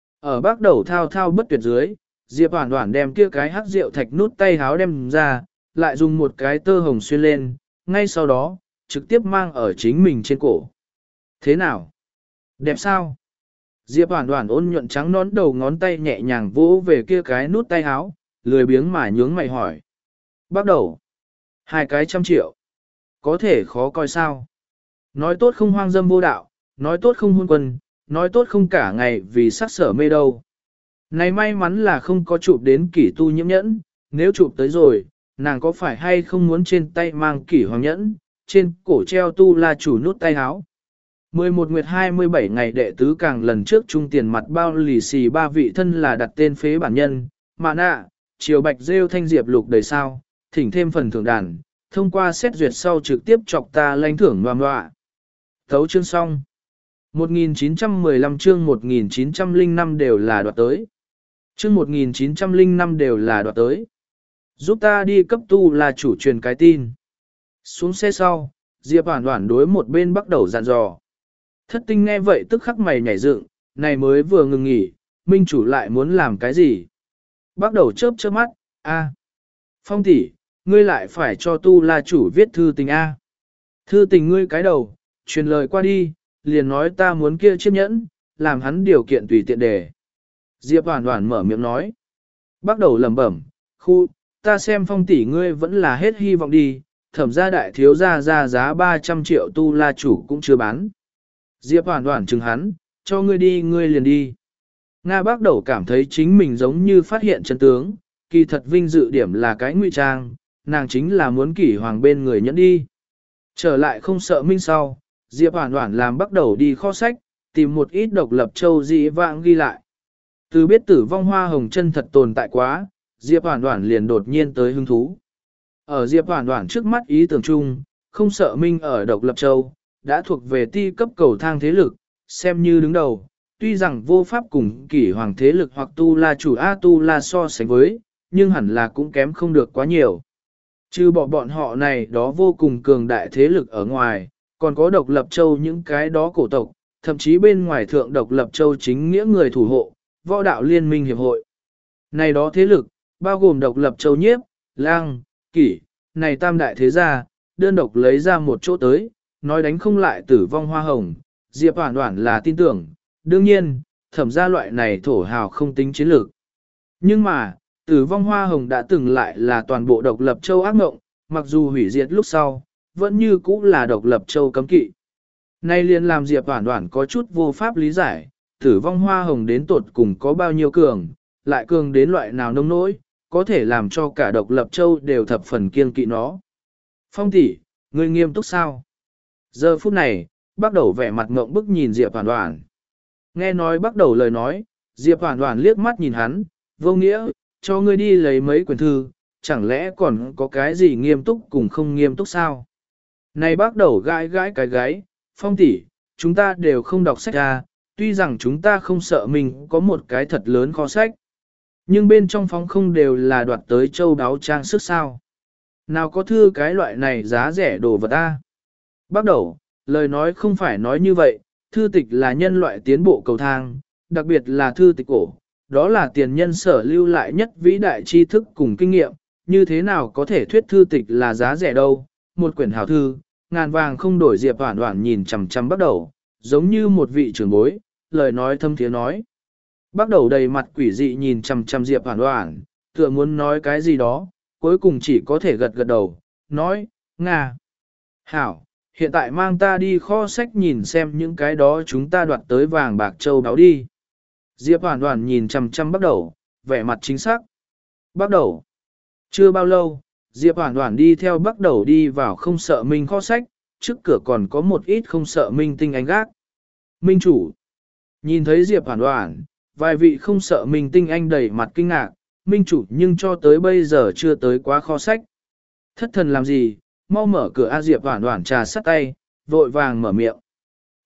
Ở bắt đầu thao thao bất tuyệt dưới, Diệp Hoản Hoản đem kia cái hắc rượu thạch nút tay háo đem ra, lại dùng một cái tơ hồng xuyên lên, ngay sau đó, trực tiếp mang ở chính mình trên cổ. Thế nào? Đẹp sao? Diệp Hoản Hoản ôn nhuận trắng nón đầu ngón tay nhẹ nhàng vỗ về kia cái nút tay háo, lười biếng mà nhướng mày hỏi. Bắt đầu. Hai cái trăm triệu. Có thể khó coi sao? Nói tốt không hoang dâm vô đạo, nói tốt không hôn quân, nói tốt không cả ngày vì sắc sở mê đâu. Này may mắn là không có chụp đến kỷ tu nhiễm nhẫn, nếu chụp tới rồi, nàng có phải hay không muốn trên tay mang kỷ hoàng nhẫn, trên cổ treo tu la chủ nút tay háo. mười một nguyệt hai mươi bảy ngày đệ tứ càng lần trước trung tiền mặt bao lì xì ba vị thân là đặt tên phế bản nhân, mạ nạ, triều bạch rêu thanh diệp lục đời sao, thỉnh thêm phần thưởng đàn, thông qua xét duyệt sau trực tiếp chọc ta lãnh thưởng ngoạm ngoạ. Thấu chương xong. một nghìn chín trăm mười lăm chương một nghìn chín trăm lẻ năm đều là đoạt tới. Chương một nghìn chín trăm lẻ năm đều là đoạt tới. Giúp ta đi cấp tu là chủ truyền cái tin. Xuống xe sau, Diệp Hoản Hoản đối một bên bắt đầu dặn dò. Thất tinh nghe vậy tức khắc mày nhảy dựng, này mới vừa ngừng nghỉ, minh chủ lại muốn làm cái gì? Bắt đầu chớp chớp mắt, a, Phong tỷ, ngươi lại phải cho tu la chủ viết thư tình a. Thư tình ngươi cái đầu, truyền lời qua đi, liền nói ta muốn kia chiếc nhẫn, làm hắn điều kiện tùy tiện đề. Diệp Hoản Hoản mở miệng nói. Bắt đầu lẩm bẩm, khu, ta xem Phong tỷ ngươi vẫn là hết hy vọng đi, thẩm gia đại thiếu gia ra giá ba trăm triệu tu la chủ cũng chưa bán. Diệp Hoản Hoản chừng hắn, cho ngươi đi ngươi liền đi. Nga bác đầu cảm thấy chính mình giống như phát hiện chân tướng, kỳ thật vinh dự điểm là cái ngụy trang, nàng chính là muốn kỷ hoàng bên người nhẫn đi. Trở lại không sợ minh sau, Diệp Hoản Hoản làm bắt đầu đi kho sách, tìm một ít độc lập châu dị vãng ghi lại. Từ biết tử vong hoa hồng chân thật tồn tại quá, Diệp Hoản Hoản liền đột nhiên tới hứng thú. Ở Diệp Hoản Hoản trước mắt ý tưởng chung, không sợ minh ở độc lập châu, đã thuộc về ti cấp cầu thang thế lực, xem như đứng đầu, tuy rằng vô pháp cùng kỷ hoàng thế lực hoặc tu la chủ A tu la so sánh với, nhưng hẳn là cũng kém không được quá nhiều. Trừ bỏ bọn họ này đó vô cùng cường đại thế lực ở ngoài, còn có độc lập châu những cái đó cổ tộc, thậm chí bên ngoài thượng độc lập châu chính nghĩa người thủ hộ, võ đạo liên minh hiệp hội. Này đó thế lực, bao gồm độc lập châu nhiếp, lang, kỷ, này tam đại thế gia, đơn độc lấy ra một chỗ tới, nói đánh không lại tử vong hoa hồng, Diệp Hoản Hoản là tin tưởng, đương nhiên, thẩm gia loại này thổ hào không tính chiến lược. Nhưng mà, tử vong hoa hồng đã từng lại là toàn bộ độc lập châu ác mộng, mặc dù hủy diệt lúc sau, vẫn như cũ là độc lập châu cấm kỵ. Nay liền làm Diệp Hoản Hoản có chút vô pháp lý giải, tử vong hoa hồng đến tột cùng có bao nhiêu cường, lại cường đến loại nào nông nỗi, có thể làm cho cả độc lập châu đều thập phần kiêng kỵ nó. Phong tỷ, ngươi nghiêm túc sao? Giờ phút này, bắt đầu vẻ mặt ngộng bức nhìn Diệp Hoản Hoản. Nghe nói bắt đầu lời nói, Diệp Hoản Hoản liếc mắt nhìn hắn, vô nghĩa, cho ngươi đi lấy mấy quyển thư, chẳng lẽ còn có cái gì nghiêm túc cùng không nghiêm túc sao? Này bắt đầu gãi gãi cái gáy, Phong tỷ, chúng ta đều không đọc sách ra, tuy rằng chúng ta không sợ mình có một cái thật lớn kho sách. Nhưng bên trong phóng không đều là đoạt tới châu đáo trang sức sao? Nào có thư cái loại này giá rẻ đồ vật ta? Bắt đầu, lời nói không phải nói như vậy, thư tịch là nhân loại tiến bộ cầu thang, đặc biệt là thư tịch cổ, đó là tiền nhân sở lưu lại nhất vĩ đại tri thức cùng kinh nghiệm, như thế nào có thể thuyết thư tịch là giá rẻ đâu, một quyển hảo thư, ngàn vàng không đổi. Diệp Hoản Hoản nhìn chằm chằm bắt đầu, giống như một vị trưởng bối, lời nói thâm thiế nói. Bắt đầu đầy mặt quỷ dị nhìn chằm chằm Diệp Hoản Hoản, tựa muốn nói cái gì đó, cuối cùng chỉ có thể gật gật đầu, nói, Nga. Hảo, hiện tại mang ta đi kho sách nhìn xem những cái đó chúng ta đoạt tới vàng bạc châu báu đi. Diệp Hoản Hoản nhìn chằm chằm bắt đầu, vẻ mặt chính xác. Bắt đầu. Chưa bao lâu, Diệp Hoản Hoản đi theo bắt đầu đi vào không sợ minh kho sách, trước cửa còn có một ít không sợ minh tinh ánh gác. Minh chủ. Nhìn thấy Diệp Hoản Hoản, vài vị không sợ minh tinh anh đầy mặt kinh ngạc, minh chủ nhưng cho tới bây giờ chưa tới quá kho sách. Thất thần làm gì, mau mở cửa A. Diệp Hoản Hoản trà sắt tay, vội vàng mở miệng.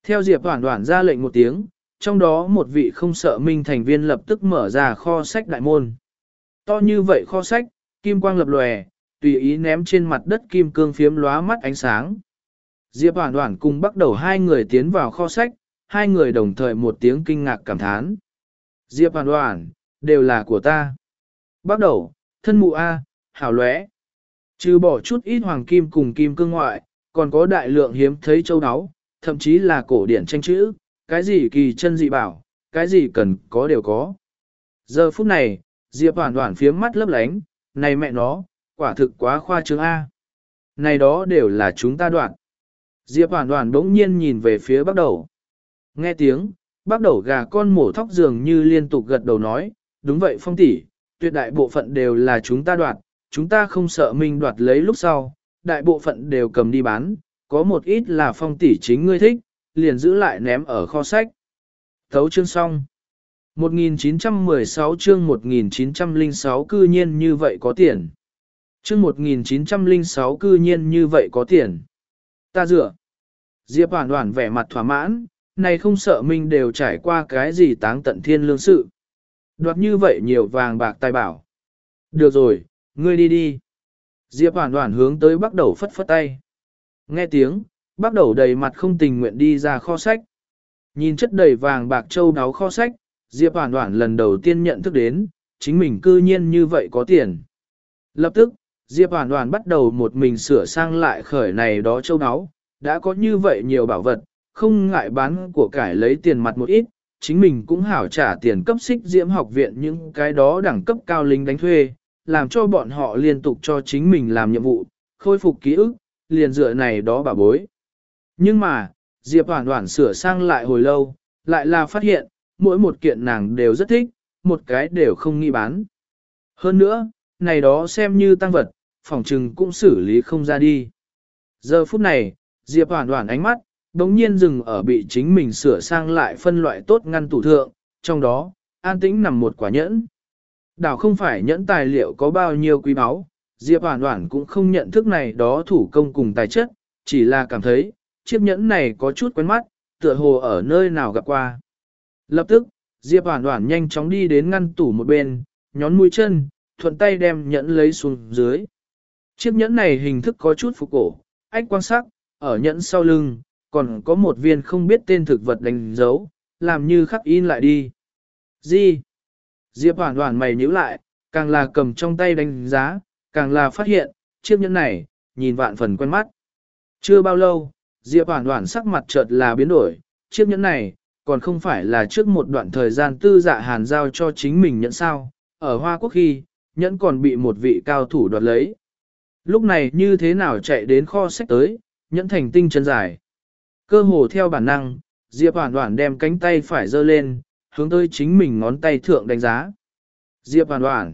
Theo Diệp Hoản Hoản ra lệnh một tiếng, trong đó một vị không sợ minh thành viên lập tức mở ra kho sách đại môn. To như vậy kho sách, kim quang lập lòe, tùy ý ném trên mặt đất kim cương phiếm lóa mắt ánh sáng. Diệp Hoản Hoản cùng bắt đầu hai người tiến vào kho sách, hai người đồng thời một tiếng kinh ngạc cảm thán. Diệp Hoản Hoản, đều là của ta. Bắt đầu, thân mụ A, hảo lóe. Trừ bỏ chút ít hoàng kim cùng kim cương ngoại, còn có đại lượng hiếm thấy châu áo, thậm chí là cổ điển tranh chữ, cái gì kỳ chân dị bảo, cái gì cần có đều có. Giờ phút này, Diệp Hoản Hoản phiếm mắt lấp lánh, này mẹ nó, quả thực quá khoa trương A. Này đó đều là chúng ta đoạn. Diệp Hoản Hoản bỗng nhiên nhìn về phía bắt đầu. Nghe tiếng, bắt đầu gà con mổ thóc dường như liên tục gật đầu nói, đúng vậy Phong tỷ, tuyệt đại bộ phận đều là chúng ta đoạt, chúng ta không sợ mình đoạt lấy lúc sau, đại bộ phận đều cầm đi bán, có một ít là Phong tỷ chính ngươi thích, liền giữ lại ném ở kho sách. Thấu chương xong. một nghìn chín trăm mười sáu chương một nghìn chín trăm lẻ sáu cư nhiên như vậy có tiền. Chương một nghìn chín trăm lẻ sáu cư nhiên như vậy có tiền. Ta dựa. Diệp Hoản Hoản vẻ mặt thỏa mãn, này không sợ mình đều trải qua cái gì táng tận thiên lương sự. Đoạt như vậy nhiều vàng bạc tài bảo. Được rồi, ngươi đi đi. Diệp Hoản Hoản hướng tới bắt đầu phất phất tay. Nghe tiếng, bắt đầu đầy mặt không tình nguyện đi ra kho sách. Nhìn chất đầy vàng bạc châu đáo kho sách, Diệp Hoản Hoản lần đầu tiên nhận thức đến, chính mình cư nhiên như vậy có tiền. Lập tức, Diệp Hoản Hoản bắt đầu một mình sửa sang lại khởi này đó châu đáo, đã có như vậy nhiều bảo vật, không ngại bán của cải lấy tiền mặt một ít, chính mình cũng hảo trả tiền cấp xích diễm học viện những cái đó đẳng cấp cao lính đánh thuê, làm cho bọn họ liên tục cho chính mình làm nhiệm vụ, khôi phục ký ức, liền dựa này đó bảo bối. Nhưng mà, Diệp Hoản Hoản sửa sang lại hồi lâu, lại là phát hiện, mỗi một kiện nàng đều rất thích, một cái đều không nghi bán. Hơn nữa, này đó xem như tăng vật, phỏng trừng cũng xử lý không ra đi. Giờ phút này, Diệp Hoản Hoản ánh mắt, đống nhiên dừng ở bị chính mình sửa sang lại phân loại tốt ngăn tủ thượng, trong đó, an tĩnh nằm một quả nhẫn. Đảo không phải nhẫn tài liệu có bao nhiêu quý báu, Diệp Hoản Hoản cũng không nhận thức này đó thủ công cùng tài chất, chỉ là cảm thấy, chiếc nhẫn này có chút quen mắt, tựa hồ ở nơi nào gặp qua. Lập tức, Diệp Hoản Hoản nhanh chóng đi đến ngăn tủ một bên, nhón mũi chân, thuận tay đem nhẫn lấy xuống dưới. Chiếc nhẫn này hình thức có chút phục cổ, ách quan sắc, ở nhẫn sau lưng, còn có một viên không biết tên thực vật đánh dấu, làm như khắc in lại đi. Gì? Diệp Hoản Hoản mày nhíu lại, càng là cầm trong tay đánh giá, càng là phát hiện, chiếc nhẫn này, nhìn vạn phần quen mắt. Chưa bao lâu, Diệp Hoản Hoản sắc mặt chợt là biến đổi, chiếc nhẫn này, còn không phải là trước một đoạn thời gian Tư Dạ Hàn giao cho chính mình nhẫn sao, ở Hoa Quốc khi, nhẫn còn bị một vị cao thủ đoạt lấy. Lúc này như thế nào chạy đến kho sách tới, nhẫn thành tinh chân dài. Cơ hồ theo bản năng, Diệp Hoản Hoản đem cánh tay phải giơ lên, hướng tới chính mình ngón tay thượng đánh giá. Diệp Hoản Hoản.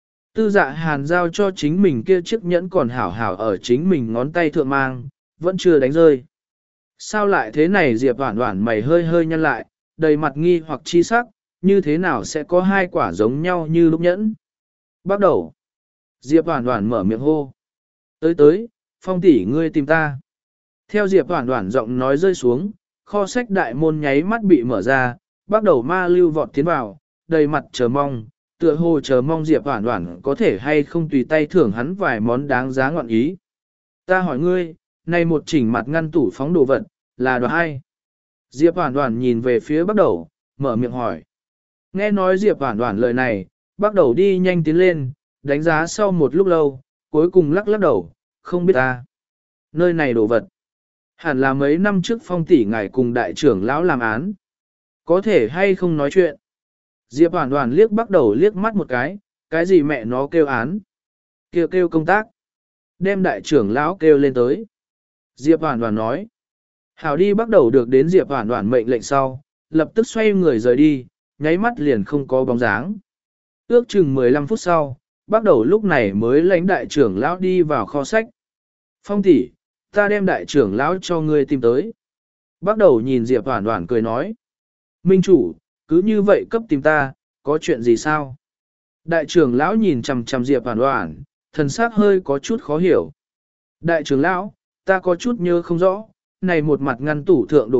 Tư Dạ Hàn giao cho chính mình kia chiếc nhẫn còn hảo hảo ở chính mình ngón tay thượng mang, vẫn chưa đánh rơi. Sao lại thế này? Diệp Hoản Hoản mày hơi hơi nhăn lại, đầy mặt nghi hoặc chi sắc, như thế nào sẽ có hai quả giống nhau như lúc nhẫn? Bắt đầu. Diệp Hoản Hoản mở miệng hô. Tới tới, Phong tỷ ngươi tìm ta. Theo Diệp Hoản Hoản giọng nói rơi xuống, kho sách đại môn nháy mắt bị mở ra, bắt đầu ma lưu vọt tiến vào, đầy mặt chờ mong, tựa hồ chờ mong Diệp Hoản Hoản có thể hay không tùy tay thưởng hắn vài món đáng giá ngọn ý. Ta hỏi ngươi, này một chỉnh mặt ngăn tủ phóng đồ vật, là đoạt ai? Diệp Hoản Hoản nhìn về phía bắt đầu, mở miệng hỏi. Nghe nói Diệp Hoản Hoản lời này, bắt đầu đi nhanh tiến lên, đánh giá sau một lúc lâu, cuối cùng lắc lắc đầu, không biết ta. Nơi này đồ vật. Hẳn là mấy năm trước Phong tỷ ngài cùng đại trưởng lão làm án. Có thể hay không nói chuyện. Diệp Hoản Hoản liếc bắt đầu liếc mắt một cái, cái gì mẹ nó kêu án. Kêu kêu công tác. Đem đại trưởng lão kêu lên tới. Diệp Hoản Hoản nói. Hảo đi bắt đầu được đến Diệp Hoản Hoản mệnh lệnh sau, lập tức xoay người rời đi, nháy mắt liền không có bóng dáng. Ước chừng mười lăm phút sau, bắt đầu lúc này mới lãnh đại trưởng lão đi vào kho sách. Phong tỷ, ta đem đại trưởng lão cho ngươi tìm tới. Bắt đầu nhìn Diệp Hoản Hoản cười nói. Minh chủ, cứ như vậy cấp tìm ta, có chuyện gì sao? Đại trưởng lão nhìn chằm chằm Diệp Hoản Hoản, thần sắc hơi có chút khó hiểu. Đại trưởng lão, ta có chút nhớ không rõ, này một mặt ngăn tủ thượng đồ vật,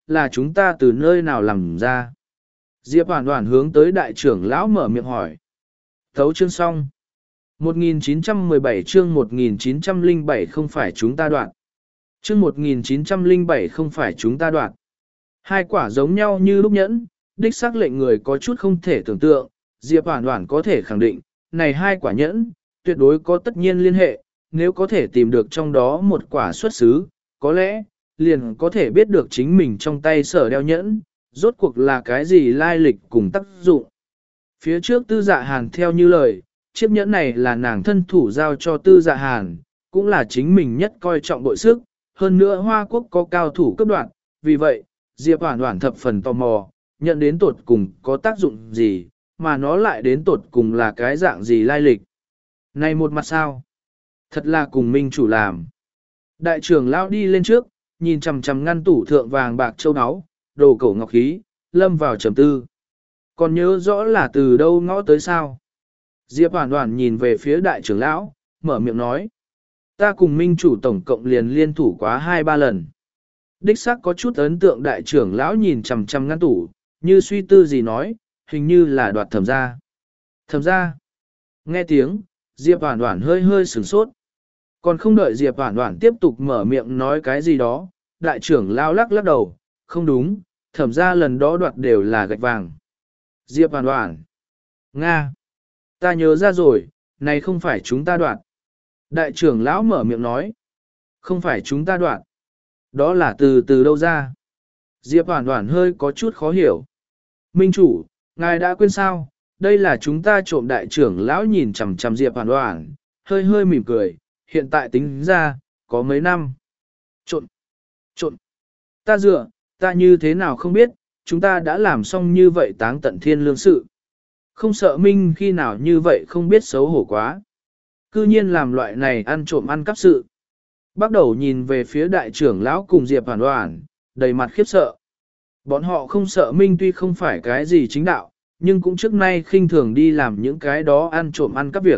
là chúng ta từ nơi nào làm ra. Diệp Hoàn Hoàn hướng tới đại trưởng lão mở miệng hỏi. Thấu chương xong. một nghìn chín trăm mười bảy chương một nghìn chín trăm lẻ bảy không phải chúng ta đoạn. Chương một nghìn chín trăm lẻ bảy không phải chúng ta đoạn. Hai quả giống nhau như lúc nhẫn, đích xác lệnh người có chút không thể tưởng tượng, Diệp Hoàn Hoàn có thể khẳng định, này hai quả nhẫn, tuyệt đối có tất nhiên liên hệ, nếu có thể tìm được trong đó một quả xuất xứ, có lẽ, liền có thể biết được chính mình trong tay sở đeo nhẫn, rốt cuộc là cái gì lai lịch cùng tác dụng. Phía trước tư dạ hàn theo như lời, chiếc nhẫn này là nàng thân thủ giao cho tư dạ hàn, cũng là chính mình nhất coi trọng bội sức, hơn nữa Hoa Quốc có cao thủ cấp đoạn, vì vậy, Diệp Hoàn Hoàn thập phần tò mò, nhận đến tột cùng có tác dụng gì, mà nó lại đến tột cùng là cái dạng gì lai lịch. Này một mặt sao? Thật là cùng minh chủ làm. Đại trưởng lão đi lên trước, nhìn chằm chằm ngăn tủ thượng vàng bạc châu áo, đồ cổ ngọc khí, lâm vào trầm tư. Còn nhớ rõ là từ đâu ngõ tới sao? Diệp Hoàn Hoàn nhìn về phía đại trưởng lão, mở miệng nói. Ta cùng minh chủ tổng cộng liền liên thủ quá hai ba lần. Đích xác có chút ấn tượng đại trưởng lão nhìn chằm chằm ngăn tủ, như suy tư gì nói, hình như là đoạt thẩm gia. Thẩm gia. Nghe tiếng, Diệp Hoàn Hoàn hơi hơi sửng sốt. Còn không đợi Diệp Hoàn Hoàn tiếp tục mở miệng nói cái gì đó, đại trưởng lão lắc lắc đầu, không đúng, thẩm gia lần đó đoạt đều là gạch vàng. Diệp Hoàn Hoàn. Nga. Ta nhớ ra rồi, này không phải chúng ta đoạt. Đại trưởng lão mở miệng nói. Không phải chúng ta đoạt. Đó là từ từ đâu ra? Diệp Hoàn Hoàn hơi có chút khó hiểu. Minh chủ, ngài đã quên sao? Đây là chúng ta trộm. Đại trưởng lão nhìn chằm chằm Diệp Hoàn Hoàn, hơi hơi mỉm cười. Hiện tại tính ra, có mấy năm. Trộm, trộm. Ta dựa, ta như thế nào không biết, chúng ta đã làm xong như vậy táng tận thiên lương sự. Không sợ Minh khi nào như vậy không biết xấu hổ quá. Cư nhiên làm loại này ăn trộm ăn cắp sự. Bắt đầu nhìn về phía đại trưởng lão cùng Diệp Hoàn Hoàn, đầy mặt khiếp sợ. Bọn họ không sợ Minh tuy không phải cái gì chính đạo, nhưng cũng trước nay khinh thường đi làm những cái đó ăn trộm ăn cắp việc.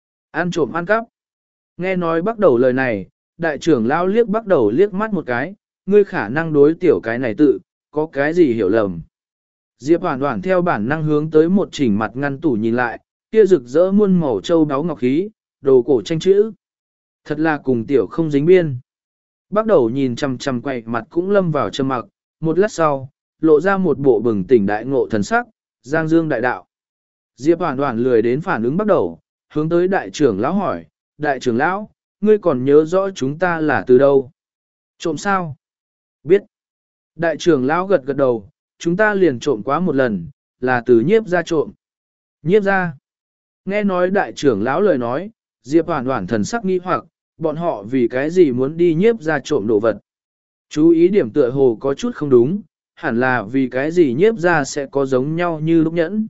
Ăn trộm ăn cắp. Nghe nói bắt đầu lời này, đại trưởng lão liếc bắt đầu liếc mắt một cái, ngươi khả năng đối tiểu cái này tự, có cái gì hiểu lầm. Diệp Hoàn Hoàn theo bản năng hướng tới một chỉnh mặt ngăn tủ nhìn lại, kia rực rỡ muôn màu châu đáo ngọc khí, đồ cổ tranh chữ. Thật là cùng tiểu không dính biên. Bắt đầu nhìn chằm chằm quậy mặt cũng lâm vào trầm mặc, một lát sau, lộ ra một bộ bừng tỉnh đại ngộ thần sắc, giang dương đại đạo. Diệp Hoàn Hoàn lười đến phản ứng bắt đầu, hướng tới đại trưởng lão hỏi, đại trưởng lão, ngươi còn nhớ rõ chúng ta là từ đâu? Trộm sao? Biết. Đại trưởng lão gật gật đầu, chúng ta liền trộm quá một lần, là từ nhiếp ra trộm. Nhiếp ra. Nghe nói đại trưởng lão lời nói, Diệp Hoàn Hoàn thần sắc nghi hoặc, bọn họ vì cái gì muốn đi nhiếp ra trộm đồ vật. Chú ý điểm tựa hồ có chút không đúng, hẳn là vì cái gì nhiếp ra sẽ có giống nhau như lúc nhẫn.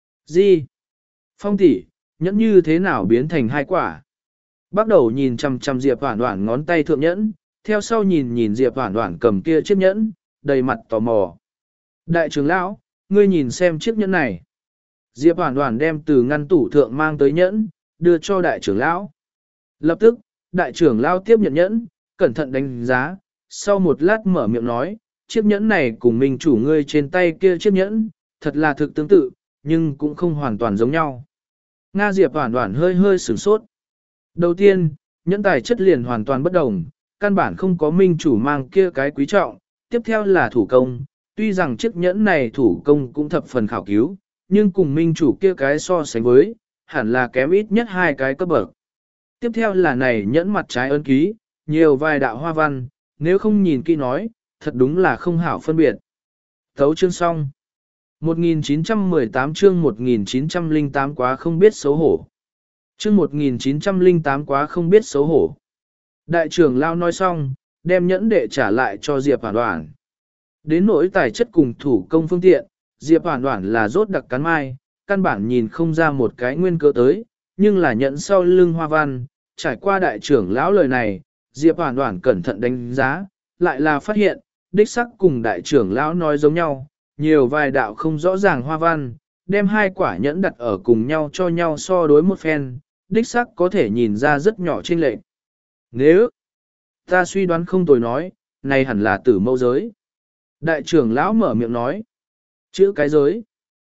Gì? Phong tỷ, nhẫn như thế nào biến thành hai quả? Bắt đầu nhìn chằm chằm Diệp Hoàn Hoàn ngón tay thượng nhẫn, theo sau nhìn nhìn Diệp Hoàn Hoàn cầm kia chiếc nhẫn, đầy mặt tò mò. Đại trưởng lão, ngươi nhìn xem chiếc nhẫn này. Diệp Hoàn Hoàn đem từ ngăn tủ thượng mang tới nhẫn, đưa cho đại trưởng lão. Lập tức, đại trưởng lão tiếp nhận nhẫn, cẩn thận đánh giá, sau một lát mở miệng nói, chiếc nhẫn này cùng mình chủ ngươi trên tay kia chiếc nhẫn, thật là thực tương tự, nhưng cũng không hoàn toàn giống nhau. Nga Diệp Hoàn Hoàn hơi hơi sửng sốt. Đầu tiên, nhẫn tài chất liền hoàn toàn bất đồng, căn bản không có minh chủ mang kia cái quý trọng, tiếp theo là thủ công, tuy rằng chiếc nhẫn này thủ công cũng thập phần khảo cứu, nhưng cùng minh chủ kia cái so sánh với, hẳn là kém ít nhất hai cái cấp bậc. Tiếp theo là này nhẫn mặt trái ấn ký, nhiều vài đạo hoa văn, nếu không nhìn kỹ nói, thật đúng là không hảo phân biệt. Thấu chương xong. một nghìn chín trăm mười tám chương một nghìn chín trăm lẻ tám quá không biết xấu hổ. Chương một nghìn chín trăm lẻ tám quá không biết xấu hổ. Đại trưởng lão nói xong, đem nhẫn đệ trả lại cho Diệp Hoàn Hoàn. Đến nỗi tài chất cùng thủ công phương tiện, Diệp Hoàn Hoàn là rốt đặc cắn mai, căn bản nhìn không ra một cái nguyên cớ tới, nhưng là nhẫn sau lưng hoa văn, trải qua đại trưởng lão lời này, Diệp Hoàn Hoàn cẩn thận đánh giá, lại là phát hiện, đích sắc cùng đại trưởng lão nói giống nhau, nhiều vài đạo không rõ ràng hoa văn, đem hai quả nhẫn đặt ở cùng nhau cho nhau so đối một phen, đích sắc có thể nhìn ra rất nhỏ chênh lệch. Nếu ta suy đoán không tồi nói, này hẳn là tử mẫu giới. Đại trưởng lão mở miệng nói. Chữ cái giới.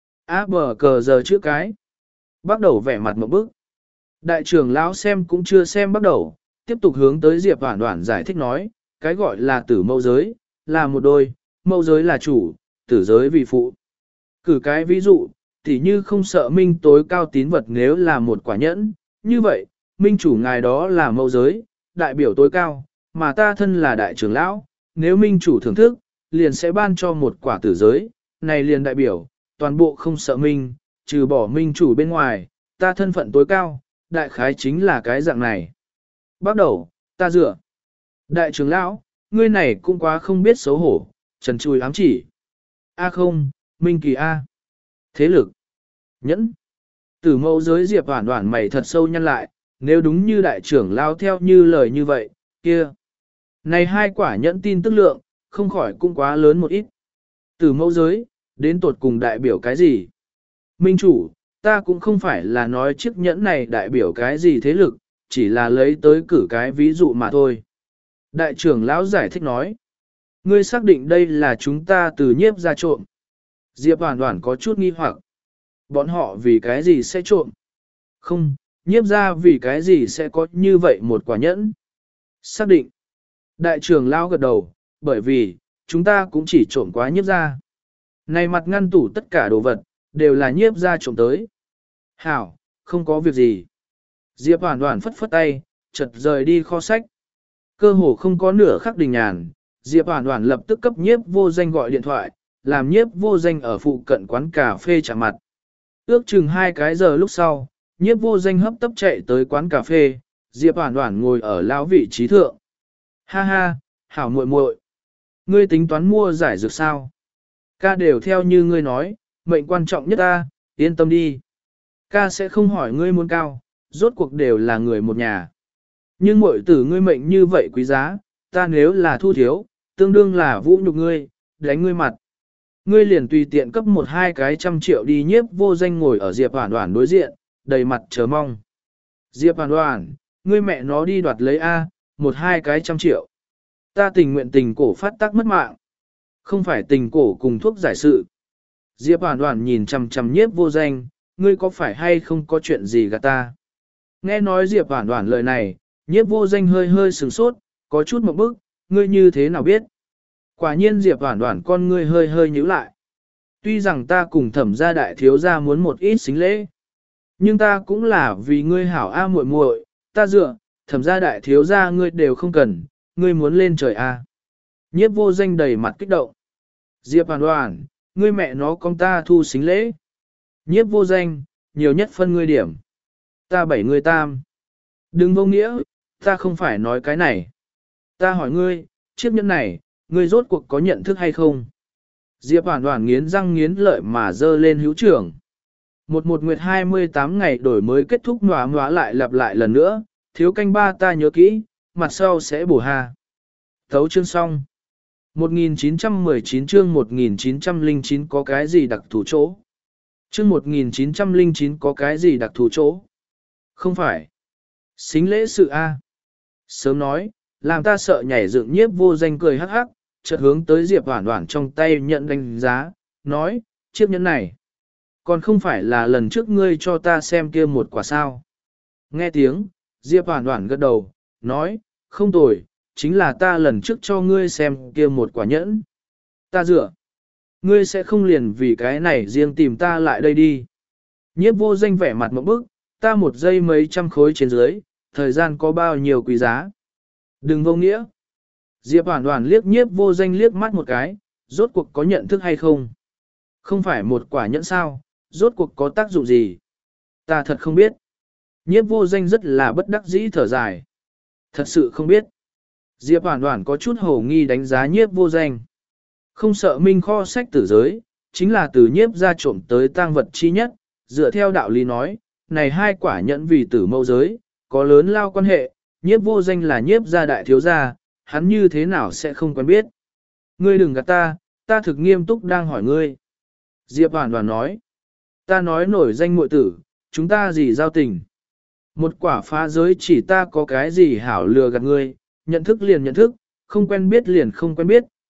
A bờ cờ giờ chữ cái. Bắt đầu vẻ mặt một bức. Đại trưởng lão xem cũng chưa xem bắt đầu, tiếp tục hướng tới Diệp Hoản Hoản giải thích nói, cái gọi là tử mẫu giới, là một đôi, mẫu giới là chủ, tử giới vì phụ. Cử cái ví dụ, tỉ như không sợ minh tối cao tín vật nếu là một quả nhẫn, như vậy, minh chủ ngài đó là mẫu giới, đại biểu tối cao, mà ta thân là đại trưởng lão, nếu minh chủ thưởng thức, liền sẽ ban cho một quả tử giới, này liền đại biểu, toàn bộ không sợ minh, trừ bỏ minh chủ bên ngoài, ta thân phận tối cao, đại khái chính là cái dạng này. Bắt đầu, ta dựa. Đại trưởng lão, ngươi này cũng quá không biết xấu hổ, trần chùi ám chỉ. A không, minh kỳ A. Thế lực. Nhẫn. Tử mẫu giới Diệp Hoản Hoản mày thật sâu nhăn lại, nếu đúng như đại trưởng lão theo như lời như vậy, kia. Này hai quả nhẫn tin tức lượng, không khỏi cũng quá lớn một ít. Tử mẫu giới, đến tột cùng đại biểu cái gì? Minh chủ, ta cũng không phải là nói chiếc nhẫn này đại biểu cái gì thế lực, chỉ là lấy tới cử cái ví dụ mà thôi. Đại trưởng lão giải thích nói, ngươi xác định đây là chúng ta từ nhiếp ra trộm. Diệp Hoản Hoản có chút nghi hoặc, bọn họ vì cái gì sẽ trộm? Không, nhiếp ra vì cái gì sẽ có như vậy một quả nhẫn? Xác định. Đại trưởng lão gật đầu, bởi vì, chúng ta cũng chỉ trộm quá nhiếp ra. Này mặt ngăn tủ tất cả đồ vật, đều là nhiếp ra trộm tới. Hảo, không có việc gì. Diệp Hoản Hoản phất phất tay, chợt rời đi kho sách. Cơ hồ không có nửa khắc đình nhàn, Diệp Hoản Hoản lập tức cấp nhiếp vô danh gọi điện thoại, làm nhiếp vô danh ở phụ cận quán cà phê chạm mặt. Ước chừng hai cái giờ lúc sau, nhiếp vô danh hấp tấp chạy tới quán cà phê, Diệp Hoản Hoản ngồi ở lão vị trí thượng. Ha ha, hảo muội muội, ngươi tính toán mua giải dược sao? Ca đều theo như ngươi nói, mệnh quan trọng nhất ta, yên tâm đi. Ca sẽ không hỏi ngươi muốn cao, rốt cuộc đều là người một nhà. Nhưng muội tử ngươi mệnh như vậy quý giá, ta nếu là thu thiếu, tương đương là vũ nhục ngươi, đánh ngươi mặt. Ngươi liền tùy tiện cấp một hai cái trăm triệu đi nhiếp vô danh ngồi ở Diệp Hoản Hoản đối diện, đầy mặt chờ mong. Diệp Hoản Hoản, ngươi mẹ nó đi đoạt lấy A, một hai cái trăm triệu. Ta tình nguyện tình cổ phát tác mất mạng. Không phải tình cổ cùng thuốc giải sự. Diệp Hoản Hoản nhìn chằm chằm nhiếp vô danh, ngươi có phải hay không có chuyện gì gạt ta? Nghe nói Diệp Hoản Hoản lời này, nhiếp vô danh hơi hơi sửng sốt, có chút một bức, ngươi như thế nào biết? Quả nhiên Diệp Hoản Hoản con ngươi hơi hơi nhíu lại. Tuy rằng ta cùng thẩm gia đại thiếu gia muốn một ít xính lễ, nhưng ta cũng là vì ngươi hảo a muội muội, ta dựa, thẩm gia đại thiếu gia ngươi đều không cần, ngươi muốn lên trời a. Nhiếp vô danh đầy mặt kích động. Diệp Hoản Hoản, ngươi mẹ nó con ta thu xính lễ. Nhiếp vô danh, nhiều nhất phân ngươi điểm. Ta bảy ngươi tam. Đừng vô nghĩa, ta không phải nói cái này. Ta hỏi ngươi, chiếc nhẫn này, ngươi rốt cuộc có nhận thức hay không? Diệp Hoản Hoản nghiến răng nghiến lợi mà dơ lên hữu trưởng. Một một nguyệt hai mươi tám ngày đổi mới kết thúc nhoá nhoá lại lặp lại lần nữa, thiếu canh ba ta nhớ kỹ, mặt sau sẽ bổ hà. Thấu chương xong. một nghìn chín trăm mười chín chương một nghìn chín trăm lẻ chín có cái gì đặc thù chỗ? Chương một nghìn chín trăm lẻ chín có cái gì đặc thù chỗ? Không phải. Xính lễ sự A. Sớm nói, làm ta sợ nhảy dựng nhiếp vô danh cười hắc hắc, chợt hướng tới Diệp Hoản Hoản trong tay nhận đánh giá, nói, chiếc nhẫn này. Còn không phải là lần trước ngươi cho ta xem kia một quả sao. Nghe tiếng, Diệp Hoản Hoản gật đầu, nói, không tồi, chính là ta lần trước cho ngươi xem kia một quả nhẫn. Ta dựa. Ngươi sẽ không liền vì cái này riêng tìm ta lại đây đi. Nhiếp vô danh vẻ mặt một bức, ta một giây mấy trăm khối trên dưới, thời gian có bao nhiêu quý giá. Đừng vô nghĩa. Diệp Hoản Hoản liếc nhiếp vô danh liếc mắt một cái, rốt cuộc có nhận thức hay không? Không phải một quả nhẫn sao, rốt cuộc có tác dụng gì? Ta thật không biết. Nhiếp vô danh rất là bất đắc dĩ thở dài. Thật sự không biết. Diệp Hoản Hoản có chút hồ nghi đánh giá nhiếp vô danh. Không sợ minh kho sách tử giới, chính là từ nhiếp ra trộm tới tang vật chi nhất, dựa theo đạo lý nói, này hai quả nhẫn vì tử mẫu giới, có lớn lao quan hệ, nhiếp vô danh là nhiếp gia đại thiếu gia, hắn như thế nào sẽ không quen biết. Ngươi đừng gạt ta, ta thực nghiêm túc đang hỏi ngươi. Diệp Hoản Hoản nói, ta nói nổi danh muội tử, chúng ta gì giao tình. Một quả phá giới chỉ ta có cái gì hảo lừa gạt ngươi, nhận thức liền nhận thức, không quen biết liền không quen biết,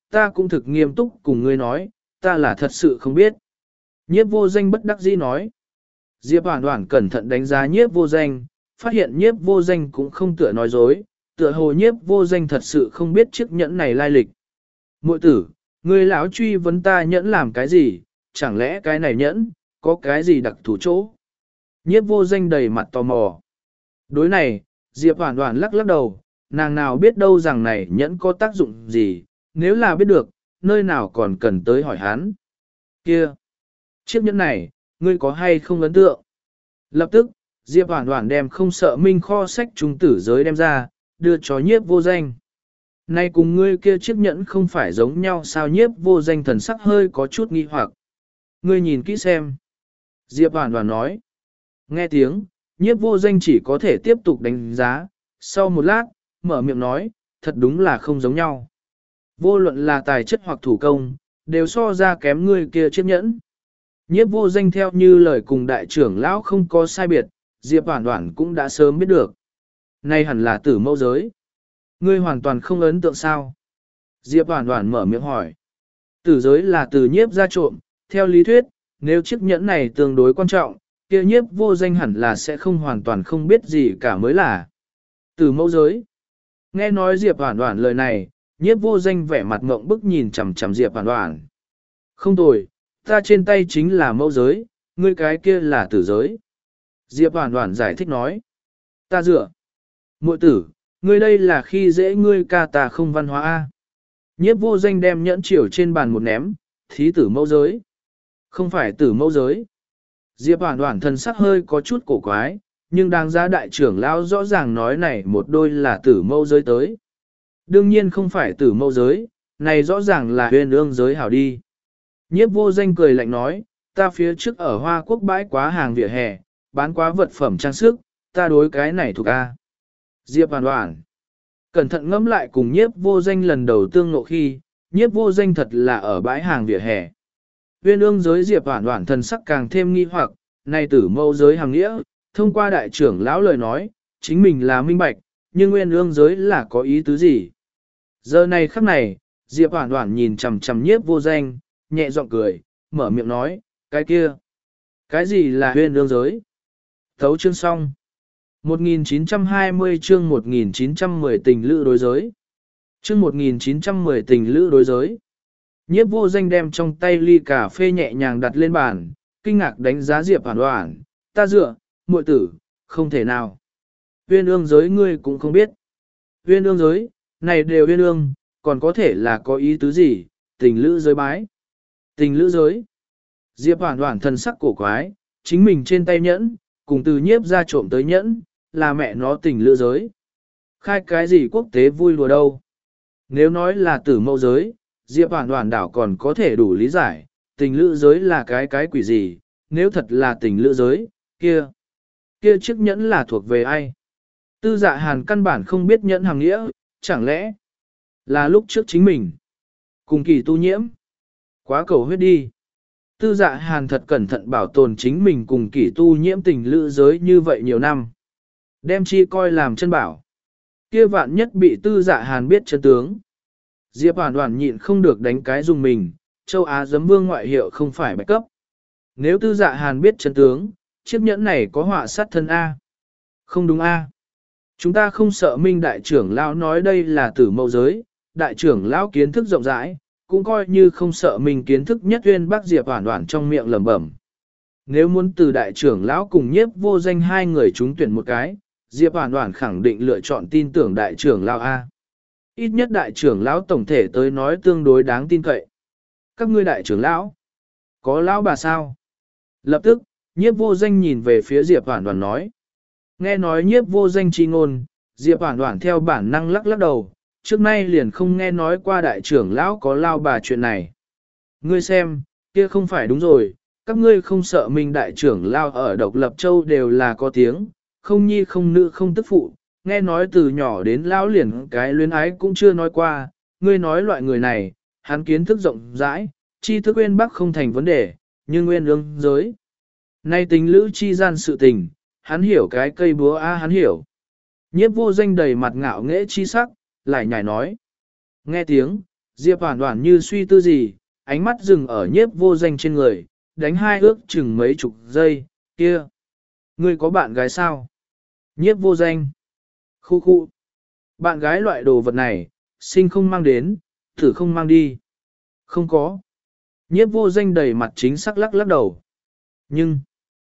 ta cũng thực nghiêm túc cùng ngươi nói, ta là thật sự không biết. Nhiếp vô danh bất đắc dĩ nói. Diệp Hoản Hoản cẩn thận đánh giá nhiếp vô danh, phát hiện nhiếp vô danh cũng không tựa nói dối, tựa hồ nhiếp vô danh thật sự không biết chiếc nhẫn này lai lịch. Muội tử, ngươi lão truy vấn ta nhẫn làm cái gì, chẳng lẽ cái này nhẫn, có cái gì đặc thù chỗ? Nhiếp vô danh đầy mặt tò mò. Đối này, Diệp Hoản Hoản lắc lắc đầu, nàng nào biết đâu rằng này nhẫn có tác dụng gì, nếu là biết được, nơi nào còn cần tới hỏi hắn. Kia, chiếc nhẫn này, ngươi có hay không ấn tượng? Lập tức, Diệp Hoản Hoản đem không sợ minh kho sách trung tử giới đem ra, đưa cho nhiếp vô danh. Nay cùng ngươi kia chiếc nhẫn không phải giống nhau sao? Nhiếp vô danh thần sắc hơi có chút nghi hoặc. Ngươi nhìn kỹ xem. Diệp Hoản Hoản nói. Nghe tiếng, nhiếp vô danh chỉ có thể tiếp tục đánh giá, sau một lát, mở miệng nói, thật đúng là không giống nhau. Vô luận là tài chất hoặc thủ công, đều so ra kém ngươi kia chiếc nhẫn. Nhiếp vô danh theo như lời cùng đại trưởng lão không có sai biệt, Diệp Hoản Hoản cũng đã sớm biết được. Nay hẳn là tử mẫu giới. Ngươi hoàn toàn không ấn tượng sao? Diệp Hoản Hoản mở miệng hỏi. Tử giới là từ nhiếp ra trộm, theo lý thuyết, nếu chiếc nhẫn này tương đối quan trọng, kia nhiếp vô danh hẳn là sẽ không hoàn toàn không biết gì cả mới là. Tử mẫu giới. Nghe nói Diệp Hoản Hoản lời này, nhiếp vô danh vẻ mặt ngộng bức nhìn chằm chằm Diệp Hoản Hoản. Không tồi, ta trên tay chính là mẫu giới, ngươi cái kia là tử giới. Diệp Hoản Hoản giải thích nói. Ta dựa. Muội tử, ngươi đây là khi dễ ngươi ca ta không văn hóa a. Nhiếp vô danh đem nhẫn chiểu trên bàn một ném, thí tử mẫu giới. Không phải tử mẫu giới. Diệp Hoản Hoản thần sắc hơi có chút cổ quái, nhưng đáng giá đại trưởng lão rõ ràng nói này một đôi là tử mẫu giới tới. Đương nhiên không phải tử mẫu giới, này rõ ràng là huyền ương giới hảo đi. Nhiếp vô danh cười lạnh nói, ta phía trước ở Hoa Quốc bãi quá hàng vỉa hè, bán quá vật phẩm trang sức, ta đối cái này thuộc A. Diệp Hoản Hoản cẩn thận ngẫm lại cùng nhiếp vô danh lần đầu tương ngộ khi, nhiếp vô danh thật là ở bãi hàng vỉa hè. Uyên ương giới Diệp Hoản Hoản thần sắc càng thêm nghi hoặc, này tử mẫu giới hàng nghĩa, thông qua đại trưởng lão lời nói, chính mình là minh bạch, nhưng uyên ương giới là có ý tứ gì? Giờ này khắc này, Diệp Hoản Hoản nhìn chằm chằm nhiếp vô danh, nhẹ giọng cười, mở miệng nói, cái kia, cái gì là uyên ương giới? Thấu chương xong. một nghìn chín trăm hai mươi chương một nghìn chín trăm mười tình lữ đối giới. Chương một nghìn chín trăm mười tình lữ đối giới. Nhiếp vô danh đem trong tay ly cà phê nhẹ nhàng đặt lên bàn, kinh ngạc đánh giá Diệp Hoản Hoản, ta dựa, muội tử, không thể nào. Uyên ương giới ngươi cũng không biết. Uyên ương giới, này đều uyên ương, còn có thể là có ý tứ gì, tình lữ giới bái. Tình lữ giới. Diệp Hoản Hoản thần sắc cổ quái, chính mình trên tay nhẫn, cùng từ nhiếp ra trộm tới nhẫn, là mẹ nó tình lữ giới. Khai cái gì quốc tế vui lùa đâu. Nếu nói là tử mẫu giới, Diệp Hoản Hoản đảo còn có thể đủ lý giải, tình lữ giới là cái cái quỷ gì, nếu thật là tình lữ giới, kia. Kia chiếc nhẫn là thuộc về ai? Tư Dạ Hàn căn bản không biết nhẫn hàng nghĩa, chẳng lẽ là lúc trước chính mình cùng Kỳ Tu Nhiễm. Quá cầu huyết đi. Tư Dạ Hàn thật cẩn thận bảo tồn chính mình cùng Kỳ Tu Nhiễm tình lữ giới như vậy nhiều năm. Đem chi coi làm chân bảo. Kia vạn nhất bị Tư Dạ Hàn biết chân tướng. Diệp Hoản Hoản nhịn không được đánh cái dùng mình, châu Á giấm vương ngoại hiệu không phải bạch cấp. Nếu Tư Dạ Hàn biết chân tướng, chiếc nhẫn này có họa sát thân A. Không đúng A. Chúng ta không sợ Minh đại trưởng lão nói đây là tử mẫu giới, đại trưởng lão kiến thức rộng rãi, cũng coi như không sợ mình kiến thức nhất uyên bác Diệp Hoản Hoản trong miệng lẩm bẩm. Nếu muốn từ đại trưởng lão cùng nhiếp vô danh hai người chúng tuyển một cái, Diệp Hoản Hoản khẳng định lựa chọn tin tưởng đại trưởng lão A. Ít nhất đại trưởng lão tổng thể tới nói tương đối đáng tin cậy. Các ngươi đại trưởng lão, có lão bà sao? Lập tức, nhiếp vô danh nhìn về phía Diệp Hoản Hoản nói. Nghe nói nhiếp vô danh chi ngôn, Diệp Hoản Hoản theo bản năng lắc lắc đầu, trước nay liền không nghe nói qua đại trưởng lão có lao bà chuyện này. Ngươi xem, kia không phải đúng rồi, các ngươi không sợ mình đại trưởng lão ở Độc Lập Châu đều là có tiếng, không nhi không nữ không tức phụ, nghe nói từ nhỏ đến lão liền cái luyến ái cũng chưa nói qua, ngươi nói loại người này, hắn kiến thức rộng rãi, tri thức uyên bác không thành vấn đề, nhưng nguyên ương giới. Nay tình lữ chi gian sự tình, hắn hiểu cái cây búa a hắn hiểu. Nhiếp vô danh đầy mặt ngạo nghễ chi sắc, lại nhảy nói. Nghe tiếng, Diệp Hoản Hoản như suy tư gì, ánh mắt dừng ở nhiếp vô danh trên người, đánh hai ước chừng mấy chục giây, kia. Ngươi có bạn gái sao? Nhiếp vô danh. Khu khu. Bạn gái loại đồ vật này, sinh không mang đến, thử không mang đi. Không có. Nhiếp vô danh đầy mặt chính xác lắc lắc đầu. Nhưng,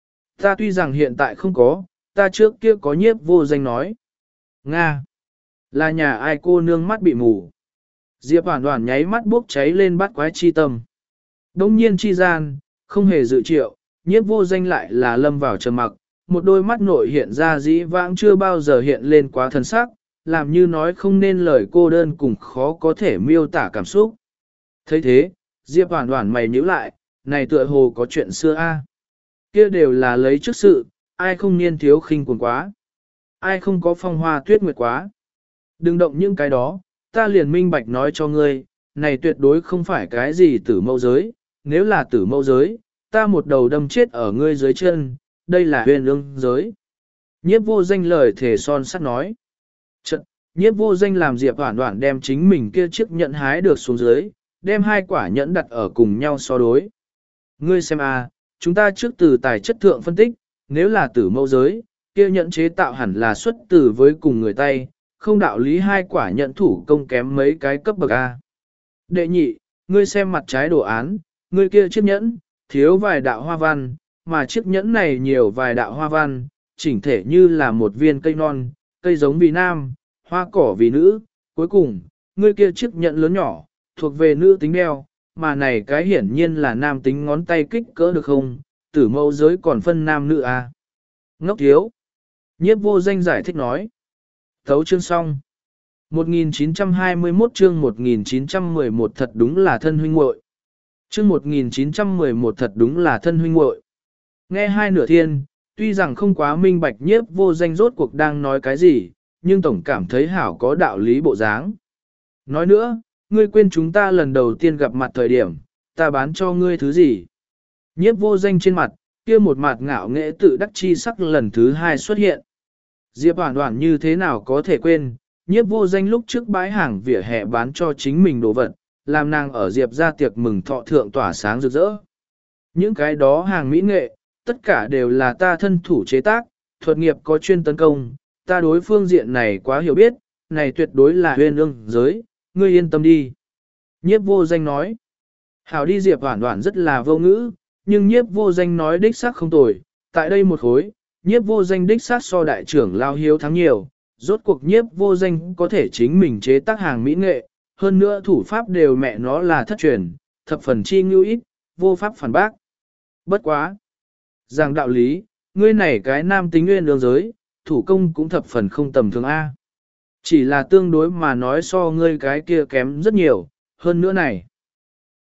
ta tuy rằng hiện tại không có, ta trước kia có nhiếp vô danh nói. Nga. Là nhà ai cô nương mắt bị mù. Diệp Hoản Hoản nháy mắt bốc cháy lên bắt quái chi tâm. Đông nhiên chi gian, không hề dự triệu, nhiếp vô danh lại là lâm vào trầm mặc, một đôi mắt nội hiện ra dĩ vãng chưa bao giờ hiện lên quá thần sắc, làm như nói không nên lời cô đơn cùng khó có thể miêu tả cảm xúc. thấy thế, Diệp Hoản Hoản mày nhíu lại, này tựa hồ có chuyện xưa a. Kia đều là lấy trước sự, ai không niên thiếu khinh cuồng quá. Ai không có phong hoa tuyết nguyệt quá. Đừng động những cái đó, ta liền minh bạch nói cho ngươi, này tuyệt đối không phải cái gì tử mẫu giới, nếu là tử mẫu giới, ta một đầu đâm chết ở ngươi dưới chân, đây là huyền ương giới. Nhiếp vô danh lời thể son sắt nói. Trận, nhiếp vô danh làm Diệp Hoản Hoản đem chính mình kia chiếc nhẫn hái được xuống dưới, đem hai quả nhẫn đặt ở cùng nhau so đối. Ngươi xem a, chúng ta trước từ tài chất thượng phân tích, nếu là tử mẫu giới, kia nhẫn chế tạo hẳn là xuất từ với cùng người tay, không đạo lý hai quả nhẫn thủ công kém mấy cái cấp bậc A. Đệ nhị, ngươi xem mặt trái đồ án, ngươi kia chiếc nhẫn, thiếu vài đạo hoa văn, mà chiếc nhẫn này nhiều vài đạo hoa văn, chỉnh thể như là một viên cây non, cây giống vì nam, hoa cỏ vì nữ, cuối cùng, ngươi kia chiếc nhẫn lớn nhỏ, thuộc về nữ tính đeo, mà này cái hiển nhiên là nam tính ngón tay kích cỡ được không, tử mẫu giới còn phân nam nữ A. Ngốc thiếu. Nhiếp vô danh giải thích nói. Thấu chương xong. một nghìn chín trăm hai mươi mốt chương một nghìn chín trăm mười một thật đúng là thân huynh muội. Chương một nghìn chín trăm mười một thật đúng là thân huynh muội. Nghe hai nửa thiên, tuy rằng không quá minh bạch nhiếp vô danh rốt cuộc đang nói cái gì, nhưng tổng cảm thấy hảo có đạo lý bộ dáng. Nói nữa, ngươi quên chúng ta lần đầu tiên gặp mặt thời điểm, ta bán cho ngươi thứ gì. Nhiếp vô danh trên mặt, kia một mặt ngạo nghệ tự đắc chi sắc lần thứ hai xuất hiện. Diệp Hoản Hoản như thế nào có thể quên, nhiếp vô danh lúc trước bãi hàng vỉa hè bán cho chính mình đồ vật, làm nàng ở Diệp ra tiệc mừng thọ thượng tỏa sáng rực rỡ. Những cái đó hàng mỹ nghệ, tất cả đều là ta thân thủ chế tác, thuật nghiệp có chuyên tấn công, ta đối phương diện này quá hiểu biết, này tuyệt đối là huyền ương giới, ngươi yên tâm đi. Nhiếp vô danh nói, hảo đi. Diệp Hoản Hoản rất là vô ngữ, nhưng nhiếp vô danh nói đích xác không tồi, tại đây một khối, nhiếp vô danh đích xác so đại trưởng lao hiếu thắng nhiều, rốt cuộc nhiếp vô danh có thể chính mình chế tác hàng mỹ nghệ, hơn nữa thủ pháp đều mẹ nó là thất truyền, thập phần chi ngưu ít, vô pháp phản bác. Bất quá. Rằng đạo lý, ngươi này cái nam tính nguyên đường giới, thủ công cũng thập phần không tầm thường A. Chỉ là tương đối mà nói so ngươi cái kia kém rất nhiều, hơn nữa này.